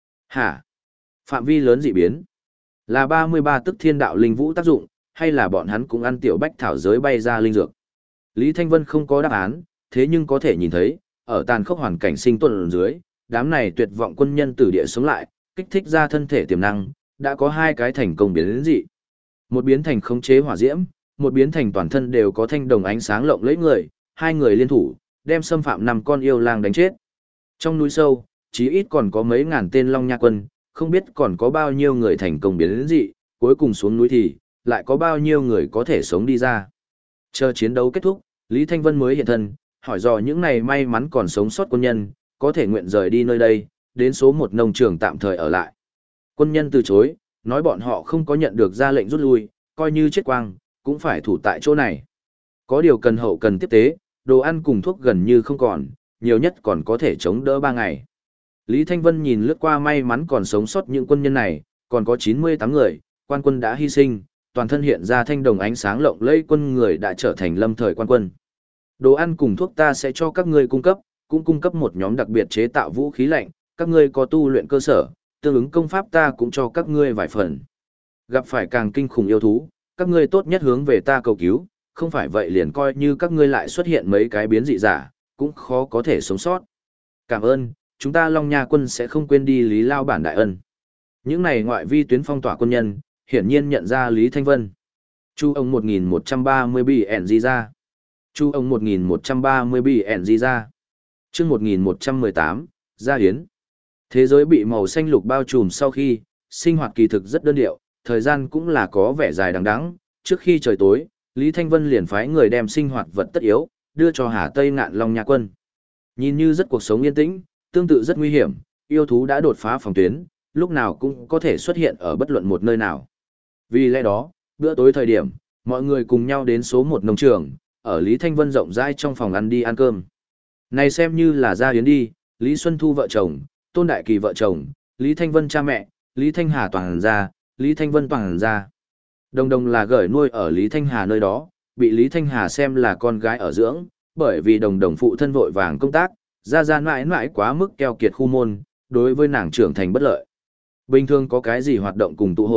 Hả? Phạm vi lớn dị biến. Là 33 tức thiên đạo linh vũ tác dụng, hay là bọn hắn cũng ăn tiểu bách thảo giới bay ra linh dược? Lý Thanh Vân không có đáp án, thế nhưng có thể nhìn thấy, ở tàn khốc hoàn cảnh sinh tồn dưới, đám này tuyệt vọng quân nhân tử địa sống lại, kích thích ra thân thể tiềm năng, đã có hai cái thành công biến đến dị. Một biến thành khống chế hỏa diễm, một biến thành toàn thân đều có thanh đồng ánh sáng lộng lẫy người, hai người liên thủ, đem xâm phạm 5 con yêu lang đánh chết. Trong núi sâu, chí ít còn có mấy ngàn tên Long Nha quân, không biết còn có bao nhiêu người thành công biến đến dị, cuối cùng xuống núi thì, lại có bao nhiêu người có thể sống đi ra. Chờ chiến đấu kết thúc, Lý Thanh Vân mới hiện thân, hỏi dò những này may mắn còn sống sót quân nhân, có thể nguyện rời đi nơi đây, đến số 1 nông trường tạm thời ở lại. Quân nhân từ chối, nói bọn họ không có nhận được ra lệnh rút lui, coi như chết quang, cũng phải thủ tại chỗ này. Có điều cần hậu cần tiếp tế, đồ ăn cùng thuốc gần như không còn, nhiều nhất còn có thể chống đỡ 3 ngày. Lý Thanh Vân nhìn lướt qua may mắn còn sống sót những quân nhân này, còn có 98 người, quan quân đã hy sinh, toàn thân hiện ra thanh đồng ánh sáng lộng lẫy quân người đã trở thành lâm thời quan quân. Đồ ăn cùng thuốc ta sẽ cho các ngươi cung cấp, cũng cung cấp một nhóm đặc biệt chế tạo vũ khí lạnh, các ngươi có tu luyện cơ sở, tương ứng công pháp ta cũng cho các ngươi vài phần. Gặp phải càng kinh khủng yêu thú, các ngươi tốt nhất hướng về ta cầu cứu, không phải vậy liền coi như các ngươi lại xuất hiện mấy cái biến dị giả, cũng khó có thể sống sót. Cảm ơn, chúng ta Long Nha quân sẽ không quên đi Lý Lao bản đại ân. Những này ngoại vi tuyến phong tỏa quân nhân, hiển nhiên nhận ra Lý Thanh Vân. Chu ông 1130 BNG ra. Chu ông 1130 BNG ra. Chương 1118, Gia Hiến. Thế giới bị màu xanh lục bao trùm sau khi, sinh hoạt kỳ thực rất đơn điệu, thời gian cũng là có vẻ dài đằng đẵng. Trước khi trời tối, Lý Thanh Vân liền phái người đem sinh hoạt vật tất yếu, đưa cho Hà Tây Ngạn Long Nha quân. Nhìn như rất cuộc sống yên tĩnh, tương tự rất nguy hiểm, yêu thú đã đột phá phòng tuyến, lúc nào cũng có thể xuất hiện ở bất luận một nơi nào. Vì lẽ đó, bữa tối thời điểm, mọi người cùng nhau đến số 1 nông trường, ở Lý Thanh Vân rộng rãi trong phòng ăn đi ăn cơm. Này xem như là gia hiến đi, Lý Xuân Thu vợ chồng, Tôn Đại Kỳ vợ chồng, Lý Thanh Vân cha mẹ, Lý Thanh Hà toàn gia, Lý Thanh Vân toàn gia. Đồng đồng là gởi nuôi ở Lý Thanh Hà nơi đó, bị Lý Thanh Hà xem là con gái ở dưỡng, bởi vì đồng đồng phụ thân vội vàng công tác, ra mãi mãi quá mức keo kiệt khu môn, đối với nàng trưởng thành bất lợi. Bình thường có cái gì hoạt động cùng tụ hội,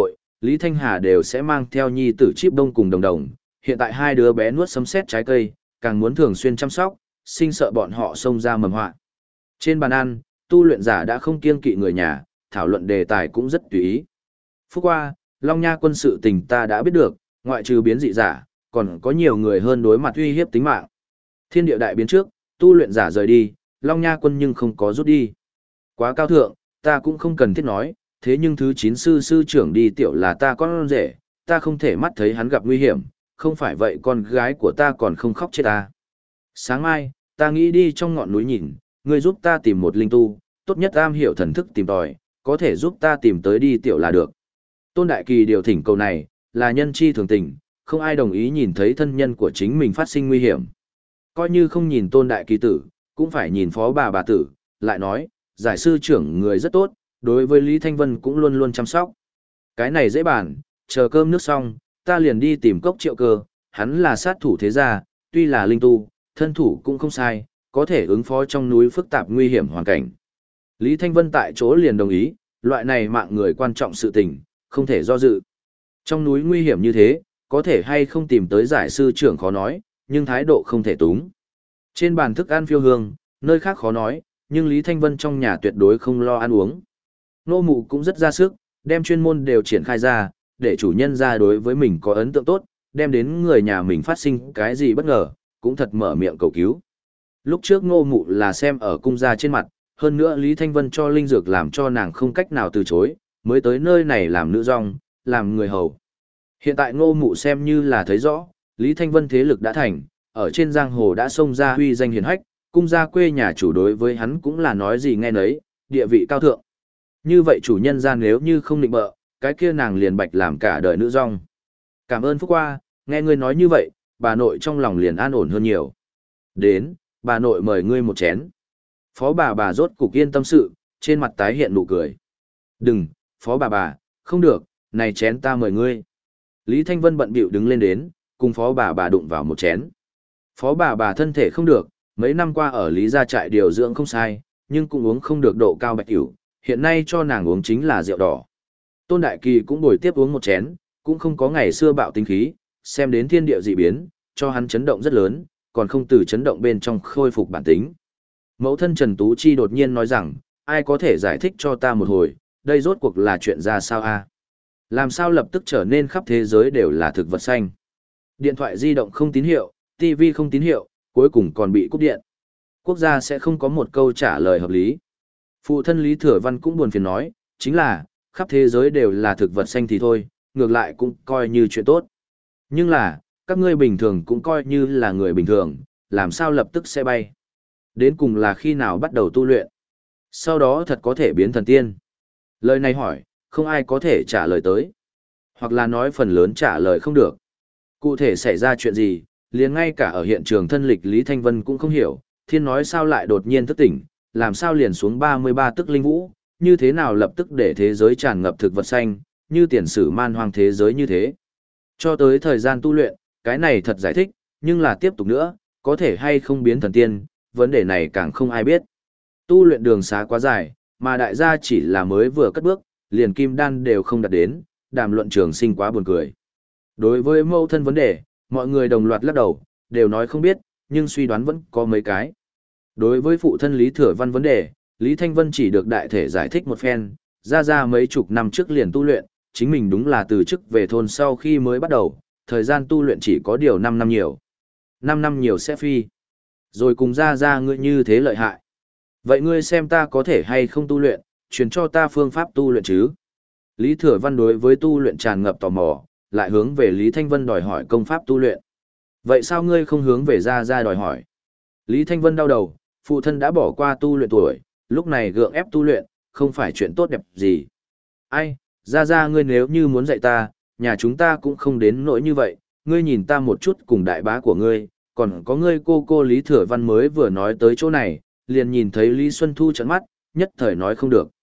Lý Thanh Hà đều sẽ mang theo nhi tử Chíp Đông cùng Đồng Đồng, hiện tại hai đứa bé nuốt sấm sét trái cây, càng muốn thường xuyên chăm sóc, sinh sợ bọn họ xông ra mầm họa. Trên bàn ăn, tu luyện giả đã không kiêng kỵ người nhà, thảo luận đề tài cũng rất tùy ý. Phúc qua, Long Nha quân sự tình ta đã biết được, ngoại trừ biến dị giả, còn có nhiều người hơn đối mặt uy hiếp tính mạng. Thiên địa đại biến trước, tu luyện giả rời đi, Long Nha quân nhưng không có rút đi. Quá cao thượng, ta cũng không cần thiết nói, thế nhưng thứ 9 sư trưởng đi tiểu là ta con rể, ta không thể mắt thấy hắn gặp nguy hiểm, không phải vậy con gái của ta còn không khóc chết ta. Sáng mai, ta nghĩ đi trong ngọn núi nhìn, ngươi giúp ta tìm một linh tu, tốt nhất am hiểu thần thức tìm tòi, có thể giúp ta tìm tới đi tiểu là được. Tôn Đại Kỳ điều thỉnh cầu này, là nhân chi thường tình, không ai đồng ý nhìn thấy thân nhân của chính mình phát sinh nguy hiểm. Coi như không nhìn Tôn Đại Kỳ tử, cũng phải nhìn phó bà tử, lại nói, giải sư trưởng người rất tốt, đối với Lý Thanh Vân cũng luôn luôn chăm sóc. Cái này dễ bàn, chờ cơm nước xong, ta liền đi tìm Cốc Triệu Cơ, hắn là sát thủ thế gia, tuy là linh tu, thân thủ cũng không sai, có thể ứng phó trong núi phức tạp nguy hiểm hoàn cảnh. Lý Thanh Vân tại chỗ liền đồng ý, loại này mạng người quan trọng sự tình, không thể do dự. Trong núi nguy hiểm như thế, có thể hay không tìm tới giải sư trưởng khó nói, nhưng thái độ không thể túng. Trên bàn thức ăn phiêu hương, nơi khác khó nói, nhưng Lý Thanh Vân trong nhà tuyệt đối không lo ăn uống. Nô mụ cũng rất ra sức, đem chuyên môn đều triển khai ra, để chủ nhân ra đối với mình có ấn tượng tốt, đem đến người nhà mình phát sinh cái gì bất ngờ, cũng thật mở miệng cầu cứu. Lúc trước Ngô mụ là xem ở cung gia trên mặt, hơn nữa Lý Thanh Vân cho linh dược làm cho nàng không cách nào từ chối, mới tới nơi này làm nữ dòng, làm người hầu. Hiện tại Ngô mụ xem như là thấy rõ, Lý Thanh Vân thế lực đã thành, ở trên giang hồ đã xông ra huy danh hiển hách, cung gia quê nhà chủ đối với hắn cũng là nói gì nghe nấy, địa vị cao thượng. Như vậy chủ nhân ra nếu như không định bợ, cái kia nàng liền bạch làm cả đời nữ dòng. Cảm ơn Phúc qua, nghe ngươi nói như vậy, bà nội trong lòng liền an ổn hơn nhiều. Đến, bà nội mời ngươi một chén. Phó bà rốt cục yên tâm sự, trên mặt tái hiện nụ cười. Đừng, phó bà, không được, này chén ta mời ngươi. Lý Thanh Vân bận bịu đứng lên đến, cùng phó bà đụng vào một chén. Phó bà thân thể không được, mấy năm qua ở Lý gia trại điều dưỡng không sai, nhưng cũng uống không được độ cao bạch cửu, hiện nay cho nàng uống chính là rượu đỏ. Tôn Đại Kỳ cũng bồi tiếp uống một chén, cũng không có ngày xưa bạo tính khí, xem đến thiên địa dị biến, cho hắn chấn động rất lớn, còn không từ chấn động bên trong khôi phục bản tính. Mẫu thân Trần Tú Chi đột nhiên nói rằng, ai có thể giải thích cho ta một hồi, đây rốt cuộc là chuyện ra sao a? Làm sao lập tức trở nên khắp thế giới đều là thực vật xanh? Điện thoại di động không tín hiệu, TV không tín hiệu, cuối cùng còn bị cúp điện. Quốc gia sẽ không có một câu trả lời hợp lý. Phụ thân Lý Thừa Văn cũng buồn phiền nói, chính là, khắp thế giới đều là thực vật xanh thì thôi, ngược lại cũng coi như chuyện tốt. Nhưng là, các ngươi bình thường cũng coi như là người bình thường, làm sao lập tức sẽ bay? Đến cùng là khi nào bắt đầu tu luyện? Sau đó thật có thể biến thần tiên. Lời này hỏi, không ai có thể trả lời tới. Hoặc là nói phần lớn trả lời không được. Cụ thể xảy ra chuyện gì, liền ngay cả ở hiện trường thân lịch Lý Thanh Vân cũng không hiểu, thiên nói sao lại đột nhiên thức tỉnh, làm sao liền xuống 33 tức linh vũ, như thế nào lập tức để thế giới tràn ngập thực vật xanh, như tiền sử man hoang thế giới như thế. Cho tới thời gian tu luyện, cái này thật giải thích, nhưng là tiếp tục nữa, có thể hay không biến thần tiên, vấn đề này càng không ai biết. Tu luyện đường xá quá dài, mà đại gia chỉ là mới vừa cất bước, liền kim đan đều không đạt đến, đàm luận trường sinh quá buồn cười. Đối với mâu thân vấn đề, mọi người đồng loạt lắc đầu, đều nói không biết, nhưng suy đoán vẫn có mấy cái. Đối với phụ thân Lý Thừa Văn vấn đề, Lý Thanh Vân chỉ được đại thể giải thích một phen, ra mấy chục năm trước liền tu luyện, chính mình đúng là từ chức về thôn sau khi mới bắt đầu, thời gian tu luyện chỉ có điều 5 năm nhiều. 5 năm nhiều sẽ phi. Rồi cùng ra ngươi như thế lợi hại. Vậy ngươi xem ta có thể hay không tu luyện, truyền cho ta phương pháp tu luyện chứ? Lý Thừa Văn đối với tu luyện tràn ngập tò mò, lại hướng về Lý Thanh Vân đòi hỏi công pháp tu luyện. Vậy sao ngươi không hướng về ra đòi hỏi? Lý Thanh Vân đau đầu, phụ thân đã bỏ qua tu luyện tuổi, lúc này gượng ép tu luyện, không phải chuyện tốt đẹp gì. Ai, ra ngươi nếu như muốn dạy ta, nhà chúng ta cũng không đến nỗi như vậy, ngươi nhìn ta một chút cùng đại bá của ngươi, còn có ngươi cô Lý Thừa Văn mới vừa nói tới chỗ này, liền nhìn thấy Lý Xuân Thu trợn mắt, nhất thời nói không được.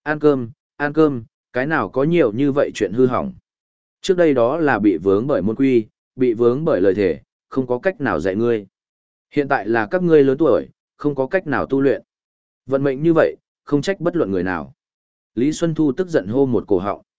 Ăn cơm, cái nào có nhiều như vậy chuyện hư hỏng. Trước đây đó là bị vướng bởi môn quy, bị vướng bởi lời thể, không có cách nào dạy ngươi. Hiện tại là các ngươi lớn tuổi, không có cách nào tu luyện. Vận mệnh như vậy, không trách bất luận người nào. Lý Xuân Thu tức giận hô một cổ họng.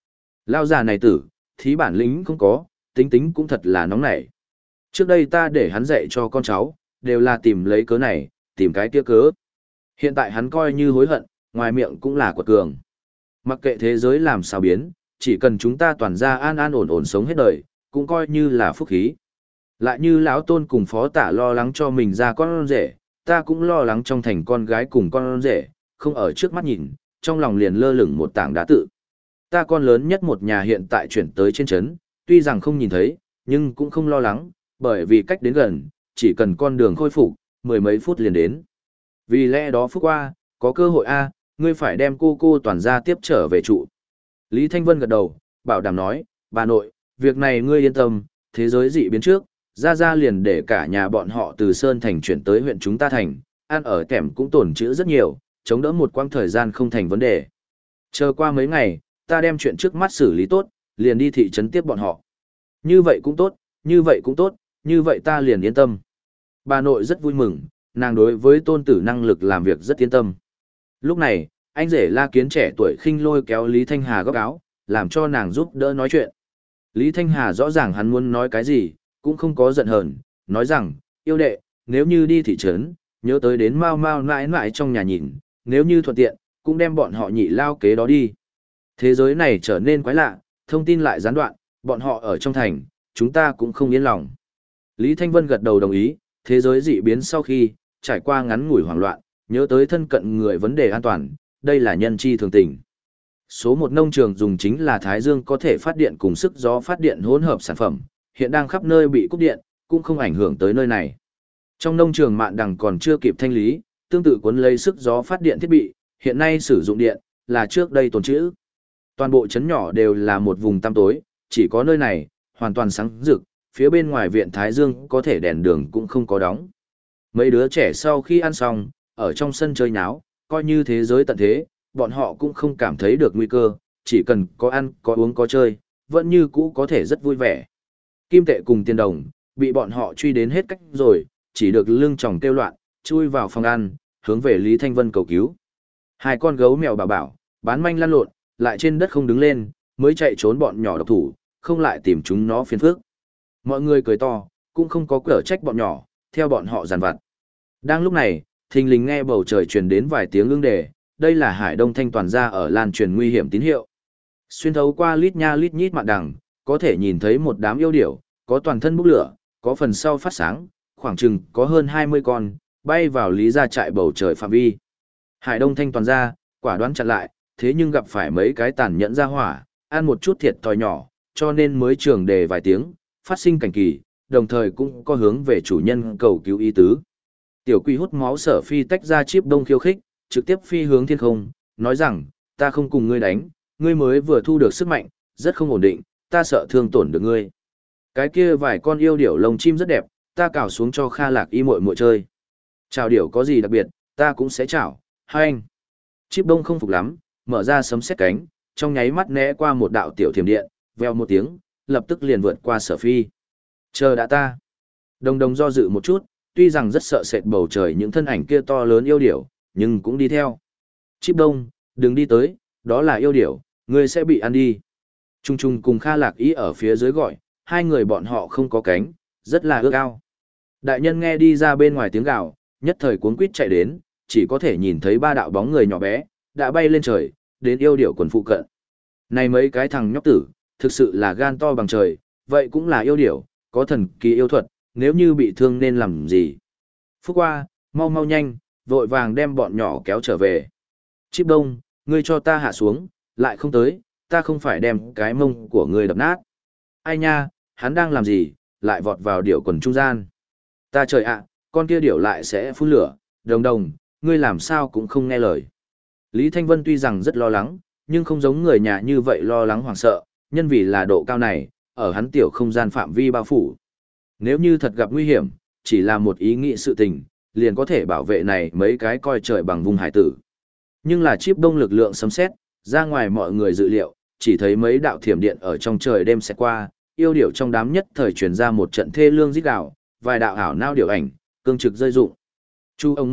Lao già này tử, thí bản lĩnh không có, tính tính cũng thật là nóng nảy. Trước đây ta để hắn dạy cho con cháu, đều là tìm lấy cớ này, tìm cái kia cớ. Hiện tại hắn coi như hối hận, ngoài miệng cũng là quật cường. Mặc kệ thế giới làm sao biến, chỉ cần chúng ta toàn ra an an ổn ổn sống hết đời, cũng coi như là phúc khí. Lại như lão Tôn cùng phó tả lo lắng cho mình ra con rể, ta cũng lo lắng trong thành con gái cùng con rể, không ở trước mắt nhìn, trong lòng liền lơ lửng một tảng đá tự. Ta con lớn nhất một nhà hiện tại chuyển tới trên trấn, tuy rằng không nhìn thấy, nhưng cũng không lo lắng, bởi vì cách đến gần, chỉ cần con đường khôi phục, mười mấy phút liền đến. Vì lẽ đó phúc qua, có cơ hội a, ngươi phải đem cô toàn gia tiếp trở về trụ. Lý Thanh Vân gật đầu, bảo đảm nói, bà nội, việc này ngươi yên tâm, thế giới dị biến trước, ra liền để cả nhà bọn họ từ Sơn Thành chuyển tới huyện chúng ta thành, ăn ở kèm cũng tổn trữ rất nhiều, chống đỡ một quãng thời gian không thành vấn đề. Chờ qua mấy ngày, ta đem chuyện trước mắt xử lý tốt, liền đi thị trấn tiếp bọn họ. Như vậy cũng tốt, như vậy cũng tốt, như vậy ta liền yên tâm. Bà nội rất vui mừng, nàng đối với tôn tử năng lực làm việc rất yên tâm. Lúc này, anh rể La Kiến trẻ tuổi khinh lôi kéo Lý Thanh Hà góc áo, làm cho nàng giúp đỡ nói chuyện. Lý Thanh Hà rõ ràng hắn muốn nói cái gì, cũng không có giận hờn, nói rằng, yêu đệ, nếu như đi thị trấn, nhớ tới đến mau mau nãi nãi trong nhà nhìn, nếu như thuận tiện, cũng đem bọn họ nhị lao kế đó đi. Thế giới này trở nên quái lạ, thông tin lại gián đoạn, bọn họ ở trong thành, chúng ta cũng không yên lòng. Lý Thanh Vân gật đầu đồng ý, thế giới dị biến sau khi, trải qua ngắn ngủi hoảng loạn, nhớ tới thân cận người vấn đề an toàn, đây là nhân chi thường tình. Số một nông trường dùng chính là Thái Dương có thể phát điện cùng sức gió phát điện hỗn hợp sản phẩm, hiện đang khắp nơi bị cúp điện, cũng không ảnh hưởng tới nơi này. Trong nông trường mạn đằng còn chưa kịp thanh lý, tương tự cuốn lấy sức gió phát điện thiết bị, hiện nay sử dụng điện, là trước đây tồn trữ. Toàn bộ trấn nhỏ đều là một vùng tăm tối, chỉ có nơi này, hoàn toàn sáng rực, phía bên ngoài viện Thái Dương có thể đèn đường cũng không có đóng. Mấy đứa trẻ sau khi ăn xong, ở trong sân chơi nháo, coi như thế giới tận thế, bọn họ cũng không cảm thấy được nguy cơ, chỉ cần có ăn, có uống, có chơi, vẫn như cũ có thể rất vui vẻ. Kim tệ cùng tiền đồng, bị bọn họ truy đến hết cách rồi, chỉ được lưng tròng kêu loạn, chui vào phòng ăn, hướng về Lý Thanh Vân cầu cứu. Hai con gấu mèo bảo, bán manh lăn lộn, lại trên đất không đứng lên, mới chạy trốn bọn nhỏ độc thủ, không lại tìm chúng nó phiền phức. Mọi người cười to, cũng không có cở trách bọn nhỏ, theo bọn họ giàn vặt. Đang lúc này, thình lình nghe bầu trời truyền đến vài tiếng ưng đề, đây là Hải Đông Thanh toàn ra ở lan truyền nguy hiểm tín hiệu. Xuyên thấu qua lít nha lít nhít mạn đằng, có thể nhìn thấy một đám yêu điểu, có toàn thân bốc lửa, có phần sau phát sáng, khoảng chừng có hơn 20 con, bay vào Lý gia trại bầu trời phạm vi. Hải Đông Thanh toàn ra, quả đoán chặn lại, thế nhưng gặp phải mấy cái tàn nhẫn ra hỏa, ăn một chút thiệt thòi nhỏ, cho nên mới trường đề vài tiếng, phát sinh cảnh kỳ, đồng thời cũng có hướng về chủ nhân cầu cứu ý tứ. Tiểu quỷ hút máu Sở Phi tách ra chip đông khiêu khích, trực tiếp phi hướng thiên không, nói rằng, ta không cùng ngươi đánh, ngươi mới vừa thu được sức mạnh, rất không ổn định, ta sợ thương tổn được ngươi. Cái kia vài con yêu điểu lông chim rất đẹp, ta cào xuống cho Kha Lạc Y muội muội chơi. Chào điểu có gì đặc biệt, ta cũng sẽ chào, hai anh. Chip đông không phục lắm, mở ra sấm sét cánh, trong nháy mắt né qua một đạo tiểu thiểm điện, veo một tiếng, lập tức liền vượt qua Sở Phi. Chờ đã ta. Đồng đồng do dự một chút, tuy rằng rất sợ sệt bầu trời những thân ảnh kia to lớn yêu điểu, nhưng cũng đi theo. Chip đông, đừng đi tới, đó là yêu điểu, ngươi sẽ bị ăn đi. Trung Trung cùng Kha Lạc Ý ở phía dưới gọi, hai người bọn họ không có cánh, rất là ước ao. Đại nhân nghe đi ra bên ngoài tiếng gào, nhất thời cuống quýt chạy đến, chỉ có thể nhìn thấy ba đạo bóng người nhỏ bé, đã bay lên trời, đến yêu điểu quần phụ cận. Này mấy cái thằng nhóc tử, thực sự là gan to bằng trời, vậy cũng là yêu điểu, có thần kỳ yêu thuật, nếu như bị thương nên làm gì. Phúc qua, mau mau nhanh, vội vàng đem bọn nhỏ kéo trở về. Chip đông, ngươi cho ta hạ xuống, lại không tới, ta không phải đem cái mông của ngươi đập nát. Ai nha, hắn đang làm gì, lại vọt vào điểu quần trung gian. Ta trời ạ, con kia điểu lại sẽ phun lửa, đồng đồng, ngươi làm sao cũng không nghe lời. Lý Thanh Vân tuy rằng rất lo lắng, nhưng không giống người nhà như vậy lo lắng hoảng sợ, nhân vì là độ cao này, ở hắn tiểu không gian phạm vi bao phủ. Nếu như thật gặp nguy hiểm, chỉ là một ý nghĩ sự tình, liền có thể bảo vệ này mấy cái coi trời bằng vùng hải tử. Nhưng là chip đông lực lượng sấm sét, ra ngoài mọi người dự liệu, chỉ thấy mấy đạo thiểm điện ở trong trời đêm sẽ qua, yêu điểu trong đám nhất thời truyền ra một trận thê lương rít gào, vài đạo ảo nao điểu ảnh, cương trực rơi rụng. Chu ông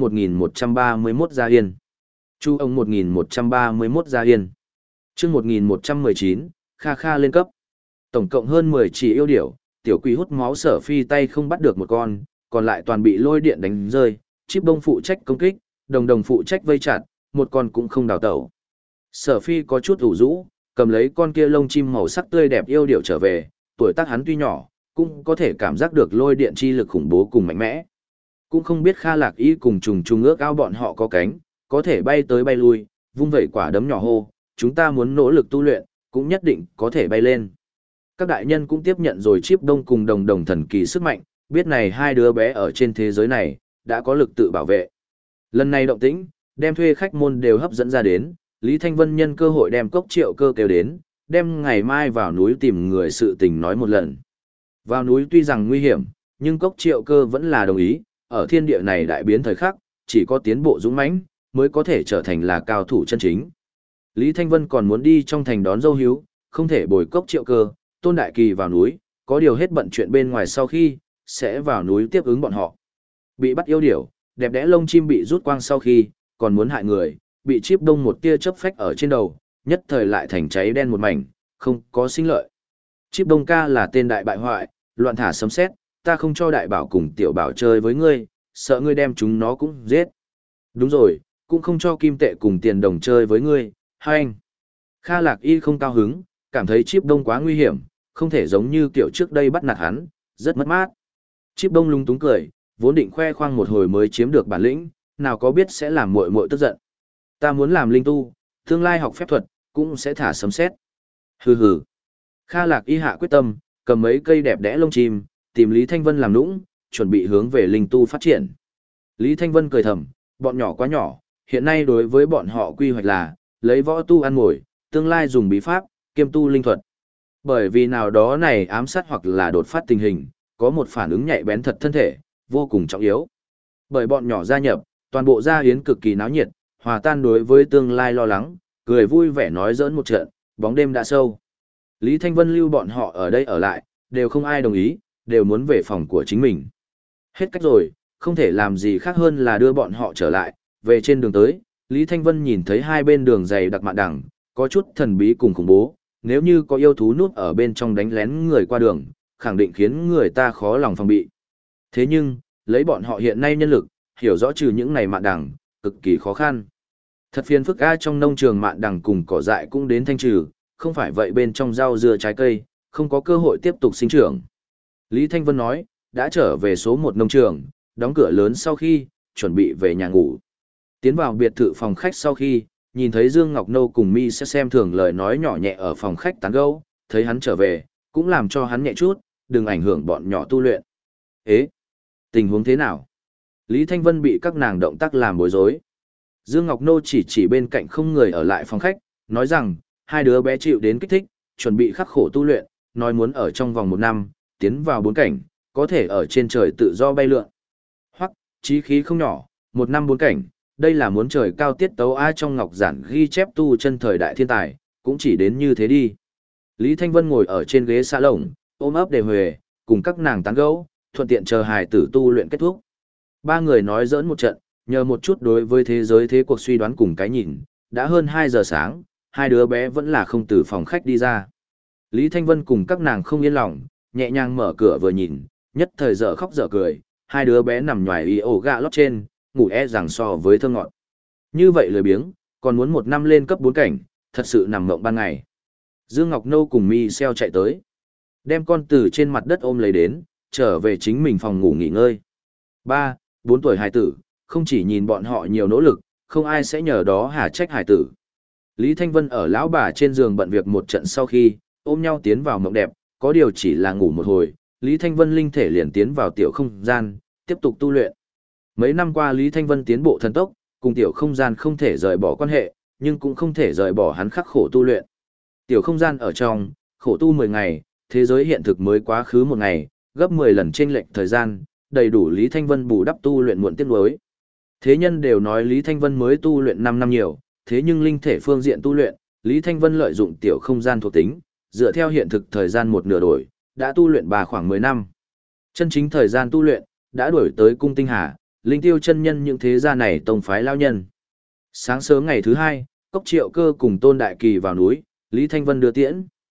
1131 Gia Yên. Chu ông 1131 Gia Yên. Chương 1119, kha kha lên cấp. Tổng cộng hơn 10 chỉ yêu điểu, tiểu quỷ hút máu Sở Phi tay không bắt được một con, còn lại toàn bị lôi điện đánh rơi, Chíp Đông phụ trách công kích, Đồng Đồng phụ trách vây chặt, một con cũng không đào tẩu. Sở Phi có chút ủ rũ, cầm lấy con kia lông chim màu sắc tươi đẹp yêu điểu trở về, tuổi tác hắn tuy nhỏ, cũng có thể cảm giác được lôi điện chi lực khủng bố cùng mạnh mẽ. Cũng không biết Kha Lạc Y cùng trùng trùng ước ao bọn họ có cánh, có thể bay tới bay lui, vung vẩy quả đấm nhỏ hô, chúng ta muốn nỗ lực tu luyện, cũng nhất định có thể bay lên. Các đại nhân cũng tiếp nhận rồi Chíp Đông cùng Đồng Đồng thần kỳ sức mạnh, biết này hai đứa bé ở trên thế giới này, đã có lực tự bảo vệ. Lần này động tĩnh, đem thuê khách môn đều hấp dẫn ra đến, Lý Thanh Vân nhân cơ hội đem Cốc Triệu Cơ kêu đến, đem ngày mai vào núi tìm người sự tình nói một lần. Vào núi tuy rằng nguy hiểm, nhưng Cốc Triệu Cơ vẫn là đồng ý, ở thiên địa này đại biến thời khắc, chỉ có tiến bộ dũng mãnh mới có thể trở thành là cao thủ chân chính. Lý Thanh Vân còn muốn đi trong thành đón dâu hiếu, không thể bồi Cốc Triệu Cơ, Tôn Đại Kỳ vào núi, có điều hết bận chuyện bên ngoài sau khi, sẽ vào núi tiếp ứng bọn họ. Bị bắt yêu điểu, đẹp đẽ lông chim bị rút quang sau khi, còn muốn hại người, bị Chíp Đông một tia chớp phách ở trên đầu, nhất thời lại thành cháy đen một mảnh, không có sinh lợi. Chíp Đông ca là tên đại bại hoại, loạn thả sấm sét, ta không cho đại bảo cùng tiểu bảo chơi với ngươi, sợ ngươi đem chúng nó cũng giết. Đúng rồi, cũng không cho kim tệ cùng tiền đồng chơi với ngươi, hai anh. Kha Lạc Y không cao hứng, cảm thấy Chíp Đông quá nguy hiểm, không thể giống như kiểu trước đây bắt nạt hắn, rất mất mát. Chíp Đông lung túng cười, vốn định khoe khoang một hồi mới chiếm được bản lĩnh, nào có biết sẽ làm muội muội tức giận. Ta muốn làm linh tu, tương lai học phép thuật, cũng sẽ thả sấm sét. Hừ hừ. Kha Lạc Y hạ quyết tâm, cầm mấy cây đẹp đẽ lông chim, tìm Lý Thanh Vân làm nũng, chuẩn bị hướng về linh tu phát triển. Lý Thanh Vân cười thầm, bọn nhỏ quá nhỏ, hiện nay đối với bọn họ quy hoạch là, lấy võ tu ăn ngồi, tương lai dùng bí pháp, kiêm tu linh thuật. Bởi vì nào đó này ám sát hoặc là đột phát tình hình, có một phản ứng nhạy bén thật thân thể, vô cùng trọng yếu. Bởi bọn nhỏ gia nhập, toàn bộ gia yến cực kỳ náo nhiệt, hòa tan đối với tương lai lo lắng, cười vui vẻ nói giỡn một trận, bóng đêm đã sâu. Lý Thanh Vân lưu bọn họ ở đây ở lại, đều không ai đồng ý, đều muốn về phòng của chính mình. Hết cách rồi, không thể làm gì khác hơn là đưa bọn họ trở lại, về trên đường tới, Lý Thanh Vân nhìn thấy hai bên đường dày đặc mạn đằng, có chút thần bí cùng khủng bố, nếu như có yêu thú núp ở bên trong đánh lén người qua đường, khẳng định khiến người ta khó lòng phòng bị. Thế nhưng, lấy bọn họ hiện nay nhân lực, hiểu rõ trừ những này mạn đằng, cực kỳ khó khăn. Thật phiền phức a, trong nông trường mạn đằng cùng cỏ dại cũng đến thanh trừ, không phải vậy bên trong rau dưa trái cây, không có cơ hội tiếp tục sinh trưởng. Lý Thanh Vân nói, đã trở về số 1 nông trường, đóng cửa lớn sau khi, chuẩn bị về nhà ngủ. Tiến vào biệt thự phòng khách sau khi, nhìn thấy Dương Ngọc Nâu cùng Mi sẽ xem thường lời nói nhỏ nhẹ ở phòng khách tán gẫu, thấy hắn trở về, cũng làm cho hắn nhẹ chút, đừng ảnh hưởng bọn nhỏ tu luyện. Ế, tình huống thế nào? Lý Thanh Vân bị các nàng động tác làm bối rối. Dương Ngọc Nô chỉ bên cạnh không người ở lại phòng khách, nói rằng, hai đứa bé chịu đến kích thích, chuẩn bị khắc khổ tu luyện, nói muốn ở trong vòng 1 năm, tiến vào 4 cảnh, có thể ở trên trời tự do bay lượn. Hoặc, chí khí không nhỏ, 1 năm 4 cảnh, đây là muốn trời cao tiết tấu ai trong ngọc giản ghi chép tu chân thời đại thiên tài, cũng chỉ đến như thế đi. Lý Thanh Vân ngồi ở trên ghế xa lồng, ôm ấp đề huề, cùng các nàng tán gẫu, thuận tiện chờ hài tử tu luyện kết thúc. Ba người nói giỡn một trận, nhờ một chút đối với thế giới thế cuộc suy đoán cùng cái nhìn, đã hơn 2 giờ sáng, hai đứa bé vẫn là không từ phòng khách đi ra. Lý Thanh Vân cùng các nàng không yên lòng, nhẹ nhàng mở cửa vừa nhìn, nhất thời dở khóc dở cười, hai đứa bé nằm nhoài y ổ gạ lót trên, ngủ rằng so với thơ ngọt. Như vậy lười biếng, còn muốn 1 năm lên cấp 4 cảnh, thật sự nằm mộng ban ngày. Dương Ngọc Nâu cùng Mi Xeo chạy tới, đem con từ trên mặt đất ôm lấy đến, trở về chính mình phòng ngủ nghỉ ngơi. 3, 4 tuổi hài tử, không chỉ nhìn bọn họ nhiều nỗ lực, không ai sẽ nhờ đó hà trách hài tử. Lý Thanh Vân ở lão bà trên giường bận việc một trận sau khi, ôm nhau tiến vào mộng đẹp, có điều chỉ là ngủ một hồi, Lý Thanh Vân linh thể liền tiến vào tiểu không gian, tiếp tục tu luyện. Mấy năm qua Lý Thanh Vân tiến bộ thần tốc, cùng tiểu không gian không thể rời bỏ quan hệ, nhưng cũng không thể rời bỏ hắn khắc khổ tu luyện. Tiểu không gian ở trong, khổ tu 10 ngày, thế giới hiện thực mới quá khứ 1 ngày, gấp 10 lần chênh lệch thời gian, đầy đủ Lý Thanh Vân bù đắp tu luyện muộn tiếc nuối. Thế nhân đều nói Lý Thanh Vân mới tu luyện 5 năm nhiều, thế nhưng linh thể phương diện tu luyện, Lý Thanh Vân lợi dụng tiểu không gian thuộc tính, dựa theo hiện thực thời gian 1/2 đổi, đã tu luyện khoảng 10 năm. Chân chính thời gian tu luyện, đã đuổi tới cung tinh hà, linh tiêu chân nhân những thế gia này tông phái lao nhân. Sáng sớm ngày thứ 2, Cốc Triệu Cơ cùng Tôn Đại Kỳ vào núi, Lý Thanh Vân đưa tiễn.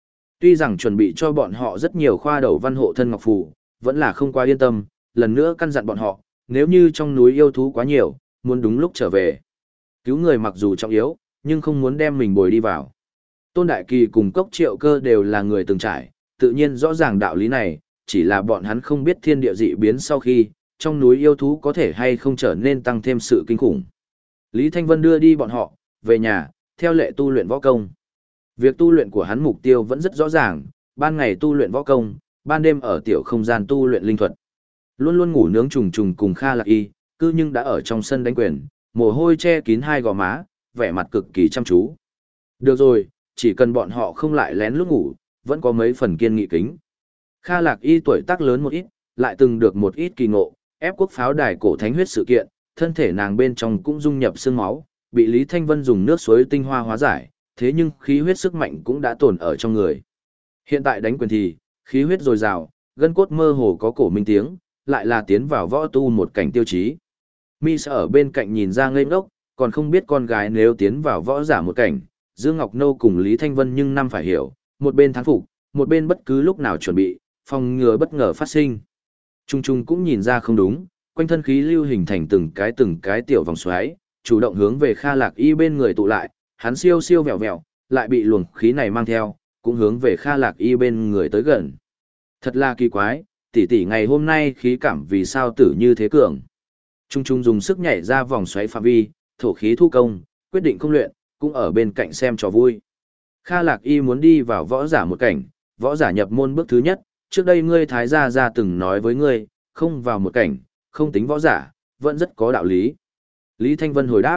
Tuy rằng chuẩn bị cho bọn họ rất nhiều khoa đầu văn hộ thân ngọc phù, vẫn là không quá yên tâm, lần nữa căn dặn bọn họ, nếu như trong núi yêu thú quá nhiều, muốn đúng lúc trở về. Cứu người mặc dù trọng yếu, nhưng không muốn đem mình bồi đi vào. Tôn Đại Kỳ cùng Cốc Triệu Cơ đều là người từng trải, tự nhiên rõ ràng đạo lý này, chỉ là bọn hắn không biết thiên địa dị biến sau khi, trong núi yêu thú có thể hay không trở nên tăng thêm sự kinh khủng. Lý Thanh Vân đưa đi bọn họ, về nhà, theo lệ tu luyện võ công. Việc tu luyện của hắn mục tiêu vẫn rất rõ ràng, ban ngày tu luyện võ công, ban đêm ở tiểu không gian tu luyện linh thuật. Luôn luôn ngủ nướng trùng trùng cùng Kha Lạc Y, cư nhưng đã ở trong sân đánh quyền, mồ hôi che kín hai gò má, vẻ mặt cực kỳ chăm chú. Được rồi, chỉ cần bọn họ không lại lén lút ngủ, vẫn có mấy phần kiên nghị kính. Kha Lạc Y tuổi tác lớn một ít, lại từng được một ít kỳ ngộ, ép quốc pháo đài cổ thánh huyết sự kiện, thân thể nàng bên trong cũng dung nhập xương máu, bị Lý Thanh Vân dùng nước suối tinh hoa hóa giải, thế nhưng khí huyết sức mạnh cũng đã tồn ở trong người. Hiện tại đánh quyền thì, khí huyết dồi dào, gân cốt mơ hồ có cổ minh tiếng, lại là tiến vào võ tu một cảnh tiêu chí. Mi sẽ ở bên cạnh nhìn ra ngây ngốc, còn không biết con gái nếu tiến vào võ giả một cảnh, Dương Ngọc Nâu cùng Lý Thanh Vân nhưng năm phải hiểu, một bên thán phục, một bên bất cứ lúc nào chuẩn bị, phòng ngừa bất ngờ phát sinh. Trung Trung cũng nhìn ra không đúng, quanh thân khí lưu hình thành từng cái tiểu vòng xoáy, chủ động hướng về Kha Lạc Y bên người tụ lại, hắn siêu siêu vẹo vẹo, lại bị luồng khí này mang theo, cũng hướng về Kha Lạc Y bên người tới gần. Thật là kỳ quái, tỷ tỷ ngày hôm nay khí cảm vì sao tử như thế cường. Trung Trung dùng sức nhảy ra vòng xoáy phạm vi, thổ khí thu công, quyết định không luyện, cũng ở bên cạnh xem trò vui. Kha Lạc Y muốn đi vào võ giả một cảnh, võ giả nhập môn bước thứ nhất, trước đây ngươi Thái gia từng nói với ngươi, không vào một cảnh, không tính võ giả, vẫn rất có đạo lý. Lý Thanh Vân hồi đáp,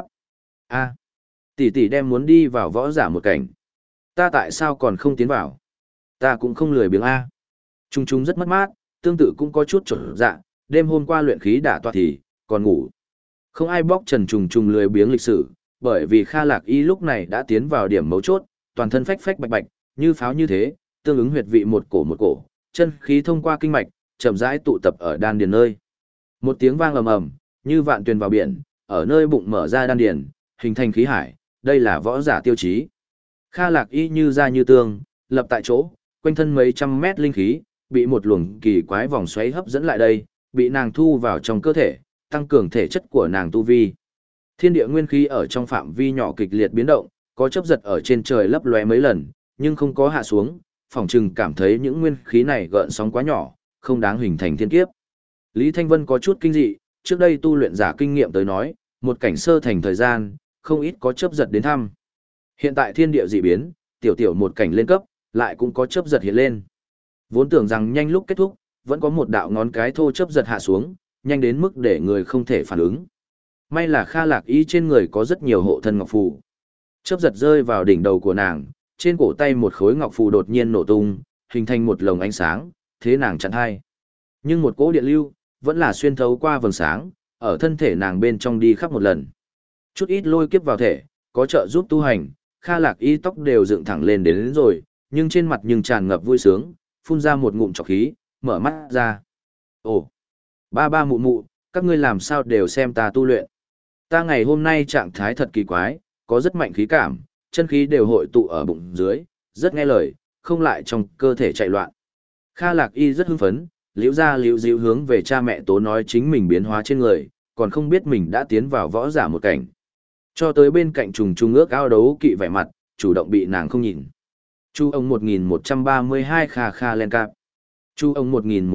tỷ tỷ đem muốn đi vào võ giả một cảnh. Ta tại sao còn không tiến vào? Ta cũng không lười biếng A. Trung Trung rất mất mát, tương tự cũng có chút trở dạ, đêm hôm qua luyện khí đả toa thì, còn ngủ. Không ai bóc trần Trung lười biếng lịch sử, bởi vì Kha Lạc Y lúc này đã tiến vào điểm mấu chốt, toàn thân phách phách bạch bạch, như pháo như thế, tương ứng huyệt vị một cổ, chân khí thông qua kinh mạch, chậm rãi tụ tập ở đan điền nơi. Một tiếng vang ầm ầm, như vạn tuyền vào biển, ở nơi bụng mở ra đan điền, hình thành khí hải, đây là võ giả tiêu chí. Kha Lạc Y như da như tương, lập tại chỗ, quanh thân mấy trăm mét linh khí, bị một luồng kỳ quái vòng xoáy hấp dẫn lại đây, bị nàng thu vào trong cơ thể, tăng cường thể chất của nàng tu vi. Thiên địa nguyên khí ở trong phạm vi nhỏ kịch liệt biến động, có chớp giật ở trên trời lấp lóe mấy lần, nhưng không có hạ xuống, phỏng chừng cảm thấy những nguyên khí này gợn sóng quá nhỏ, không đáng hình thành thiên kiếp. Lý Thanh Vân có chút kinh dị, trước đây tu luyện giả kinh nghiệm tới nói, một cảnh sơ thành thời gian, không ít có chớp giật đến thăm. Hiện tại thiên địa dị biến, tiểu một cảnh lên cấp, lại cũng có chớp giật hiện lên. Vốn tưởng rằng nhanh lúc kết thúc, vẫn có một đạo ngón cái thô chớp giật hạ xuống, nhanh đến mức để người không thể phản ứng. May là Kha Lạc Y trên người có rất nhiều hộ thân ngọc phù. Chớp giật rơi vào đỉnh đầu của nàng, trên cổ tay một khối ngọc phù đột nhiên nổ tung, hình thành một lồng ánh sáng, thế nàng chặn hai. Nhưng một cỗ điện lưu, vẫn là xuyên thấu qua vầng sáng, ở thân thể nàng bên trong đi khắp một lần. Chút ít lôi kiếp vào thể, có trợ giúp tu hành, Kha Lạc Y tóc đều dựng thẳng lên đến rồi, nhưng trên mặt nhưng tràn ngập vui sướng, phun ra một ngụm trọc khí, mở mắt ra. Ồ, ba mụ mụ, các ngươi làm sao đều xem ta tu luyện. Ta ngày hôm nay trạng thái thật kỳ quái, có rất mạnh khí cảm, chân khí đều hội tụ ở bụng dưới, rất nghe lời, không lại trong cơ thể chạy loạn. Kha Lạc Y rất hưng phấn, liễu ra liễu dịu hướng về cha mẹ tố nói chính mình biến hóa trên người, còn không biết mình đã tiến vào võ giả một cảnh. Cho tới bên cạnh trùng ước ao đấu kỵ vẻ mặt, chủ động bị nàng không nhìn. Chu ông 1132 kha len cạp. Chu ông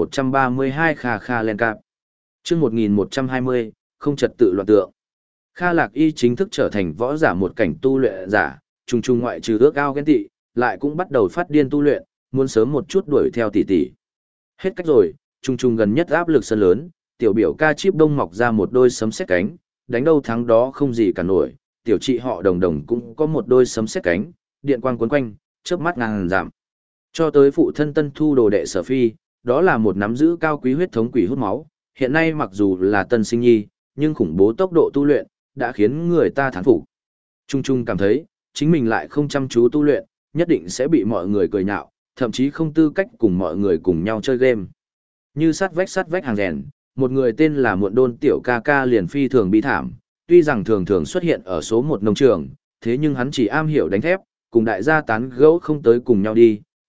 1132 kha len cạp. Chương 1120, không trật tự loạn tượng. Kha Lạc Y chính thức trở thành võ giả một cảnh tu luyện giả, trùng ngoại trừ ước ao ghen tị, lại cũng bắt đầu phát điên tu luyện, muốn sớm một chút đuổi theo tỷ tỷ. Hết cách rồi, trùng gần nhất áp lực sân lớn, tiểu biểu ca chip đông mọc ra một đôi sấm sét cánh, đánh đâu thắng đó không gì cả nổi, tiểu chị họ đồng cũng có một đôi sấm sét cánh, điện quang quấn quanh, chớp mắt ngàn giảm. Cho tới phụ thân tân thu đồ đệ Sở Phi, đó là một nắm giữ cao quý huyết thống quỷ hút máu, hiện nay mặc dù là tân sinh nhi, nhưng khủng bố tốc độ tu luyện, đã khiến người ta thán phục. Trung cảm thấy, chính mình lại không chăm chú tu luyện, nhất định sẽ bị mọi người cười nhạo, thậm chí không tư cách cùng mọi người cùng nhau chơi game. Như sát vách hàng rèn, một người tên là Muộn Đôn tiểu ca ca liền phi thường bi thảm, tuy rằng thường xuất hiện ở số 1 nông trường, thế nhưng hắn chỉ am hiểu đánh thép, cùng đại gia tán gẫu không tới cùng nhau đi,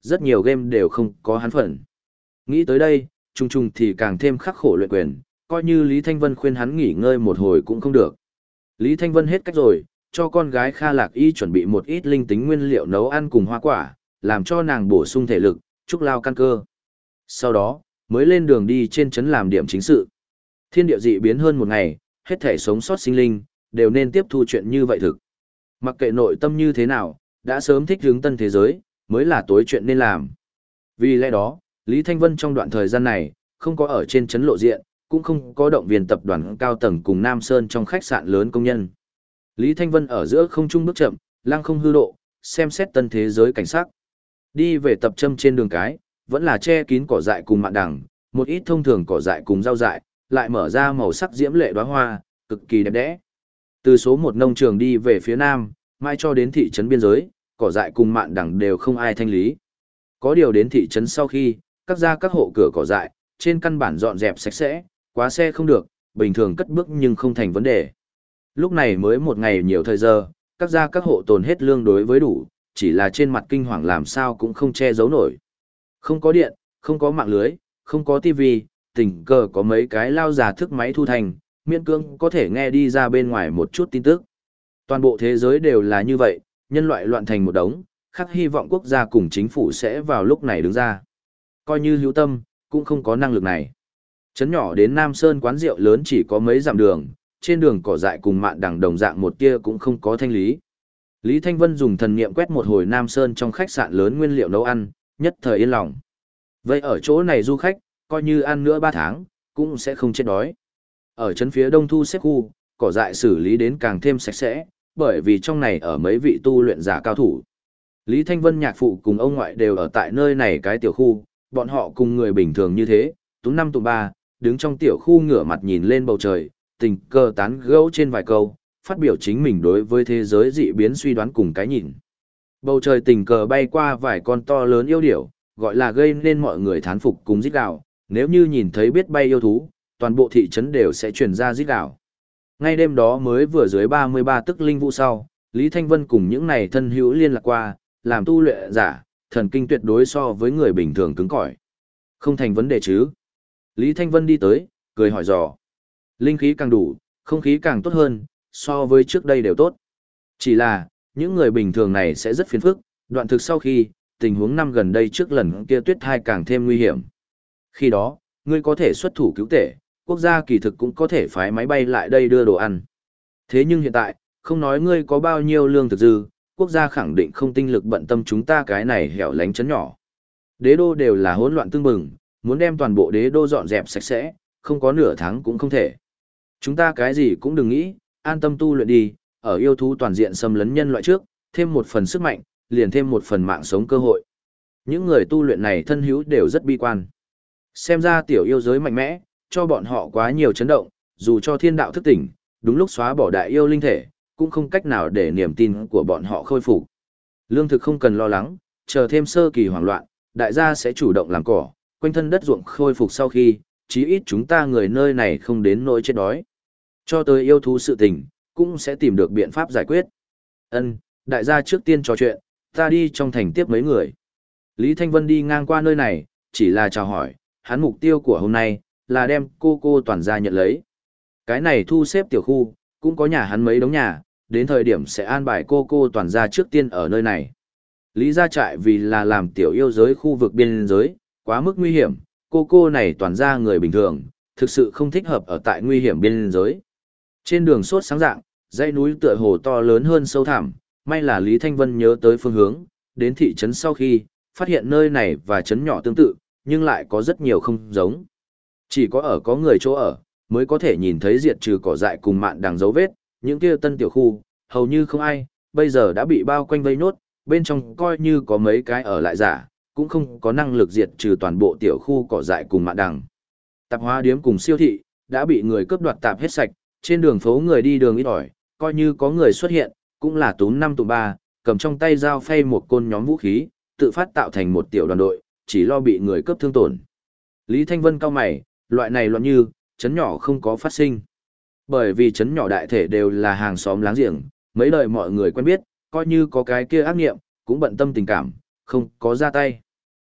rất nhiều game đều không có hắn phần. Nghĩ tới đây, Trung Trung thì càng thêm khắc khổ luyện quyền, coi như Lý Thanh Vân khuyên hắn nghỉ ngơi một hồi cũng không được. Lý Thanh Vân hết cách rồi, cho con gái Kha Lạc Y chuẩn bị một ít linh tính nguyên liệu nấu ăn cùng hoa quả, làm cho nàng bổ sung thể lực, trúc lao căn cơ. Sau đó, mới lên đường đi trên trấn làm điểm chính sự. Thiên địa dị biến hơn một ngày, hết thể sống sót sinh linh, đều nên tiếp thu chuyện như vậy thực. Mặc kệ nội tâm như thế nào, đã sớm thích hướng tân thế giới, mới là tối chuyện nên làm. Vì lẽ đó, Lý Thanh Vân trong đoạn thời gian này, không có ở trên trấn lộ diện, cũng không có động viên tập đoàn cao tầng cùng Nam Sơn trong khách sạn lớn công nhân. Lý Thanh Vân ở giữa không trung bước chậm, lăng không hư độ, xem xét tân thế giới cảnh sắc. Đi về tập châm trên đường cái, vẫn là che kín cỏ dại cùng mạn đằng, một ít thông thường cỏ dại cùng rau dại, lại mở ra màu sắc diễm lệ đóa hoa, cực kỳ đẹp đẽ. Từ số một nông trường đi về phía nam, mai cho đến thị trấn biên giới, cỏ dại cùng mạn đằng đều không ai thanh lý. Có điều đến thị trấn sau khi, các gia các hộ cửa cỏ dại, trên căn bản dọn dẹp sạch sẽ, quá xe không được, bình thường cất bước nhưng không thành vấn đề. Lúc này mới một ngày nhiều thời giờ, các gia các hộ tồn hết lương đối với đủ, chỉ là trên mặt kinh hoàng làm sao cũng không che giấu nổi. Không có điện, không có mạng lưới, không có tivi, tình cờ có mấy cái lao già thức máy thu thành, miễn cưỡng có thể nghe đi ra bên ngoài một chút tin tức. Toàn bộ thế giới đều là như vậy, nhân loại loạn thành một đống, khắc hy vọng quốc gia cùng chính phủ sẽ vào lúc này đứng ra. Coi như hữu tâm, cũng không có năng lực này. Trấn nhỏ đến Nam Sơn quán rượu lớn chỉ có mấy dặm đường, trên đường cỏ dại cùng mạn đằng đồng dạng một tia cũng không có thanh lý. Lý Thanh Vân dùng thần niệm quét một hồi Nam Sơn trong khách sạn lớn nguyên liệu nấu ăn, nhất thời yên lòng. Vậy ở chỗ này du khách, coi như ăn nữa 3 tháng, cũng sẽ không chết đói. Ở trấn phía đông thu xếp khu, cỏ dại xử lý đến càng thêm sạch sẽ, bởi vì trong này ở mấy vị tu luyện giả cao thủ. Lý Thanh Vân nhạc phụ cùng ông ngoại đều ở tại nơi này cái tiểu khu, bọn họ cùng người bình thường như thế, túm năm tụm ba, đứng trong tiểu khu ngửa mặt nhìn lên bầu trời, tình cờ tán gẫu trên vài câu, phát biểu chính mình đối với thế giới dị biến suy đoán cùng cái nhìn. Bầu trời tình cờ bay qua vài con to lớn yêu điểu, gọi là gây nên mọi người thán phục cùng rít gào, nếu như nhìn thấy biết bay yêu thú, toàn bộ thị trấn đều sẽ truyền ra rít gào. Ngay đêm đó mới vừa dưới 33 tức linh vụ sau, Lý Thanh Vân cùng những này thân hữu liên lạc qua, làm tu luyện giả, thần kinh tuyệt đối so với người bình thường cứng cỏi. Không thành vấn đề chứ. Lý Thanh Vân đi tới, cười hỏi dò. Linh khí càng đủ, không khí càng tốt hơn, so với trước đây đều tốt. Chỉ là, những người bình thường này sẽ rất phiền phức, đoạn thực sau khi, tình huống năm gần đây trước lần kia tuyết thai càng thêm nguy hiểm. Khi đó, ngươi có thể xuất thủ cứu tể, quốc gia kỳ thực cũng có thể phái máy bay lại đây đưa đồ ăn. Thế nhưng hiện tại, không nói ngươi có bao nhiêu lương thực dư, quốc gia khẳng định không tinh lực bận tâm chúng ta cái này hẻo lánh chấn nhỏ. Đế đô đều là hỗn loạn tương bừng, muốn đem toàn bộ đế đô dọn dẹp sạch sẽ, không có nửa tháng cũng không thể. Chúng ta cái gì cũng đừng nghĩ, an tâm tu luyện đi, ở yêu thú toàn diện xâm lấn nhân loại trước, thêm một phần sức mạnh, liền thêm một phần mạng sống cơ hội. Những người tu luyện này thân hữu đều rất bi quan. Xem ra tiểu yêu giới mạnh mẽ, cho bọn họ quá nhiều chấn động, dù cho thiên đạo thức tỉnh, đúng lúc xóa bỏ đại yêu linh thể, cũng không cách nào để niềm tin của bọn họ khôi phục. Lương thực không cần lo lắng, chờ thêm sơ kỳ hoảng loạn, đại gia sẽ chủ động làm cỏ, quanh thân đất ruộng khôi phục sau khi, chí ít chúng ta người nơi này không đến nỗi chết đói. Cho tới yêu thú sự tình, cũng sẽ tìm được biện pháp giải quyết. Ân, đại gia trước tiên trò chuyện, ta đi trong thành tiếp mấy người. Lý Thanh Vân đi ngang qua nơi này, chỉ là chào hỏi, hắn mục tiêu của hôm nay, là đem cô toàn gia nhận lấy. Cái này thu xếp tiểu khu, cũng có nhà hắn mấy đống nhà, đến thời điểm sẽ an bài cô toàn gia trước tiên ở nơi này. Lý gia trại vì là làm tiểu yêu giới khu vực biên giới, quá mức nguy hiểm, cô này toàn gia người bình thường, thực sự không thích hợp ở tại nguy hiểm biên giới. Trên đường sốt sáng dạng, dãy núi tựa hồ to lớn hơn sâu thẳm, may là Lý Thanh Vân nhớ tới phương hướng, đến thị trấn sau khi, phát hiện nơi này và trấn nhỏ tương tự, nhưng lại có rất nhiều không giống. Chỉ có ở có người chỗ ở, mới có thể nhìn thấy diệt trừ cỏ dại cùng mạn đằng dấu vết, những kia tân tiểu khu, hầu như không ai, bây giờ đã bị bao quanh vây nốt, bên trong coi như có mấy cái ở lại giả, cũng không có năng lực diệt trừ toàn bộ tiểu khu cỏ dại cùng mạn đằng. Tạp hóa điếm cùng siêu thị, đã bị người cướp đoạt tạp hết sạch, trên đường phố người đi đường ít ỏi, coi như có người xuất hiện, cũng là túm năm tụm ba, cầm trong tay dao phay một côn nhóm vũ khí, tự phát tạo thành một tiểu đoàn đội, chỉ lo bị người cướp thương tổn. Lý Thanh Vân cao mày, loại này loạn như, chấn nhỏ không có phát sinh. Bởi vì chấn nhỏ đại thể đều là hàng xóm láng giềng, mấy đời mọi người quen biết, coi như có cái kia ác nghiệm, cũng bận tâm tình cảm, không có ra tay.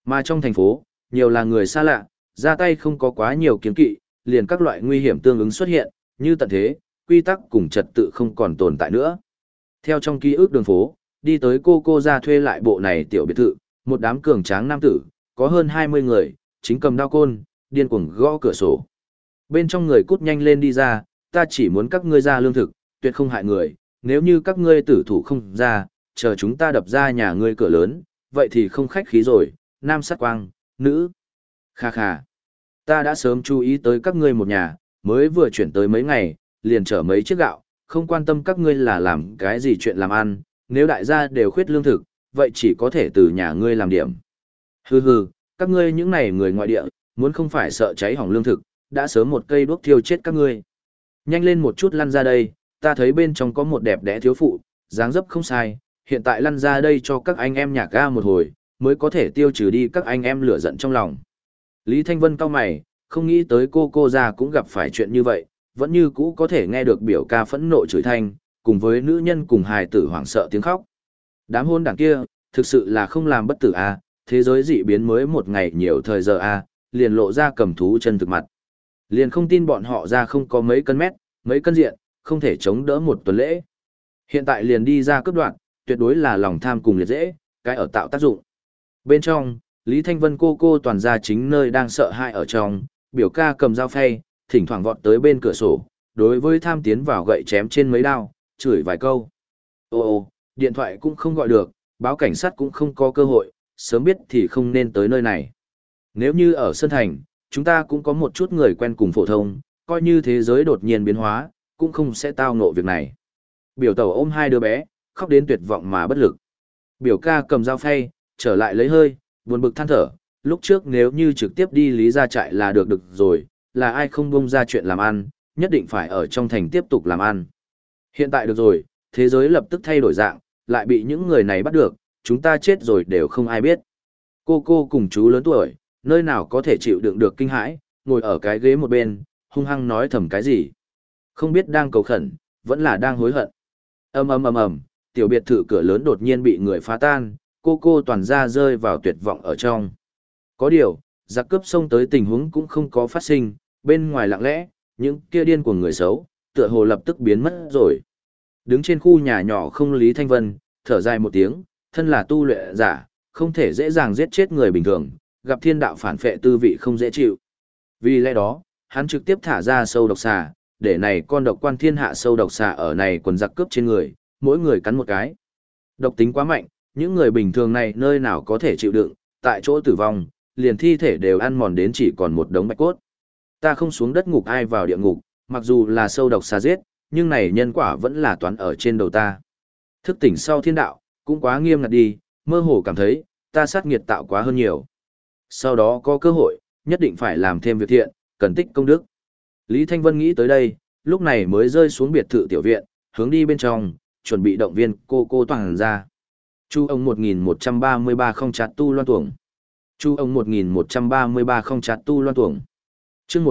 Mà trong thành phố, nhiều là người xa lạ, ra tay không có quá nhiều kiến kỵ, liền các loại nguy hiểm tương ứng xuất hiện, như tận thế, quy tắc cùng trật tự không còn tồn tại nữa. Theo trong ký ức đường phố, đi tới cô ra thuê lại bộ này tiểu biệt thự, một đám cường tráng nam tử, có hơn 20 người, chính cầm đao côn, điên cuồng gõ cửa sổ. Bên trong người cút nhanh lên đi ra, ta chỉ muốn các ngươi ra lương thực, tuyệt không hại người, nếu như các ngươi tử thủ không ra, chờ chúng ta đập ra nhà ngươi cửa lớn, vậy thì không khách khí rồi, nam sát quang, nữ. Kha kha. Ta đã sớm chú ý tới các ngươi một nhà, mới vừa chuyển tới mấy ngày, liền chở mấy chiếc gạo, không quan tâm các ngươi là làm cái gì chuyện làm ăn, nếu đại gia đều khuyết lương thực, vậy chỉ có thể từ nhà ngươi làm điểm. Hừ hừ, các ngươi những này người ngoại địa, muốn không phải sợ cháy hỏng lương thực, đã sớm một cây đuốc thiêu chết các ngươi. Nhanh lên một chút lăn ra đây, ta thấy bên trong có một đẹp đẽ thiếu phụ, dáng dấp không sai, hiện tại lăn ra đây cho các anh em nhạc ga một hồi, mới có thể tiêu trừ đi các anh em lửa giận trong lòng. Lý Thanh Vân cau mày, không nghĩ tới cô ra cũng gặp phải chuyện như vậy, vẫn như cũ có thể nghe được biểu ca phẫn nộ chửi thanh, cùng với nữ nhân cùng hài tử hoảng sợ tiếng khóc. Đám hôn đảng kia, thực sự là không làm bất tử a, thế giới dị biến mới một ngày nhiều thời giờ a, liền lộ ra cầm thú chân thực mặt. Liền không tin bọn họ ra không có mấy cân mét, mấy cân diện, không thể chống đỡ một tuần lễ. Hiện tại liền đi ra cướp đoạn, tuyệt đối là lòng tham cùng liệt dễ, cái ở tạo tác dụng. Bên trong, Lý Thanh Vân cô toàn ra chính nơi đang sợ hãi ở trong, biểu ca cầm dao phay, thỉnh thoảng vọt tới bên cửa sổ, đối với tham tiến vào gậy chém trên mấy đao, chửi vài câu. Ô, điện thoại cũng không gọi được, báo cảnh sát cũng không có cơ hội, sớm biết thì không nên tới nơi này. Nếu như ở Sơn Thành, chúng ta cũng có một chút người quen cùng phổ thông, coi như thế giới đột nhiên biến hóa, cũng không sẽ tao ngộ việc này. Biểu tẩu ôm hai đứa bé, khóc đến tuyệt vọng mà bất lực. Biểu ca cầm dao phay, trở lại lấy hơi, buồn bực than thở, lúc trước nếu như trực tiếp đi Lý ra trại là được rồi, là ai không bông ra chuyện làm ăn, nhất định phải ở trong thành tiếp tục làm ăn. Hiện tại được rồi, thế giới lập tức thay đổi dạng, lại bị những người này bắt được, chúng ta chết rồi đều không ai biết. Cô cùng chú lớn tuổi, nơi nào có thể chịu đựng được kinh hãi, ngồi ở cái ghế một bên, hung hăng nói thầm cái gì. Không biết đang cầu khẩn, vẫn là đang hối hận. Ầm, tiểu biệt thự cửa lớn đột nhiên bị người phá tan, cô toàn ra rơi vào tuyệt vọng ở trong. Có điều, giặc cướp xông tới tình huống cũng không có phát sinh, bên ngoài lặng lẽ, những kia điên của người xấu, tựa hồ lập tức biến mất rồi. Đứng trên khu nhà nhỏ không Lý Thanh Vân, thở dài một tiếng, thân là tu luyện giả, không thể dễ dàng giết chết người bình thường, gặp thiên đạo phản phệ tư vị không dễ chịu. Vì lẽ đó, hắn trực tiếp thả ra sâu độc xà, để này con độc quan thiên hạ sâu độc xà ở này quần giặc cướp trên người, mỗi người cắn một cái. Độc tính quá mạnh, những người bình thường này nơi nào có thể chịu đựng, tại chỗ tử vong, liền thi thể đều ăn mòn đến chỉ còn một đống bạch cốt. Ta không xuống đất ngục ai vào địa ngục, mặc dù là sâu độc xà giết, nhưng này nhân quả vẫn là toán ở trên đầu ta. Thức tỉnh sau thiên đạo, cũng quá nghiêm ngặt đi, mơ hồ cảm thấy, ta sát nghiệt tạo quá hơn nhiều. Sau đó có cơ hội, nhất định phải làm thêm việc thiện, cần tích công đức. Lý Thanh Vân nghĩ tới đây, lúc này mới rơi xuống biệt thự tiểu viện, hướng đi bên trong, chuẩn bị động viên cô toàn ra. Chu ông 1133 không chặt tu loan tuồng. Chu ông 1133 không chặt tu loan tuồng. Chương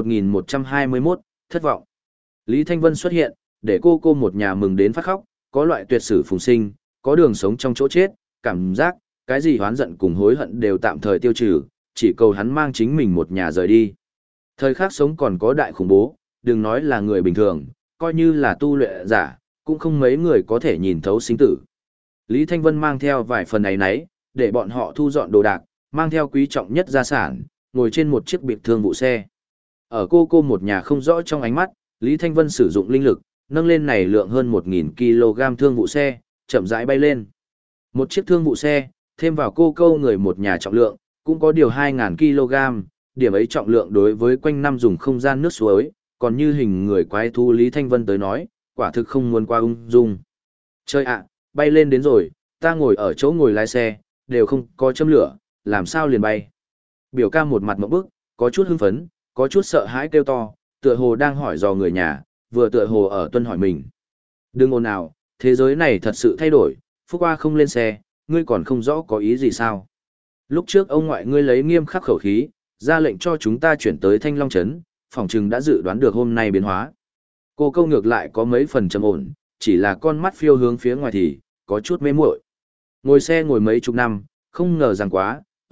1121, thất vọng. Lý Thanh Vân xuất hiện, để cô một nhà mừng đến phát khóc, có loại tuyệt sử phùng sinh, có đường sống trong chỗ chết, cảm giác, cái gì hoán giận cùng hối hận đều tạm thời tiêu trừ, chỉ cầu hắn mang chính mình một nhà rời đi. Thời khắc sống còn có đại khủng bố, đừng nói là người bình thường, coi như là tu luyện giả, cũng không mấy người có thể nhìn thấu sinh tử. Lý Thanh Vân mang theo vài phần ấy nấy, để bọn họ thu dọn đồ đạc, mang theo quý trọng nhất gia sản, ngồi trên một chiếc biệt thương vụ xe. Ở cô một nhà không rõ trong ánh mắt, Lý Thanh Vân sử dụng linh lực, nâng lên này lượng hơn 1.000 kg thương vụ xe, chậm rãi bay lên. Một chiếc thương vụ xe, thêm vào cô người một nhà trọng lượng, cũng có điều 2.000 kg, điểm ấy trọng lượng đối với quanh năm dùng không gian nước suối, còn như hình người quái thú Lý Thanh Vân tới nói, quả thực không muốn qua ung dung. Chơi ạ, bay lên đến rồi, ta ngồi ở chỗ ngồi lái xe, đều không có châm lửa, làm sao liền bay. Biểu ca một mặt mộng bức, có chút hưng phấn, có chút sợ hãi kêu to, tựa hồ đang hỏi dò người nhà, vừa tựa hồ ở tuân hỏi mình. Đừng ồn ào, thế giới này thật sự thay đổi, Phúc Hoa không lên xe, ngươi còn không rõ có ý gì sao. Lúc trước ông ngoại ngươi lấy nghiêm khắc khẩu khí, ra lệnh cho chúng ta chuyển tới Thanh Long Trấn, phỏng chừng đã dự đoán được hôm nay biến hóa. Cô câu ngược lại có mấy phần trầm ổn, chỉ là con mắt phiêu hướng phía ngoài thì, có chút mê muội. Ngồi xe ngồi mấy chục năm, không ngờ rằng quá,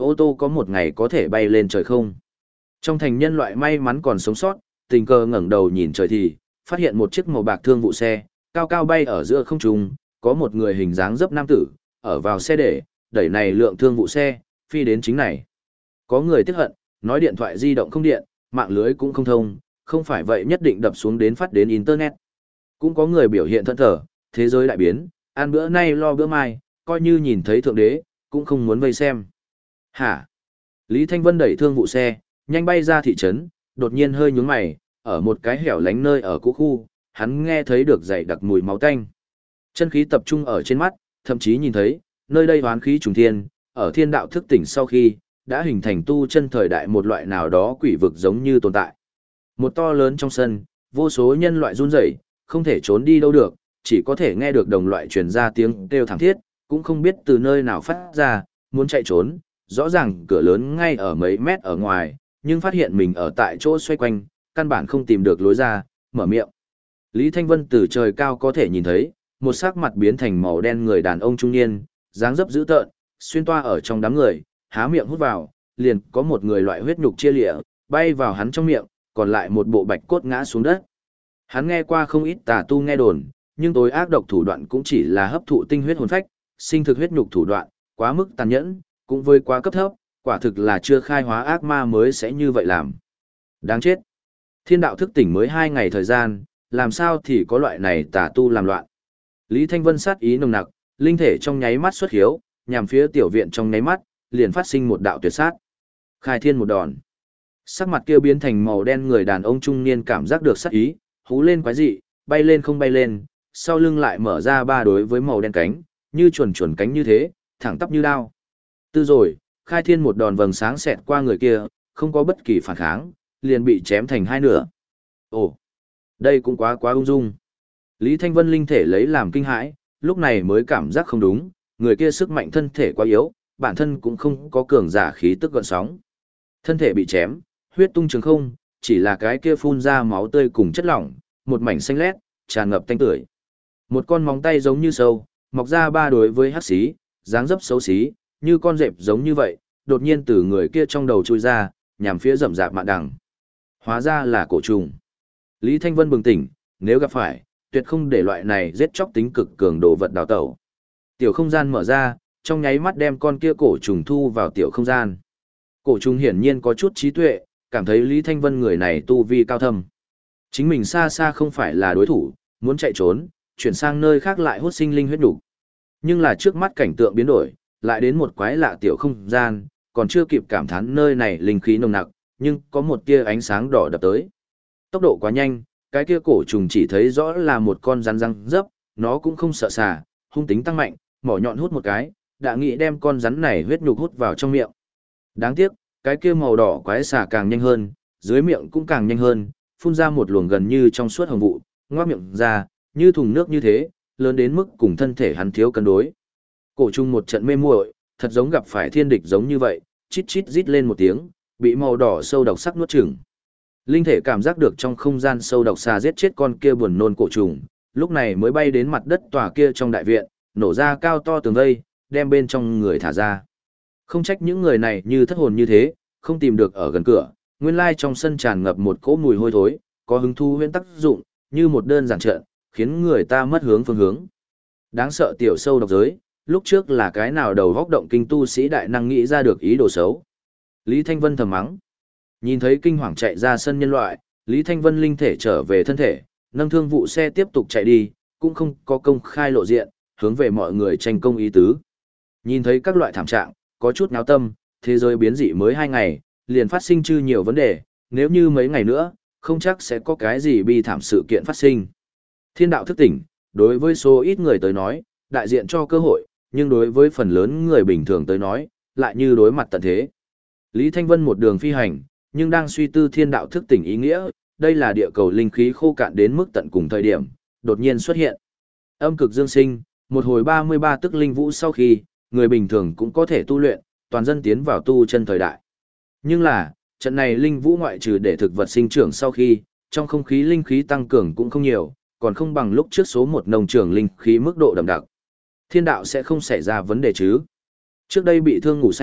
ô tô có một ngày có thể bay lên trời không? Trong thành nhân loại may mắn còn sống sót, tình cờ ngẩng đầu nhìn trời thì, phát hiện một chiếc màu bạc thương vụ xe, cao cao bay ở giữa không trung, có một người hình dáng dấp nam tử, ở vào xe để, đẩy này lượng thương vụ xe, phi đến chính này. Có người tiếc hận, nói điện thoại di động không điện, mạng lưới cũng không thông, không phải vậy nhất định đập xuống đến phát đến Internet. Cũng có người biểu hiện thẫn thờ, thế giới đại biến, ăn bữa nay lo bữa mai, coi như nhìn thấy thượng đế, cũng không muốn vây xem. Hả? Lý Thanh Vân đẩy thương vụ xe, nhanh bay ra thị trấn, đột nhiên hơi nhướng mày, ở một cái hẻo lánh nơi ở cũ khu, hắn nghe thấy được dày đặc mùi máu tanh. Chân khí tập trung ở trên mắt, thậm chí nhìn thấy, nơi đây hoán khí trùng thiên, ở thiên đạo thức tỉnh sau khi, đã hình thành tu chân thời đại một loại nào đó quỷ vực giống như tồn tại. Một to lớn trong sân, vô số nhân loại run rẩy, không thể trốn đi đâu được, chỉ có thể nghe được đồng loại truyền ra tiếng kêu thảm thiết, cũng không biết từ nơi nào phát ra, muốn chạy trốn, rõ ràng cửa lớn ngay ở mấy mét ở ngoài, nhưng phát hiện mình ở tại chỗ xoay quanh, căn bản không tìm được lối ra, mở miệng. Lý Thanh Vân từ trời cao có thể nhìn thấy, một sắc mặt biến thành màu đen người đàn ông trung niên, dáng dấp dữ tợn, xuyên toa ở trong đám người, há miệng hút vào, liền có một người loại huyết nhục chia lịa, bay vào hắn trong miệng, còn lại một bộ bạch cốt ngã xuống đất. Hắn nghe qua không ít tà tu nghe đồn, nhưng tối ác độc thủ đoạn cũng chỉ là hấp thụ tinh huyết hồn phách, sinh thực huyết nhục thủ đoạn, quá mức tàn nhẫn, cũng với quá cấp thấp, quả thực là chưa khai hóa ác ma mới sẽ như vậy làm. Đáng chết. Thiên đạo thức tỉnh mới 2 ngày thời gian, làm sao thì có loại này tà tu làm loạn. Lý Thanh Vân sát ý nồng nặc, linh thể trong nháy mắt xuất hiếu, nhằm phía tiểu viện trong nháy mắt, liền phát sinh một đạo tuyệt sát. Khai thiên một đòn. Sắc mặt kia biến thành màu đen người đàn ông trung niên cảm giác được sát ý, hú lên quái dị, bay lên không bay lên, sau lưng lại mở ra ba đối với màu đen cánh, như chuồn chuồn cánh như thế, thẳng tắp như đao. Tư rồi, khai thiên một đòn vầng sáng xẹt qua người kia, không có bất kỳ phản kháng, liền bị chém thành hai nửa. Ồ, đây cũng quá ung dung. Lý Thanh Vân linh thể lấy làm kinh hãi, lúc này mới cảm giác không đúng, người kia sức mạnh thân thể quá yếu, bản thân cũng không có cường giả khí tức gợn sóng. Thân thể bị chém, huyết tung trường không, chỉ là cái kia phun ra máu tươi cùng chất lỏng, một mảnh xanh lét, tràn ngập tanh tưởi. Một con móng tay giống như sâu, mọc ra ba đối với hắc xí, dáng dấp xấu xí, như con dẹp giống như vậy, đột nhiên từ người kia trong đầu chui ra, nhằm phía rậm rạp mạn đằng. Hóa ra là cổ trùng. Lý Thanh Vân bừng tỉnh, nếu gặp phải, tuyệt không để loại này giết chóc tính cực cường đồ vật đào tẩu. Tiểu không gian mở ra, trong nháy mắt đem con kia cổ trùng thu vào tiểu không gian. Cổ trùng hiển nhiên có chút trí tuệ, cảm thấy Lý Thanh Vân người này tu vi cao thâm. Chính mình xa xa không phải là đối thủ, muốn chạy trốn, chuyển sang nơi khác lại hút sinh linh huyết đủ. Nhưng là trước mắt cảnh tượng biến đổi, lại đến một quái lạ tiểu không gian, còn chưa kịp cảm thán nơi này linh khí nồng nặc, nhưng có một tia ánh sáng đỏ đập tới. Tốc độ quá nhanh, cái kia cổ trùng chỉ thấy rõ là một con rắn răng dấp, nó cũng không sợ xà, hung tính tăng mạnh, mỏ nhọn hút một cái, đã nghĩ đem con rắn này huyết nhục hút vào trong miệng. Đáng tiếc, cái kia màu đỏ quái xà càng nhanh hơn, dưới miệng cũng càng nhanh hơn, phun ra một luồng gần như trong suốt hồng vụ, ngoác miệng ra, như thùng nước như thế, lớn đến mức cùng thân thể hắn thiếu cân đối. Cổ trùng một trận mê muội, thật giống gặp phải thiên địch giống như vậy, chít chít rít lên một tiếng, bị màu đỏ sâu độc sắc nuốt chửng. Linh thể cảm giác được trong không gian sâu độc xà giết chết con kia buồn nôn cổ trùng, lúc này mới bay đến mặt đất tòa kia trong đại viện, nổ ra cao to tường vây, đem bên trong người thả ra. Không trách những người này như thất hồn như thế, không tìm được ở gần cửa, nguyên lai trong sân tràn ngập một cỗ mùi hôi thối, có hứng thu huyễn tác dụng, như một đơn giản trận, khiến người ta mất hướng phương hướng. Đáng sợ tiểu sâu độc giới, lúc trước là cái nào đầu góc động kinh tu sĩ đại năng nghĩ ra được ý đồ xấu. Lý Thanh Vân thầm mắng. Nhìn thấy kinh hoàng chạy ra sân nhân loại, Lý Thanh Vân linh thể trở về thân thể, nâng thương vụ xe tiếp tục chạy đi, cũng không có công khai lộ diện, hướng về mọi người tranh công ý tứ. Nhìn thấy các loại thảm trạng, có chút náo tâm, thế giới biến dị mới 2 ngày, liền phát sinh chư nhiều vấn đề, nếu như mấy ngày nữa, không chắc sẽ có cái gì bi thảm sự kiện phát sinh. Thiên đạo thức tỉnh, đối với số ít người tới nói, đại diện cho cơ hội, nhưng đối với phần lớn người bình thường tới nói, lại như đối mặt tận thế. Lý Thanh Vân một đường phi hành, nhưng đang suy tư thiên đạo thức tỉnh ý nghĩa, đây là địa cầu linh khí khô cạn đến mức tận cùng thời điểm, đột nhiên xuất hiện. Âm cực dương sinh, một hồi 33 tức linh vũ sau khi, người bình thường cũng có thể tu luyện, toàn dân tiến vào tu chân thời đại. Nhưng là, trận này linh vũ ngoại trừ để thực vật sinh trưởng sau khi, trong không khí linh khí tăng cường cũng không nhiều, còn không bằng lúc trước số 1 nông trường linh khí mức độ đậm đặc. Thiên đạo sẽ không xảy ra vấn đề chứ. Trước đây bị thương ngủ say,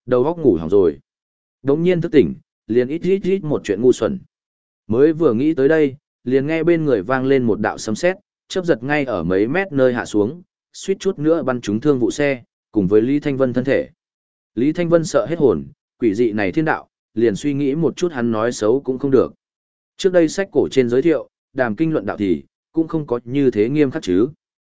đầu óc ngủ hỏng rồi. Đống nhiên thức tỉnh, liền ít một chuyện ngu xuẩn. Mới vừa nghĩ tới đây, liền nghe bên người vang lên một đạo sấm sét, chớp giật ngay ở mấy mét nơi hạ xuống, suýt chút nữa bắn trúng thương vụ xe, cùng với Lý Thanh Vân thân thể. Lý Thanh Vân sợ hết hồn, quỷ dị này thiên đạo, liền suy nghĩ một chút hắn nói xấu cũng không được. Trước đây sách cổ trên giới thiệu, đàm kinh luận đạo thì, cũng không có như thế nghiêm khắc chứ.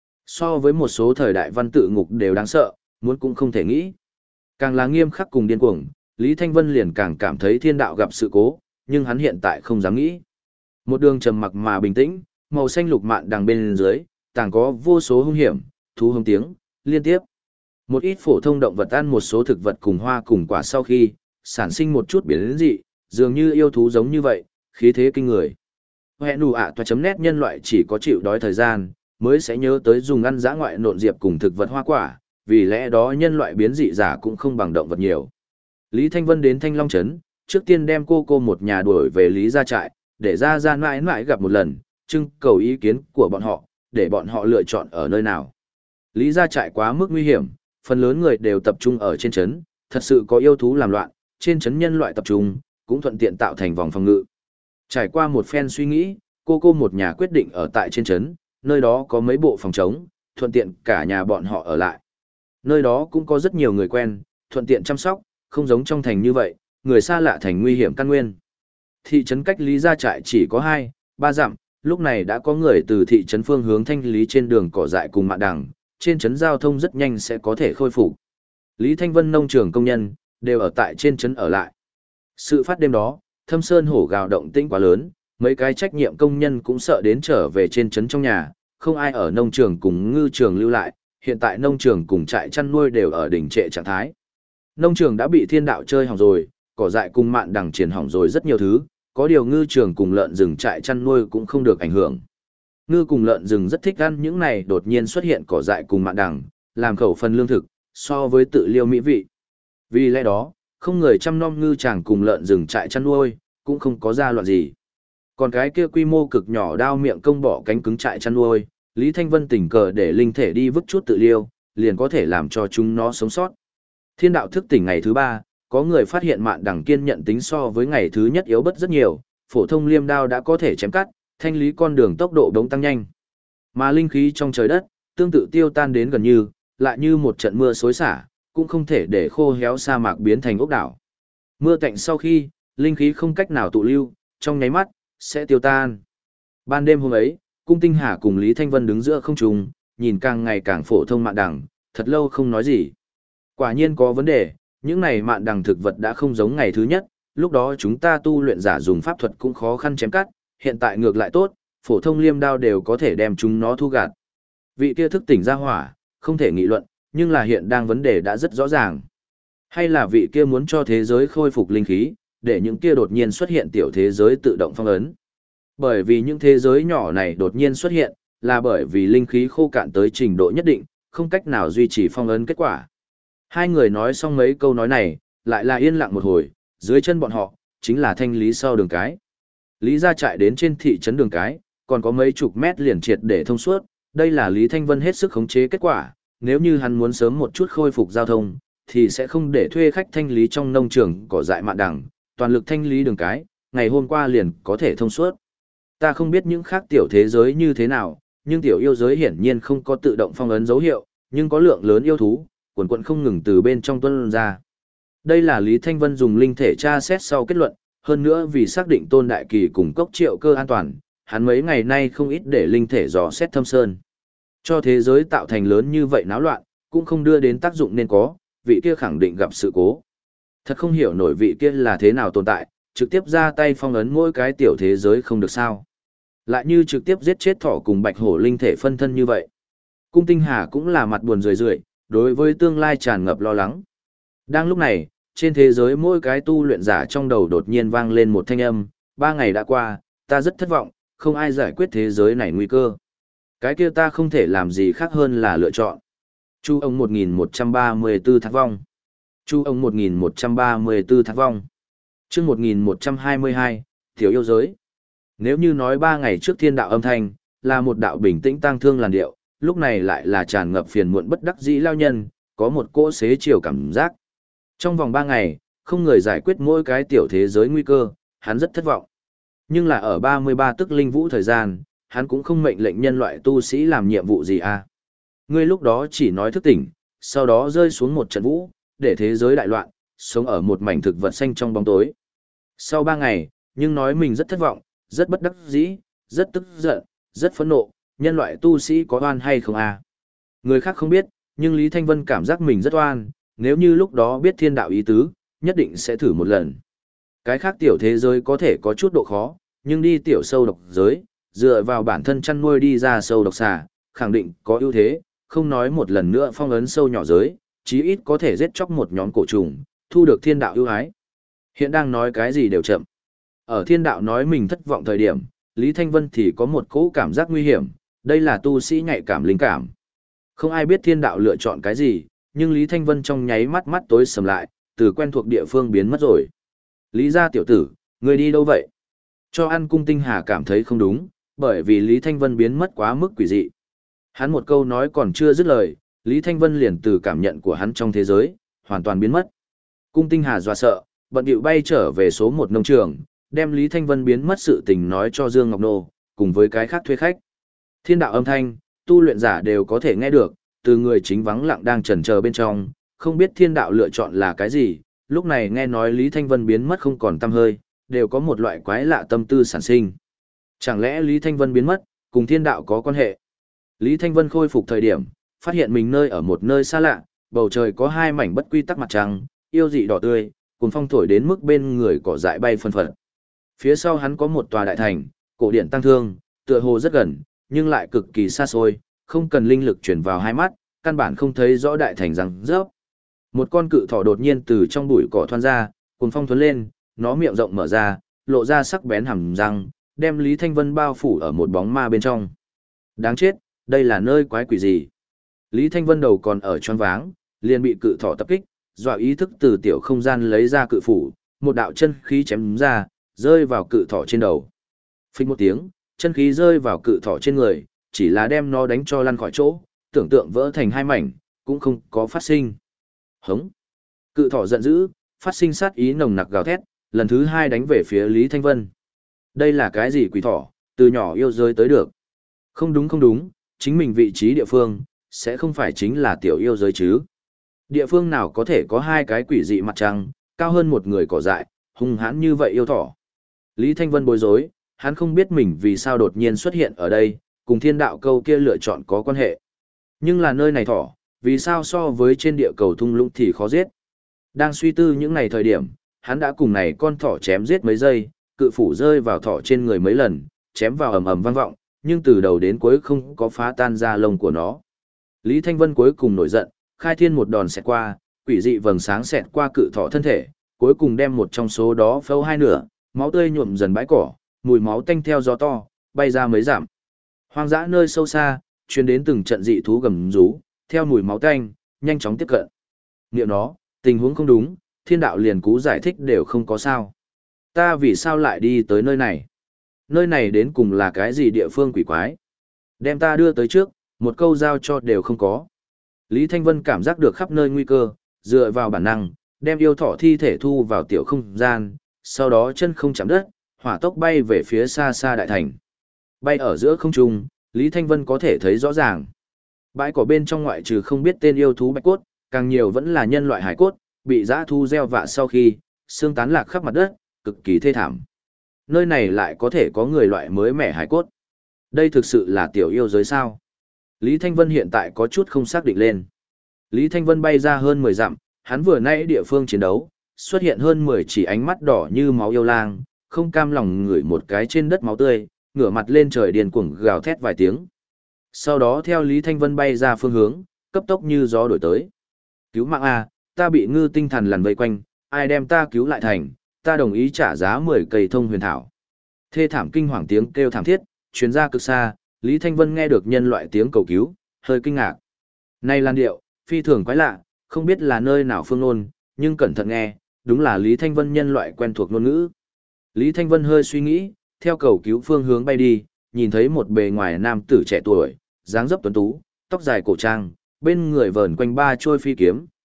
So với một số thời đại văn tự ngục đều đáng sợ, muốn cũng không thể nghĩ. Càng là nghiêm khắc cùng điên cuồng, Lý Thanh Vân liền càng cảm thấy thiên đạo gặp sự cố, nhưng hắn hiện tại không dám nghĩ. Một đường trầm mặc mà bình tĩnh, màu xanh lục mạn đằng bên dưới, tàng có vô số hung hiểm, thú hung tiếng, liên tiếp. Một ít phổ thông động vật ăn một số thực vật cùng hoa cùng quả sau khi, sản sinh một chút biến dị, dường như yêu thú giống như vậy, khí thế kinh người. Hẹn đủ ạ toa chấm nét nhân loại chỉ có chịu đói thời gian, mới sẽ nhớ tới dùng ăn dã ngoại nộn diệp cùng thực vật hoa quả, vì lẽ đó nhân loại biến dị giả cũng không bằng động vật nhiều. Lý Thanh Vân đến Thanh Long Trấn, trước tiên đem cô một nhà đuổi về Lý gia trại, để ra mãi mãi gặp một lần, trưng cầu ý kiến của bọn họ, để bọn họ lựa chọn ở nơi nào. Lý gia trại quá mức nguy hiểm, phần lớn người đều tập trung ở trên trấn, thật sự có yêu thú làm loạn, trên trấn nhân loại tập trung, cũng thuận tiện tạo thành vòng phòng ngự. Trải qua một phen suy nghĩ, cô một nhà quyết định ở tại trên trấn, nơi đó có mấy bộ phòng trống, thuận tiện cả nhà bọn họ ở lại. Nơi đó cũng có rất nhiều người quen, thuận tiện chăm sóc, không giống trong thành như vậy, người xa lạ thành nguy hiểm căn nguyên. Thị trấn cách Lý gia trại chỉ có 2-3 dặm, lúc này đã có người từ thị trấn phương hướng thanh lý trên đường cỏ dại cùng mạn đằng, trên trấn giao thông rất nhanh sẽ có thể khôi phục. Lý Thanh Vân nông trường công nhân đều ở tại trên trấn ở lại. Sự phát đêm đó, Thâm Sơn hổ gào động tĩnh quá lớn, mấy cái trách nhiệm công nhân cũng sợ đến trở về trên trấn trong nhà, không ai ở nông trường cùng ngư trường lưu lại, hiện tại nông trường cùng trại chăn nuôi đều ở đỉnh trệ trạng thái. Nông trường đã bị thiên đạo chơi hỏng rồi, cỏ dại cùng mạn đằng triển hỏng rồi rất nhiều thứ, có điều ngư trường cùng lợn rừng trại chăn nuôi cũng không được ảnh hưởng. Ngư cùng lợn rừng rất thích ăn những này đột nhiên xuất hiện cỏ dại cùng mạn đằng, làm khẩu phần lương thực, so với tự liêu mỹ vị. Vì lẽ đó, không người chăm nom ngư chàng cùng lợn rừng trại chăn nuôi, cũng không có ra loạn gì. Còn cái kia quy mô cực nhỏ đao miệng công bỏ cánh cứng trại chăn nuôi, Lý Thanh Vân tình cờ để linh thể đi vứt chút tự liêu, liền có thể làm cho chúng nó sống sót. Thiên đạo thức tỉnh ngày thứ 3, có người phát hiện mạn đằng kiên nhận tính so với ngày thứ nhất yếu bớt rất nhiều, phổ thông liêm đao đã có thể chém cắt, thanh lý con đường tốc độ đống tăng nhanh. Mà linh khí trong trời đất, tương tự tiêu tan đến gần như, lại như một trận mưa xối xả, cũng không thể để khô héo sa mạc biến thành ốc đảo. Mưa tạnh sau khi, linh khí không cách nào tụ lưu, trong nháy mắt, sẽ tiêu tan. Ban đêm hôm ấy, Cung Tinh Hà cùng Lý Thanh Vân đứng giữa không trung, nhìn càng ngày càng phổ thông mạn đằng, thật lâu không nói gì. Quả nhiên có vấn đề, những này mạn đằng thực vật đã không giống ngày thứ nhất, lúc đó chúng ta tu luyện giả dùng pháp thuật cũng khó khăn chém cắt, hiện tại ngược lại tốt, phổ thông liêm đao đều có thể đem chúng nó thu gạt. Vị kia thức tỉnh ra hỏa, không thể nghị luận, nhưng là hiện đang vấn đề đã rất rõ ràng. Hay là vị kia muốn cho thế giới khôi phục linh khí, để những kia đột nhiên xuất hiện tiểu thế giới tự động phong ấn. Bởi vì những thế giới nhỏ này đột nhiên xuất hiện, là bởi vì linh khí khô cạn tới trình độ nhất định, không cách nào duy trì phong ấn kết quả. Hai người nói xong mấy câu nói này, lại là yên lặng một hồi, dưới chân bọn họ, chính là thanh lý sau đường cái. Lý gia chạy đến trên thị trấn đường cái, còn có mấy chục mét liền triệt để thông suốt, đây là Lý Thanh Vân hết sức khống chế kết quả, nếu như hắn muốn sớm một chút khôi phục giao thông, thì sẽ không để thuê khách thanh lý trong nông trường cỏ dại mạn đằng, toàn lực thanh lý đường cái, ngày hôm qua liền có thể thông suốt. Ta không biết những khác tiểu thế giới như thế nào, nhưng tiểu yêu giới hiển nhiên không có tự động phong ấn dấu hiệu, nhưng có lượng lớn yêu thú, quần quần không ngừng từ bên trong tuôn ra. Đây là Lý Thanh Vân dùng linh thể tra xét sau kết luận, hơn nữa vì xác định Tôn Đại Kỳ cùng Cốc Triệu Cơ an toàn, hắn mấy ngày nay không ít để linh thể dò xét Thâm Sơn. Cho thế giới tạo thành lớn như vậy náo loạn, cũng không đưa đến tác dụng nên có, vị kia khẳng định gặp sự cố. Thật không hiểu nổi vị kia là thế nào tồn tại, trực tiếp ra tay phong ấn mỗi cái tiểu thế giới không được sao. Lại như trực tiếp giết chết thỏ cùng bạch hổ linh thể phân thân như vậy. Cung Tinh Hà cũng là mặt buồn rười rượi, đối với tương lai tràn ngập lo lắng. Đang lúc này, trên thế giới mỗi cái tu luyện giả trong đầu đột nhiên vang lên một thanh âm, 3 ngày đã qua, ta rất thất vọng, không ai giải quyết thế giới này nguy cơ. Cái kia ta không thể làm gì khác hơn là lựa chọn. Chu ông 1134 thác vong. Chu ông 1134 thác vong. Chương 1122, Tiểu yêu giới. Nếu như nói 3 ngày trước thiên đạo âm thanh, là một đạo bình tĩnh tang thương làn điệu, lúc này lại là tràn ngập phiền muộn bất đắc dĩ lao nhân, có một cỗ xế chiều cảm giác. Trong vòng 3 ngày, không người giải quyết mỗi cái tiểu thế giới nguy cơ, hắn rất thất vọng. Nhưng là ở 33 tức linh vũ thời gian, hắn cũng không mệnh lệnh nhân loại tu sĩ làm nhiệm vụ gì à. Ngươi lúc đó chỉ nói thức tỉnh, sau đó rơi xuống một trận vũ, để thế giới đại loạn, sống ở một mảnh thực vật xanh trong bóng tối. Sau 3 ngày, nhưng nói mình rất thất vọng, rất bất đắc dĩ, rất tức giận, rất phẫn nộ, nhân loại tu sĩ có oan hay không à? Người khác không biết, nhưng Lý Thanh Vân cảm giác mình rất oan, nếu như lúc đó biết thiên đạo ý tứ, nhất định sẽ thử một lần. Cái khác tiểu thế giới có thể có chút độ khó, nhưng đi tiểu sâu độc giới, dựa vào bản thân chăn nuôi đi ra sâu độc xà, khẳng định có ưu thế, không nói một lần nữa phong ấn sâu nhỏ giới, chí ít có thể giết chóc một nhóm cổ trùng, thu được thiên đạo ưu ái. Hiện đang nói cái gì đều chậm. Ở thiên đạo nói mình thất vọng thời điểm, Lý Thanh Vân thì có một cỗ cảm giác nguy hiểm, đây là tu sĩ nhạy cảm linh cảm. Không ai biết thiên đạo lựa chọn cái gì, nhưng Lý Thanh Vân trong nháy mắt mắt tối sầm lại, từ quen thuộc địa phương biến mất rồi. Lý gia tiểu tử, người đi đâu vậy? Cho ăn cung tinh hà cảm thấy không đúng, bởi vì Lý Thanh Vân biến mất quá mức quỷ dị. Hắn một câu nói còn chưa dứt lời, Lý Thanh Vân liền từ cảm nhận của hắn trong thế giới, hoàn toàn biến mất. Cung tinh hà dọa sợ, bận điệu bay trở về số 1 nông trường, đem Lý Thanh Vân biến mất sự tình nói cho Dương Ngọc Nô, cùng với cái khác thuê khách. Thiên đạo âm thanh, tu luyện giả đều có thể nghe được, từ người chính vắng lặng đang chần chờ bên trong, không biết thiên đạo lựa chọn là cái gì, lúc này nghe nói Lý Thanh Vân biến mất không còn tăm hơi, đều có một loại quái lạ tâm tư sản sinh. Chẳng lẽ Lý Thanh Vân biến mất, cùng thiên đạo có quan hệ? Lý Thanh Vân khôi phục thời điểm, phát hiện mình nơi ở một nơi xa lạ, bầu trời có 2 mảnh bất quy tắc mặt trăng, yêu dị đỏ tươi, cuốn phong thổi đến mức bên người cỏ dại bay phân phật. Phía sau hắn có một tòa đại thành, cổ điển tăng thương, tựa hồ rất gần, nhưng lại cực kỳ xa xôi, không cần linh lực chuyển vào hai mắt, căn bản không thấy rõ đại thành răng rớp. Một con cự thỏ đột nhiên từ trong bụi cỏ thoăn ra, cuốn phong thuấn lên, nó miệng rộng mở ra, lộ ra sắc bén hàm răng, đem Lý Thanh Vân bao phủ ở một bóng ma bên trong. Đáng chết, đây là nơi quái quỷ gì? Lý Thanh Vân đầu còn ở choáng váng, liền bị cự thỏ tập kích, dọa ý thức từ tiểu không gian lấy ra cự phủ, một đạo chân khí chém ra, rơi vào cự thỏ trên đầu. Phích một tiếng, chân khí rơi vào cự thỏ trên người, chỉ là đem nó đánh cho lăn khỏi chỗ, tưởng tượng vỡ thành 2 mảnh, cũng không có phát sinh. Hống! Cự thỏ giận dữ, phát sinh sát ý nồng nặc gào thét, lần thứ 2 đánh về phía Lý Thanh Vân. Đây là cái gì quỷ thỏ, từ nhỏ yêu giới tới được. Không đúng không đúng, chính mình vị trí địa phương, sẽ không phải chính là tiểu yêu giới chứ. Địa phương nào có thể có 2 cái quỷ dị mặt trăng, cao hơn một người cỏ dại, hung hãn như vậy yêu thỏ. Lý Thanh Vân bối rối, hắn không biết mình vì sao đột nhiên xuất hiện ở đây, cùng thiên đạo câu kia lựa chọn có quan hệ. Nhưng là nơi này thỏ, vì sao so với trên địa cầu thung lũng thì khó giết. Đang suy tư những ngày thời điểm, hắn đã cùng này con thỏ chém giết mấy giây, cự phủ rơi vào thỏ trên người mấy lần, chém vào ầm ầm vang vọng, nhưng từ đầu đến cuối không có phá tan da lông của nó. Lý Thanh Vân cuối cùng nổi giận, khai thiên một đòn xẹt qua, quỷ dị vầng sáng xẹt qua cự thỏ thân thể, cuối cùng đem một trong số đó phâu 2 nửa, máu tươi nhuộm dần bãi cỏ, mùi máu tanh theo gió to, bay ra mấy dặm. Hoang dã nơi sâu xa, truyền đến từng trận dị thú gầm rú, theo mùi máu tanh, nhanh chóng tiếp cận. Niệm nó, tình huống không đúng, thiên đạo liền cú giải thích đều không có sao. Ta vì sao lại đi tới nơi này? Nơi này đến cùng là cái gì địa phương quỷ quái? Đem ta đưa tới trước, một câu giao cho đều không có. Lý Thanh Vân cảm giác được khắp nơi nguy cơ, dựa vào bản năng, đem yêu thỏ thi thể thu vào tiểu không gian, sau đó chân không chạm đất, hỏa tốc bay về phía xa xa đại thành. Bay ở giữa không trung, Lý Thanh Vân có thể thấy rõ ràng. Bãi cỏ bên trong ngoại trừ không biết tên yêu thú bạch cốt, càng nhiều vẫn là nhân loại hải cốt, bị dã thu gieo vạ sau khi, xương tán lạc khắp mặt đất, cực kỳ thê thảm. Nơi này lại có thể có người loại mới mẻ hải cốt. Đây thực sự là tiểu yêu giới sao? Lý Thanh Vân hiện tại có chút không xác định lên. Lý Thanh Vân bay ra hơn 10 dặm, hắn vừa nãy địa phương chiến đấu, xuất hiện hơn 10 chỉ ánh mắt đỏ như máu yêu lang, không cam lòng ngửi một cái trên đất máu tươi, ngửa mặt lên trời điên cuồng gào thét vài tiếng. Sau đó theo Lý Thanh Vân bay ra phương hướng, cấp tốc như gió đổi tới. Cứu mạng A, ta bị ngư tinh thần lằn vây quanh, ai đem ta cứu lại thành, ta đồng ý trả giá 10 cây thông huyền thảo. Thê thảm kinh hoàng tiếng kêu thảm thiết, truyền ra cực xa, Lý Thanh Vân nghe được nhân loại tiếng cầu cứu, hơi kinh ngạc. Này lan điệu, phi thường quái lạ, không biết là nơi nào phương ngôn, nhưng cẩn thận nghe, đúng là Lý Thanh Vân nhân loại quen thuộc ngôn ngữ. Lý Thanh Vân hơi suy nghĩ, theo cầu cứu phương hướng bay đi, nhìn thấy một bề ngoài nam tử trẻ tuổi, dáng dấp tuấn tú, tóc dài cổ trang, bên người vờn quanh 3 trôi phi kiếm,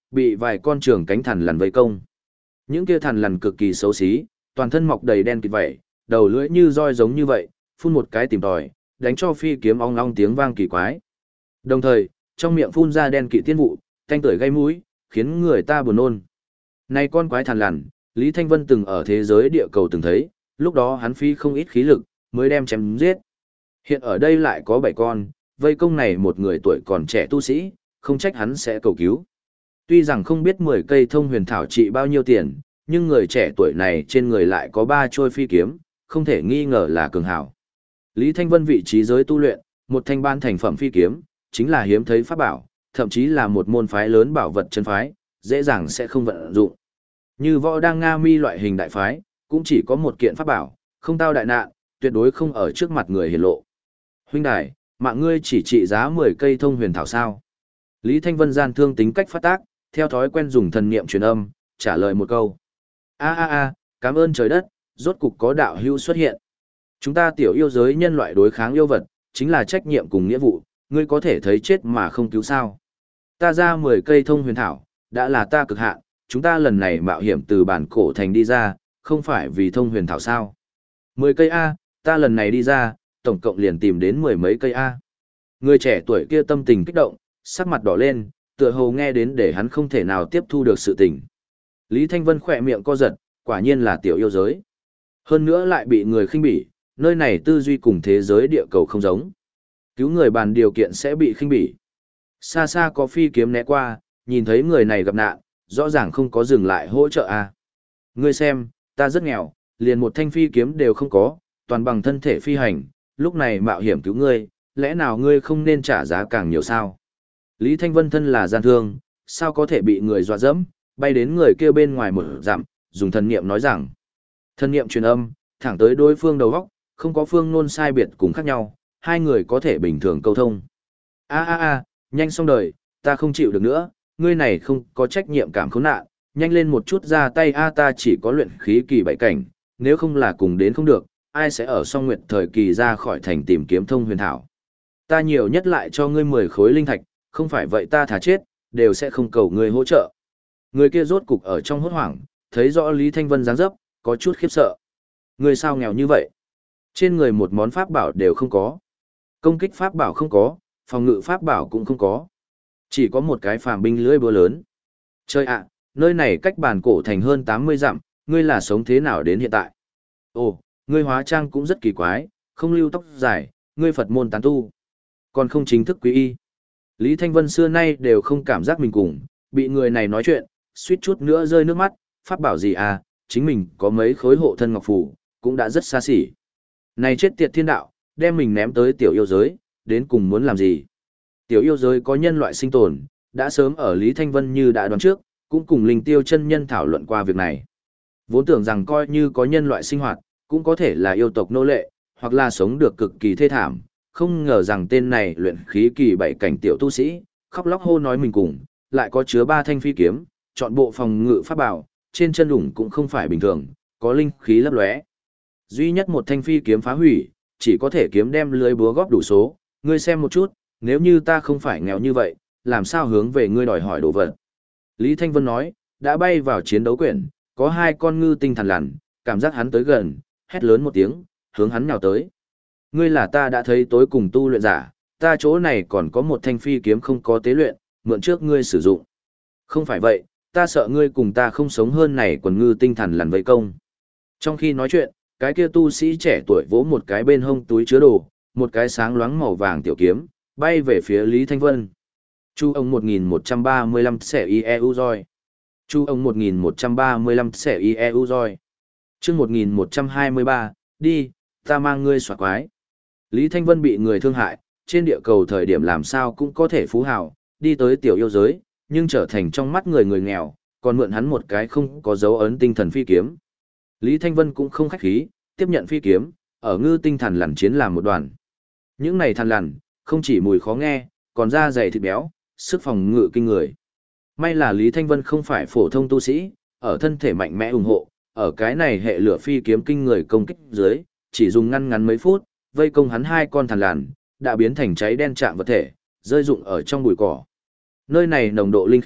bị vài con trường cánh thằn lằn vây công. Những kia thằn lằn cực kỳ xấu xí, toàn thân mọc đầy đen kịt vảy, đầu lưỡi như roi giống như vậy, phun một cái tìm tòi, đánh cho phi kiếm ong ong tiếng vang kỳ quái. Đồng thời, trong miệng phun ra đen kịt tiên vụ, tanh tưởi gây mũi, khiến người ta buồn nôn. Này con quái thằn lằn, Lý Thanh Vân từng ở thế giới địa cầu từng thấy, lúc đó hắn phi không ít khí lực, mới đem chém giết. Hiện ở đây lại có 7 con, vây công này một người tuổi còn trẻ tu sĩ, không trách hắn sẽ cầu cứu. Tuy rằng không biết 10 cây thông huyền thảo trị bao nhiêu tiền, nhưng người trẻ tuổi này trên người lại có 3 trôi phi kiếm, không thể nghi ngờ là cường hảo. Lý Thanh Vân vị trí giới tu luyện, một thanh ban thành phẩm phi kiếm, chính là hiếm thấy pháp bảo, thậm chí là một môn phái lớn bảo vật chân phái, dễ dàng sẽ không vận dụng. Như võ đang Nga mi loại hình đại phái, cũng chỉ có một kiện pháp bảo, không tao đại nạn, tuyệt đối không ở trước mặt người hiển lộ. Huynh đài, mạng ngươi chỉ trị giá 10 cây thông huyền thảo sao? Lý Thanh Vân gian thương tính cách phát tác, theo thói quen dùng thần niệm truyền âm, trả lời một câu. Cảm ơn trời đất, rốt cục có đạo hữu xuất hiện. Chúng ta tiểu yêu giới nhân loại đối kháng yêu vật, chính là trách nhiệm cùng nghĩa vụ, ngươi có thể thấy chết mà không cứu sao. Ta ra 10 cây thông huyền thảo, đã là ta cực hạn, chúng ta lần này mạo hiểm từ bản cổ thành đi ra, không phải vì thông huyền thảo sao. 10 cây A, ta lần này đi ra, tổng cộng liền tìm đến 10 mấy cây A. Người trẻ tuổi kia tâm tình kích động, sắc mặt đỏ lên, tựa hồ nghe đến để hắn không thể nào tiếp thu được sự tình. Lý Thanh Vân khỏe miệng co giật, quả nhiên là tiểu yêu giới. Hơn nữa lại bị người khinh bỉ, nơi này tư duy cùng thế giới địa cầu không giống. Cứu người bàn điều kiện sẽ bị khinh bỉ. Xa xa có phi kiếm né qua, nhìn thấy người này gặp nạn, rõ ràng không có dừng lại hỗ trợ a. Ngươi xem, ta rất nghèo, liền một thanh phi kiếm đều không có, toàn bằng thân thể phi hành, lúc này mạo hiểm cứu ngươi, lẽ nào ngươi không nên trả giá càng nhiều sao? Lý Thanh Vân thân là gian thương, sao có thể bị người dọa dẫm, bay đến người kia bên ngoài một dặm, dùng thần niệm nói rằng. Thần niệm truyền âm, thẳng tới đối phương đầu góc, không có phương nôn sai biệt cùng khác nhau, hai người có thể bình thường câu thông. Nhanh xong đời, ta không chịu được nữa, ngươi này không có trách nhiệm cảm khốn nạn, nhanh lên một chút ra tay ta chỉ có luyện khí kỳ 7 cảnh, nếu không là cùng đến không được, ai sẽ ở song nguyệt thời kỳ ra khỏi thành tìm kiếm thông huyền thảo. Ta nhiều nhất lại cho ngươi 10 khối linh thạch, không phải vậy ta thà chết, đều sẽ không cầu ngươi hỗ trợ. Người kia rốt cục ở trong hốt hoảng, thấy rõ Lý Thanh Vân dáng dấp, có chút khiếp sợ. Ngươi sao nghèo như vậy? Trên người một món pháp bảo đều không có. Công kích pháp bảo không có, phòng ngự pháp bảo cũng không có. Chỉ có một cái phàm binh lưỡi búa lớn. Chơi ạ, nơi này cách bản cổ thành hơn 80 dặm, ngươi là sống thế nào đến hiện tại? Ồ, ngươi hóa trang cũng rất kỳ quái, không lưu tóc dài, ngươi Phật môn tán tu. Còn không chính thức quý y. Lý Thanh Vân xưa nay đều không cảm giác mình cùng, bị người này nói chuyện, suýt chút nữa rơi nước mắt, pháp bảo gì à, chính mình có mấy khối hộ thân ngọc phù, cũng đã rất xa xỉ. Này chết tiệt thiên đạo, đem mình ném tới tiểu yêu giới, đến cùng muốn làm gì? Tiểu yêu giới có nhân loại sinh tồn, đã sớm ở Lý Thanh Vân như đã đoán trước, cũng cùng Linh Tiêu chân nhân thảo luận qua việc này. Vốn tưởng rằng coi như có nhân loại sinh hoạt, cũng có thể là yêu tộc nô lệ, hoặc là sống được cực kỳ thê thảm, không ngờ rằng tên này luyện khí kỳ 7 cảnh tiểu tu sĩ, khóc lóc hô nói mình cùng, lại có chứa 3 thanh phi kiếm, chọn bộ phòng ngự pháp bảo, trên chân đủng cũng không phải bình thường, có linh khí lấp lóe. Duy nhất một thanh phi kiếm phá hủy, chỉ có thể kiếm đem lưới búa góp đủ số, ngươi xem một chút, nếu như ta không phải nghèo như vậy, làm sao hướng về ngươi đòi hỏi đồ vật. Lý Thanh Vân nói, đã bay vào chiến đấu quyển, có 2 con ngư tinh thần lằn, cảm giác hắn tới gần, hét lớn một tiếng, hướng hắn nhào tới. Ngươi là ta đã thấy tối cùng tu luyện giả, ta chỗ này còn có một thanh phi kiếm không có tế luyện, mượn trước ngươi sử dụng. Không phải vậy, ta sợ ngươi cùng ta không sống hơn này quần ngư tinh thần lằn vây công. Trong khi nói chuyện, cái kia tu sĩ trẻ tuổi vỗ một cái bên hông túi chứa đồ, một cái sáng loáng màu vàng tiểu kiếm, bay về phía Lý Thanh Vân. Chu ông 1135 xẻ IEU roi. Chu ông 1135 xẻ IEU roi. Chương 1123, đi, ta mang ngươi xoạc quái. Lý Thanh Vân bị người thương hại, trên địa cầu thời điểm làm sao cũng có thể phú hào, đi tới tiểu yêu giới, nhưng trở thành trong mắt người người nghèo, còn mượn hắn một cái không có dấu ấn tinh thần phi kiếm. Lý Thanh Vân cũng không khách khí, tiếp nhận phi kiếm, ở ngư tinh thần lằn chiến làm một đoàn. Những này thần lằn, không chỉ mùi khó nghe, còn da dày thịt béo, sức phòng ngự kinh người. May là Lý Thanh Vân không phải phổ thông tu sĩ, ở thân thể mạnh mẽ ủng hộ, ở cái này hệ lửa phi kiếm kinh người công kích dưới, chỉ dùng ngăn mấy phút, vây công hắn 2 con thần lằn, đã biến thành cháy đen chạm vật thể, rơi rụng ở trong bụi cỏ. Nơi này nồng độ linh khí,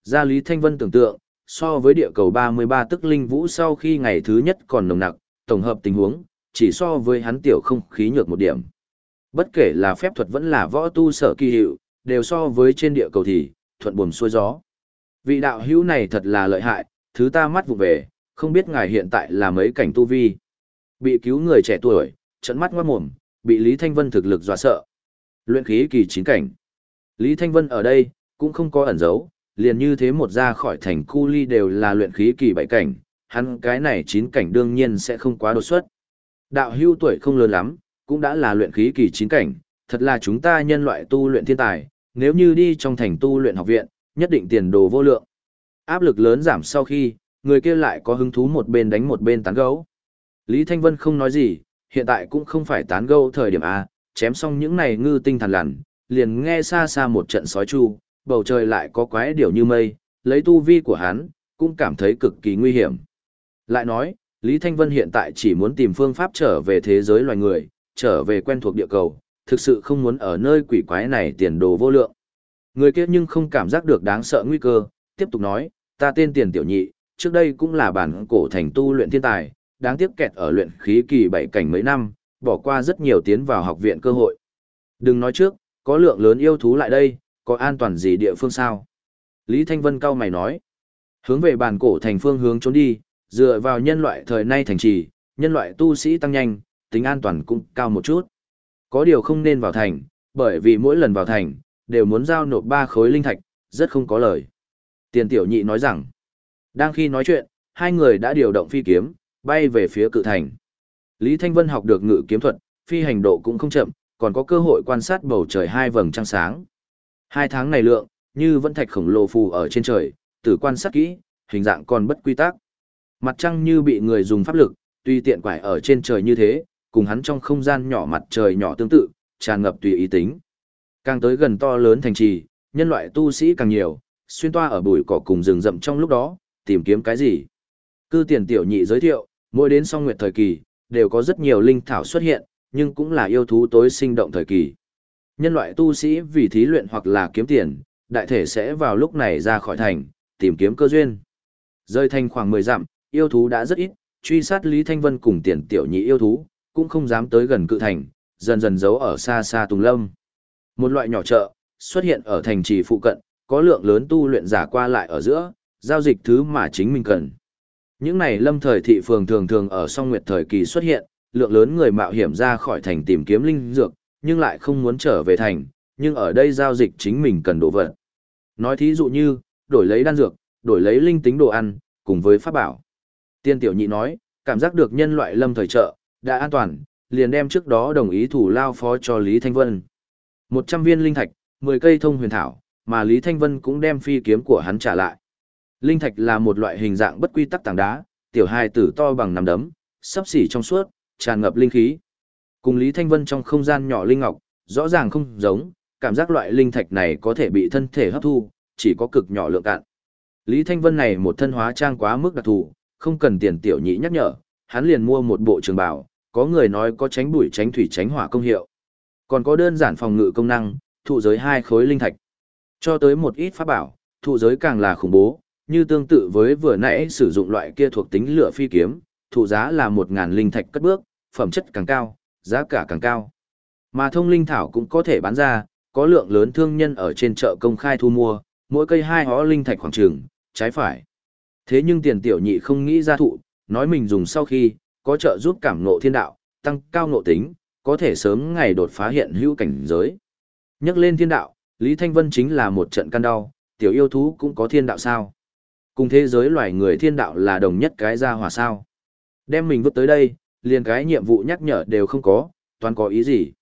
Gia Lý Thanh Vân tưởng tượng, so với địa cầu 33 tức linh vũ sau khi ngày thứ nhất còn nồng nặc, tổng hợp tình huống, chỉ so với hắn tiểu không khí nhược một điểm. Bất kể là phép thuật vẫn là võ tu sở kỳ hiệu, đều so với trên địa cầu thì, thuận buồm xuôi gió. Vị đạo hữu này thật là lợi hại, thứ ta mắt vụ về, không biết ngài hiện tại là mấy cảnh tu vi. Bị cứu người trẻ tuổi, trận mắt ngoát mồm, bị Lý Thanh Vân thực lực dọa sợ. Luyện khí kỳ 9 cảnh. Lý Thanh Vân ở đây, cũng không có ẩn giấu, liền như thế một ra khỏi thành cu ly đều là luyện khí kỳ 7 cảnh, hắn cái này 9 cảnh đương nhiên sẽ không quá đột xuất. Đạo hưu tuổi không lớn lắm, cũng đã là luyện khí kỳ 9 cảnh, thật là chúng ta nhân loại tu luyện thiên tài, nếu như đi trong thành tu luyện học viện, nhất định tiền đồ vô lượng. Áp lực lớn giảm sau khi, người kia lại có hứng thú một bên đánh một bên tán gẫu. Lý Thanh Vân không nói gì, hiện tại cũng không phải tán gẫu thời điểm A, chém xong những này ngư tinh thần lằn, liền nghe xa xa một trận sói chu, bầu trời lại có quái điểu như mây, lấy tu vi của hắn, cũng cảm thấy cực kỳ nguy hiểm. Lại nói, Lý Thanh Vân hiện tại chỉ muốn tìm phương pháp trở về thế giới loài người, trở về quen thuộc địa cầu, thực sự không muốn ở nơi quỷ quái này tiền đồ vô lượng. Người kia nhưng không cảm giác được đáng sợ nguy cơ, tiếp tục nói, ta tên Tiền Tiểu Nhị, trước đây cũng là bản cổ thành tu luyện thiên tài, đáng tiếc kẹt ở luyện khí kỳ 7 cảnh mấy năm, bỏ qua rất nhiều tiến vào học viện cơ hội. Đừng nói trước, có lượng lớn yêu thú lại đây, có an toàn gì địa phương sao? Lý Thanh Vân cau mày nói, hướng về bản cổ thành phương hướng trốn đi, dựa vào nhân loại thời nay thành trì, nhân loại tu sĩ tăng nhanh, tính an toàn cũng cao một chút. Có điều không nên vào thành, bởi vì mỗi lần vào thành, đều muốn giao nộp 3 khối linh thạch, rất không có lời. Tiền Tiểu Nhị nói rằng, đang khi nói chuyện, hai người đã điều động phi kiếm, bay về phía cự thành. Lý Thanh Vân học được ngự kiếm thuật, phi hành độ cũng không chậm, còn có cơ hội quan sát bầu trời hai vầng trăng sáng. 2 tháng này lượng, như vẫn thạch khổng lồ phù ở trên trời, tử quan sát kỹ, hình dạng còn bất quy tắc. Mặt trăng như bị người dùng pháp lực, tùy tiện quải ở trên trời như thế, cùng hắn trong không gian nhỏ mặt trời nhỏ tương tự, tràn ngập tùy ý tính. Càng tới gần to lớn thành trì, nhân loại tu sĩ càng nhiều, xuyên toa ở bụi cỏ cùng rừng rậm trong lúc đó, tìm kiếm cái gì. Cư Tiền Tiểu Nhị giới thiệu, mỗi đến song nguyệt thời kỳ, đều có rất nhiều linh thảo xuất hiện, nhưng cũng là yêu thú tối sinh động thời kỳ. Nhân loại tu sĩ vì thí luyện hoặc là kiếm tiền, đại thể sẽ vào lúc này ra khỏi thành, tìm kiếm cơ duyên. Rơi thành khoảng 10 dặm, yêu thú đã rất ít, truy sát Lý Thanh Vân cùng Tiền Tiểu Nhị yêu thú, cũng không dám tới gần cự thành, dần dần giấu ở xa xa tùng lâm. Một loại nhỏ chợ, xuất hiện ở thành trì phụ cận, có lượng lớn tu luyện giả qua lại ở giữa, giao dịch thứ mà chính mình cần. Những này lâm thời thị phường thường thường ở song nguyệt thời kỳ xuất hiện, lượng lớn người mạo hiểm ra khỏi thành tìm kiếm linh dược, nhưng lại không muốn trở về thành, nhưng ở đây giao dịch chính mình cần đồ vật. Nói thí dụ như, đổi lấy đan dược, đổi lấy linh tính đồ ăn, cùng với pháp bảo. Tiên Tiểu Nhị nói, cảm giác được nhân loại lâm thời chợ, đã an toàn, liền đem trước đó đồng ý thủ lao phó cho Lý Thanh Vân. 100 viên linh thạch, 10 cây thông huyền thảo, mà Lý Thanh Vân cũng đem phi kiếm của hắn trả lại. Linh thạch là một loại hình dạng bất quy tắc tảng đá, tiểu hài tử to bằng nắm đấm, sấp xỉ trong suốt, tràn ngập linh khí. Cùng Lý Thanh Vân trong không gian nhỏ linh ngọc, rõ ràng không giống, cảm giác loại linh thạch này có thể bị thân thể hấp thu, chỉ có cực nhỏ lượng cạn. Lý Thanh Vân này một thân hóa trang quá mức đặc thù, không cần Tiền Tiểu Nhị nhắc nhở, hắn liền mua một bộ trường bào, có người nói có tránh bụi tránh thủy tránh hỏa công hiệu. Còn có đơn giản phòng ngự công năng, thụ giới 2 khối linh thạch. Cho tới một ít pháp bảo, thụ giới càng là khủng bố, như tương tự với vừa nãy sử dụng loại kia thuộc tính lửa phi kiếm, thụ giá là 1000 linh thạch cất bước, phẩm chất càng cao, giá cả càng cao. Mà thông linh thảo cũng có thể bán ra, có lượng lớn thương nhân ở trên chợ công khai thu mua, mỗi cây 2 hó linh thạch khoảng chừng, trái phải. Thế nhưng Tiền Tiểu Nhị không nghĩ ra thụ, nói mình dùng sau khi, có trợ giúp cảm ngộ thiên đạo, tăng cao ngộ tính, có thể sớm ngày đột phá hiện hữu cảnh giới. Nhắc lên thiên đạo, Lý Thanh Vân chính là một trận căn đau, tiểu yêu thú cũng có thiên đạo sao? Cùng thế giới loài người thiên đạo là đồng nhất cái ra hòa sao? Đem mình vứt tới đây, liền cái nhiệm vụ nhắc nhở đều không có, toàn có ý gì?